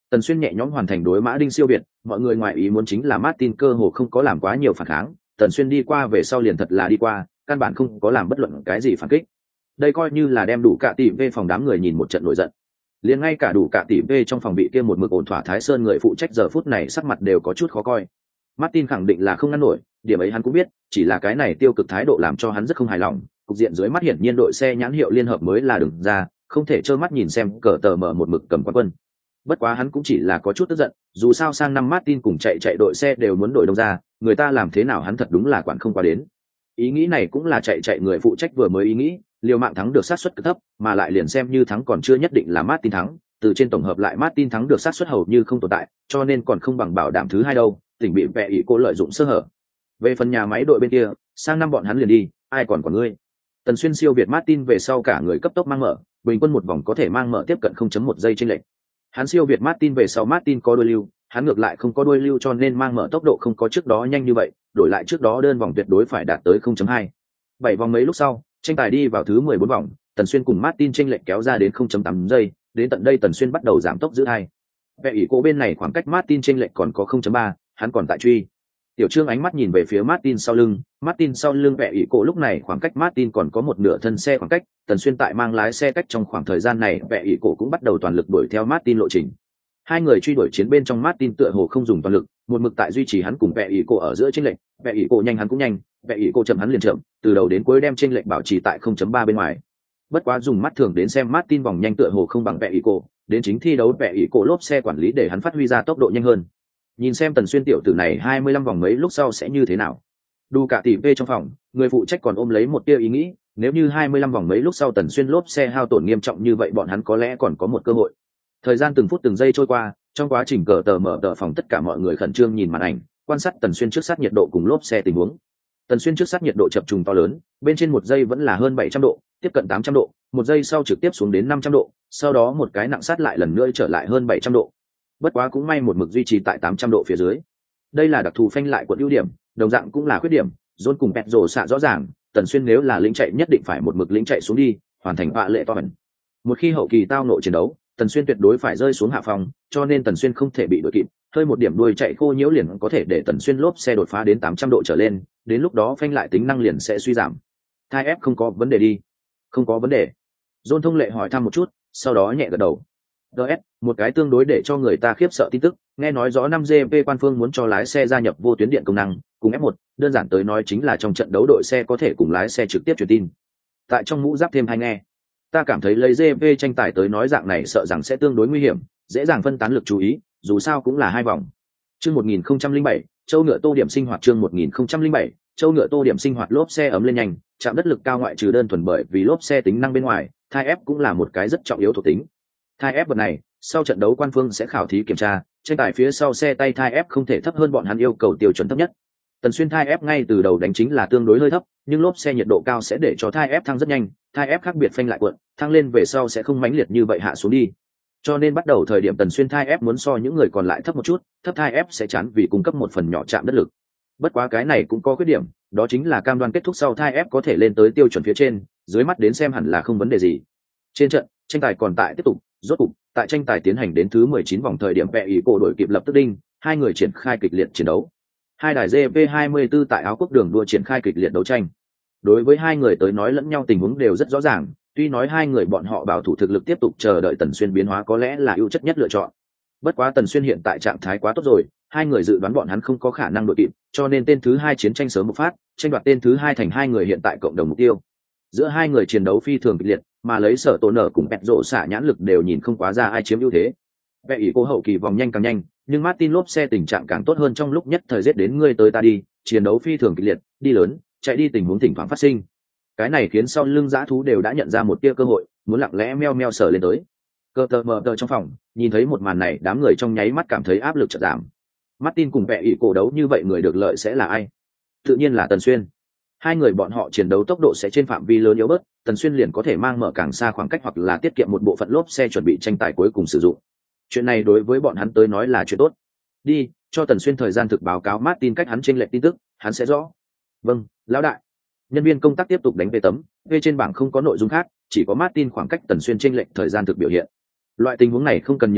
Tần Xuyên nhẹ nhõm hoàn thành đối mã đinh siêu việt, mọi người ngoài ý muốn chính là Martin cơ hồ không có làm quá nhiều phản kháng, Tần Xuyên đi qua về sau liền thật là đi qua, căn bản không có làm bất luận cái gì phản kích. Đây coi như là đem đủ cả tỷ về phòng đám người nhìn một trận nổi giận. Liền ngay cả đủ cả tỷ về trong phòng bị kia một mực ổn thỏa Thái Sơn người phụ trách giờ phút này sắc mặt đều có chút khó coi. Martin khẳng định là không ngăn nổi, điểm ấy hắn cũng biết, chỉ là cái này tiêu cực thái độ làm cho hắn rất không hài lòng, cục diện dưới mắt hiển nhiên đội xe nhãn hiệu liên hợp mới là đừng ra, không thể trơ mắt nhìn xem cờ tờ mở một mực cầm quán quân. Bất quá hắn cũng chỉ là có chút tức giận, dù sao sang năm Martin cùng chạy chạy đội xe đều muốn đổi đông ra, người ta làm thế nào hắn thật đúng là quản không qua đến. Ý nghĩ này cũng là chạy chạy người phụ trách vừa mới ý nghĩ, liều mạng thắng được sát suất cực thấp, mà lại liền xem như thắng còn chưa nhất định là Martin thắng, từ trên tổng hợp lại Martin thắng được sát suất hầu như không tồn tại, cho nên còn không bằng bảo đảm thứ hai đâu, tỉnh bị vẽ ý cô lợi dụng sơ hở. Về phần nhà máy đội bên kia, sang năm bọn hắn liền đi, ai còn còn ngươi. Tần Xuyên siêu việt Martin về sau cả người cấp tốc mang mở, bình quân một vòng có thể mang mở tiếp cận không chấm một giây chênh lệch. Hắn siêu việt Martin về sau Martin có đuôi lưu, hắn ngược lại không có đuôi lưu cho nên mang mở tốc độ không có trước đó nhanh như vậy, đổi lại trước đó đơn vòng tuyệt đối phải đạt tới không chấm hai. bảy vòng mấy lúc sau, tranh tài đi vào thứ mười bốn vòng, Tần Xuyên cùng Martin chênh lệch kéo ra đến không chấm tám giây, đến tận đây Tần Xuyên bắt đầu giảm tốc giữ hai. Vẽ ỷ cô bên này khoảng cách Martin chênh lệch còn có không chấm ba, hắn còn tại truy. Tiểu Trương ánh mắt nhìn về phía Martin sau lưng, Martin sau lưng vẽ ỷ cổ lúc này khoảng cách Martin còn có một nửa thân xe khoảng cách, Tần Xuyên tại mang lái xe cách trong khoảng thời gian này vẽ ỷ cổ cũng bắt đầu toàn lực đuổi theo Martin lộ trình. Hai người truy đuổi chiến bên trong Martin tựa hồ không dùng toàn lực, một mực tại duy trì hắn cùng vẽ ỷ cổ ở giữa chênh lệch, vẽ ỷ cổ nhanh hắn cũng nhanh, vẽ ỷ cổ chậm hắn liền chậm, từ đầu đến cuối đem chênh lệch bảo trì tại không chấm ba bên ngoài. Bất quá dùng mắt thường đến xem Martin vòng nhanh tựa hồ không bằng vẽ ỷ cổ, đến chính thi đấu vẽ ỷ cổ lốp xe quản lý để hắn phát huy ra tốc độ nhanh hơn. Nhìn xem Tần Xuyên tiểu tử này hai mươi lăm vòng mấy lúc sau sẽ như thế nào. Đủ cả tỷ vê trong phòng, người phụ trách còn ôm lấy một tia ý nghĩ, nếu như hai mươi lăm vòng mấy lúc sau Tần Xuyên lốp xe hao tổn nghiêm trọng như vậy bọn hắn có lẽ còn có một cơ hội. Thời gian từng phút từng giây trôi qua, trong quá trình cờ tờ mở tờ phòng tất cả mọi người khẩn trương nhìn màn ảnh, quan sát Tần Xuyên trước sát nhiệt độ cùng lốp xe tình huống. Tần Xuyên trước sát nhiệt độ chập trùng to lớn, bên trên một giây vẫn là hơn bảy trăm độ, tiếp cận tám trăm độ, một giây sau trực tiếp xuống đến năm trăm độ, sau đó một cái nặng sát lại lần nữa trở lại hơn bảy trăm độ. Bất quá cũng may một mực duy trì tại tám trăm độ phía dưới. Đây là đặc thù phanh lại quận ưu điểm, đồng dạng cũng là khuyết điểm, John cùng Pet rồ xạ rõ ràng, Tần Xuyên nếu là lính chạy nhất định phải một mực lính chạy xuống đi, hoàn thành họa lệ to ẩn. Một khi hậu kỳ tao nội chiến đấu, Tần Xuyên tuyệt đối phải rơi xuống hạ phòng, cho nên Tần Xuyên không thể bị đuổi kịp, hơi một điểm đuôi chạy khô nhiễu liền có thể để Tần Xuyên lốp xe đột phá đến tám trăm độ trở lên, đến lúc đó phanh lại tính năng liền sẽ suy giảm. Thai ép không có vấn đề đi. Không có vấn đề. John thông lệ hỏi thăm một chút, sau đó nhẹ gật đầu. đê ét, một cái tương đối để cho người ta khiếp sợ tin tức, nghe nói rõ năm giê pê quan phương muốn cho lái xe gia nhập vô tuyến điện công năng, cùng ép một, đơn giản tới nói chính là trong trận đấu đội xe có thể cùng lái xe trực tiếp truyền tin. Tại trong mũ giáp thêm hay nghe, ta cảm thấy lấy giê pê tranh tài tới nói dạng này sợ rằng sẽ tương đối nguy hiểm, dễ dàng phân tán lực chú ý, dù sao cũng là hai vòng. Chương một nghìn không trăm lẻ bảy, châu ngựa tô điểm sinh hoạt chương một nghìn không trăm lẻ bảy, châu ngựa tô điểm sinh hoạt lốp xe ấm lên nhanh, chạm đất lực cao ngoại trừ đơn thuần bởi vì lốp xe tính năng bên ngoài, thai ép cũng là một cái rất trọng yếu thuộc tính. Thai ép vật này, sau trận đấu quan phương sẽ khảo thí kiểm tra, tranh tài phía sau xe tay thai ép không thể thấp hơn bọn hắn yêu cầu tiêu chuẩn thấp nhất. Tần Xuyên thai ép ngay từ đầu đánh chính là tương đối hơi thấp, nhưng lốp xe nhiệt độ cao sẽ để cho thai ép thăng rất nhanh, thai ép khác biệt phanh lại cuộn, thăng lên về sau sẽ không mãnh liệt như vậy hạ xuống đi. Cho nên bắt đầu thời điểm Tần Xuyên thai ép muốn so những người còn lại thấp một chút, thấp thai ép sẽ chán vì cung cấp một phần nhỏ chạm đất lực. Bất quá cái này cũng có khuyết điểm, đó chính là cam đoan kết thúc sau thai ép có thể lên tới tiêu chuẩn phía trên, dưới mắt đến xem hẳn là không vấn đề gì. Trên trận, tranh tài còn tại tiếp tục, rốt cục, tại tranh tài tiến hành đến thứ mười chín vòng thời điểm vẽ ý cổ đội kịp lập tức đinh, hai người triển khai kịch liệt chiến đấu. Hai đài giê pê hai mươi tư tại áo quốc đường đua triển khai kịch liệt đấu tranh. Đối với hai người tới nói lẫn nhau tình huống đều rất rõ ràng, tuy nói hai người bọn họ bảo thủ thực lực tiếp tục chờ đợi Tần Xuyên biến hóa có lẽ là ưu chất nhất lựa chọn. Bất quá Tần Xuyên hiện tại trạng thái quá tốt rồi, hai người dự đoán bọn hắn không có khả năng đội kịp, cho nên tên thứ hai chiến tranh sớm bộc phát, tranh đoạt tên thứ hai thành hai người hiện tại cộng đồng mục tiêu. Giữa hai người chiến đấu phi thường kịch liệt, mà lấy sở tổ nở cùng Pet rộ xả nhãn lực đều nhìn không quá ra ai chiếm ưu thế. Vẽ ý cô hậu kỳ vòng nhanh càng nhanh, nhưng Martin lốp xe tình trạng càng tốt hơn trong lúc nhất thời giết đến ngươi tới ta đi, chiến đấu phi thường kịch liệt, đi lớn, chạy đi tình huống thỉnh thoảng phát sinh. Cái này khiến sau lưng dã thú đều đã nhận ra một tia cơ hội, muốn lặng lẽ meo meo sờ lên tới. Cơ tờ mờ tờ trong phòng, nhìn thấy một màn này, đám người trong nháy mắt cảm thấy áp lực chợt giảm. Martin cùng vẽ ý cổ đấu như vậy người được lợi sẽ là ai? Tự nhiên là Tần Xuyên. Hai người bọn họ chiến đấu tốc độ sẽ trên phạm vi lớn yếu bớt, Tần Xuyên liền có thể mang mở càng xa khoảng cách hoặc là tiết kiệm một bộ phận lốp xe chuẩn bị tranh tài cuối cùng sử dụng. Chuyện này đối với bọn hắn tới nói là chuyện tốt. Đi, cho Tần Xuyên thời gian thực báo cáo Martin cách hắn chênh lệch tin tức, hắn sẽ rõ. Vâng, lão đại. Nhân viên công tác tiếp tục đánh về tấm, về trên bảng không có nội dung khác, chỉ có Martin khoảng cách Tần Xuyên chênh lệch thời gian thực biểu hiện. Loại tình huống này không cần nhiều lời,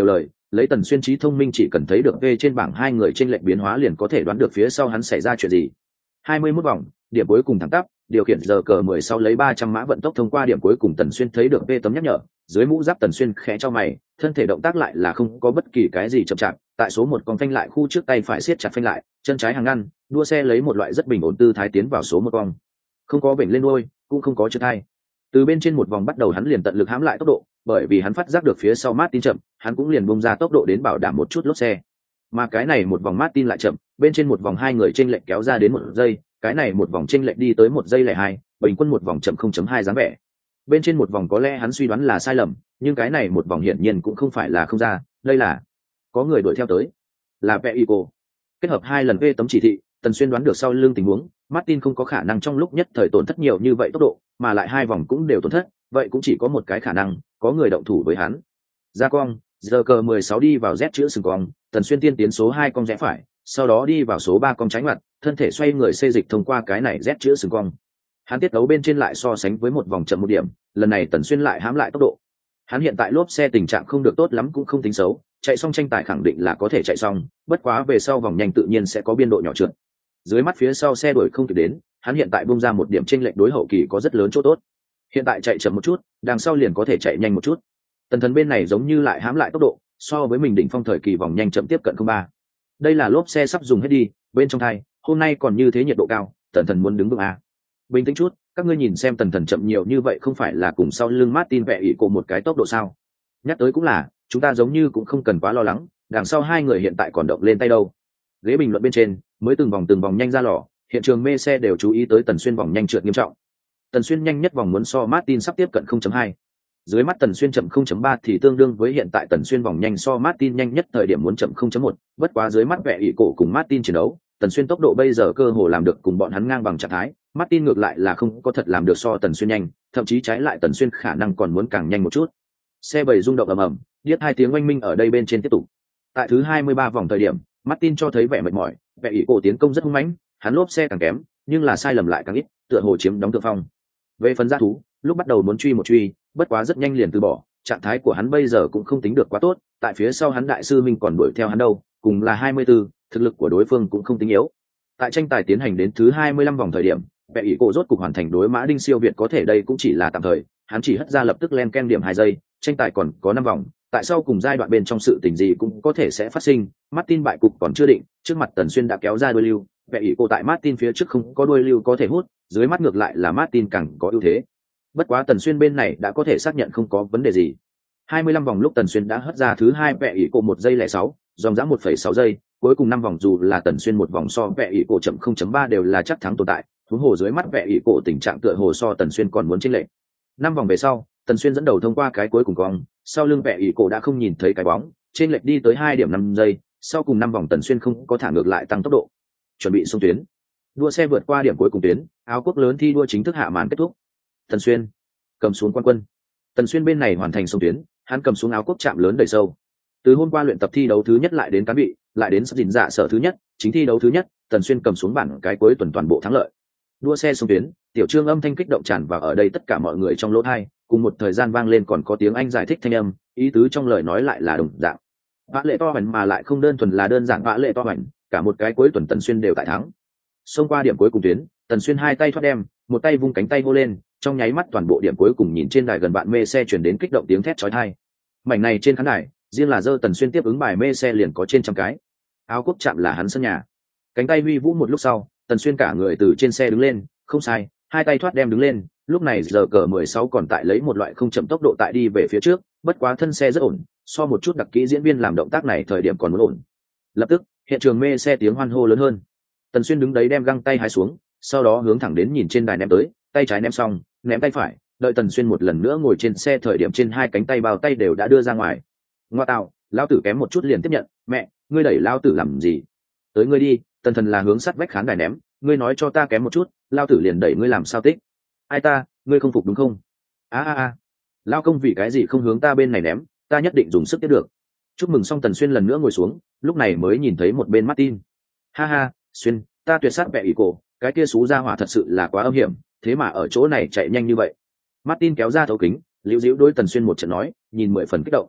lấy Tần Xuyên trí thông minh chỉ cần thấy được V trên bảng hai người trên lệnh biến hóa liền có thể đoán được phía sau hắn xảy ra chuyện gì. hai mươi mốt vòng, điểm cuối cùng thẳng tắp, điều khiển giờ cờ mười sáu lấy ba trăm mã vận tốc thông qua điểm cuối cùng. Tần Xuyên thấy được V tấm nhắc nhở, dưới mũ giáp Tần Xuyên khẽ cho mày, thân thể động tác lại là không có bất kỳ cái gì chậm chạp, tại số một còn phanh lại khu trước tay phải siết chặt phanh lại, chân trái hàng ngăn, đua xe lấy một loại rất bình ổn tư thái tiến vào số một cong. Không có vểnh lên đuôi, cũng không có trượt hai. Từ bên trên một vòng bắt đầu hắn liền tận lực hãm lại tốc độ, bởi vì hắn phát giác được phía sau Martin chậm, hắn cũng liền bung ra tốc độ đến bảo đảm một chút lốp xe. Mà cái này một vòng Martin lại chậm, bên trên một vòng hai người chênh lệch kéo ra đến một giây, cái này một vòng chênh lệch đi tới một giây lẻ hai, bình quân một vòng chậm không chấm hai dáng vẻ. Bên trên một vòng có lẽ hắn suy đoán là sai lầm, nhưng cái này một vòng hiển nhiên cũng không phải là không ra, đây là có người đuổi theo tới, là Peico. Kết hợp hai lần V tấm chỉ thị, Tần Xuyên đoán được sau lưng tình huống, Martin không có khả năng trong lúc nhất thời tổn thất nhiều như vậy tốc độ, mà lại hai vòng cũng đều tổn thất, vậy cũng chỉ có một cái khả năng, có người động thủ với hắn. Ra cong, giờ cờ mười sáu đi vào Z chữ sừng cong, Tần Xuyên tiên tiến số hai cong rẽ phải, sau đó đi vào số ba cong trái ngoặt, thân thể xoay người xê dịch thông qua cái này Z chữ sừng cong. Hắn tiết đấu bên trên lại so sánh với một vòng chậm một điểm, lần này Tần Xuyên lại hãm lại tốc độ. Hắn hiện tại lốp xe tình trạng không được tốt lắm cũng không tính xấu, chạy xong tranh tài khẳng định là có thể chạy xong, bất quá về sau vòng nhanh tự nhiên sẽ có biên độ nhỏ trượt. Dưới mắt phía sau xe đuổi không kịp đến, hắn hiện tại bung ra một điểm chênh lệch đối hậu kỳ có rất lớn chỗ tốt. Hiện tại chạy chậm một chút, đằng sau liền có thể chạy nhanh một chút. Tần Thần bên này giống như lại hãm lại tốc độ, so với mình đỉnh phong thời kỳ vòng nhanh chậm tiếp cận không ba. Đây là lốp xe sắp dùng hết đi, bên trong thai, hôm nay còn như thế nhiệt độ cao, Tần Thần muốn đứng vững à? Bình tĩnh chút, các ngươi nhìn xem Tần Thần chậm nhiều như vậy không phải là cùng sau lưng Martin vẽ ỷ cổ một cái tốc độ sao? Nhắc tới cũng là, chúng ta giống như cũng không cần quá lo lắng, đằng sau hai người hiện tại còn động lên tay đâu. Ghế bình luận bên trên, mới từng vòng từng vòng nhanh ra lò, hiện trường mê xe đều chú ý tới Tần Xuyên vòng nhanh trượt nghiêm trọng. Tần Xuyên nhanh nhất vòng muốn so Martin sắp tiếp cận không chấm hai. Dưới mắt Tần Xuyên chậm không chấm ba thì tương đương với hiện tại Tần Xuyên vòng nhanh so Martin nhanh nhất thời điểm muốn chậm không chấm một, bất quá dưới mắt vẽ ỷ cổ cùng Martin chiến đấu, Tần Xuyên tốc độ bây giờ cơ hồ làm được cùng bọn hắn ngang bằng trạng thái, Martin ngược lại là không có thật làm được so Tần Xuyên nhanh, thậm chí trái lại Tần Xuyên khả năng còn muốn càng nhanh một chút. Xe bảy rung động ầm ầm, điếc hai tiếng oanh minh ở đây bên trên tiếp tục. Tại thứ hai mươi ba vòng thời điểm, Martin cho thấy vẻ mệt mỏi, vẻ ỷ cổ tiến công rất hung mãnh, hắn lốp xe càng kém, nhưng là sai lầm lại càng ít, tựa hồ chiếm đóng thượng phong. Về phần gia thú, lúc bắt đầu muốn truy một truy, bất quá rất nhanh liền từ bỏ, trạng thái của hắn bây giờ cũng không tính được quá tốt, tại phía sau hắn đại sư Minh còn đuổi theo hắn đâu, cùng là hai mươi tư, thực lực của đối phương cũng không tính yếu. Tại tranh tài tiến hành đến thứ hai mươi lăm vòng thời điểm, vẻ ỷ cổ rốt cục hoàn thành đối mã đinh siêu việt, có thể đây cũng chỉ là tạm thời, hắn chỉ hất ra lập tức len ken điểm hai giây, tranh tài còn có năm vòng, tại sao cùng giai đoạn bên trong sự tình gì cũng có thể sẽ phát sinh. Martin bại cục còn chưa định, trước mặt Tần Xuyên đã kéo ra đuôi lưu, vẻ ỷ cổ tại Martin phía trước không có đuôi lưu có thể hút, dưới mắt ngược lại là Martin càng có ưu thế. Bất quá Tần Xuyên bên này đã có thể xác nhận không có vấn đề gì. hai mươi lăm vòng lúc Tần Xuyên đã hất ra thứ hai vẻ ỷ cổ một giây lẻ sáu, dòng dã một phẩy sáu giây, cuối cùng năm vòng dù là Tần Xuyên một vòng so vẻ ỷ cổ chậm không chấm ba đều là chắc thắng tồn tại, huống hồ dưới mắt vẻ ỷ cổ tình trạng tựa hồ so Tần Xuyên còn muốn chênh lệch. Năm vòng về sau, Tần Xuyên dẫn đầu thông qua cái cuối cùng cong, sau lưng vẻ ỷ cổ đã không nhìn thấy cái bóng, chênh lệch đi tới hai điểm năm giây, sau cùng năm vòng Tần Xuyên không có thả ngược lại tăng tốc độ. Chuẩn bị xung tuyến. Đua xe vượt qua điểm cuối cùng tuyến, áo quốc lớn thi đua chính thức hạ màn kết thúc. Tần Xuyên cầm xuống quan quân. Tần Xuyên bên này hoàn thành xung tuyến, hắn cầm xuống áo quốc chạm lớn đầy sâu. Từ hôm qua luyện tập thi đấu thứ nhất lại đến cán bị, lại đến sắp dình dạ sở thứ nhất, chính thi đấu thứ nhất, Tần Xuyên cầm xuống bản cái cuối tuần toàn bộ thắng lợi. Đua xe xung tuyến, tiểu trương âm thanh kích động tràn vào ở đây tất cả mọi người trong lỗ tai, cùng một thời gian vang lên còn có tiếng Anh giải thích thanh âm, ý tứ trong lời nói lại là đồng dạng. Vã lệ to hoành mà lại không đơn thuần là đơn giản vã lệ to hoành, cả một cái cuối tuần Tần Xuyên đều tại thắng. Xông qua điểm cuối cùng tuyến, Tần Xuyên hai tay thoát đem, một tay vung cánh tay hô lên, trong nháy mắt toàn bộ điểm cuối cùng nhìn trên đài gần bạn mê xe truyền đến kích động tiếng thét chói tai. Mảnh này trên khán đài, riêng là dơ Tần Xuyên tiếp ứng bài mê xe liền có trên trăm cái. Áo quốc chạm là hắn sân nhà. Cánh tay huy vũ một lúc sau, Tần Xuyên cả người từ trên xe đứng lên, không sai, hai tay thoát đem đứng lên, lúc này giờ cờ mười sáu còn tại lấy một loại không chậm tốc độ tại đi về phía trước, bất quá thân xe rất ổn, so một chút đặc kỹ diễn viên làm động tác này thời điểm còn muốn ổn. Lập tức, hiện trường mê xe tiếng hoan hô lớn hơn. Tần Xuyên đứng đấy đem găng tay hái xuống, sau đó hướng thẳng đến nhìn trên đài ném tới, tay trái ném xong, ném tay phải, đợi Tần Xuyên một lần nữa ngồi trên xe thời điểm trên hai cánh tay bao tay đều đã đưa ra ngoài. Ngoa tạo, lao tử kém một chút liền tiếp nhận, mẹ, ngươi đẩy lao tử làm gì? Tới ngươi đi, Tần Thần là hướng sắt vách khán đài ném, ngươi nói cho ta kém một chút, lao tử liền đẩy ngươi làm sao tích? Ai ta, ngươi không phục đúng không? A a a, lao công vì cái gì không hướng ta bên này ném, ta nhất định dùng sức tiếp được. Chúc mừng xong Tần Xuyên lần nữa ngồi xuống, lúc này mới nhìn thấy một bên Martin. Ha ha, Xuyên, ta tuyệt sát bẹ ý cổ, cái kia xú ra hỏa thật sự là quá âm hiểm, thế mà ở chỗ này chạy nhanh như vậy. Martin kéo ra thấu kính, liễu diễu đối Tần Xuyên một trận nói, nhìn mười phần kích động.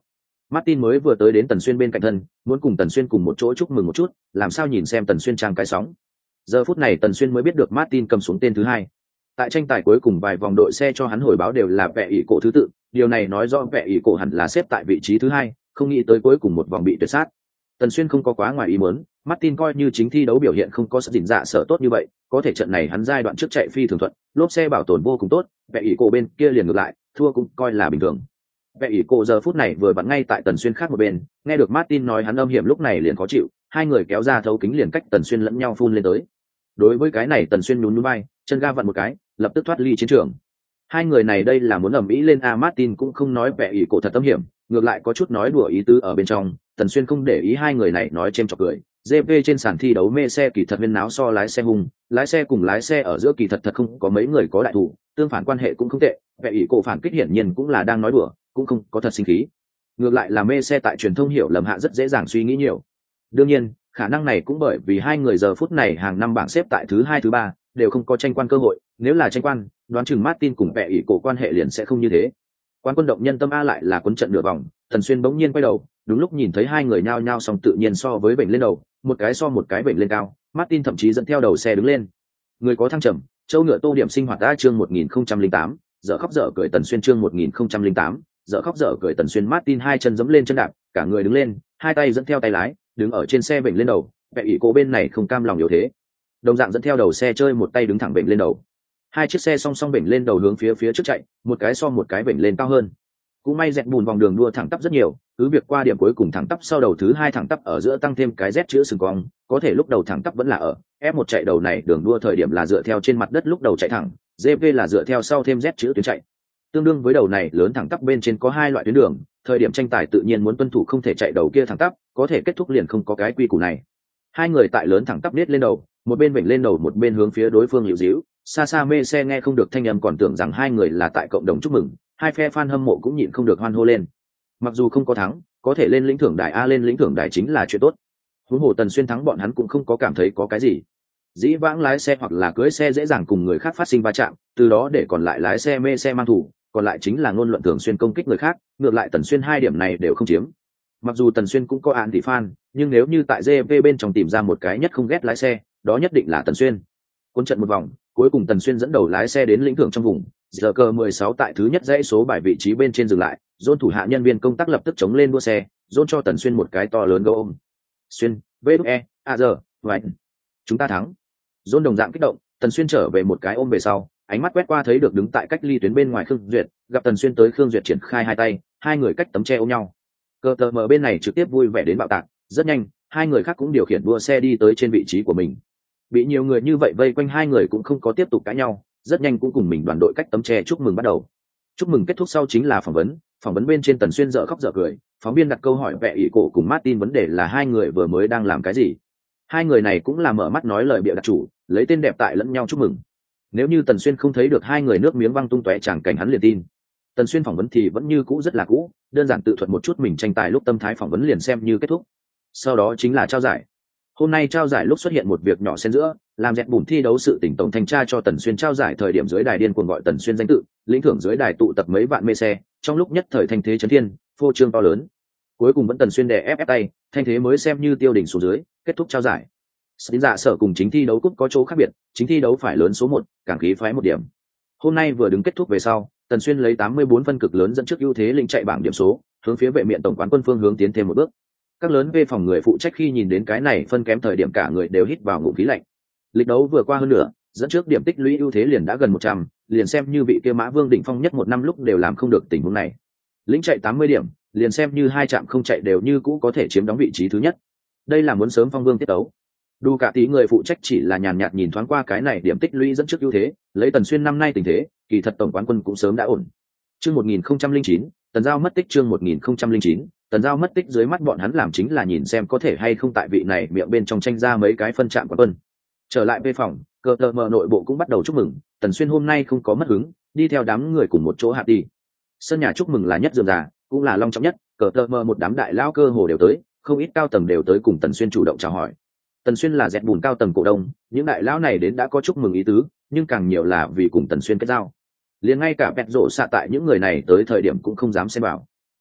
Martin mới vừa tới đến Tần Xuyên bên cạnh thân, muốn cùng Tần Xuyên cùng một chỗ chúc mừng một chút, làm sao nhìn xem Tần Xuyên trang cái sóng. Giờ phút này Tần Xuyên mới biết được Martin cầm xuống tên thứ hai. Tại tranh tài cuối cùng vài vòng đội xe cho hắn hồi báo đều là vẻ ỷ cổ thứ tự, điều này nói rõ vẻ ỷ cổ hẳn là xếp tại vị trí thứ hai, không nghĩ tới cuối cùng một vòng bị tuyệt sát. Tần Xuyên không có quá ngoài ý muốn, Martin coi như chính thi đấu biểu hiện không có sự dình dạ sở tốt như vậy, có thể trận này hắn giai đoạn trước chạy phi thường thuận, lốp xe bảo tồn vô cùng tốt, vẻ ỷ cổ bên kia liền ngược lại, thua cũng coi là bình thường. Vẻ ỷ cổ giờ phút này vừa bắn ngay tại Tần Xuyên khác một bên, nghe được Martin nói hắn âm hiểm lúc này liền khó chịu, hai người kéo ra thấu kính liền cách Tần Xuyên lẫn nhau phun lên tới. Đối với cái này Tần Xuyên nhún nhún vai, chân ga vặn một cái, lập tức thoát ly chiến trường. Hai người này đây là muốn ầm ĩ lên a Martin cũng không nói vẻ ỷ cổ thật âm hiểm, ngược lại có chút nói đùa ý tứ ở bên trong. Tần Xuyên không để ý hai người này nói chêm chọc cười. giê pê trên sàn thi đấu mê xe kỳ thật huyên náo so lái xe hung, lái xe cùng lái xe ở giữa kỳ thật thật không có mấy người có đại thủ, tương phản quan hệ cũng không tệ. Vẻ ỷ cổ phản kích hiển nhiên cũng là đang nói đùa, cũng không có thật sinh khí. Ngược lại là mê xe tại truyền thông hiểu lầm hạ rất dễ dàng suy nghĩ nhiều. Đương nhiên, khả năng này cũng bởi vì hai người giờ phút này hàng năm bảng xếp tại thứ hai thứ ba, đều không có tranh quan cơ hội, nếu là tranh quan, đoán chừng Martin cùng vẻ ỷ cổ quan hệ liền sẽ không như thế. Quan quân động nhân tâm a lại là cuốn trận nửa vòng, Tần Xuyên bỗng nhiên quay đầu, đúng lúc nhìn thấy hai người nhao nhao song tự nhiên so với vểnh lên đầu, một cái so một cái vểnh lên cao, Martin thậm chí dẫn theo đầu xe đứng lên. Người có thăng trầm, châu ngựa tô điểm sinh hoạt đã chương một nghìn không trăm lẻ tám, dở khóc dở cười Tần Xuyên chương một nghìn không trăm lẻ tám, dở khóc dở cười Tần Xuyên Martin hai chân giẫm lên chân đạp, cả người đứng lên, hai tay dẫn theo tay lái, đứng ở trên xe vểnh lên đầu, vẻ ỷ cổ bên này không cam lòng yếu thế. Đồng dạng dẫn theo đầu xe chơi một tay đứng thẳng vểnh lên đầu. Hai chiếc xe song song vểnh lên đầu hướng phía phía trước chạy, một cái so một cái vểnh lên cao hơn. Cũng may dẹt bùn vòng đường đua thẳng tắp rất nhiều, cứ việc qua điểm cuối cùng thẳng tắp sau đầu thứ hai thẳng tắp ở giữa tăng thêm cái Z chữ sừng cong, có thể lúc đầu thẳng tắp vẫn là ở. ép một chạy đầu này đường đua thời điểm là dựa theo trên mặt đất lúc đầu chạy thẳng, giê pê là dựa theo sau thêm Z chữ tuyến chạy. Tương đương với đầu này lớn thẳng tắp bên trên có hai loại tuyến đường, thời điểm tranh tài tự nhiên muốn tuân thủ không thể chạy đầu kia thẳng tắp, có thể kết thúc liền không có cái quy củ này. Hai người tại lớn thẳng tắp nết lên đầu, một bên vểnh lên đầu một bên hướng phía đối phương liễu díu, xa xa mê xe nghe không được thanh âm còn tưởng rằng hai người là tại cộng đồng chúc mừng, hai phe fan hâm mộ cũng nhịn không được hoan hô lên. Mặc dù không có thắng, có thể lên lĩnh thưởng đài a lên lĩnh thưởng đài chính là chuyện tốt. Huống hồ Tần Xuyên thắng bọn hắn cũng không có cảm thấy có cái gì. Dĩ vãng lái xe hoặc là cưỡi xe dễ dàng cùng người khác phát sinh va chạm, từ đó để còn lại lái xe mê xe mang thủ, còn lại chính là ngôn luận thường xuyên công kích người khác, ngược lại Tần Xuyên hai điểm này đều không chiếm. Mặc dù Tần Xuyên cũng có án tỷ fan, nhưng nếu như tại giê pê bên trong tìm ra một cái nhất không ghét lái xe, đó nhất định là Tần Xuyên. Cuốn trận một vòng, cuối cùng Tần Xuyên dẫn đầu lái xe đến lĩnh thưởng trong vùng, giờ cờ mười sáu tại thứ nhất dãy số bài vị trí bên trên dừng lại, John thủ hạ nhân viên công tác lập tức chống lên đua xe, John cho Tần Xuyên một cái to lớn gấu ôm. Xuyên, vê e, a giờ, vậy. Chúng ta thắng. John đồng dạng kích động, Tần Xuyên trở về một cái ôm về sau, ánh mắt quét qua thấy được đứng tại cách ly tuyến bên ngoài Khương Duyệt, gặp Tần Xuyên tới Khương Duyệt triển khai hai tay, hai người cách tấm che ôm nhau. Cờ tờ mở bên này trực tiếp vui vẻ đến bạo tạc, rất nhanh, hai người khác cũng điều khiển đua xe đi tới trên vị trí của mình. Bị nhiều người như vậy vây quanh hai người cũng không có tiếp tục cãi nhau, rất nhanh cũng cùng mình đoàn đội cách tấm che chúc mừng bắt đầu. Chúc mừng kết thúc sau chính là phỏng vấn, phỏng vấn bên trên Tần Xuyên dở khóc dở cười, phóng viên đặt câu hỏi vẻ ỷ cổ cùng Martin vấn đề là hai người vừa mới đang làm cái gì. Hai người này cũng là mở mắt nói lời bịa đặt chủ, lấy tên đẹp tại lẫn nhau chúc mừng. Nếu như Tần Xuyên không thấy được hai người nước miếng văng tung tóe chẳng cảnh hắn liền tin. Tần Xuyên phỏng vấn thì vẫn như cũ rất là cũ, đơn giản tự thuật một chút mình tranh tài lúc tâm thái phỏng vấn liền xem như kết thúc. Sau đó chính là trao giải. Hôm nay trao giải lúc xuất hiện một việc nhỏ xen giữa, làm dẹt bùn thi đấu sự tỉnh tổng thanh tra cho Tần Xuyên trao giải thời điểm dưới đài điên cuồng gọi Tần Xuyên danh tự, lĩnh thưởng dưới đài tụ tập mấy vạn mê xe, trong lúc nhất thời thanh thế chấn thiên, phô trương to lớn. Cuối cùng vẫn Tần Xuyên đè ép ép tay, thanh thế mới xem như tiêu đỉnh xuống dưới, kết thúc trao giải. Xin dạ sở cùng chính thi đấu cúp có chỗ khác biệt, chính thi đấu phải lớn số một, càng khí phái một điểm. Hôm nay vừa đứng kết thúc về sau, Tần Xuyên lấy tám mươi bốn phân cực lớn dẫn trước ưu thế lĩnh chạy bảng điểm số, hướng phía vệ miện tổng quán quân phương hướng tiến thêm một bước. Các lớn về phòng người phụ trách khi nhìn đến cái này phân kém thời điểm cả người đều hít vào ngụm khí lạnh. Lịch đấu vừa qua hơn nửa, dẫn trước điểm tích lũy ưu thế liền đã gần một trăm, liền xem như vị kia Mã Vương đỉnh phong nhất một năm lúc đều làm không được tình huống này. Lĩnh chạy tám mươi điểm, liền xem như hai trạm không chạy đều như cũ có thể chiếm đóng vị trí thứ nhất. Đây là muốn sớm phong vương tiết tấu. Đủ cả tí người phụ trách chỉ là nhàn nhạt nhìn thoáng qua cái này điểm tích lũy dẫn trước ưu thế, lấy Tần Xuyên năm nay tình thế, kỳ thật tổng quán quân cũng sớm đã ổn. Chương một nghìn không trăm lẻ chín, Tần Giao mất tích chương một nghìn không trăm lẻ chín, Tần Giao mất tích dưới mắt bọn hắn làm chính là nhìn xem có thể hay không tại vị này miệng bên trong tranh ra mấy cái phân trạm quán quân. Trở lại về phòng, cờ tờ mờ nội bộ cũng bắt đầu chúc mừng, Tần Xuyên hôm nay không có mất hứng, đi theo đám người cùng một chỗ hạ đi. Sân nhà chúc mừng là nhất rườm rà, cũng là long trọng nhất, cờ tờ mờ một đám đại lao cơ hồ đều tới, không ít cao tầng đều tới cùng Tần Xuyên chủ động chào hỏi. Tần Xuyên là dẹt bùn cao tầng cổ đông, những đại lão này đến đã có chúc mừng ý tứ, nhưng càng nhiều là vì cùng Tần Xuyên kết giao. Liền ngay cả bẹt rộ xạ tại những người này tới thời điểm cũng không dám xem vào.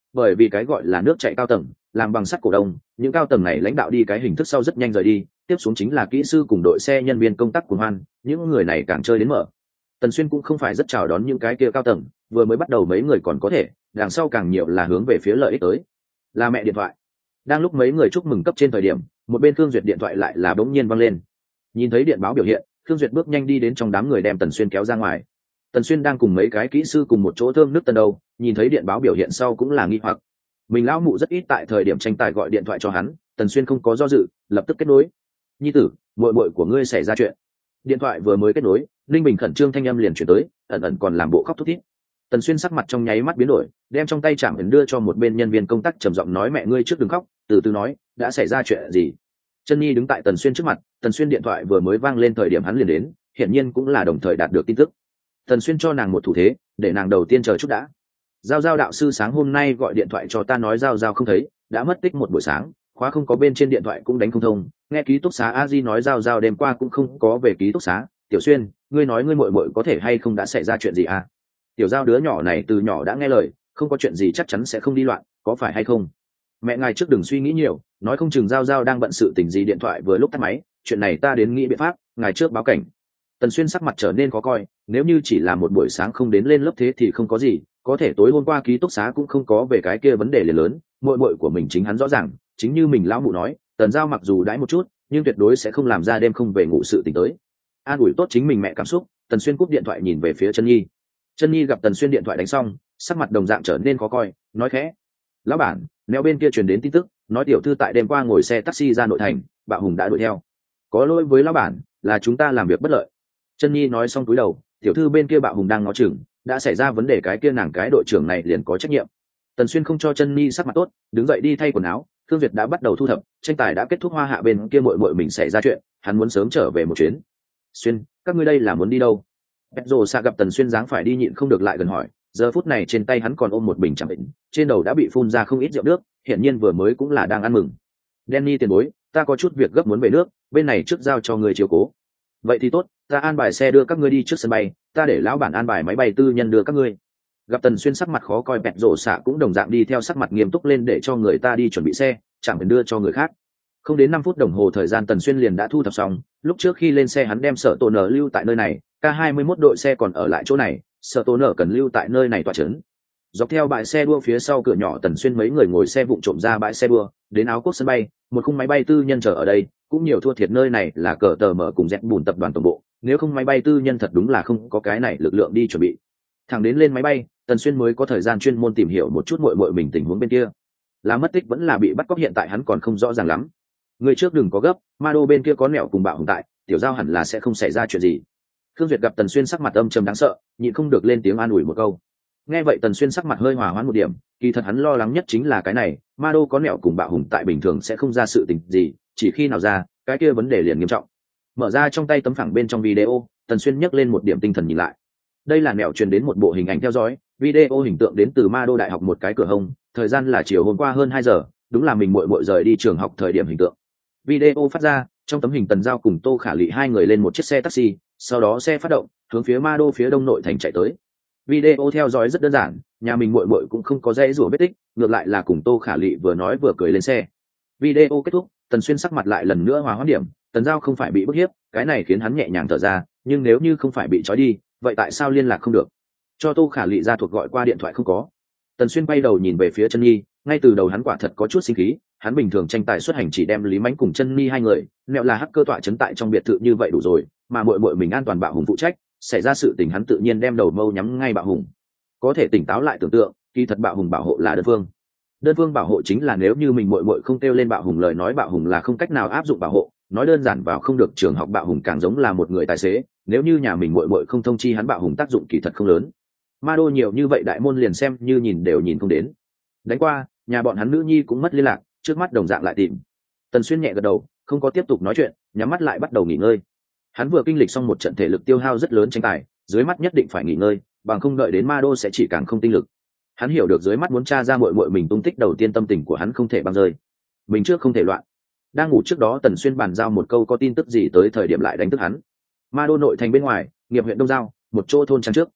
bởi vì cái gọi là nước chạy cao tầng làm bằng sắt cổ đông, những cao tầng này lãnh đạo đi cái hình thức sau rất nhanh rời đi, tiếp xuống chính là kỹ sư cùng đội xe nhân viên công tác của hoan, những người này càng chơi đến mở. Tần Xuyên cũng không phải rất chào đón những cái kia cao tầng, vừa mới bắt đầu mấy người còn có thể, đằng sau càng nhiều là hướng về phía lợi ích tới. Là mẹ điện thoại. Đang lúc mấy người chúc mừng cấp trên thời điểm, một bên Thương Duyệt điện thoại lại là bỗng nhiên vang lên. Nhìn thấy điện báo biểu hiện, Thương Duyệt bước nhanh đi đến trong đám người đem Tần Xuyên kéo ra ngoài. Tần Xuyên đang cùng mấy cái kỹ sư cùng một chỗ thơm nước tân đầu, nhìn thấy điện báo biểu hiện sau cũng là nghi hoặc. Mình lão mụ rất ít tại thời điểm tranh tài gọi điện thoại cho hắn, Tần Xuyên không có do dự, lập tức kết nối. Nhi tử, muội muội của ngươi xảy ra chuyện. Điện thoại vừa mới kết nối, Linh Bình khẩn trương thanh âm liền chuyển tới, ẩn ẩn còn làm bộ khóc thút thít. Tần Xuyên sắc mặt trong nháy mắt biến đổi, đem trong tay chạm ấn đưa cho một bên nhân viên công tác trầm giọng nói mẹ ngươi trước đừng khóc, từ từ nói, đã xảy ra chuyện gì. Chân Nhi đứng tại Tần Xuyên trước mặt, Tần Xuyên điện thoại vừa mới vang lên thời điểm hắn liền đến, hiển nhiên cũng là đồng thời đạt được tin tức. Tần Xuyên cho nàng một thủ thế, để nàng đầu tiên chờ chút đã. Giao Giao đạo sư sáng hôm nay gọi điện thoại cho ta nói Giao Giao không thấy, đã mất tích một buổi sáng, khóa không có bên trên điện thoại cũng đánh không thông, nghe ký túc xá A Di nói Giao Giao đêm qua cũng không có về ký túc xá. Tiểu Xuyên, ngươi nói ngươi muội muội có thể hay không đã xảy ra chuyện gì à? Tiểu Giao đứa nhỏ này từ nhỏ đã nghe lời, không có chuyện gì chắc chắn sẽ không đi loạn, có phải hay không? Mẹ ngài trước đừng suy nghĩ nhiều, nói không chừng Giao Giao đang bận sự tình gì điện thoại vừa lúc tắt máy, chuyện này ta đến nghĩ biện pháp, ngài trước báo cảnh. Tần Xuyên sắc mặt trở nên khó coi, nếu như chỉ là một buổi sáng không đến lên lớp thế thì không có gì, có thể tối hôm qua ký túc xá cũng không có về cái kia vấn đề liền lớn, muội muội của mình chính hắn rõ ràng, chính như mình lão mụ nói, Tần Giao mặc dù đãi một chút, nhưng tuyệt đối sẽ không làm ra đêm không về ngủ sự tình tới. An ủi tốt chính mình mẹ cảm xúc, Tần Xuyên cúp điện thoại nhìn về phía Chân Nhi. Chân Nhi gặp Tần Xuyên điện thoại đánh xong, sắc mặt đồng dạng trở nên khó coi, nói khẽ: "Lão bản, neo bên kia truyền đến tin tức, nói tiểu thư tại đêm qua ngồi xe taxi ra nội thành, Bạo Hùng đã đuổi theo. Có lỗi với lão bản, là chúng ta làm việc bất lợi." Chân Nhi nói xong cúi đầu, tiểu thư bên kia Bạo Hùng đang ngó chừng, đã xảy ra vấn đề cái kia nàng cái đội trưởng này liền có trách nhiệm. Tần Xuyên không cho Chân Nhi sắc mặt tốt, đứng dậy đi thay quần áo, Thương Việt đã bắt đầu thu thập, tranh tài đã kết thúc Hoa Hạ bên kia muội muội mình xảy ra chuyện, hắn muốn sớm trở về một chuyến. "Xuyên, các ngươi đây là muốn đi đâu?" Pedro Sa gặp Tần Xuyên dáng phải đi nhịn không được lại gần hỏi, giờ phút này trên tay hắn còn ôm một bình trà bệnh, trên đầu đã bị phun ra không ít rượu nước, hiển nhiên vừa mới cũng là đang ăn mừng. "Danny tiền bối, ta có chút việc gấp muốn về nước, bên này trước giao cho người chiếu cố." "Vậy thì tốt, ta an bài xe đưa các ngươi đi trước sân bay, ta để lão bản an bài máy bay tư nhân đưa các ngươi." Gặp Tần Xuyên sắc mặt khó coi, Pedro Sa cũng đồng dạng đi theo sắc mặt nghiêm túc lên để cho người ta đi chuẩn bị xe, chẳng cần đưa cho người khác. Không đến năm phút đồng hồ thời gian Tần Xuyên liền đã thu thập xong, lúc trước khi lên xe hắn đem Sở Tổ Nở lưu tại nơi này, K hai mươi mốt đội xe còn ở lại chỗ này, Sở Tổ Nở cần lưu tại nơi này tọa trấn. Dọc theo bãi xe đua phía sau cửa nhỏ Tần Xuyên mấy người ngồi xe vụng trộm ra bãi xe đua, đến Áo Quốc sân bay, một khung máy bay tư nhân chờ ở đây, cũng nhiều thua thiệt nơi này là cờ tờ mở cùng dẹp bùn tập đoàn tổng bộ, nếu không máy bay tư nhân thật đúng là không có cái này lực lượng đi chuẩn bị. Thẳng đến lên máy bay, Tần Xuyên mới có thời gian chuyên môn tìm hiểu một chút muội muội mình tình huống bên kia. Là mất tích vẫn là bị bắt cóc hiện tại hắn còn không rõ ràng lắm. Người trước đừng có gấp, Ma Đô bên kia có Nẹo cùng Bạo Hùng tại, tiểu Giao hẳn là sẽ không xảy ra chuyện gì. Khương Duyệt gặp Tần Xuyên sắc mặt âm trầm đáng sợ, nhịn không được lên tiếng an ủi một câu. Nghe vậy Tần Xuyên sắc mặt hơi hòa hoãn một điểm, kỳ thật hắn lo lắng nhất chính là cái này, Ma Đô có Nẹo cùng Bạo Hùng tại bình thường sẽ không ra sự tình gì, chỉ khi nào ra, cái kia vấn đề liền nghiêm trọng. Mở ra trong tay tấm phẳng bên trong video, Tần Xuyên nhấc lên một điểm tinh thần nhìn lại. Đây là Nẹo truyền đến một bộ hình ảnh theo dõi, video hình tượng đến từ Ma Đô đại học một cái cửa hông, thời gian là chiều hôm qua hơn hai giờ, đúng là mình muội muội rời đi trường học thời điểm hình tượng. Video phát ra, trong tấm hình Tần Giao cùng Tô Khả Lị hai người lên một chiếc xe taxi, sau đó xe phát động, hướng phía Ma Đô phía đông nội thành chạy tới. Video theo dõi rất đơn giản, nhà mình muội muội cũng không có dãy rủa vết tích, ngược lại là cùng Tô Khả Lị vừa nói vừa cười lên xe. Video kết thúc, Tần Xuyên sắc mặt lại lần nữa hòa hoãn điểm, Tần Giao không phải bị bức hiếp, cái này khiến hắn nhẹ nhàng thở ra, nhưng nếu như không phải bị trói đi, vậy tại sao liên lạc không được? Cho Tô Khả Lị ra thuộc gọi qua điện thoại không có. Tần Xuyên bay đầu nhìn về phía Chân Nhi, ngay từ đầu hắn quả thật có chút sinh khí, hắn bình thường tranh tài xuất hành chỉ đem Lý Mánh cùng Chân Nhi hai người, Nẹo là hacker tọa trấn tại trong biệt thự như vậy đủ rồi, mà muội muội mình an toàn Bạo Hùng phụ trách, xảy ra sự tình hắn tự nhiên đem đầu mâu nhắm ngay Bạo Hùng. Có thể tỉnh táo lại tưởng tượng, kỳ thật Bạo Hùng bảo hộ là đơn phương. Đơn phương bảo hộ chính là nếu như mình muội muội không kêu lên Bạo Hùng lời nói Bạo Hùng là không cách nào áp dụng bảo hộ, nói đơn giản vào không được trường học Bạo Hùng càng giống là một người tài xế, nếu như nhà mình muội muội không thông chi hắn Bạo Hùng tác dụng kỳ thật không lớn. Ma Đô nhiều như vậy đại môn liền xem như nhìn đều nhìn không đến. Đánh qua, nhà bọn hắn nữ nhi cũng mất liên lạc, trước mắt đồng dạng lại tìm. Tần Xuyên nhẹ gật đầu, không có tiếp tục nói chuyện, nhắm mắt lại bắt đầu nghỉ ngơi. Hắn vừa kinh lịch xong một trận thể lực tiêu hao rất lớn tranh tài, dưới mắt nhất định phải nghỉ ngơi, bằng không đợi đến Ma Đô sẽ chỉ càng không tinh lực. Hắn hiểu được dưới mắt muốn tra ra muội muội mình tung tích đầu tiên tâm tình của hắn không thể băng rơi. Mình trước không thể loạn. Đang ngủ trước đó Tần Xuyên bàn giao một câu có tin tức gì tới thời điểm lại đánh thức hắn. Ma Đô nội thành bên ngoài, nghiệp huyện Đông Giao, một chỗ thôn trang trước.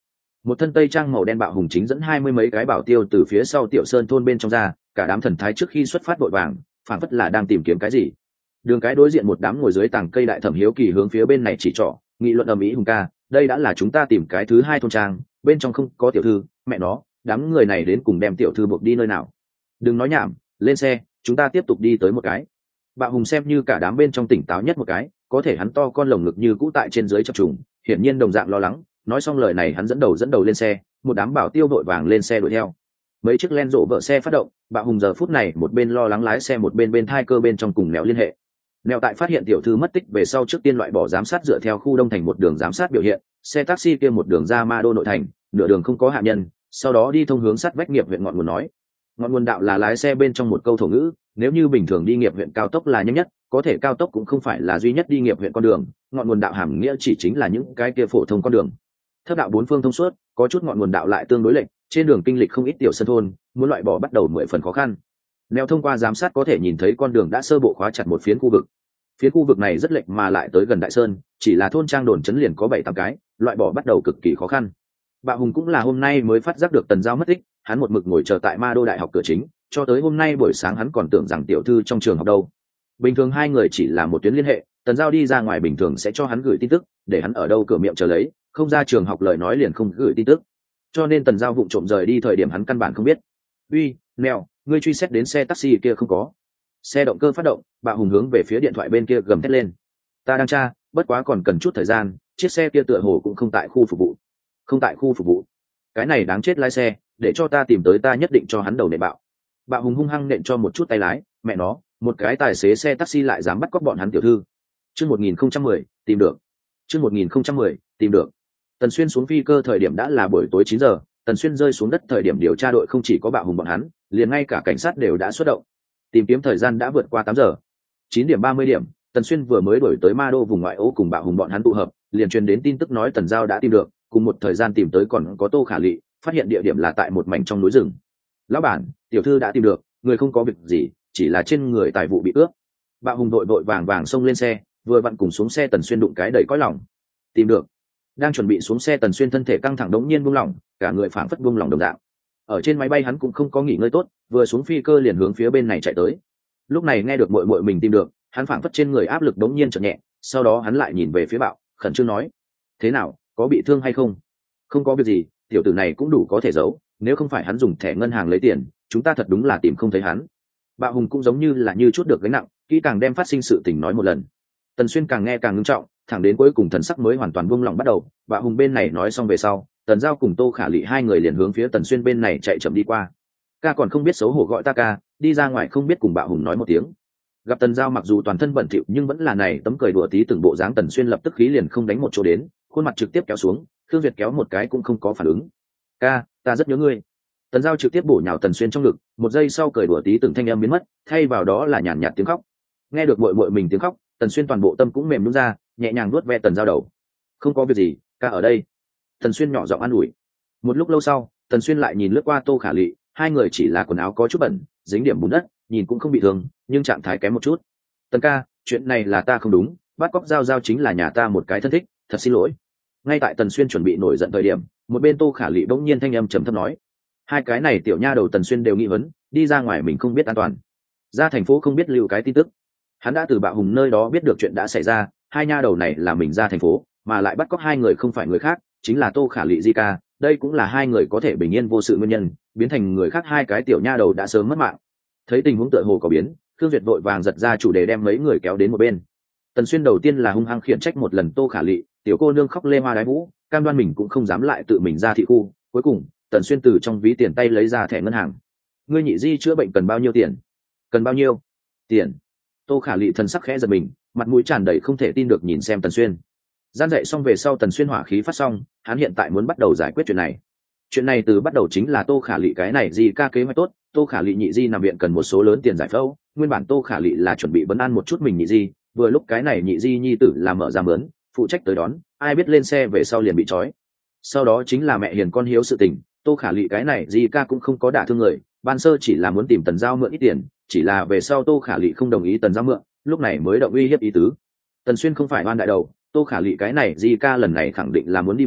Một thân tây trang màu đen bạo hùng chính dẫn hai mươi mấy cái bảo tiêu từ phía sau tiểu sơn thôn bên trong ra, cả đám thần thái trước khi xuất phát vội vàng, phảng phất là đang tìm kiếm cái gì. Đường cái đối diện một đám ngồi dưới tảng cây đại thẩm hiếu kỳ hướng phía bên này chỉ trỏ, nghị luận ầm ĩ. Hùng ca, đây đã là chúng ta tìm cái thứ hai thôn trang, bên trong không có tiểu thư, mẹ nó, đám người này đến cùng đem tiểu thư buộc đi nơi nào? Đừng nói nhảm, lên xe, chúng ta tiếp tục đi tới một cái. Bạo hùng xem như cả đám bên trong tỉnh táo nhất một cái, có thể hắn to con lồng ngực như cũ tại trên dưới chập trùng, hiển nhiên đồng dạng lo lắng. Nói xong lời này hắn dẫn đầu dẫn đầu lên xe, một đám bảo tiêu vội vàng lên xe đuổi theo. Mấy chiếc len rộ vợ xe phát động, bạo hùng giờ phút này một bên lo lắng lái xe một bên bên thai cơ bên trong cùng mèo liên hệ. Mèo tại phát hiện tiểu thư mất tích về sau trước tiên loại bỏ giám sát dựa theo khu đông thành một đường giám sát biểu hiện, xe taxi kia một đường ra ma đô nội thành, nửa đường không có hạ nhân, sau đó đi thông hướng sát vách nghiệp huyện ngọn nguồn nói. Ngọn nguồn đạo là lái xe bên trong một câu thổ ngữ, nếu như bình thường đi nghiệp huyện cao tốc là nhanh nhất, có thể cao tốc cũng không phải là duy nhất đi nghiệp huyện con đường, ngọn nguồn đạo hàm nghĩa chỉ chính là những cái kia phổ thông con đường. Thấp đạo bốn phương thông suốt, có chút ngọn nguồn đạo lại tương đối lệch, trên đường kinh lịch không ít tiểu sân thôn, muốn loại bỏ bắt đầu mười phần khó khăn. Neo thông qua giám sát có thể nhìn thấy con đường đã sơ bộ khóa chặt một phiến khu vực. Phiến khu vực này rất lệch mà lại tới gần đại sơn, chỉ là thôn trang đồn trấn liền có bảy tám cái, loại bỏ bắt đầu cực kỳ khó khăn. Bạo hùng cũng là hôm nay mới phát giác được Tần Giao mất tích, hắn một mực ngồi chờ tại Ma Đô đại học cửa chính, cho tới hôm nay buổi sáng hắn còn tưởng rằng tiểu thư trong trường học đâu. Bình thường hai người chỉ là một tuyến liên hệ, Tần Giao đi ra ngoài bình thường sẽ cho hắn gửi tin tức, để hắn ở đâu cửa miệng chờ lấy, không ra trường học lời nói liền không gửi tin tức. Cho nên Tần Giao vụng trộm rời đi thời điểm hắn căn bản không biết. Uy, Neo, ngươi truy xét đến xe taxi kia không có? Xe động cơ phát động, Bạo hùng hướng về phía điện thoại bên kia gầm thét lên. Ta đang tra, bất quá còn cần chút thời gian, chiếc xe kia tựa hồ cũng không tại khu phục vụ. Không tại khu phục vụ? Cái này đáng chết lái xe, để cho ta tìm tới ta nhất định cho hắn đầu nệ bạo. Bạo hùng hung hăng nện cho một chút tay lái, mẹ nó, một cái tài xế xe taxi lại dám bắt cóc bọn hắn tiểu thư. Chương một nghìn không trăm mười, tìm được. Chương một nghìn không trăm mười, tìm được. Tần Xuyên xuống phi cơ thời điểm đã là buổi tối chín giờ, Tần Xuyên rơi xuống đất thời điểm điều tra đội không chỉ có Bạo hùng bọn hắn, liền ngay cả cảnh sát đều đã xuất động. Tìm kiếm thời gian đã vượt qua tám giờ. chín điểm ba mươi điểm, Tần Xuyên vừa mới đổi tới Ma Đô vùng ngoại ô cùng Bạo hùng bọn hắn tụ hợp, liền truyền đến tin tức nói Tần Giao đã tìm được, cùng một thời gian tìm tới còn có Tô Khả Lị, phát hiện địa điểm là tại một mảnh trong núi rừng. Lão bản, tiểu thư đã tìm được, người không có việc gì, chỉ là trên người tài vụ bị ướt. Bạo hùng đội vội vàng vàng xông lên xe, vừa vặn cùng xuống xe Tần Xuyên đụng cái đầy cõi lòng. Tìm được. Đang chuẩn bị xuống xe Tần Xuyên thân thể căng thẳng đống nhiên buông lỏng, cả người phảng phất buông lỏng đồng dạng. Ở trên máy bay hắn cũng không có nghỉ ngơi tốt, vừa xuống phi cơ liền hướng phía bên này chạy tới. Lúc này nghe được muội muội mình tìm được, hắn phảng phất trên người áp lực đống nhiên chợt nhẹ, sau đó hắn lại nhìn về phía Bạo, khẩn trương nói: "Thế nào, có bị thương hay không?" "Không có việc gì, tiểu tử này cũng đủ có thể giấu, nếu không phải hắn dùng thẻ ngân hàng lấy tiền, chúng ta thật đúng là tìm không thấy hắn." Bạo hùng cũng giống như là như chút được gánh nặng, kỹ càng đem phát sinh sự tình nói một lần. Tần Xuyên càng nghe càng ngưng trọng, thẳng đến cuối cùng thần sắc mới hoàn toàn buông lỏng bắt đầu. Bạo hùng bên này nói xong về sau, Tần Giao cùng Tô Khả Lị hai người liền hướng phía Tần Xuyên bên này chạy chậm đi qua. Ca còn không biết xấu hổ gọi ta ca, đi ra ngoài không biết cùng Bạo hùng nói một tiếng. Gặp Tần Giao mặc dù toàn thân bẩn thỉu nhưng vẫn là này tấm cười đùa tí từng bộ dáng, Tần Xuyên lập tức khí liền không đánh một chỗ đến, khuôn mặt trực tiếp kéo xuống, Thương Việt kéo một cái cũng không có phản ứng. "Ca, ta rất nhớ ngươi." Tần Giao trực tiếp bổ nhào Tần Xuyên trong ngực, một giây sau cười đùa tí từng thanh âm biến mất, thay vào đó là nhàn nhạt tiếng khóc. Nghe được muội muội mình tiếng khóc, Tần Xuyên toàn bộ tâm cũng mềm nhũn ra, nhẹ nhàng nuốt ve Tần Giao đầu. "Không có việc gì, ca ở đây." Tần Xuyên nhỏ giọng an ủi. Một lúc lâu sau, Tần Xuyên lại nhìn lướt qua Tô Khả Lị, hai người chỉ là quần áo có chút bẩn, dính điểm bùn đất, nhìn cũng không bị thương, nhưng trạng thái kém một chút. "Tần ca, chuyện này là ta không đúng, bắt cóc Giao Giao chính là nhà ta một cái thân thích, thật xin lỗi." Ngay tại Tần Xuyên chuẩn bị nổi giận thời điểm, một bên Tô Khả Lị bỗng nhiên thanh âm trầm thấp nói: "Hai cái này tiểu nha đầu." Tần Xuyên đều nghi vấn, đi ra ngoài mình không biết an toàn, ra thành phố không biết lưu cái tin tức. Hắn đã từ Bạo hùng nơi đó biết được chuyện đã xảy ra, hai nha đầu này là mình ra thành phố, mà lại bắt cóc hai người không phải người khác, chính là Tô Khả Lị Di ca, đây cũng là hai người có thể bình yên vô sự nguyên nhân, biến thành người khác hai cái tiểu nha đầu đã sớm mất mạng. Thấy tình huống tựa hồ có biến, Khương Duyệt vội vàng giật ra chủ đề đem mấy người kéo đến một bên. Tần Xuyên đầu tiên là hung hăng khiển trách một lần Tô Khả Lị, tiểu cô nương khóc lê hoa đái vũ, cam đoan mình cũng không dám lại tự mình ra thị khu. Cuối cùng Tần Xuyên từ trong ví tiền tay lấy ra thẻ ngân hàng. "Ngươi nhị Di chữa bệnh cần bao nhiêu tiền?" "Cần bao nhiêu tiền?" Tô Khả Lị thần sắc khẽ giật mình, mặt mũi tràn đầy không thể tin được nhìn xem Tần Xuyên. Gian dạy xong về sau, Tần Xuyên hỏa khí phát xong, hắn hiện tại muốn bắt đầu giải quyết chuyện này. Chuyện này từ bắt đầu chính là Tô Khả Lị cái này Di ca kế hoạch tốt. Tô Khả Lị nhị Di nằm viện cần một số lớn tiền giải phẫu, nguyên bản Tô Khả Lị là chuẩn bị vấn an một chút mình nhị Di, vừa lúc cái này nhị Di nhi tử là mở ra mướn, phụ trách tới đón, ai biết lên xe về sau liền bị trói. Sau đó chính là mẹ hiền con hiếu sự tình, Tô Khả Lị cái này Di ca cũng không có đả thương người, ban sơ chỉ là muốn tìm Tần Giao mượn ít tiền, chỉ là về sau Tô Khả Lị không đồng ý Tần Giao mượn, lúc này mới động uy hiếp ý tứ. Tần Xuyên không phải oan đại đầu, Tô Khả Lị cái này Di ca lần này khẳng định là muốn đi vào,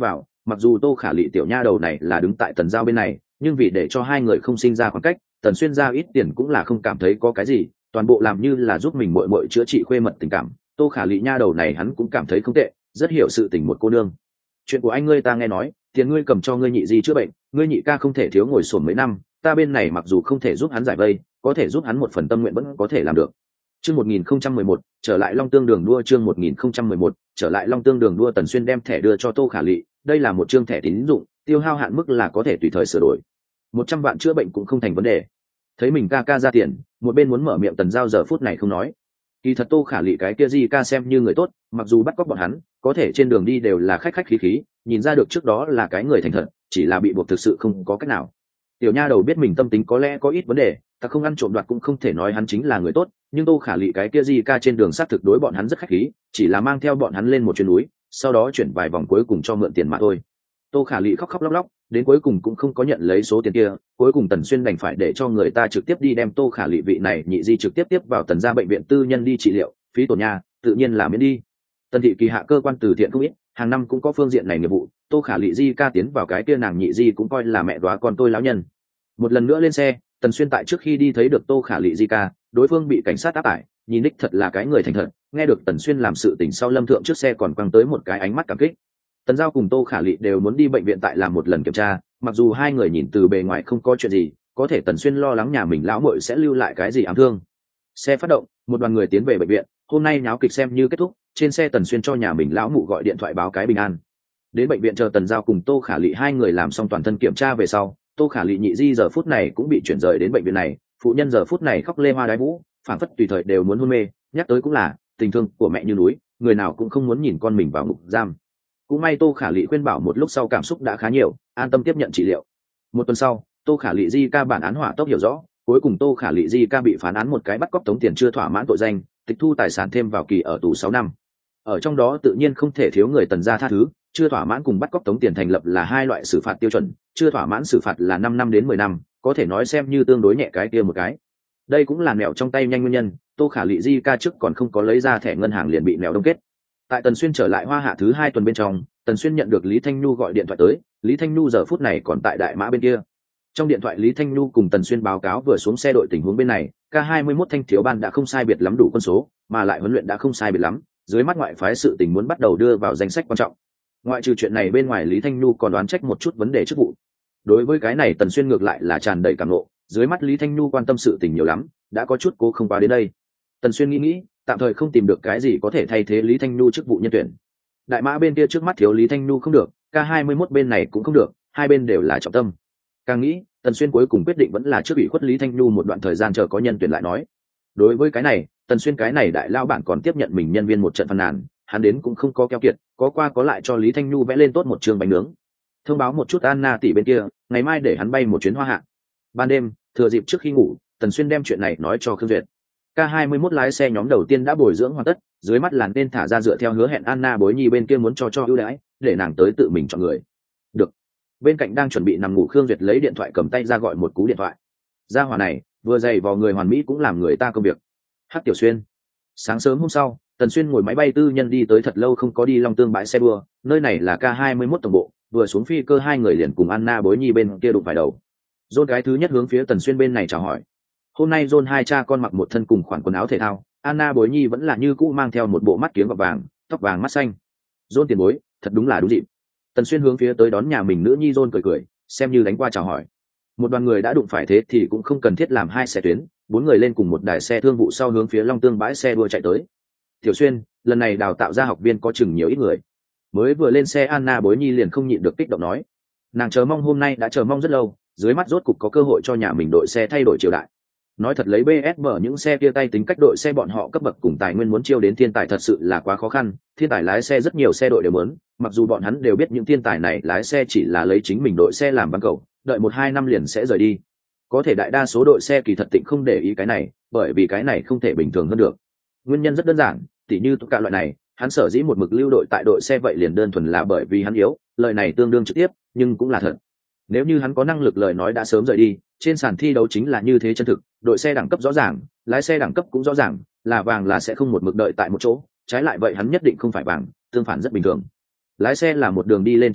mặc dù Tô Khả Lị tiểu nha đầu này là đứng tại Tần Giao bên này, nhưng vì để cho hai người không sinh ra khoảng cách, Tần Xuyên ra ít tiền cũng là không cảm thấy có cái gì, toàn bộ làm như là giúp mình muội muội chữa trị khuê mật tình cảm. Tô Khả Lị nha đầu này hắn cũng cảm thấy không tệ, rất hiểu sự tình một cô nương. Chuyện của anh ngươi ta nghe nói, tiền ngươi cầm cho ngươi nhị di chữa bệnh, ngươi nhị ca không thể thiếu ngồi xổm mấy năm, ta bên này mặc dù không thể giúp hắn giải vây, có thể giúp hắn một phần tâm nguyện vẫn có thể làm được. Chương một nghìn không trăm mười một, trở lại Long Tương Đường đua. Chương một nghìn không trăm mười một, trở lại Long Tương Đường đua. Tần Xuyên đem thẻ đưa cho Tô Khả Lị, đây là một chương thẻ tín dụng, tiêu hao hạn mức là có thể tùy thời sửa đổi. Một trăm vạn chữa bệnh cũng không thành vấn đề. Thấy mình ca ca ra tiền, một bên muốn mở miệng Tần Giao giờ phút này không nói. Kỳ thật Tô Khả Lị cái kia di ca xem như người tốt, mặc dù bắt cóc bọn hắn, có thể trên đường đi đều là khách khách khí khí, nhìn ra được trước đó là cái người thành thật, chỉ là bị buộc thực sự không có cách nào. Tiểu nha đầu biết mình tâm tính có lẽ có ít vấn đề, ta không ăn trộm đoạt cũng không thể nói hắn chính là người tốt, nhưng Tô Khả Lị cái kia di ca trên đường sát thực đối bọn hắn rất khách khí, chỉ là mang theo bọn hắn lên một chuyến núi, sau đó chuyển vài vòng cuối cùng cho mượn tiền mà thôi. Tô Khả Lị khóc khóc lóc lóc, đến cuối cùng cũng không có nhận lấy số tiền kia, cuối cùng Tần Xuyên đành phải để cho người ta trực tiếp đi đem Tô Khả Lị vị này nhị di trực tiếp tiếp vào Tần gia bệnh viện tư nhân đi trị liệu, phí tổn nhà tự nhiên là miễn đi. Tần thị kỳ hạ cơ quan từ thiện không ít, hàng năm cũng có phương diện này nghiệp vụ, Tô Khả Lị di ca tiến vào cái kia nàng nhị di cũng coi là mẹ đoá con tôi lão nhân. Một lần nữa lên xe, Tần Xuyên tại trước khi đi thấy được Tô Khả Lị di ca, đối phương bị cảnh sát áp tải, nhìn đích thật là cái người thành thật, nghe được Tần Xuyên làm sự tình sau Lâm Thượng trước xe còn quăng tới một cái ánh mắt cảm kích. Tần Giao cùng Tô Khả Lị đều muốn đi bệnh viện tại làm một lần kiểm tra, mặc dù hai người nhìn từ bề ngoài không có chuyện gì, có thể Tần Xuyên lo lắng nhà mình lão muội sẽ lưu lại cái gì ám thương. Xe phát động, một đoàn người tiến về bệnh viện, hôm nay nháo kịch xem như kết thúc, trên xe Tần Xuyên cho nhà mình lão mụ gọi điện thoại báo cái bình an. Đến bệnh viện chờ Tần Giao cùng Tô Khả Lị hai người làm xong toàn thân kiểm tra về sau, Tô Khả Lị nhị di giờ phút này cũng bị chuyển rời đến bệnh viện này, phụ nhân giờ phút này khóc lê hoa đái vũ, phảng phất tùy thời đều muốn hôn mê, nhắc tới cũng là tình thương của mẹ như núi, người nào cũng không muốn nhìn con mình vào ngục giam. Cũng may Tô Khả Lị khuyên bảo một lúc sau cảm xúc đã khá nhiều, an tâm tiếp nhận trị liệu. Một tuần sau, Tô Khả Lị di ca bản án hỏa tốc hiểu rõ, cuối cùng Tô Khả Lị di ca bị phán án một cái bắt cóc tống tiền chưa thỏa mãn tội danh, tịch thu tài sản thêm vào kỳ ở tù sáu năm. Ở trong đó tự nhiên không thể thiếu người Tần gia tha thứ, chưa thỏa mãn cùng bắt cóc tống tiền thành lập là hai loại xử phạt tiêu chuẩn, chưa thỏa mãn xử phạt là năm năm đến mười năm, có thể nói xem như tương đối nhẹ cái kia một cái. Đây cũng là mèo trong tay nhanh nguyên nhân, Tô Khả Lị di ca trước còn không có lấy ra thẻ ngân hàng liền bị mèo đông kết. Tại Tần Xuyên trở lại Hoa Hạ thứ hai tuần bên trong, Tần Xuyên nhận được Lý Thanh Nhu gọi điện thoại tới, Lý Thanh Nhu giờ phút này còn tại Đại Mã bên kia. Trong điện thoại Lý Thanh Nhu cùng Tần Xuyên báo cáo vừa xuống xe đội tình huống bên này, K hai mươi mốt thanh thiếu ban đã không sai biệt lắm đủ quân số, mà lại huấn luyện đã không sai biệt lắm, dưới mắt ngoại phái sự tình muốn bắt đầu đưa vào danh sách quan trọng. Ngoại trừ chuyện này bên ngoài Lý Thanh Nhu còn đoán trách một chút vấn đề chức vụ. Đối với cái này Tần Xuyên ngược lại là tràn đầy cảm nộ, dưới mắt Lý Thanh Nhu quan tâm sự tình nhiều lắm, đã có chút cố không qua đến đây. Tần Xuyên nghĩ nghĩ, tạm thời không tìm được cái gì có thể thay thế Lý Thanh Nhu chức vụ nhân tuyển. Đại Mã bên kia trước mắt thiếu Lý Thanh Nhu không được, K hai mươi mốt bên này cũng không được, hai bên đều là trọng tâm. Càng nghĩ, Tần Xuyên cuối cùng quyết định vẫn là trước bị khuất Lý Thanh Nhu một đoạn thời gian chờ có nhân tuyển lại nói. Đối với cái này, Tần Xuyên cái này đại lao bản còn tiếp nhận mình nhân viên một trận phàn nàn, hắn đến cũng không có keo kiệt, có qua có lại cho Lý Thanh Nhu vẽ lên tốt một trường bánh nướng. Thông báo một chút Anna tỷ bên kia, ngày mai để hắn bay một chuyến Hoa Hạ. Ban đêm, thừa dịp trước khi ngủ, Tần Xuyên đem chuyện này nói cho Khương Duyệt. K hai mươi mốt lái xe nhóm đầu tiên đã bồi dưỡng hoàn tất, dưới mắt là nên thả ra dựa theo hứa hẹn Anna Bối Nhi bên kia muốn cho cho ưu đãi, để nàng tới tự mình chọn người. Được. Bên cạnh đang chuẩn bị nằm ngủ Khương Duyệt lấy điện thoại cầm tay ra gọi một cú điện thoại. Gia hỏa này, vừa dày vào người hoàn mỹ cũng làm người ta công việc. Hắc Tiểu Xuyên. Sáng sớm hôm sau, Tần Xuyên ngồi máy bay tư nhân đi tới thật lâu không có đi Long Tương bãi xe đua, nơi này là K hai mươi mốt tổng bộ, vừa xuống phi cơ hai người liền cùng Anna Bối Nhi bên kia đụng phải đầu. John cái thứ nhất hướng phía Tần Xuyên bên này chào hỏi. Hôm nay John hai cha con mặc một thân cùng khoản quần áo thể thao, Anna Bối Nhi vẫn là như cũ mang theo một bộ mắt kiếng gọt vàng, tóc vàng mắt xanh. John tiền bối, thật đúng là đúng dịp. Tần Xuyên hướng phía tới đón nhà mình nữ nhi John cười cười, xem như đánh qua chào hỏi. Một đoàn người đã đụng phải thế thì cũng không cần thiết làm hai xe tuyến, bốn người lên cùng một đài xe thương vụ sau hướng phía Long Tương bãi xe đua chạy tới. Tiểu Xuyên, lần này đào tạo ra học viên có chừng nhiều ít người. Mới vừa lên xe Anna Bối Nhi liền không nhịn được kích động nói. Nàng chờ mong hôm nay đã chờ mong rất lâu, dưới mắt rốt cục có cơ hội cho nhà mình đội xe thay đổi triều đại. Nói thật lấy bê ét bờ những xe kia tay tính cách đội xe bọn họ cấp bậc cùng tài nguyên muốn chiêu đến thiên tài thật sự là quá khó khăn, thiên tài lái xe rất nhiều xe đội đều muốn, mặc dù bọn hắn đều biết những thiên tài này lái xe chỉ là lấy chính mình đội xe làm văn cầu, đợi một hai năm liền sẽ rời đi. Có thể đại đa số đội xe kỳ thật tịnh không để ý cái này, bởi vì cái này không thể bình thường hơn được. Nguyên nhân rất đơn giản, tỉ như tất cả loại này, hắn sở dĩ một mực lưu đội tại đội xe vậy liền đơn thuần là bởi vì hắn yếu, lời này tương đương trực tiếp, nhưng cũng là thật. Nếu như hắn có năng lực lời nói đã sớm rời đi, trên sàn thi đấu chính là như thế chân thực, đội xe đẳng cấp rõ ràng, lái xe đẳng cấp cũng rõ ràng, là vàng là sẽ không một mực đợi tại một chỗ, trái lại vậy hắn nhất định không phải vàng, tương phản rất bình thường. Lái xe là một đường đi lên trên bò,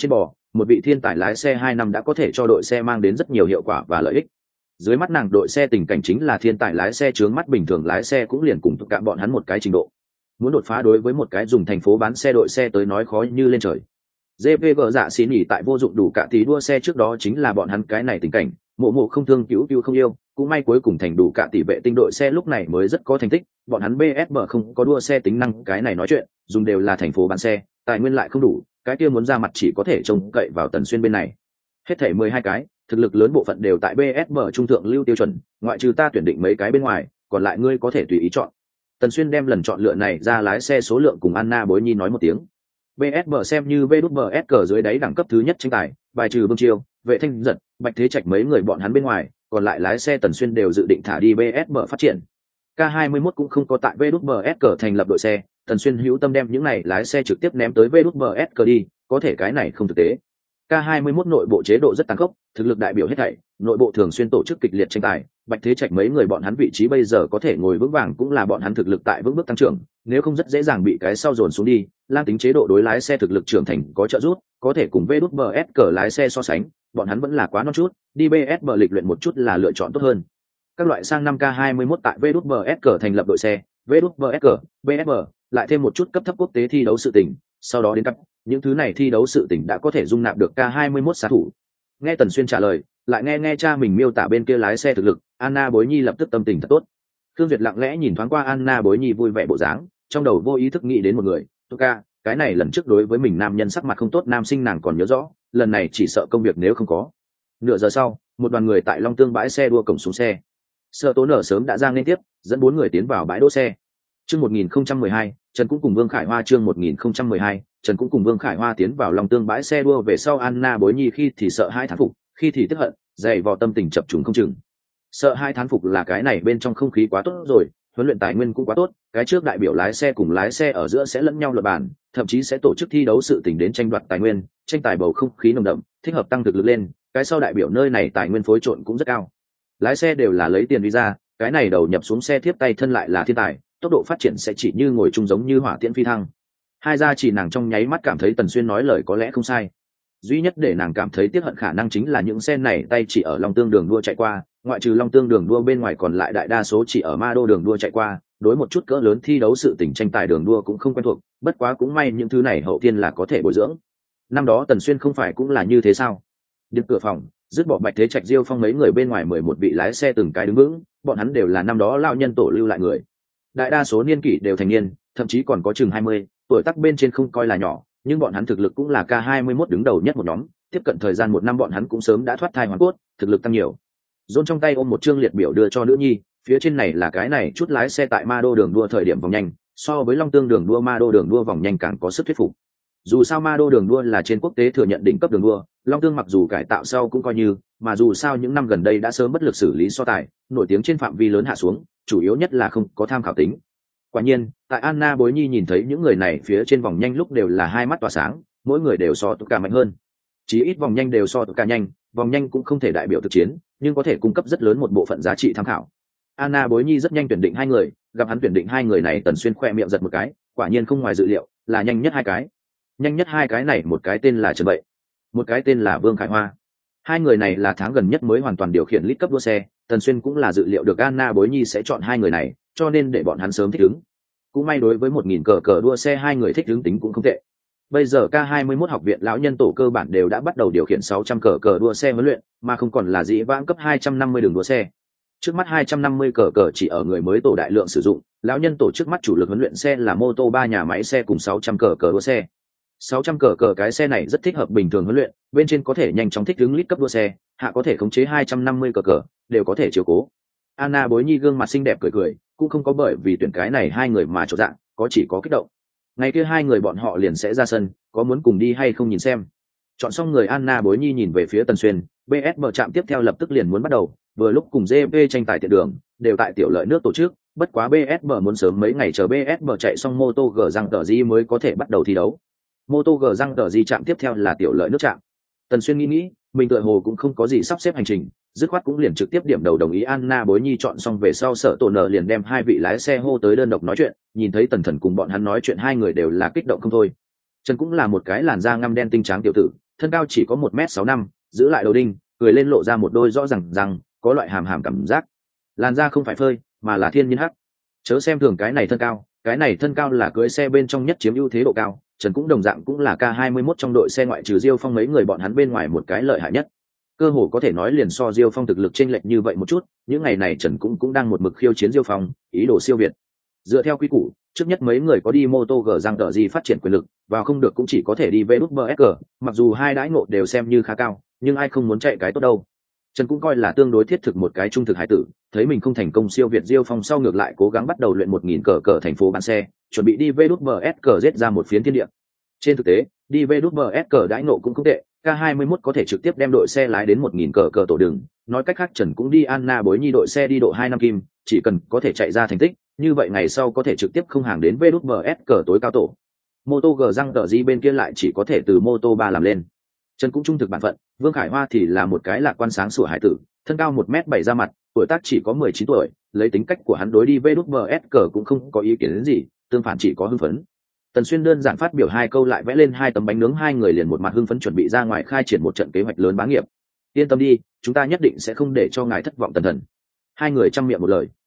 một vị thiên tài lái xe hai năm đã có thể cho đội xe mang đến rất nhiều hiệu quả và lợi ích. Dưới mắt nàng đội xe tình cảnh chính là thiên tài lái xe chướng mắt bình thường lái xe cũng liền cùng tất cả bọn hắn một cái trình độ. Muốn đột phá đối với một cái dùng thành phố bán xe đội xe tới nói khó như lên trời. giê pê giê dạ xí nhỉ tại vô dụng đủ cả tí đua xe trước đó chính là bọn hắn cái này tình cảnh, mộ mộ không thương cứu cứu không yêu, cũng may cuối cùng thành đủ cả tỷ vệ tinh đội xe lúc này mới rất có thành tích, bọn hắn bê ét bê không có đua xe tính năng cái này nói chuyện, dùng đều là thành phố bán xe, tài nguyên lại không đủ, cái kia muốn ra mặt chỉ có thể trông cậy vào Tần Xuyên bên này. Hết thảy mười hai cái, thực lực lớn bộ phận đều tại bê ét bê trung thượng lưu tiêu chuẩn, ngoại trừ ta tuyển định mấy cái bên ngoài, còn lại ngươi có thể tùy ý chọn. Tần Xuyên đem lần chọn lựa này ra lái xe số lượng cùng Anna Bối Nhi nói một tiếng. bê ét bê xem như vê đút bê ét cờ dưới đáy đẳng cấp thứ nhất tranh tài, bài trừ Vương Chiêu, Vệ Thanh Giật, Bạch Thế Trạch mấy người bọn hắn bên ngoài, còn lại lái xe Tần Xuyên đều dự định thả đi bê ét bê phát triển. K hai mươi mốt cũng không có tại vê đút bê ét cờ thành lập đội xe, Tần Xuyên hữu tâm đem những này lái xe trực tiếp ném tới vê đút bê ét cờ đi, có thể cái này không thực tế. K hai mươi mốt nội bộ chế độ rất tàn khốc, thực lực đại biểu hết thảy, nội bộ thường xuyên tổ chức kịch liệt tranh tài, Bạch Thế Trạch mấy người bọn hắn vị trí bây giờ có thể ngồi vững vàng cũng là bọn hắn thực lực tại vững bước tăng trưởng, nếu không rất dễ dàng bị cái sau dồn xuống đi. Lang tính chế độ đối lái xe thực lực trưởng thành có trợ giúp, có thể cùng vê đút bê ét cờ lái xe so sánh, bọn hắn vẫn là quá non chút, đi bê ét bê lịch luyện một chút là lựa chọn tốt hơn. Các loại sang năm K hai mươi mốt tại vê đút bê ét cờ thành lập đội xe, vê đút bê ét cờ, bê ét bê, lại thêm một chút cấp thấp quốc tế thi đấu sự tình, sau đó đến cấp, những thứ này thi đấu sự tình đã có thể dung nạp được K hai mươi mốt sát thủ. Nghe Tần Xuyên trả lời, lại nghe nghe cha mình miêu tả bên kia lái xe thực lực, Anna Bối Nhi lập tức tâm tình thật tốt. Khương Duyệt lặng lẽ nhìn thoáng qua Anna Bối Nhi vui vẻ bộ dáng, trong đầu vô ý thức nghĩ đến một người, Tuka, cái này lần trước đối với mình nam nhân sắc mặt không tốt nam sinh nàng còn nhớ rõ, lần này chỉ sợ công việc nếu không có. Nửa giờ sau, một đoàn người tại Long Tương bãi xe đua cổng xuống xe. Sở Tố Nở sớm đã ra liên tiếp, dẫn bốn người tiến vào bãi đỗ xe. Chương một nghìn không trăm mười hai, Trần cũng cùng Vương Khải Hoa chương một nghìn không trăm mười hai, Trần cũng cùng Vương Khải Hoa tiến vào Long Tương bãi xe đua về sau Anna Bối Nhi khi thì sợ hai thán phục, khi thì tức hận, dày vò tâm tình chập trùng không chừng. Sợ hai thán phục là cái này bên trong không khí quá tốt rồi, huấn luyện tài nguyên cũng quá tốt, cái trước đại biểu lái xe cùng lái xe ở giữa sẽ lẫn nhau luận bàn, thậm chí sẽ tổ chức thi đấu sự tình đến tranh đoạt tài nguyên, tranh tài bầu không khí nồng đậm, thích hợp tăng thực lực lên, cái sau đại biểu nơi này tài nguyên phối trộn cũng rất cao. Lái xe đều là lấy tiền visa, cái này đầu nhập xuống xe tiếp tay thân lại là thiên tài, tốc độ phát triển sẽ chỉ như ngồi chung giống như hỏa tiễn phi thăng. Hai gia chỉ nàng trong nháy mắt cảm thấy Tần Xuyên nói lời có lẽ không sai. Duy nhất để nàng cảm thấy tiếc hận khả năng chính là những xe này tay chỉ ở Long Tương đường đua chạy qua, ngoại trừ Long Tương đường đua bên ngoài còn lại đại đa số chỉ ở Ma Đô đường đua chạy qua, đối một chút cỡ lớn thi đấu sự tình tranh tài đường đua cũng không quen thuộc, bất quá cũng may những thứ này hậu tiên là có thể bồi dưỡng. Năm đó Tần Xuyên không phải cũng là như thế sao? Được cửa phòng, dứt bỏ Bạch Thế Trạch Diêu Phong mấy người bên ngoài mười một vị lái xe từng cái đứng vững, bọn hắn đều là năm đó lão nhân tổ lưu lại người. Đại đa số niên kỷ đều thành niên, thậm chí còn có chừng hai mươi, tuổi tác bên trên không coi là nhỏ, nhưng bọn hắn thực lực cũng là K hai mươi mốt đứng đầu nhất một nhóm, tiếp cận thời gian một năm bọn hắn cũng sớm đã thoát thai hoàn cốt, thực lực tăng nhiều. John trong tay ôm một chương liệt biểu đưa cho nữ nhi, phía trên này là cái này chút lái xe tại Ma Đô đường đua thời điểm vòng nhanh, so với Long Tương đường đua Ma Đô đường đua vòng nhanh càng có sức thuyết phục. Dù sao Ma Đô đường đua là trên quốc tế thừa nhận đỉnh cấp đường đua, Long Tương mặc dù cải tạo sau cũng coi như, mà dù sao những năm gần đây đã sớm bất lực xử lý so tài, nổi tiếng trên phạm vi lớn hạ xuống, chủ yếu nhất là không có tham khảo tính. Quả nhiên, tại Anna Bối Nhi nhìn thấy những người này phía trên vòng nhanh lúc đều là hai mắt tỏa sáng, mỗi người đều so tất cả mạnh hơn. Chí ít vòng nhanh đều so tất cả nhanh, vòng nhanh cũng không thể đại biểu thực chiến, nhưng có thể cung cấp rất lớn một bộ phận giá trị tham khảo. Anna Bối Nhi rất nhanh tuyển định hai người, gặp hắn tuyển định hai người này Tần Xuyên khoe miệng giật một cái, quả nhiên không ngoài dự liệu, là nhanh nhất hai cái. Nhanh nhất hai cái này một cái tên là Trần Bậy, một cái tên là Vương Khải Hoa. Hai người này là tháng gần nhất mới hoàn toàn điều khiển lít cấp đua xe, Tần Xuyên cũng là dự liệu được Anna Bối Nhi sẽ chọn hai người này, cho nên để bọn hắn sớm thích ứng. Cũng may đối với một nghìn cờ cờ đua xe hai người thích ứng tính cũng không tệ. Bây giờ K hai mươi mốt học viện lão nhân tổ cơ bản đều đã bắt đầu điều khiển sáu trăm cờ cờ đua xe huấn luyện, mà không còn là dĩ vãng cấp hai trăm năm mươi đường đua xe. Trước mắt hai trăm năm mươi cờ cờ chỉ ở người mới tổ đại lượng sử dụng, lão nhân tổ trước mắt chủ lực huấn luyện xe là mô tô ba nhà máy xe cùng sáu trăm cờ cờ đua xe. sáu trăm cờ cờ cái xe này rất thích hợp bình thường huấn luyện, bên trên có thể nhanh chóng thích ứng lít cấp đua xe, hạ có thể khống chế hai trăm năm mươi cờ cờ, đều có thể chiếu cố. Anna Bối Nhi gương mặt xinh đẹp cười cười, cũng không có bởi vì tuyển cái này hai người mà chột dạ, có chỉ có kích động. Ngày kia hai người bọn họ liền sẽ ra sân, có muốn cùng đi hay không nhìn xem. Chọn xong người Anna Bối Nhi nhìn về phía Tần Xuyên, bê ét bê trạm tiếp theo lập tức liền muốn bắt đầu, vừa lúc cùng giê pê tranh tài tiện đường, đều tại tiểu lợi nước tổ chức, bất quá bê ét bê muốn sớm mấy ngày chờ bê ét bê chạy xong mô tô G răng tờ di mới có thể bắt đầu thi đấu. Mô tô G răng tờ di trạm tiếp theo là tiểu lợi nước trạm. Tần Xuyên nghĩ nghĩ, mình tựa hồ cũng không có gì sắp xếp hành trình, dứt khoát cũng liền trực tiếp điểm đầu đồng ý. Anna Bối Nhi chọn xong về sau Sở Tổ Nở liền đem hai vị lái xe hô tới đơn độc nói chuyện, nhìn thấy Tần Thần cùng bọn hắn nói chuyện hai người đều là kích động không thôi. Trần cũng là một cái làn da ngăm đen tinh tráng tiểu tử, thân cao chỉ có một m sáu năm, giữ lại đầu đinh, cười lên lộ ra một đôi rõ ràng rằng có loại hàm hàm cảm giác. Làn da không phải phơi mà là thiên nhiên hắc. Chớ xem thường cái này thân cao, cái này thân cao là cưỡi xe bên trong nhất chiếm ưu thế độ cao. Trần cũng đồng dạng cũng là K hai mươi mốt trong đội xe ngoại trừ Diêu Phong mấy người bọn hắn bên ngoài một cái lợi hại nhất. Cơ hồ có thể nói liền so Diêu Phong thực lực chênh lệch như vậy một chút, những ngày này Trần cũng cũng đang một mực khiêu chiến Diêu Phong, ý đồ siêu việt. Dựa theo quy củ, trước nhất mấy người có đi mô tô gờ răng tờ gì phát triển quyền lực, vào không được cũng chỉ có thể đi vê đút bê ét giê, mặc dù hai đãi ngộ đều xem như khá cao, nhưng ai không muốn chạy cái tốt đâu. Trần cũng coi là tương đối thiết thực một cái trung thực hải tử, thấy mình không thành công siêu việt Diêu Phong sau ngược lại cố gắng bắt đầu luyện một nghìn cờ cờ thành phố bán xe, chuẩn bị đi vê đút bê ét giê giết ra một phiến thiên địa. Trên thực tế, đi vê đút bê ét giê đãi ngộ cũng không tệ, K hai mươi mốt có thể trực tiếp đem đội xe lái đến một nghìn cờ cờ tổ đường, nói cách khác Trần cũng đi Anna Bối Nhi đội xe đi độ hai năm kim, chỉ cần có thể chạy ra thành tích, như vậy ngày sau có thể trực tiếp không hàng đến vê đút bê ét giê tối cao tổ. Mô tô G răng tờ gì bên kia lại chỉ có thể từ mô tô ba làm lên. Trần cũng trung thực bản phận, Vương Khải Hoa thì là một cái lạc quan sáng sủa hải tử, thân cao một m bảy ra mặt, tuổi tác chỉ có mười chín tuổi, lấy tính cách của hắn đối đi vê đút bê ét giê cũng không có ý kiến đến gì, tương phản chỉ có hưng phấn. Tần Xuyên đơn giản phát biểu hai câu lại vẽ lên hai tấm bánh nướng, hai người liền một mặt hưng phấn chuẩn bị ra ngoài khai triển một trận kế hoạch lớn bá nghiệp. Yên tâm đi, chúng ta nhất định sẽ không để cho ngài thất vọng Tần thần. Hai người chăm miệng một lời.